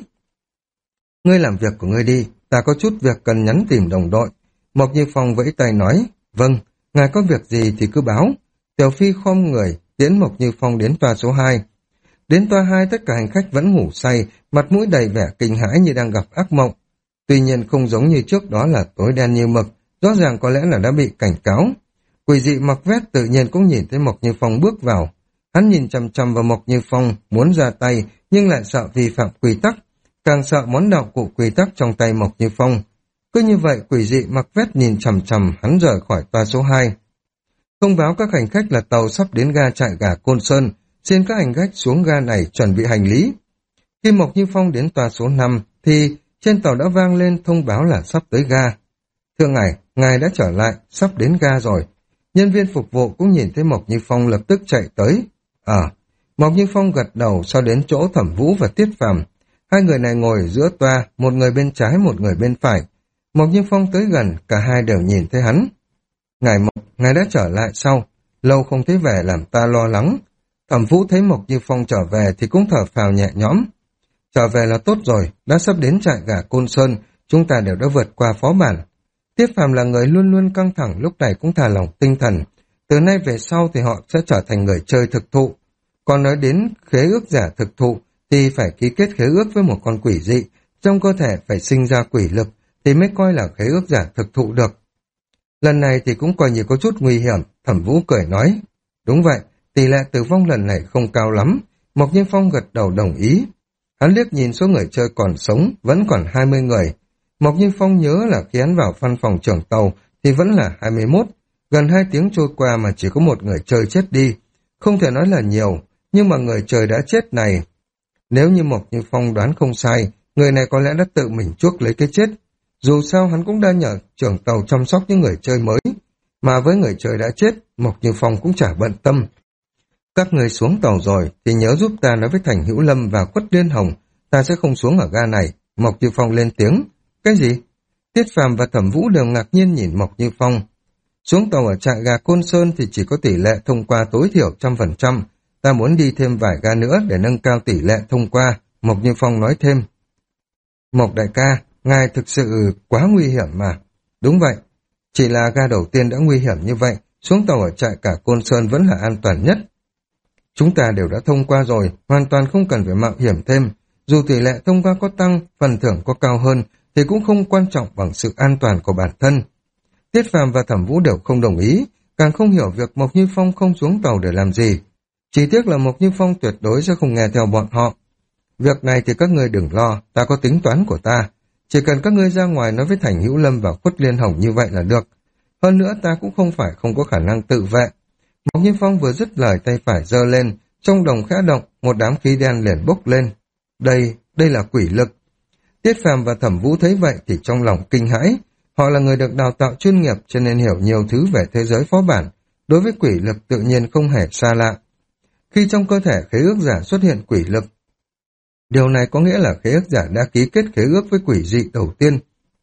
Ngươi làm việc của ngươi đi, ta có chút việc cần nhắn tìm đồng đội. Mộc Như Phong vẫy tay nói, vâng, ngài có việc gì thì cứ báo. Tiểu Phi khom người, tiễn Mộc Như Phong đến toa số hai. Đến toa hai tất cả hành khách vẫn ngủ say, mặt mũi đầy vẻ kinh hãi như đang gặp ác mộng. Tuy nhiên không giống như trước đó là tối đen như mực, rõ ràng có lẽ là đã bị cảnh cáo. Quỷ dị mặc vest tự nhiên cũng nhìn thấy Mộc Như Phong bước vào. Hắn nhìn chằm chằm vào Mộc Như Phong, muốn ra tay, nhưng lại sợ vi phạm quy tắc, càng sợ món đạo cụ quy tắc trong tay Mộc Như Phong. Cứ như vậy, quỷ dị mặc vest nhìn chằm chằm, hắn rời khỏi toa số hai. Thông báo các hành khách là tàu sắp đến ga trại gà Côn Sơn, xin các hành khách xuống ga này chuẩn bị hành lý. Khi Mộc Như Phong đến toa số năm, thì trên tàu đã vang lên thông báo là sắp tới ga. Thưa ngài, ngài đã trở lại, sắp đến ga rồi. Nhân viên phục vụ cũng nhìn thấy Mộc Như Phong lập tức chạy tới. Ờ, Mộc Như Phong gật đầu, sau đến chỗ Thẩm Vũ và Tiết Phàm. Hai người này ngồi giữa toa, một người bên trái, một người bên phải. Mộc Như Phong tới gần, cả hai đều nhìn thấy hắn. Ngài Mộc, ngài đã trở lại sau, lâu không thấy về làm ta lo lắng. Thẩm Vũ thấy Mộc Như Phong trở về thì cũng thở phào nhẹ nhõm. Trở về là tốt rồi, đã sắp đến trại gà Côn Sơn, chúng ta đều đã vượt qua phó bản. Tiết Phàm là người luôn luôn căng thẳng, lúc này cũng thả lỏng tinh thần. Từ nay về sau thì họ sẽ trở thành người chơi thực thụ. Còn nói đến khế ước giả thực thụ thì phải ký kết khế ước với một con quỷ dị, trong cơ thể phải sinh ra quỷ lực thì mới coi là khế ước giả thực thụ được. Lần này thì cũng coi như có chút nguy hiểm, Thẩm Vũ cười nói. Đúng vậy, tỷ lệ tử vong lần này không cao lắm. Mộc Như Phong gật đầu đồng ý. Hắn liếc nhìn số người chơi còn sống, vẫn còn hai mươi người. Mộc Như Phong nhớ là khi hắn vào văn phòng trưởng tàu thì vẫn là hai mươi mốt. Gần hai tiếng trôi qua mà chỉ có một người chơi chết đi. Không thể nói là nhiều, nhưng mà người chơi đã chết này. Nếu như Mộc Như Phong đoán không sai, người này có lẽ đã tự mình chuốc lấy cái chết. Dù sao hắn cũng đã nhờ trưởng tàu chăm sóc những người chơi mới. Mà với người chơi đã chết, Mộc Như Phong cũng chả bận tâm. Các người xuống tàu rồi thì nhớ giúp ta nói với Thành Hữu Lâm và Quất Liên Hồng, ta sẽ không xuống ở ga này. Mộc Như Phong lên tiếng. Cái gì? Tiết Phàm và Thẩm Vũ đều ngạc nhiên nhìn Mộc Như Phong. Xuống tàu ở trại gà Côn Sơn thì chỉ có tỷ lệ thông qua tối thiểu trăm phần trăm. Ta muốn đi thêm vài ga nữa để nâng cao tỷ lệ thông qua. Mộc Như Phong nói thêm. Mộc đại ca, ngài thực sự quá nguy hiểm mà. Đúng vậy, chỉ là ga đầu tiên đã nguy hiểm như vậy, xuống tàu ở trại cả Côn Sơn vẫn là an toàn nhất. Chúng ta đều đã thông qua rồi, hoàn toàn không cần phải mạo hiểm thêm. Dù tỷ lệ thông qua có tăng, phần thưởng có cao hơn, thì cũng không quan trọng bằng sự an toàn của bản thân. Tiết Phàm và Thẩm Vũ đều không đồng ý, càng không hiểu việc Mộc Như Phong không xuống tàu để làm gì. Chỉ tiếc là Mộc Như Phong tuyệt đối sẽ không nghe theo bọn họ. Việc này thì các ngươi đừng lo, ta có tính toán của ta. Chỉ cần các ngươi ra ngoài nói với Thành Hữu Lâm và Khuất Liên Hồng như vậy là được. Hơn nữa ta cũng không phải không có khả năng tự vệ. Mộc Như Phong vừa dứt lời, tay phải giơ lên, trong đồng khẽ động, một đám khí đen liền bốc lên. Đây, đây là quỷ lực. Tiết Phàm và Thẩm Vũ thấy vậy thì trong lòng kinh hãi. Họ là người được đào tạo chuyên nghiệp cho nên hiểu nhiều thứ về thế giới phó bản. Đối với quỷ lực tự nhiên không hề xa lạ. Khi trong cơ thể khế ước giả xuất hiện quỷ lực, điều này có nghĩa là khế ước giả đã ký kết khế ước với quỷ dị đầu tiên.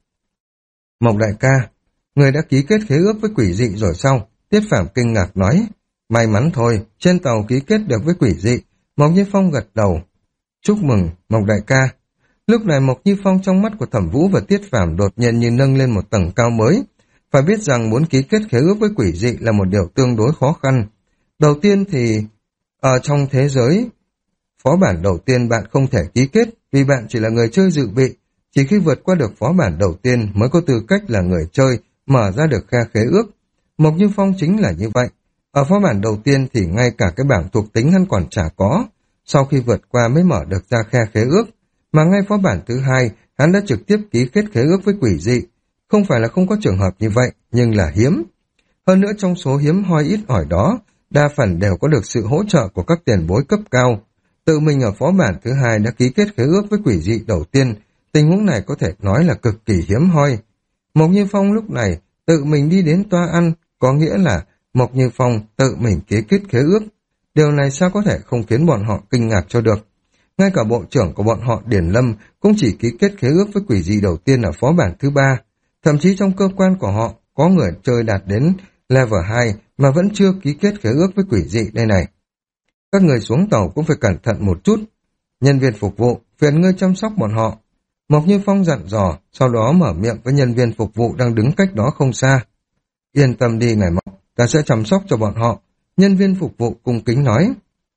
Mộc đại ca, người đã ký kết khế ước với quỷ dị rồi sao? Tiết Phàm kinh ngạc nói. May mắn thôi, trên tàu ký kết được với quỷ dị. Mộc Như Phong gật đầu. Chúc mừng, Mộc đại ca. Lúc này Mộc Như Phong trong mắt của Thẩm Vũ và Tiết Phàm đột nhiên như nâng lên một tầng cao mới. Phải biết rằng muốn ký kết khế ước với quỷ dị là một điều tương đối khó khăn. Đầu tiên thì, ở trong thế giới, phó bản đầu tiên bạn không thể ký kết vì bạn chỉ là người chơi dự bị. Chỉ khi vượt qua được phó bản đầu tiên mới có tư cách là người chơi mở ra được khe khế ước. Mộc Như Phong chính là như vậy. Ở phó bản đầu tiên thì ngay cả cái bảng thuộc tính hắn còn chả có. Sau khi vượt qua mới mở được ra khe khế ước. Mà ngay phó bản thứ hai, hắn đã trực tiếp ký kết khế ước với quỷ dị. Không phải là không có trường hợp như vậy, nhưng là hiếm. Hơn nữa trong số hiếm hoi ít ỏi đó, đa phần đều có được sự hỗ trợ của các tiền bối cấp cao. Tự mình ở phó bản thứ hai đã ký kết khế ước với quỷ dị đầu tiên, tình huống này có thể nói là cực kỳ hiếm hoi. Mộc Như Phong lúc này tự mình đi đến toa ăn, có nghĩa là Mộc Như Phong tự mình ký kết khế ước. Điều này sao có thể không khiến bọn họ kinh ngạc cho được. Ngay cả bộ trưởng của bọn họ Điển Lâm cũng chỉ ký kết khế ước với quỷ dị đầu tiên ở phó bản thứ ba. Thậm chí trong cơ quan của họ có người chơi đạt đến level hai mà vẫn chưa ký kết khế ước với quỷ dị đây này. Các người xuống tàu cũng phải cẩn thận một chút. Nhân viên phục vụ, phiền ngươi chăm sóc bọn họ. Mộc Như Phong dặn dò, sau đó mở miệng với nhân viên phục vụ đang đứng cách đó không xa. Yên tâm đi ngài Mộc, ta sẽ chăm sóc cho bọn họ. Nhân viên phục vụ cung kính nói.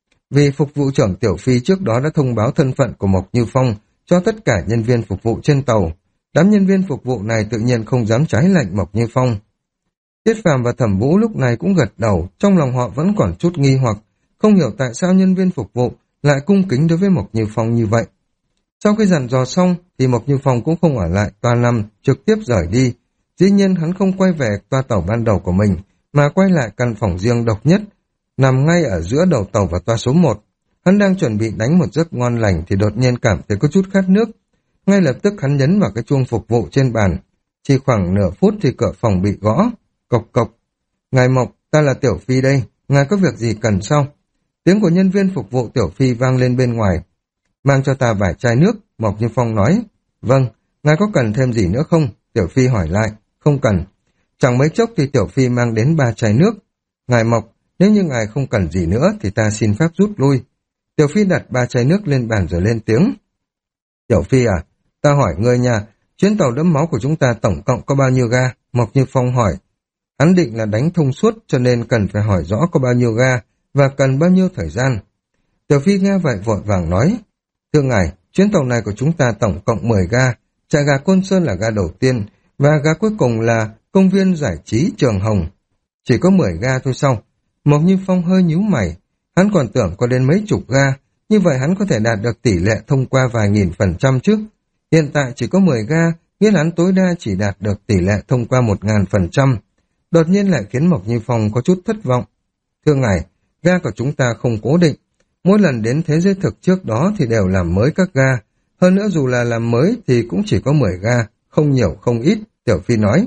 Vì phục vụ trưởng Tiểu Phi trước đó đã thông báo thân phận của Mộc Như Phong cho tất cả nhân viên phục vụ trên tàu. Đám nhân viên phục vụ này tự nhiên không dám trái lệnh Mộc Như Phong. Tiết Phàm và Thẩm Vũ lúc này cũng gật đầu, trong lòng họ vẫn còn chút nghi hoặc, không hiểu tại sao nhân viên phục vụ lại cung kính đối với Mộc Như Phong như vậy. Sau khi dặn dò xong thì Mộc Như Phong cũng không ở lại toa năm, trực tiếp rời đi. Dĩ nhiên hắn không quay về toa tàu ban đầu của mình, mà quay lại căn phòng riêng độc nhất, nằm ngay ở giữa đầu tàu và toa số một. Hắn đang chuẩn bị đánh một giấc ngon lành thì đột nhiên cảm thấy có chút khát nước. Ngay lập tức hắn nhấn vào cái chuông phục vụ trên bàn. Chỉ khoảng nửa phút thì cửa phòng bị gõ. Cộc cộc. Ngài Mộc, ta là Tiểu Phi đây. Ngài có việc gì cần sao? Tiếng của nhân viên phục vụ Tiểu Phi vang lên bên ngoài. Mang cho ta vài chai nước, Mộc Như Phong nói. Vâng, ngài có cần thêm gì nữa không? Tiểu Phi hỏi lại. Không cần. Chẳng mấy chốc thì Tiểu Phi mang đến ba chai nước. Ngài Mộc, nếu như ngài không cần gì nữa thì ta xin phép rút lui. Tiểu Phi đặt ba chai nước lên bàn rồi lên tiếng. Tiểu Phi à, ta hỏi ngươi nha, chuyến tàu đẫm máu của chúng ta tổng cộng có bao nhiêu ga? Mộc Như Phong hỏi. Hắn định là đánh thông suốt cho nên cần phải hỏi rõ có bao nhiêu ga và cần bao nhiêu thời gian. Tiểu Phi nghe vậy vội vàng nói. Thưa ngài, chuyến tàu này của chúng ta tổng cộng mười ga, trại gà Côn Sơn là ga đầu tiên và ga cuối cùng là công viên giải trí Trường Hồng. Chỉ có mười ga thôi sao? Mộc Như Phong hơi nhíu mày. Hắn còn tưởng có đến mấy chục ga, như vậy hắn có thể đạt được tỷ lệ thông qua vài nghìn phần trăm chứ. Hiện tại chỉ có mười ga, nghĩa là hắn tối đa chỉ đạt được tỷ lệ thông qua một ngàn phần trăm. Đột nhiên lại khiến Mộc Như Phong có chút thất vọng. Thưa ngài, ga của chúng ta không cố định. Mỗi lần đến thế giới thực trước đó thì đều làm mới các ga. Hơn nữa dù là làm mới thì cũng chỉ có mười ga, không nhiều không ít, Tiểu Phi nói.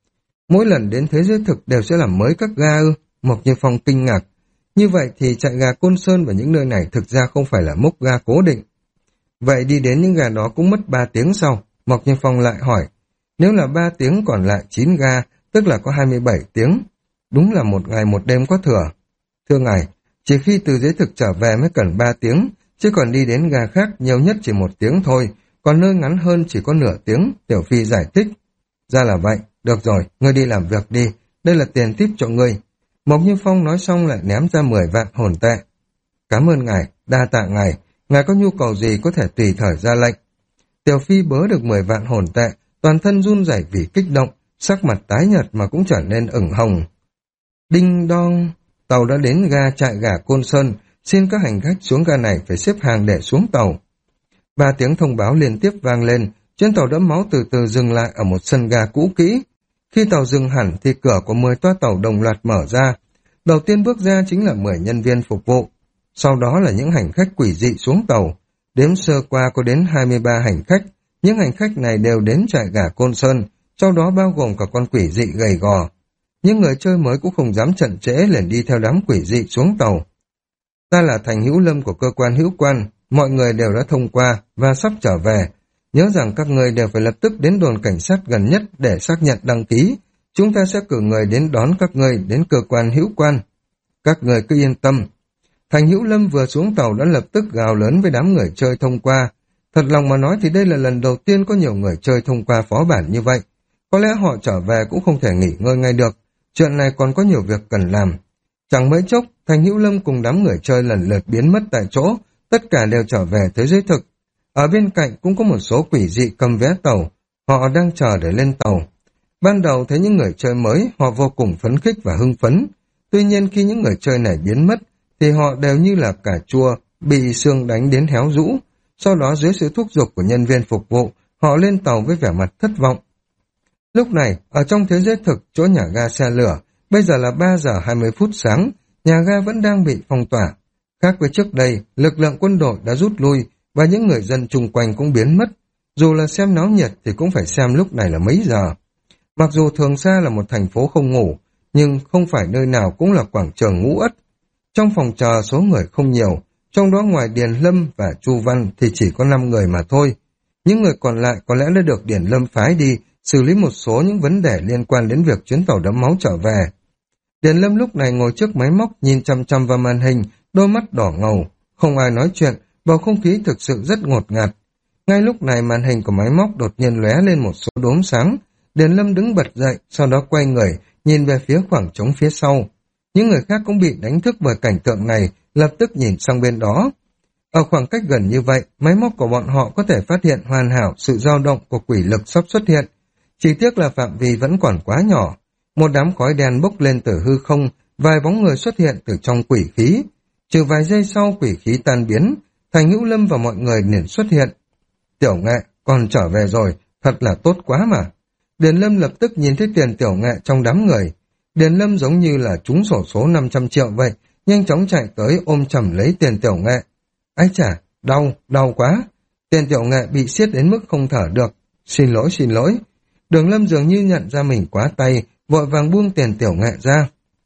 Mỗi lần đến thế giới thực đều sẽ làm mới các ga ư? Mộc Như Phong kinh ngạc. Như vậy thì trại gà Côn Sơn và những nơi này thực ra không phải là mốc ga cố định. Vậy đi đến những ga đó cũng mất ba tiếng sau. Mộc Như Phong lại hỏi. Nếu là ba tiếng còn lại chín ga, tức là có hai mươi bảy tiếng. Đúng là một ngày một đêm có thừa. Thưa ngài, chỉ khi từ giới thực trở về mới cần ba tiếng, chứ còn đi đến ga khác nhiều nhất chỉ một tiếng thôi, còn nơi ngắn hơn chỉ có nửa tiếng, Tiểu Phi giải thích. Ra là vậy, được rồi, ngươi đi làm việc đi, đây là tiền tip cho ngươi. Mộc Như Phong nói xong lại ném ra mười vạn hồn tệ. Cảm ơn ngài, đa tạ ngài, ngài có nhu cầu gì có thể tùy thời ra lệnh. Tiểu Phi bớ được mười vạn hồn tệ, toàn thân run rẩy vì kích động, sắc mặt tái nhợt mà cũng trở nên ửng hồng. Đinh đong, tàu đã đến ga trại gà Côn Sơn, xin các hành khách xuống ga này phải xếp hàng để xuống tàu. Ba tiếng thông báo liên tiếp vang lên, chuyến tàu đẫm máu từ từ dừng lại ở một sân ga cũ kỹ. Khi tàu dừng hẳn thì cửa của mười toa tàu đồng loạt mở ra. Đầu tiên bước ra chính là mười nhân viên phục vụ. Sau đó là những hành khách quỷ dị xuống tàu. Đếm sơ qua có đến hai mươi ba hành khách. Những hành khách này đều đến trại gà Côn Sơn, trong đó bao gồm cả con quỷ dị gầy gò. Những người chơi mới cũng không dám chậm trễ liền đi theo đám quỷ dị xuống tàu. Ta là Thành Hữu Lâm của cơ quan hữu quan, mọi người đều đã thông qua và sắp trở về. Nhớ rằng các người đều phải lập tức đến đồn cảnh sát gần nhất để xác nhận đăng ký. Chúng ta sẽ cử người đến đón các người đến cơ quan hữu quan. Các người cứ yên tâm. Thành Hữu Lâm vừa xuống tàu đã lập tức gào lớn với đám người chơi thông qua. Thật lòng mà nói thì đây là lần đầu tiên có nhiều người chơi thông qua phó bản như vậy. Có lẽ họ trở về cũng không thể nghỉ ngơi ngay được. Chuyện này còn có nhiều việc cần làm. Chẳng mấy chốc, Thành Hữu Lâm cùng đám người chơi lần lượt biến mất tại chỗ, tất cả đều trở về thế giới thực. Ở bên cạnh cũng có một số quỷ dị cầm vé tàu, họ đang chờ để lên tàu. Ban đầu thấy những người chơi mới, họ vô cùng phấn khích và hưng phấn. Tuy nhiên khi những người chơi này biến mất, thì họ đều như là cà chua, bị xương đánh đến héo rũ. Sau đó dưới sự thúc giục của nhân viên phục vụ, họ lên tàu với vẻ mặt thất vọng. Lúc này, ở trong thế giới thực, chỗ nhà ga xe lửa, bây giờ là ba giờ hai mươi phút sáng, nhà ga vẫn đang bị phong tỏa. Khác với trước đây, lực lượng quân đội đã rút lui và những người dân chung quanh cũng biến mất. Dù là xem náo nhiệt thì cũng phải xem lúc này là mấy giờ. Mặc dù Thường Sa là một thành phố không ngủ, nhưng không phải nơi nào cũng là quảng trường ngũ ất. Trong phòng chờ số người không nhiều, trong đó ngoài Điền Lâm và Chu Văn thì chỉ có năm người mà thôi. Những người còn lại có lẽ đã được Điền Lâm phái đi xử lý một số những vấn đề liên quan đến việc chuyến tàu đẫm máu trở về. Điền Lâm lúc này ngồi trước máy móc nhìn chăm chăm vào màn hình, đôi mắt đỏ ngầu. Không ai nói chuyện, bầu không khí thực sự rất ngột ngạt. Ngay lúc này màn hình của máy móc đột nhiên lóe lên một số đốm sáng. Điền Lâm đứng bật dậy, sau đó quay người, nhìn về phía khoảng trống phía sau. Những người khác cũng bị đánh thức bởi cảnh tượng này, lập tức nhìn sang bên đó. Ở khoảng cách gần như vậy, máy móc của bọn họ có thể phát hiện hoàn hảo sự dao động của quỷ lực sắp xuất hiện. Chỉ tiếc là phạm vi vẫn còn quá nhỏ. Một đám khói đen bốc lên từ hư không, vài bóng người xuất hiện từ trong quỷ khí. Trừ vài giây sau quỷ khí tan biến, Thành Hữu Lâm và mọi người liền xuất hiện. Tiểu Nghệ, còn trở về rồi, thật là tốt quá mà. Điền Lâm lập tức nhìn thấy tiền Tiểu Nghệ trong đám người. Điền Lâm giống như là trúng xổ số năm trăm triệu vậy, nhanh chóng chạy tới ôm chầm lấy tiền Tiểu Nghệ. Ái chà, đau, đau quá. Tiền Tiểu Nghệ bị siết đến mức không thở được. Xin lỗi, xin lỗi. Đường Lâm dường như nhận ra mình quá tay, vội vàng buông tiền Tiểu Nghệ ra.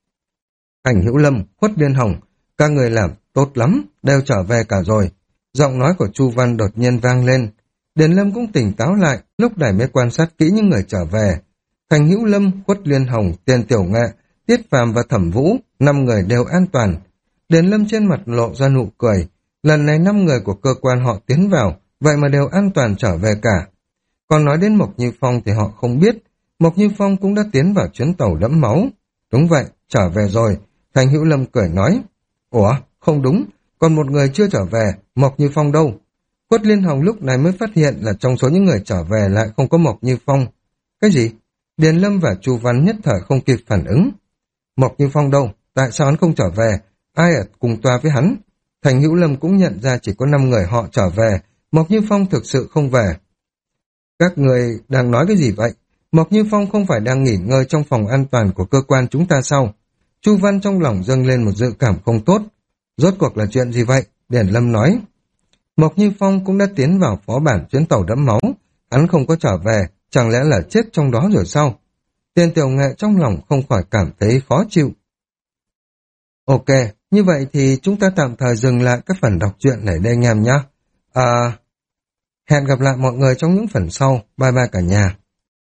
Thành Hữu Lâm, Khuất Liên Hồng, các người làm tốt lắm, đều trở về cả rồi. Giọng nói của Chu Văn đột nhiên vang lên. Điền Lâm cũng tỉnh táo lại, lúc này mới quan sát kỹ những người trở về. Thành Hữu Lâm, Khuất Liên Hồng, Tiền Tiểu Nghệ, Tiết Phàm và Thẩm Vũ, năm người đều an toàn. Điền Lâm trên mặt lộ ra nụ cười. Lần này năm người của cơ quan họ tiến vào, vậy mà đều an toàn trở về cả. Còn nói đến Mộc Như Phong thì họ không biết. Mộc Như Phong cũng đã tiến vào chuyến tàu đẫm máu. Đúng vậy, trở về rồi. Thành Hữu Lâm cười nói. Ủa, không đúng, còn một người chưa trở về, Mộc Như Phong đâu? Khuất Liên Hồng lúc này mới phát hiện là trong số những người trở về lại không có Mộc Như Phong. Cái gì? Điền Lâm và Chu Văn nhất thời không kịp phản ứng. Mộc Như Phong đâu? Tại sao hắn không trở về? Ai ở cùng toa với hắn? Thành Hữu Lâm cũng nhận ra chỉ có năm người họ trở về, Mộc Như Phong thực sự không về. Các người đang nói cái gì vậy? Mộc Như Phong không phải đang nghỉ ngơi trong phòng an toàn của cơ quan chúng ta sao? Chu Văn trong lòng dâng lên một dự cảm không tốt. Rốt cuộc là chuyện gì vậy? Điền Lâm nói. Mộc Như Phong cũng đã tiến vào phó bản chuyến tàu đẫm máu. Hắn không có trở về, chẳng lẽ là chết trong đó rồi sao? Tiền Tiểu Nghệ trong lòng không khỏi cảm thấy khó chịu. Ok, như vậy thì chúng ta tạm thời dừng lại các phần đọc truyện này đây anh em nhé. À, hẹn gặp lại mọi người trong những phần sau. Bye bye cả nhà.